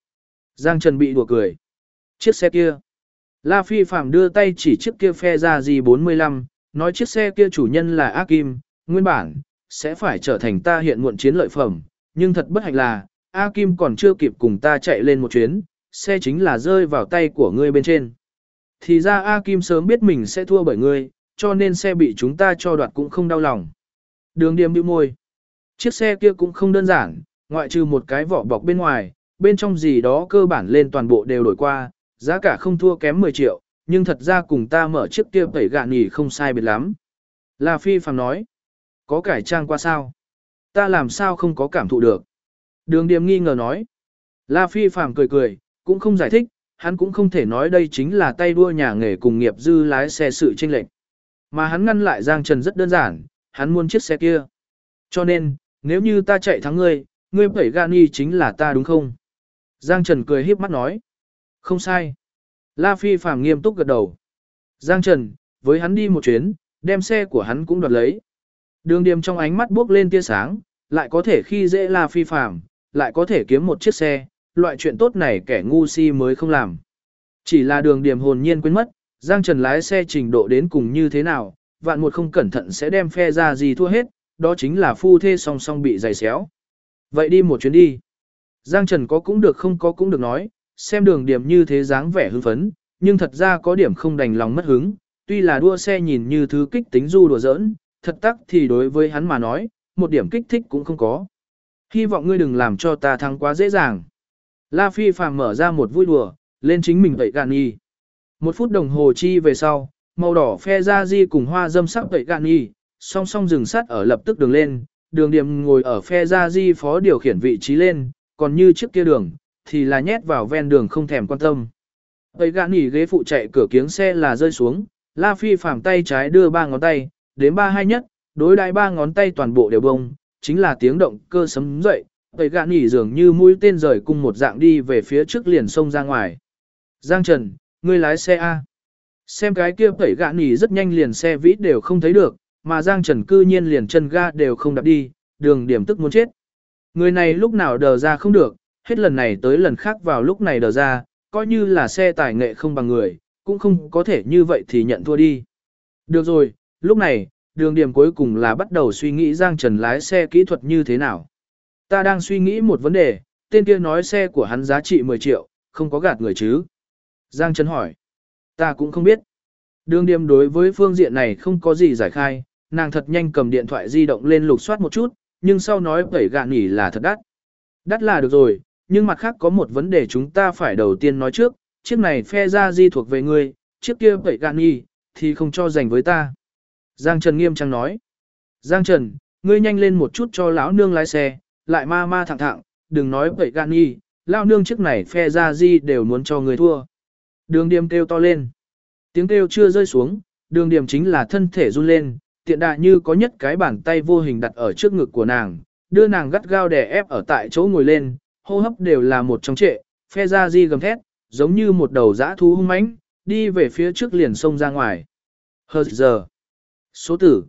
Speaker 1: Giang Trần bị đùa cười. Chiếc xe kia. La Phi Phạm đưa tay chỉ chiếc kia phe ra gì 45, nói chiếc xe kia chủ nhân là A Kim, nguyên bản, sẽ phải trở thành ta hiện muộn chiến lợi phẩm, nhưng thật bất hạnh là, A Kim còn chưa kịp cùng ta chạy lên một chuyến, xe chính là rơi vào tay của ngươi bên trên. Thì ra A Kim sớm biết mình sẽ thua bởi ngươi, cho nên xe bị chúng ta cho đoạt cũng không đau lòng. Đường Điềm bĩu môi. Chiếc xe kia cũng không đơn giản, ngoại trừ một cái vỏ bọc bên ngoài, bên trong gì đó cơ bản lên toàn bộ đều đổi qua, giá cả không thua kém 10 triệu, nhưng thật ra cùng ta mở chiếc kia tẩy gạn nhỉ không sai biệt lắm. La Phi Phạm nói, có cải trang qua sao? Ta làm sao không có cảm thụ được? Đường Điềm nghi ngờ nói. La Phi Phạm cười cười, cũng không giải thích, hắn cũng không thể nói đây chính là tay đua nhà nghề cùng nghiệp dư lái xe sự chênh lệch. Mà hắn ngăn lại Giang Trần rất đơn giản, hắn muốn chiếc xe kia. Cho nên, nếu như ta chạy thắng ngươi, ngươi tẩy gạn nhỉ chính là ta đúng không? Giang Trần cười híp mắt nói. Không sai. La Phi Phạm nghiêm túc gật đầu. Giang Trần, với hắn đi một chuyến, đem xe của hắn cũng đoạt lấy. Đường Điềm trong ánh mắt bước lên tia sáng, lại có thể khi dễ La Phi Phạm, lại có thể kiếm một chiếc xe, loại chuyện tốt này kẻ ngu si mới không làm. Chỉ là Đường Điềm hồn nhiên quên mất, Giang Trần lái xe trình độ đến cùng như thế nào, vạn một không cẩn thận sẽ đem phe ra gì thua hết, đó chính là phu thê song song bị giày xéo. Vậy đi một chuyến đi. Giang Trần có cũng được không có cũng được nói, xem Đường Điềm như thế dáng vẻ hưng phấn, nhưng thật ra có điểm không đành lòng mất hứng, tuy là đua xe nhìn như thứ kích tính du đùa giỡn, thật tắc thì đối với hắn mà nói, một điểm kích thích cũng không có. Hy vọng ngươi đừng làm cho ta thắng quá dễ dàng. La Phi Phạm mở ra một vui đùa, lên chính mình tẩy gạn nhỉ. 1 phút đồng hồ chi về sau, màu đỏ phe ra di cùng hoa dâm sắc tẩy gạn nhỉ, song song dừng sát ở lập tức đường lên, Đường Điềm ngồi ở phe ra di phó điều khiển vị trí lên, còn như trước kia đường, thì là nhét vào ven đường không thèm quan tâm. Tẩy gạn nhỉ ghế phụ chạy cửa kiếng xe là rơi xuống, La Phi Phạm tay trái đưa 3 ngón tay, đến 3 hai nhất, đối đại 3 ngón tay toàn bộ đều bông, chính là tiếng động cơ sấm dậy, tẩy gạn nhỉ dường như mũi tên rời cung một dạng đi về phía trước liền xông ra ngoài. Giang Trần, ngươi lái xe A. Xem cái kia tẩy gạn nhỉ rất nhanh liền xe vĩ đều không thấy được, mà Giang Trần cư nhiên liền chân ga đều không đạp đi, Đường Điềm tức muốn chết. Người này lúc nào đờ ra không được, hết lần này tới lần khác vào lúc này đờ ra, coi như là xe tài nghệ không bằng người, cũng không có thể như vậy thì nhận thua đi. Được rồi, lúc này, Đường Điềm cuối cùng là bắt đầu suy nghĩ Giang Trần lái xe kỹ thuật như thế nào. Ta đang suy nghĩ một vấn đề, tên kia nói xe của hắn giá trị 10 triệu, không có gạt người chứ. Giang Trần hỏi. Ta cũng không biết. Đường Điềm đối với phương diện này không có gì giải khai, nàng thật nhanh cầm điện thoại di động lên lục soát một chút, nhưng sau nói tẩy gạn nhỉ là thật đắt. Đắt là được rồi, nhưng mặt khác có một vấn đề chúng ta phải đầu tiên nói trước, chiếc này phe ra di thuộc về ngươi, chiếc kia tẩy gạn nhỉ thì không cho dành với ta. Giang Trần nghiêm trang nói. Giang Trần, ngươi nhanh lên một chút cho lão nương lái xe, lại ma ma thẳng thẳng, đừng nói tẩy gạn nhỉ, lão nương chiếc này phe ra di đều muốn cho ngươi thua. Đường Điềm kêu to lên. Tiếng kêu chưa rơi xuống, Đường Điềm chính là thân thể run lên, tiện đà như có nhất cái bàn tay vô hình đặt ở trước ngực của nàng, đưa nàng gắt gao đè ép ở tại chỗ ngồi lên, hô hấp đều là một trong trệ, phe ra di gầm thét, giống như một đầu dã thú hung mãnh, đi về phía trước liền xông ra ngoài. Hờ giờ. Số tử,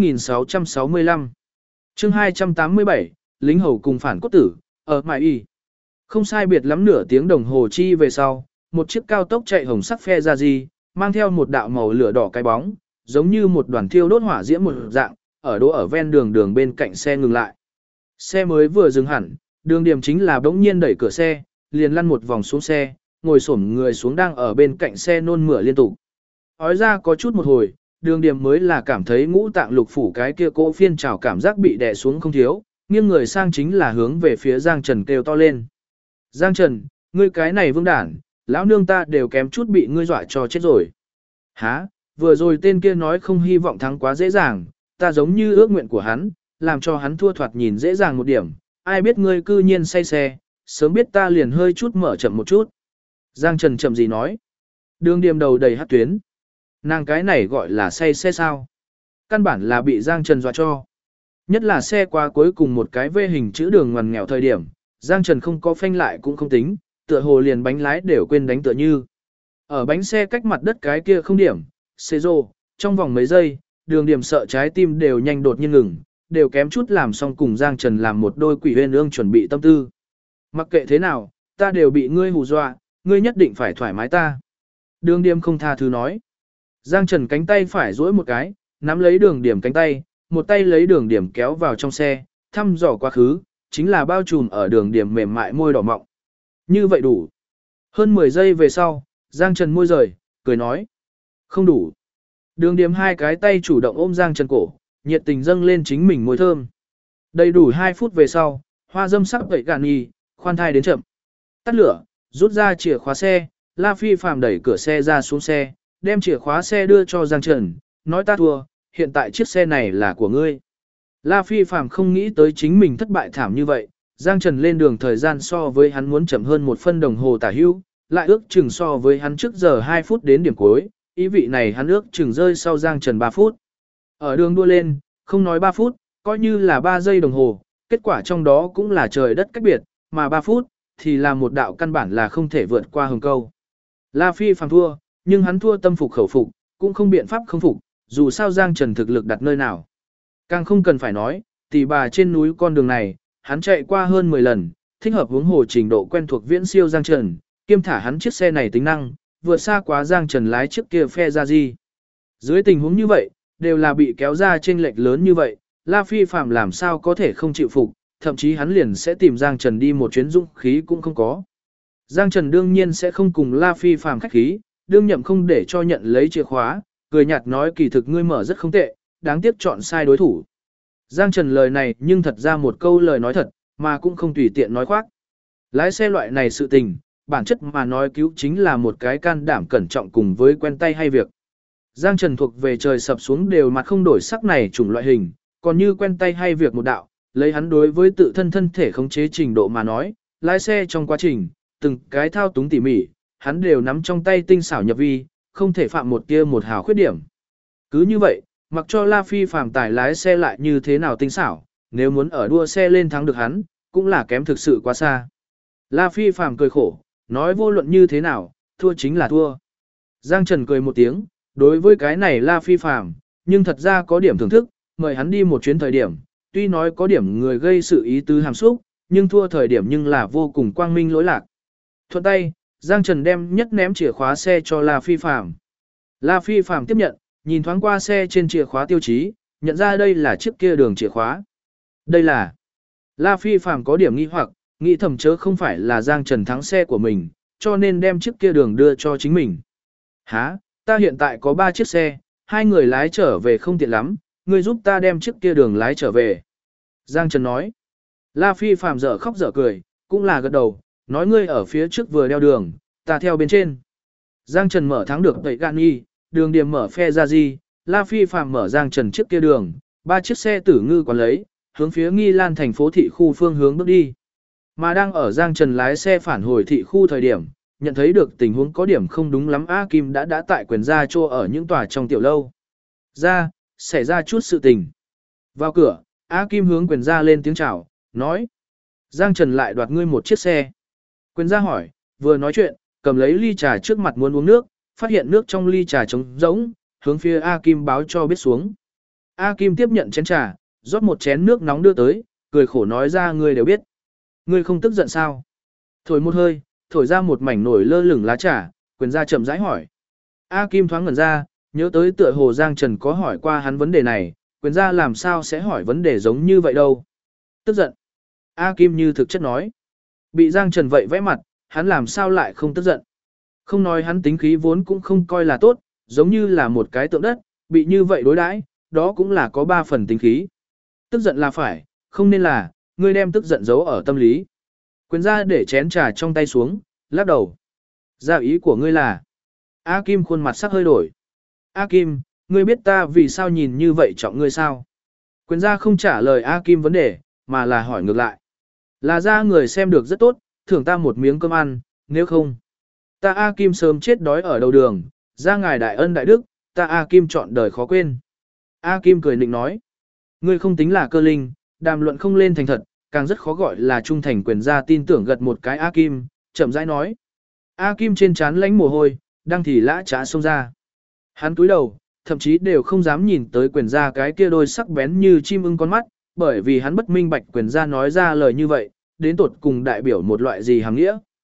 Speaker 1: 2665. Chương 287, lính hầu cùng phản cốt tử, ở Mại Y. Không sai biệt lắm nửa tiếng đồng hồ chi về sau, một chiếc cao tốc chạy hồng sắc phe ra di, mang theo một đạo màu lửa đỏ cái bóng, giống như một đoàn thiêu đốt hỏa diễm một dạng, ở đỗ ở ven đường bên cạnh xe ngừng lại. Xe mới vừa dừng hẳn, Đường Điềm chính là bỗng nhiên đẩy cửa xe, liền lăn một vòng xuống xe, ngồi xổm người xuống đang ở bên cạnh xe nôn mửa liên tục. Ói ra có chút một hồi, Đường Điềm mới là cảm thấy ngũ tạng lục phủ cái kia cỗ phiên trào cảm giác bị đè xuống không thiếu, nghiêng người sang chính là hướng về phía Giang Trần kêu to lên. Giang Trần, ngươi cái này vương đản, lão nương ta đều kém chút bị ngươi dọa cho chết rồi. Hả, vừa rồi tên kia nói không hy vọng thắng quá dễ dàng, ta giống như ước nguyện của hắn, làm cho hắn thua thoạt nhìn dễ dàng một điểm, ai biết ngươi cư nhiên say xe, sớm biết ta liền hơi chút mở chậm một chút. Giang Trần chậm gì nói. Đường Điềm đầu đầy hát tuyến. Nàng cái này gọi là say xe sao? Căn bản là bị Giang Trần dọa cho. Nhất là xe qua cuối cùng một cái V hình chữ đường ngoằn nghèo thời điểm, Giang Trần không có phanh lại cũng không tính, tựa hồ liền bánh lái đều quên đánh tựa như. Ở bánh xe cách mặt đất cái kia không điểm, xê rô, trong vòng mấy giây, Đường Điềm sợ trái tim đều nhanh đột nhiên ngừng, đều kém chút làm xong cùng Giang Trần làm một đôi quỷ huyên ương chuẩn bị tâm tư. Mặc kệ thế nào, ta đều bị ngươi hù dọa, ngươi nhất định phải thoải mái ta. Đường Điềm không tha thứ nói. Giang Trần cánh tay phải duỗi một cái, nắm lấy Đường Điềm cánh tay, một tay lấy Đường Điềm kéo vào trong xe, thăm dò quá khứ, chính là bao trùm ở Đường Điềm mềm mại môi đỏ mọng. Như vậy đủ. Hơn 10 giây về sau, Giang Trần môi rời, cười nói. Không đủ. Đường Điềm hai cái tay chủ động ôm Giang Trần cổ, nhiệt tình dâng lên chính mình môi thơm. Đầy đủ 2 phút về sau, hoa dâm sắc vậy gạn nhì, khoan thai đến chậm. Tắt lửa, rút ra chìa khóa xe, La Phi Phạm đẩy cửa xe ra xuống xe, đem chìa khóa xe đưa cho Giang Trần, nói ta thua, hiện tại chiếc xe này là của ngươi. La Phi Phạm không nghĩ tới chính mình thất bại thảm như vậy, Giang Trần lên đường thời gian so với hắn muốn chậm hơn 1 phân đồng hồ tả hữu, lại ước chừng so với hắn trước giờ 2 phút đến điểm cuối, ý vị này hắn ước chừng rơi sau Giang Trần 3 phút. Ở đường đua lên, không nói 3 phút, coi như là 3 giây đồng hồ, kết quả trong đó cũng là trời đất cách biệt, mà 3 phút, thì là một đạo căn bản là không thể vượt qua hừng câu. La Phi Phạm thua, nhưng hắn thua tâm phục khẩu phục, cũng không biện pháp không phục, dù sao Giang Trần thực lực đặt nơi nào. Càng không cần phải nói, tỷ bà trên núi con đường này, hắn chạy qua hơn 10 lần, thích hợp hướng hồ trình độ quen thuộc viễn siêu Giang Trần, kiêm thả hắn chiếc xe này tính năng, vượt xa quá Giang Trần lái chiếc kia phe ra gì. Dưới tình huống như vậy, đều là bị kéo ra chênh lệch lớn như vậy, La Phi Phạm làm sao có thể không chịu phục, thậm chí hắn liền sẽ tìm Giang Trần đi một chuyến dũng khí cũng không có. Giang Trần đương nhiên sẽ không cùng La Phi Phạm khách khí, đương nhậm không để cho nhận lấy chìa khóa, cười nhạt nói kỳ thực ngươi mở rất không tệ, đáng tiếc chọn sai đối thủ. Giang Trần lời này nhưng thật ra một câu lời nói thật, mà cũng không tùy tiện nói khoác. Lái xe loại này sự tình, bản chất mà nói cứu chính là một cái can đảm cẩn trọng cùng với quen tay hay việc. Giang Trần thuộc về trời sập xuống đều mặt không đổi sắc này chủng loại hình, còn như quen tay hay việc một đạo, lấy hắn đối với tự thân thân thể khống chế trình độ mà nói, lái xe trong quá trình, từng cái thao túng tỉ mỉ, hắn đều nắm trong tay tinh xảo nhập vi, không thể phạm một tia một hào khuyết điểm. Cứ như vậy, mặc cho La Phi Phạm tài lái xe lại như thế nào tinh xảo, nếu muốn ở đua xe lên thắng được hắn, cũng là kém thực sự quá xa. La Phi Phạm cười khổ, nói vô luận như thế nào, thua chính là thua. Giang Trần cười một tiếng, đối với cái này La Phi Phạm, nhưng thật ra có điểm thưởng thức, mời hắn đi một chuyến thời điểm, tuy nói có điểm người gây sự ý tứ hàm xúc, nhưng thua thời điểm nhưng là vô cùng quang minh lỗi lạc. Thuận tay, Giang Trần đem nhất ném chìa khóa xe cho La Phi Phạm. La Phi Phạm tiếp nhận, nhìn thoáng qua xe trên chìa khóa tiêu chí, nhận ra đây là chiếc kia đường chìa khóa. Đây là... La Phi Phạm có điểm nghi hoặc, nghĩ thầm chớ không phải là Giang Trần thắng xe của mình, cho nên đem chiếc kia đường đưa cho chính mình. Hả, ta hiện tại có 3 chiếc xe, 2 người lái trở về không tiện lắm, ngươi giúp ta đem chiếc kia đường lái trở về. Giang Trần nói. La Phi Phạm dở khóc dở cười, cũng là gật đầu, nói ngươi ở phía trước vừa đeo đường, ta theo bên trên. Giang Trần mở thắng được tẩy gạn nghi, đường điểm mở phe ra gì, La Phi Phạm mở Giang Trần chiếc kia đường, 3 chiếc xe tử ngư còn lấy, hướng phía Nghi Lan thành phố thị khu phương hướng bước đi. Mà đang ở Giang Trần lái xe phản hồi thị khu thời điểm, nhận thấy được tình huống có điểm không đúng lắm A Kim đã tại quyền gia trô ở những tòa trong tiểu lâu. Xảy ra chút sự tình. Vào cửa, A Kim hướng quyền gia lên tiếng chào, nói. Giang Trần lại đoạt ngươi một chiếc xe. Quyền gia hỏi, vừa nói chuyện, cầm lấy ly trà trước mặt muốn uống nước, phát hiện nước trong ly trà trống rỗng, hướng phía A Kim báo cho biết xuống. A Kim tiếp nhận chén trà, rót một chén nước nóng đưa tới, cười khổ nói ra ngươi đều biết. Ngươi không tức giận sao? Thổi một hơi, thổi ra một mảnh nổi lơ lửng lá trà, quyền gia chậm rãi hỏi. A Kim thoáng ngẩn ra, nhớ tới tựa hồ Giang Trần có hỏi qua hắn vấn đề này, quyền gia làm sao sẽ hỏi vấn đề giống như vậy đâu. Tức giận. A Kim như thực chất nói. Bị Giang Trần vậy vẽ mặt, hắn làm sao lại không tức giận. Không nói hắn tính khí vốn cũng không coi là tốt, giống như là một cái tượng đất, bị như vậy đối đãi, đó cũng là có 3 phần tính khí. Tức giận là phải, không nên là, ngươi đem tức giận giấu ở tâm lý. Quyền gia để chén trà trong tay xuống, lắc đầu. Ra ý của ngươi là. A Kim khuôn mặt sắc hơi đổi. A Kim, ngươi biết ta vì sao nhìn như vậy trọng ngươi sao? Quyền gia không trả lời A Kim vấn đề, mà là hỏi ngược lại. Là ra người xem được rất tốt, thưởng ta một miếng cơm ăn, nếu không. Ta A Kim sớm chết đói ở đầu đường, ra ngài đại ân đại đức, ta A Kim chọn đời khó quên. A Kim cười nịnh nói. Ngươi không tính là cơ linh, đàm luận không lên thành thật, càng rất khó gọi là trung thành. Quyền gia tin tưởng gật một cái A Kim, chậm rãi nói. A Kim trên trán lánh mồ hôi, đang thì lã trá xông ra. Hắn cúi đầu, thậm chí đều không dám nhìn tới quyền gia cái kia đôi sắc bén như chim ưng con mắt, bởi vì hắn bất minh bạch quyền gia nói ra lời như vậy, đến tột cùng đại biểu một loại gì hàm nghĩa.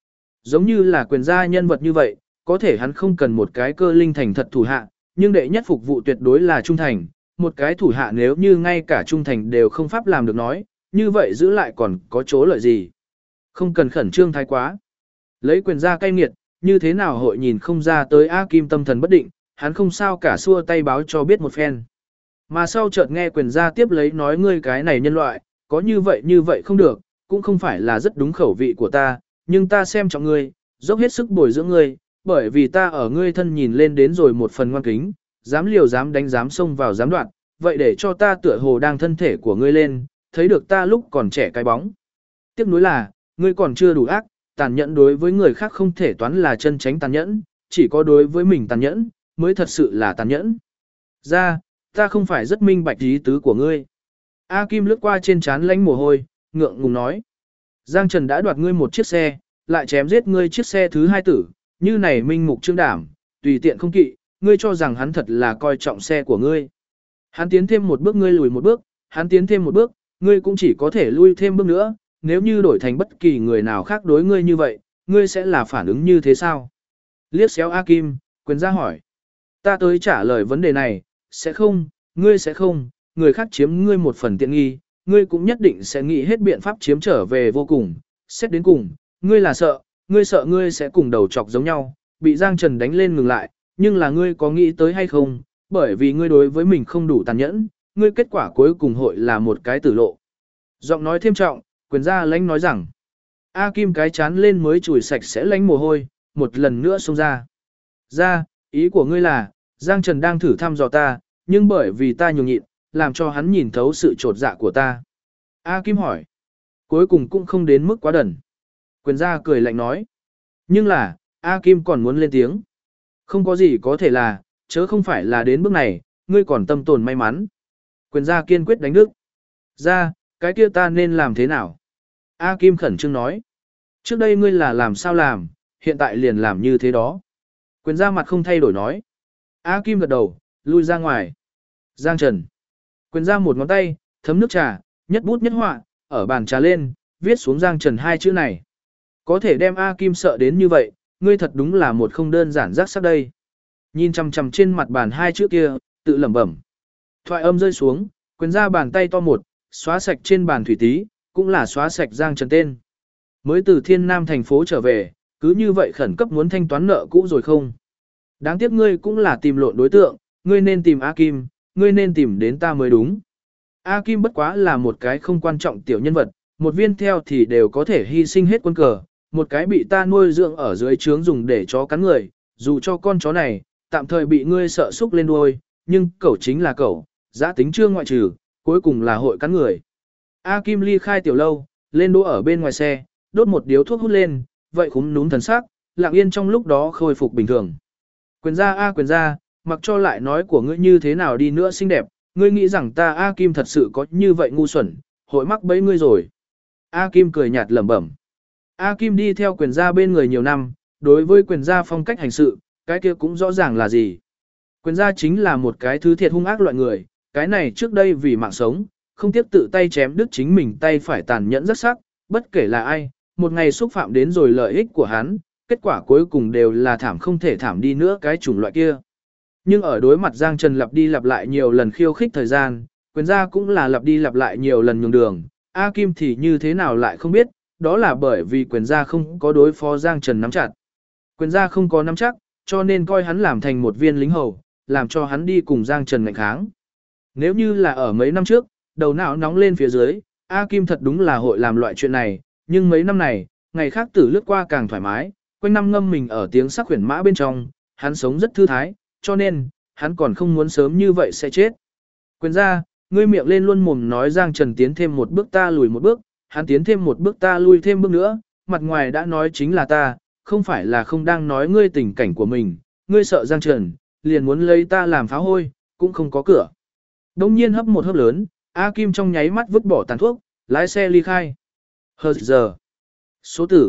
Speaker 1: Giống như là quyền gia nhân vật như vậy, có thể hắn không cần một cái cơ linh thành thật thủ hạ, nhưng đệ nhất phục vụ tuyệt đối là trung thành, một cái thủ hạ nếu như ngay cả trung thành đều không pháp làm được nói, như vậy giữ lại còn có chỗ lợi gì. Không cần khẩn trương thái quá. Lấy quyền gia cay nghiệt, như thế nào hội nhìn không ra tới A Kim tâm thần bất định, hắn không sao cả xua tay báo cho biết một phen. Mà sau chợt nghe quyền gia tiếp lấy nói ngươi cái này nhân loại, có như vậy không được, cũng không phải là rất đúng khẩu vị của ta, nhưng ta xem trọng ngươi, dốc hết sức bồi dưỡng ngươi, bởi vì ta ở ngươi thân nhìn lên đến rồi một phần ngoan kính, dám liều dám đánh dám xông vào dám đoạn, vậy để cho ta tựa hồ đang thân thể của ngươi lên, thấy được ta lúc còn trẻ cái bóng. Tiếc nuối là, ngươi còn chưa đủ ác, tàn nhẫn đối với người khác không thể toán là chân tránh tàn nhẫn, chỉ có đối với mình tàn nhẫn, mới thật sự là tàn nhẫn. Ra, ta không phải rất minh bạch ý tứ của ngươi. A Kim lướt qua trên trán lánh mồ hôi, ngượng ngùng nói. Giang Trần đã đoạt ngươi một chiếc xe, lại chém giết ngươi chiếc xe thứ hai tử, như này minh mục trương đảm, tùy tiện không kỵ, ngươi cho rằng hắn thật là coi trọng xe của ngươi. Hắn tiến thêm một bước ngươi lùi một bước, hắn tiến thêm một bước, ngươi cũng chỉ có thể lui thêm bước nữa, nếu như đổi thành bất kỳ người nào khác đối ngươi như vậy, ngươi sẽ là phản ứng như thế sao? Liếc xéo A Kim, quyền ra hỏi. Ta tới trả lời vấn đề này, sẽ không, ngươi sẽ không, người khác chiếm ngươi một phần tiện nghi, ngươi cũng nhất định sẽ nghĩ hết biện pháp chiếm trở về vô cùng, xét đến cùng, ngươi là sợ ngươi sẽ cùng đầu chọc giống nhau, bị Giang Trần đánh lên ngừng lại, nhưng là ngươi có nghĩ tới hay không, bởi vì ngươi đối với mình không đủ tàn nhẫn, ngươi kết quả cuối cùng hội là một cái tử lộ. Giọng nói thêm trọng, quyền gia lãnh nói rằng, A Kim cái chán lên mới chùi sạch sẽ lánh mồ hôi, một lần nữa xông ra. Ra, ý của ngươi là, Giang Trần đang thử thăm dò ta, nhưng bởi vì ta nhường nhịn, làm cho hắn nhìn thấu sự trột dạ của ta. A Kim hỏi, cuối cùng cũng không đến mức quá đần. Quyền gia cười lạnh nói, nhưng là, A Kim còn muốn lên tiếng. Không có gì có thể là, chớ không phải là đến bước này, ngươi còn tâm tồn may mắn. Quyền gia kiên quyết đánh đức. Ra, cái kia ta nên làm thế nào? A Kim khẩn trương nói. Trước đây ngươi là làm sao làm, hiện tại liền làm như thế đó. Quyền gia mặt không thay đổi nói. A Kim gật đầu, lui ra ngoài. Giang Trần. Quyền gia một ngón tay, thấm nước trà, nhất bút nhất họa, ở bàn trà lên, viết xuống Giang Trần hai chữ này. Có thể đem A Kim sợ đến như vậy, ngươi thật đúng là một không đơn giản rắc sắc đây. Nhìn chằm chằm trên mặt bàn hai chữ kia, tự lẩm bẩm. Thoại âm rơi xuống, quyền gia bàn tay to một, xóa sạch trên bàn thủy tí, cũng là xóa sạch Giang Trần tên. Mới từ Thiên Nam thành phố trở về, cứ như vậy khẩn cấp muốn thanh toán nợ cũ rồi không? Đáng tiếc ngươi cũng là tìm lộn đối tượng, ngươi nên tìm A Kim, ngươi nên tìm đến ta mới đúng. A Kim bất quá là một cái không quan trọng tiểu nhân vật, một viên theo thì đều có thể hy sinh hết quân cờ, một cái bị ta nuôi dưỡng ở dưới trướng dùng để chó cắn người, dù cho con chó này, tạm thời bị ngươi sợ xúc lên đuôi, nhưng cẩu chính là cẩu, giá tính chưa ngoại trừ, cuối cùng là hội cắn người. A Kim ly khai tiểu lâu, lên đỗ ở bên ngoài xe, đốt một điếu thuốc hút lên, vậy khúm núm thần sắc, lặng yên trong lúc đó khôi phục bình thường. Quyền gia A quyền gia, mặc cho lại nói của ngươi như thế nào đi nữa xinh đẹp, ngươi nghĩ rằng ta A Kim thật sự có như vậy ngu xuẩn, hội mắc bẫy ngươi rồi. A Kim cười nhạt lẩm bẩm. A Kim đi theo quyền gia bên người nhiều năm, đối với quyền gia phong cách hành sự, cái kia cũng rõ ràng là gì. Quyền gia chính là một cái thứ thiệt hung ác loại người, cái này trước đây vì mạng sống, không tiếp tự tay chém đứt chính mình tay phải tàn nhẫn rất sắc, bất kể là ai, một ngày xúc phạm đến rồi lợi ích của hắn, kết quả cuối cùng đều là thảm không thể thảm đi nữa cái chủng loại kia. Nhưng ở đối mặt Giang Trần lặp đi lặp lại nhiều lần khiêu khích thời gian, quyền gia cũng là lặp đi lặp lại nhiều lần nhường đường, A Kim thì như thế nào lại không biết, đó là bởi vì quyền gia không có đối phó Giang Trần nắm chặt. Quyền gia không có nắm chắc, cho nên coi hắn làm thành một viên lính hầu, làm cho hắn đi cùng Giang Trần ngạnh kháng. Nếu như là ở mấy năm trước, đầu não nóng lên phía dưới, A Kim thật đúng là hội làm loại chuyện này, nhưng mấy năm này, ngày khác tử lướt qua càng thoải mái, quanh năm ngâm mình ở tiếng sắc khuyển mã bên trong, hắn sống rất thư thái, cho nên, hắn còn không muốn sớm như vậy sẽ chết. Quyền gia, ngươi miệng lên luôn mồm nói Giang Trần tiến thêm một bước ta lùi một bước, hắn tiến thêm một bước ta lui thêm bước nữa, mặt ngoài đã nói chính là ta, không phải là không đang nói ngươi tình cảnh của mình, ngươi sợ Giang Trần, liền muốn lấy ta làm phá hôi, cũng không có cửa. Đông nhiên hấp một hớp lớn, A Kim trong nháy mắt vứt bỏ tàn thuốc, lái xe ly khai. Hờ giờ. Số tử,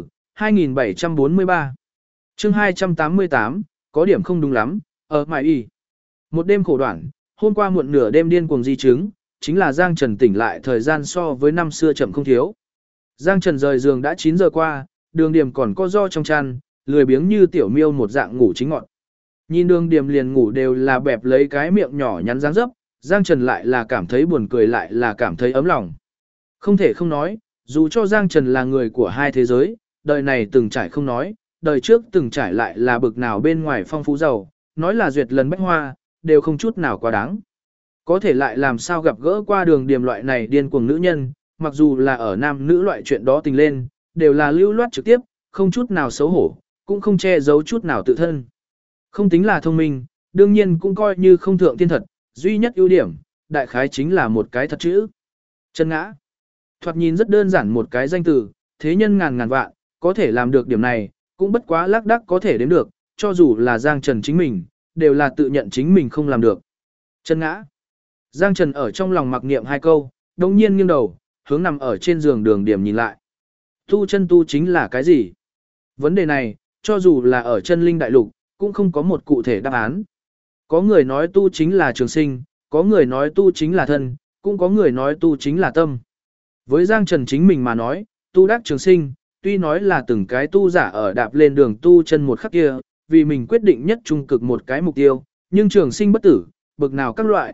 Speaker 1: 2743. Chương 288, có điểm không đúng lắm, ở mại y. Một đêm khổ đoạn, hôm qua muộn nửa đêm điên cuồng di chứng, chính là Giang Trần tỉnh lại thời gian so với năm xưa chậm không thiếu. Giang Trần rời giường đã 9 giờ qua, Đường Điểm còn co ro trong chăn, lười biếng như tiểu miêu một dạng ngủ chính ngọn. Nhìn Đường Điểm liền ngủ đều là bẹp lấy cái miệng nhỏ nhắn dáng dấp, Giang Trần lại là cảm thấy buồn cười lại là cảm thấy ấm lòng. Không thể không nói, dù cho Giang Trần là người của hai thế giới, đời này từng trải không nói, đời trước từng trải lại là bực nào bên ngoài phong phú giàu, nói là duyệt lần bách hoa, đều không chút nào quá đáng. Có thể lại làm sao gặp gỡ qua Đường Điểm loại này điên cuồng nữ nhân, mặc dù là ở nam nữ loại chuyện đó tình lên, đều là lưu loát trực tiếp, không chút nào xấu hổ, cũng không che giấu chút nào tự thân. Không tính là thông minh, đương nhiên cũng coi như không thượng tiên thật, duy nhất ưu điểm, đại khái chính là một cái thật chữ. Chân ngã. Thoạt nhìn rất đơn giản một cái danh từ, thế nhân ngàn ngàn vạn, có thể làm được điểm này, cũng bất quá lác đác có thể đến được, cho dù là Giang Trần chính mình, đều là tự nhận chính mình không làm được. Chân ngã. Giang Trần ở trong lòng mặc niệm hai câu, đồng nhiên nghiêng đầu, hướng nằm ở trên giường Đường Điểm nhìn lại. Tu chân tu chính là cái gì? Vấn đề này, cho dù là ở chân linh đại lục, cũng không có một cụ thể đáp án. Có người nói tu chính là trường sinh, có người nói tu chính là thân, cũng có người nói tu chính là tâm. Với Giang Trần chính mình mà nói, tu đắc trường sinh, tuy nói là từng cái tu giả ở đạp lên đường tu chân một khắc kia, vì mình quyết định nhất trung cực một cái mục tiêu, nhưng trường sinh bất tử, bực nào các loại,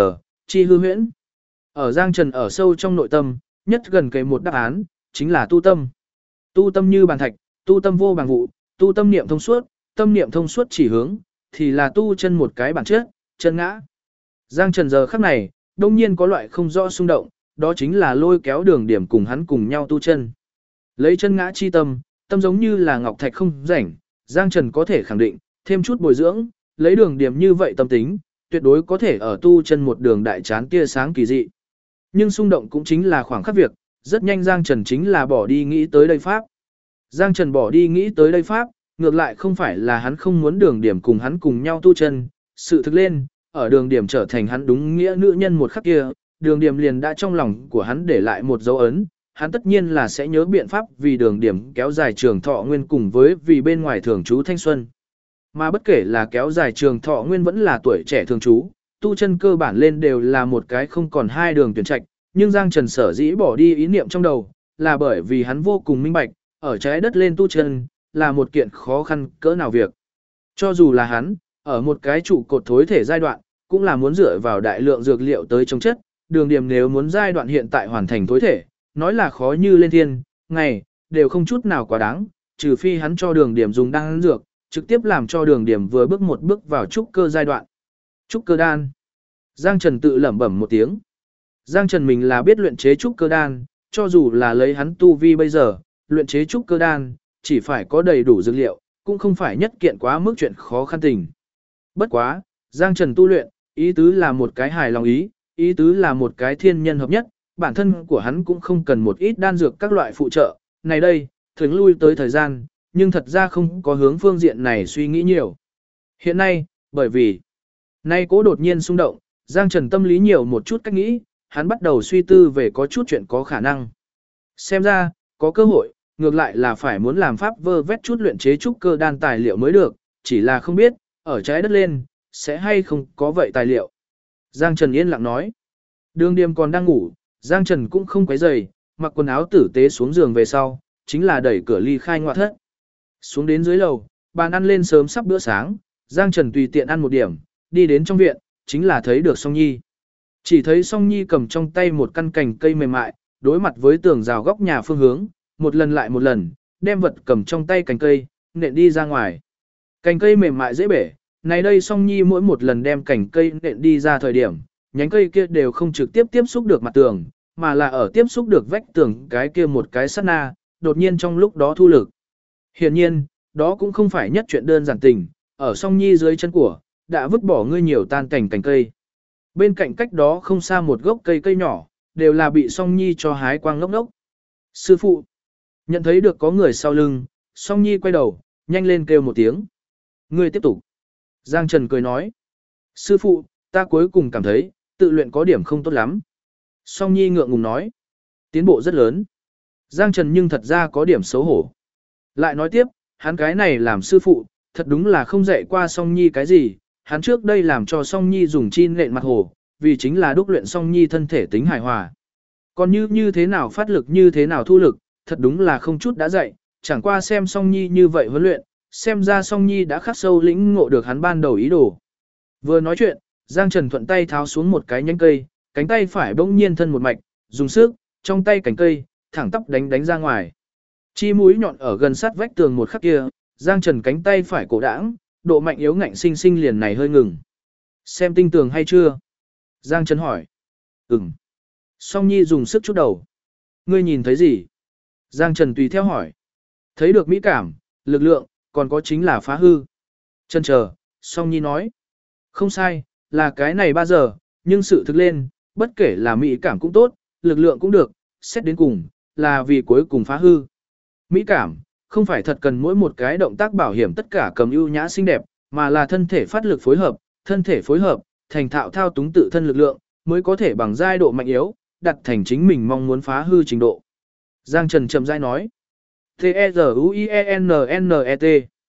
Speaker 1: chi hư huyễn. Ở Giang Trần ở sâu trong nội tâm, nhất gần kề một đáp án, chính là tu tâm. Tu tâm như bàn thạch, tu tâm vô bằng vụ, tu tâm niệm thông suốt, tâm niệm thông suốt chỉ hướng, thì là tu chân một cái bản chất, chân ngã. Giang Trần giờ khắc này, đông nhiên có loại không rõ xung động, đó chính là lôi kéo Đường Điểm cùng hắn cùng nhau tu chân. Lấy chân ngã chi tâm, tâm giống như là ngọc thạch không rảnh, Giang Trần có thể khẳng định, thêm chút bồi dưỡng, lấy Đường Điểm như vậy tâm tính, tuyệt đối có thể ở tu chân một đường đại chán tia sáng kỳ dị. Nhưng xung động cũng chính là khoảng khắc việc, rất nhanh Giang Trần chính là bỏ đi nghĩ tới đây pháp. Giang Trần bỏ đi nghĩ tới đây pháp, ngược lại không phải là hắn không muốn Đường Điểm cùng hắn cùng nhau tu chân, sự thực lên, ở Đường Điểm trở thành hắn đúng nghĩa nữ nhân một khắc kia, Đường Điểm liền đã trong lòng của hắn để lại một dấu ấn, hắn tất nhiên là sẽ nhớ biện pháp vì Đường Điểm kéo dài trường thọ nguyên cùng với vì bên ngoài thường trú thanh xuân. Mà bất kể là kéo dài trường thọ nguyên vẫn là tuổi trẻ thường trú, tu chân cơ bản lên đều là một cái không còn hai đường tuyển trạch, nhưng Giang Trần sở dĩ bỏ đi ý niệm trong đầu, là bởi vì hắn vô cùng minh bạch, ở trái đất lên tu chân, là một kiện khó khăn cỡ nào việc. Cho dù là hắn, ở một cái trụ cột thối thể giai đoạn, cũng là muốn dựa vào đại lượng dược liệu tới chống chất, Đường Điểm nếu muốn giai đoạn hiện tại hoàn thành thối thể, nói là khó như lên thiên, ngày, đều không chút nào quá đáng, trừ phi hắn cho Đường Điểm dùng đan dược, trực tiếp làm cho Đường Điểm vừa bước một bước vào trúc cơ giai đoạn. Trúc cơ đan. Giang Trần tự lẩm bẩm một tiếng. Giang Trần mình là biết luyện chế trúc cơ đan, cho dù là lấy hắn tu vi bây giờ, luyện chế trúc cơ đan, chỉ phải có đầy đủ dược liệu, cũng không phải nhất kiện quá mức chuyện khó khăn tình. Bất quá, Giang Trần tu luyện, ý tứ là một cái hài lòng ý tứ là một cái thiên nhân hợp nhất, bản thân của hắn cũng không cần một ít đan dược các loại phụ trợ, này đây, thường lui tới thời gian, nhưng thật ra không có hướng phương diện này suy nghĩ nhiều. Hiện nay, bởi vì, nay cố đột nhiên xung động, Giang Trần tâm lý nhiều một chút cách nghĩ, hắn bắt đầu suy tư về có chút chuyện có khả năng. Xem ra, có cơ hội, ngược lại là phải muốn làm pháp vơ vét chút luyện chế trúc cơ đan tài liệu mới được, chỉ là không biết, ở trái đất lên, sẽ hay không có vậy tài liệu. Giang Trần yên lặng nói. Đường Điểm còn đang ngủ, Giang Trần cũng không quấy rầy, mặc quần áo tử tế xuống giường về sau, chính là đẩy cửa ly khai ngoại thất. Xuống đến dưới lầu, bàn ăn lên sớm sắp bữa sáng, Giang Trần tùy tiện ăn một điểm, đi đến trong viện, chính là thấy được Song Nhi. Chỉ thấy Song Nhi cầm trong tay một căn cành cây mềm mại, đối mặt với tường rào góc nhà phương hướng, một lần lại một lần, đem vật cầm trong tay cành cây, nện đi ra ngoài. Cành cây mềm mại dễ bể, này đây Song Nhi mỗi một lần đem cành cây nện đi ra thời điểm, nhánh cây kia đều không trực tiếp tiếp xúc được mặt tường, mà là ở tiếp xúc được vách tường cái kia một cái sát na, đột nhiên trong lúc đó thu lực. Hiển nhiên, đó cũng không phải nhất chuyện đơn giản tình, ở Song Nhi dưới chân của, đã vứt bỏ ngươi nhiều tan cảnh cành cây. Bên cạnh cách đó không xa một gốc cây nhỏ, đều là bị Song Nhi cho hái quang ngốc ngốc. Sư phụ, nhận thấy được có người sau lưng, Song Nhi quay đầu, nhanh lên kêu một tiếng. Ngươi tiếp tục. Giang Trần cười nói. Sư phụ, ta cuối cùng cảm thấy, tự luyện có điểm không tốt lắm. Song Nhi ngượng ngùng nói. Tiến bộ rất lớn. Giang Trần nhưng thật ra có điểm xấu hổ. Lại nói tiếp, hắn cái này làm sư phụ, thật đúng là không dạy qua Song Nhi cái gì. Hắn trước đây làm cho Song Nhi dùng chi nện mặt hồ, vì chính là đúc luyện Song Nhi thân thể tính hài hòa. Còn như thế nào phát lực như thế nào thu lực, thật đúng là không chút đã dạy, chẳng qua xem Song Nhi như vậy huấn luyện, xem ra Song Nhi đã khắc sâu lĩnh ngộ được hắn ban đầu ý đồ. Vừa nói chuyện, Giang Trần thuận tay tháo xuống một cái nhánh cây, cánh tay phải bỗng nhiên thân một mạch, dùng sức, trong tay cánh cây, thẳng tắp đánh ra ngoài. Chi mũi nhọn ở gần sát vách tường một khắc kia, Giang Trần cánh tay phải cổ đãng, độ mạnh yếu ngạnh sinh sinh liền này hơi ngừng. Xem tinh tường hay chưa? Giang Trần hỏi. Ừm. Song Nhi dùng sức chút đầu. Ngươi nhìn thấy gì? Giang Trần tùy theo hỏi. Thấy được mỹ cảm, lực lượng, còn có chính là phá hư. Chân chờ, Song Nhi nói. Không sai, là cái này 3 giờ, nhưng sự thực lên, bất kể là mỹ cảm cũng tốt, lực lượng cũng được, xét đến cùng, là vì cuối cùng phá hư. Mỹ cảm, không phải thật cần mỗi một cái động tác bảo hiểm tất cả cầm ưu nhã xinh đẹp, mà là thân thể phát lực phối hợp, thân thể phối hợp, thành thạo thao túng tự thân lực lượng, mới có thể bằng giai độ mạnh yếu, đặt thành chính mình mong muốn phá hư trình độ. Giang Trần chậm rãi nói. T-E-Z-U-I-E-N-N-E-T.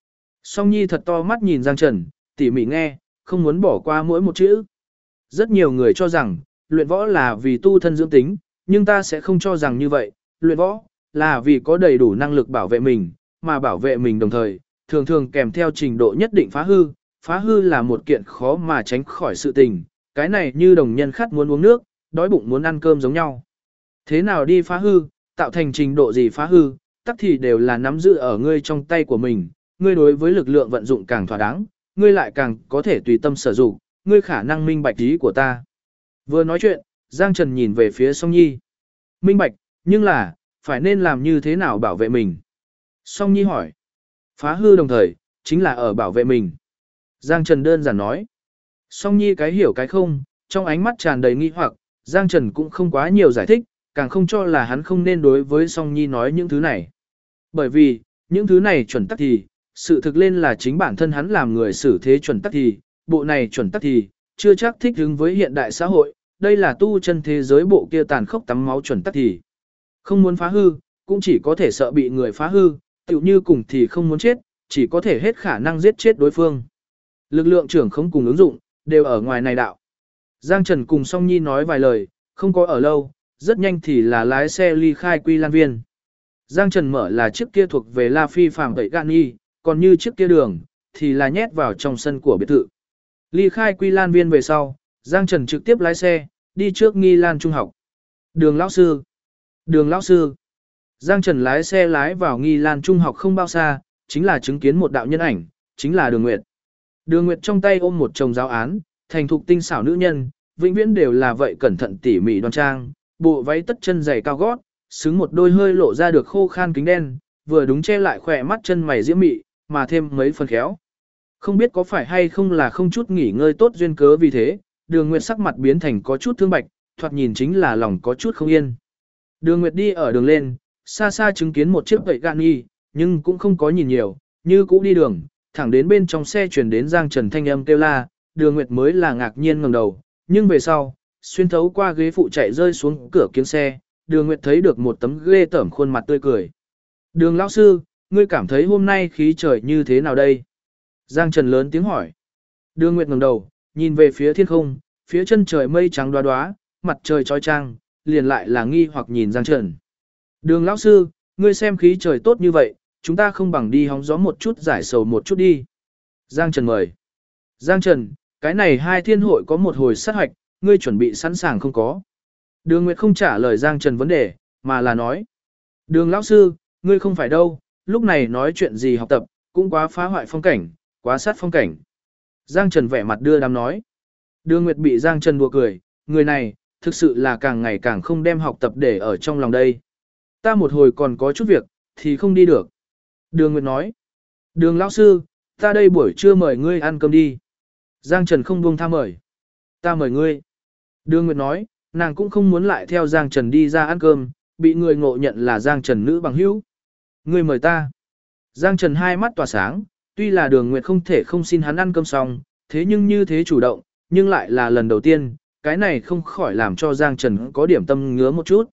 Speaker 1: Song Nhi thật to mắt nhìn Giang Trần, tỉ mỉ nghe, không muốn bỏ qua mỗi một chữ. Rất nhiều người cho rằng, luyện võ là vì tu thân dưỡng tính, nhưng ta sẽ không cho rằng như vậy. Luyện võ là vì có đầy đủ năng lực bảo vệ mình, mà bảo vệ mình đồng thời, thường thường kèm theo trình độ nhất định phá hư. Phá hư là một kiện khó mà tránh khỏi sự tình, cái này như đồng nhân khát muốn uống nước, đói bụng muốn ăn cơm giống nhau. Thế nào đi phá hư, tạo thành trình độ gì phá hư, tắc thì đều là nắm giữ ở ngươi trong tay của mình, ngươi đối với lực lượng vận dụng càng thỏa đáng, ngươi lại càng có thể tùy tâm sử dụng, ngươi khả năng minh bạch ý của ta. Vừa nói chuyện, Giang Trần nhìn về phía Song Nhi. Minh bạch, nhưng là, phải nên làm như thế nào bảo vệ mình? Song Nhi hỏi. Phá hư đồng thời, chính là ở bảo vệ mình. Giang Trần đơn giản nói. Song Nhi cái hiểu cái không, trong ánh mắt tràn đầy nghi hoặc, Giang Trần cũng không quá nhiều giải thích, càng không cho là hắn không nên đối với Song Nhi nói những thứ này. Bởi vì, những thứ này chuẩn tắc thì, sự thực lên là chính bản thân hắn làm người xử thế chuẩn tắc thì, bộ này chuẩn tắc thì, chưa chắc thích ứng với hiện đại xã hội, đây là tu chân thế giới bộ kia tàn khốc tắm máu chuẩn tắc thì. Không muốn phá hư, cũng chỉ có thể sợ bị người phá hư, tựu như cùng thì không muốn chết, chỉ có thể hết khả năng giết chết đối phương. Lực lượng trưởng không cùng ứng dụng, đều ở ngoài này đạo. Giang Trần cùng Song Nhi nói vài lời, không có ở lâu, rất nhanh thì là lái xe ly khai Quy Lan Viên. Giang Trần mở là chiếc kia thuộc về La Phi Phạm Tẩy Gạn Nhi, còn như chiếc kia đường, thì là nhét vào trong sân của biệt thự. Ly khai Quy Lan Viên về sau, Giang Trần trực tiếp lái xe, đi trước Nghi Lan Trung học. Đường lão sư. Đường lão sư. Giang Trần lái xe lái vào Nghi Lan Trung học không bao xa, chính là chứng kiến một đạo nhân ảnh, chính là Đường Nguyệt. Đường Nguyệt trong tay ôm một chồng giáo án, thành thục tinh xảo nữ nhân, vĩnh viễn đều là vậy cẩn thận tỉ mỉ đoan trang, bộ váy tất chân dày cao gót, xứng một đôi hơi lộ ra được khô khan kính đen, vừa đúng che lại khỏe mắt chân mày diễm mị, mà thêm mấy phần khéo. Không biết có phải hay không là không chút nghỉ ngơi tốt duyên cớ vì thế, Đường Nguyệt sắc mặt biến thành có chút thương bạch, thoạt nhìn chính là lòng có chút không yên. Đường Nguyệt đi ở đường lên, xa xa chứng kiến một chiếc gậy gạn nghi, nhưng cũng không có nhìn nhiều, như cũ đi đường, thẳng đến bên trong xe chuyển đến Giang Trần thanh âm kêu la, Đường Nguyệt mới là ngạc nhiên ngẩng đầu, nhưng về sau, xuyên thấu qua ghế phụ chạy rơi xuống cửa kiếng xe, Đường Nguyệt thấy được một tấm ghê tởm khuôn mặt tươi cười. Đường lão sư, ngươi cảm thấy hôm nay khí trời như thế nào đây? Giang Trần lớn tiếng hỏi. Đường Nguyệt ngẩng đầu, nhìn về phía thiên không, phía chân trời mây trắng đoá đoá, mặt trời chói chang, liền lại là nghi hoặc nhìn Giang Trần. Đường lão sư, ngươi xem khí trời tốt như vậy, chúng ta không bằng đi hóng gió một chút giải sầu một chút đi. Giang Trần mời. Giang Trần, cái này hai thiên hội có một hồi sát hoạch, ngươi chuẩn bị sẵn sàng không có? Đường Nguyệt không trả lời Giang Trần vấn đề, mà là nói. Đường lão sư, ngươi không phải đâu, lúc này nói chuyện gì học tập, cũng quá phá hoại phong cảnh, quá sát phong cảnh. Giang Trần vẻ mặt đưa đám nói. Đường Nguyệt bị Giang Trần đùa cười, người này, thực sự là càng ngày càng không đem học tập để ở trong lòng đây. Ta một hồi còn có chút việc, thì không đi được. Đường Nguyệt nói. Đường lão sư, ta đây buổi trưa mời ngươi ăn cơm đi. Giang Trần không buông tha mời. Ta mời ngươi. Đường Nguyệt nói, nàng cũng không muốn lại theo Giang Trần đi ra ăn cơm, bị người ngộ nhận là Giang Trần nữ bằng hữu. Ngươi mời ta. Giang Trần hai mắt tỏa sáng, tuy là Đường Nguyệt không thể không xin hắn ăn cơm xong, thế nhưng như thế chủ động, nhưng lại là lần đầu tiên, cái này không khỏi làm cho Giang Trần có điểm tâm ngứa một chút.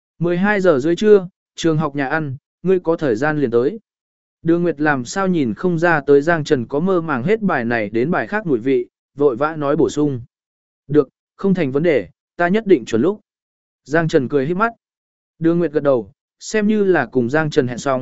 Speaker 1: 12 giờ dưới trưa, trường học nhà ăn, ngươi có thời gian liền tới. Đường Nguyệt làm sao nhìn không ra tới Giang Trần có mơ màng hết bài này đến bài khác mùi vị, vội vã nói bổ sung. Được, không thành vấn đề, ta nhất định chuẩn lúc. Giang Trần cười híp mắt. Đường Nguyệt gật đầu, xem như là cùng Giang Trần hẹn xong,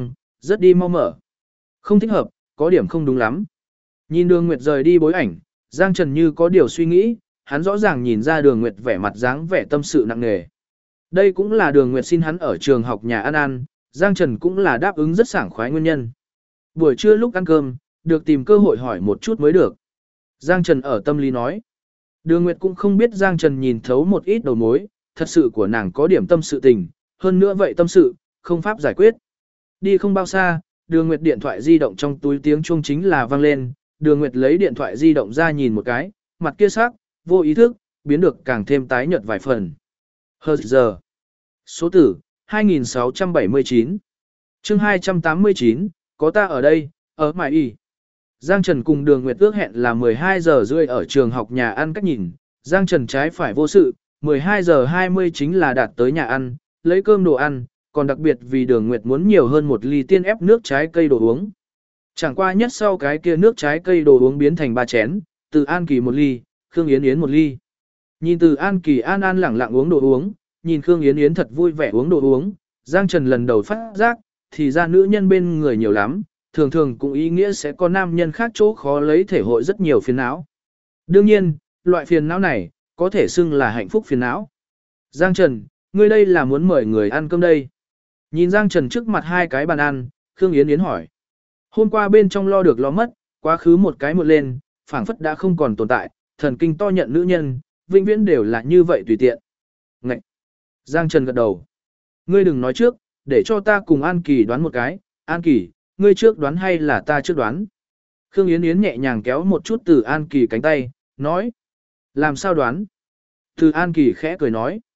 Speaker 1: Rất đi mau mở. Không thích hợp, có điểm không đúng lắm. Nhìn Đường Nguyệt rời đi bối ảnh, Giang Trần như có điều suy nghĩ, hắn rõ ràng nhìn ra Đường Nguyệt vẻ mặt dáng vẻ tâm sự nặng nề. Đây cũng là Đường Nguyệt xin hắn ở trường học nhà ăn, Giang Trần cũng là đáp ứng rất sảng khoái nguyên nhân. Buổi trưa lúc ăn cơm, được tìm cơ hội hỏi một chút mới được. Giang Trần ở tâm lý nói. Đường Nguyệt cũng không biết Giang Trần nhìn thấu một ít đầu mối, thật sự của nàng có điểm tâm sự tình, hơn nữa vậy tâm sự, không pháp giải quyết. Đi không bao xa, Đường Nguyệt điện thoại di động trong túi tiếng chuông chính là vang lên, Đường Nguyệt lấy điện thoại di động ra nhìn một cái, mặt kia sắc, vô ý thức, biến được càng thêm tái nhợt vài phần. Hờ giờ. Số tử, 2679. Chương 289, có ta ở đây, ở mãi y. Giang Trần cùng Đường Nguyệt ước hẹn là 12 giờ rưỡi ở trường học nhà ăn cách nhìn, Giang Trần trái phải vô sự, 12 giờ 20 chính là đạt tới nhà ăn, lấy cơm đồ ăn, còn đặc biệt vì Đường Nguyệt muốn nhiều hơn một ly tiên ép nước trái cây đồ uống. Chẳng qua nhất sau cái kia nước trái cây đồ uống biến thành 3 chén, Từ An Kỳ một ly, Khương Yến Yến một ly. Nhìn Từ An Kỳ an lẳng lặng uống đồ uống, nhìn Khương Yến Yến thật vui vẻ uống đồ uống, Giang Trần lần đầu phát giác, thì ra nữ nhân bên người nhiều lắm, thường thường cũng ý nghĩa sẽ có nam nhân khác chỗ khó lấy thể hội rất nhiều phiền não. Đương nhiên, loại phiền não này, có thể xưng là hạnh phúc phiền não. Giang Trần, ngươi đây là muốn mời người ăn cơm đây. Nhìn Giang Trần trước mặt hai cái bàn ăn, Khương Yến Yến hỏi. Hôm qua bên trong lo được lo mất, quá khứ một cái một lên, phảng phất đã không còn tồn tại, thần kinh to nhận nữ nhân, vĩnh viễn đều là như vậy tùy tiện. Ngậy! Giang Trần gật đầu. Ngươi đừng nói trước, để cho ta cùng An Kỳ đoán một cái. An Kỳ, ngươi trước đoán hay là ta trước đoán? Khương Yến Yến nhẹ nhàng kéo một chút Từ An Kỳ cánh tay, nói. Làm sao đoán? Từ An Kỳ khẽ cười nói.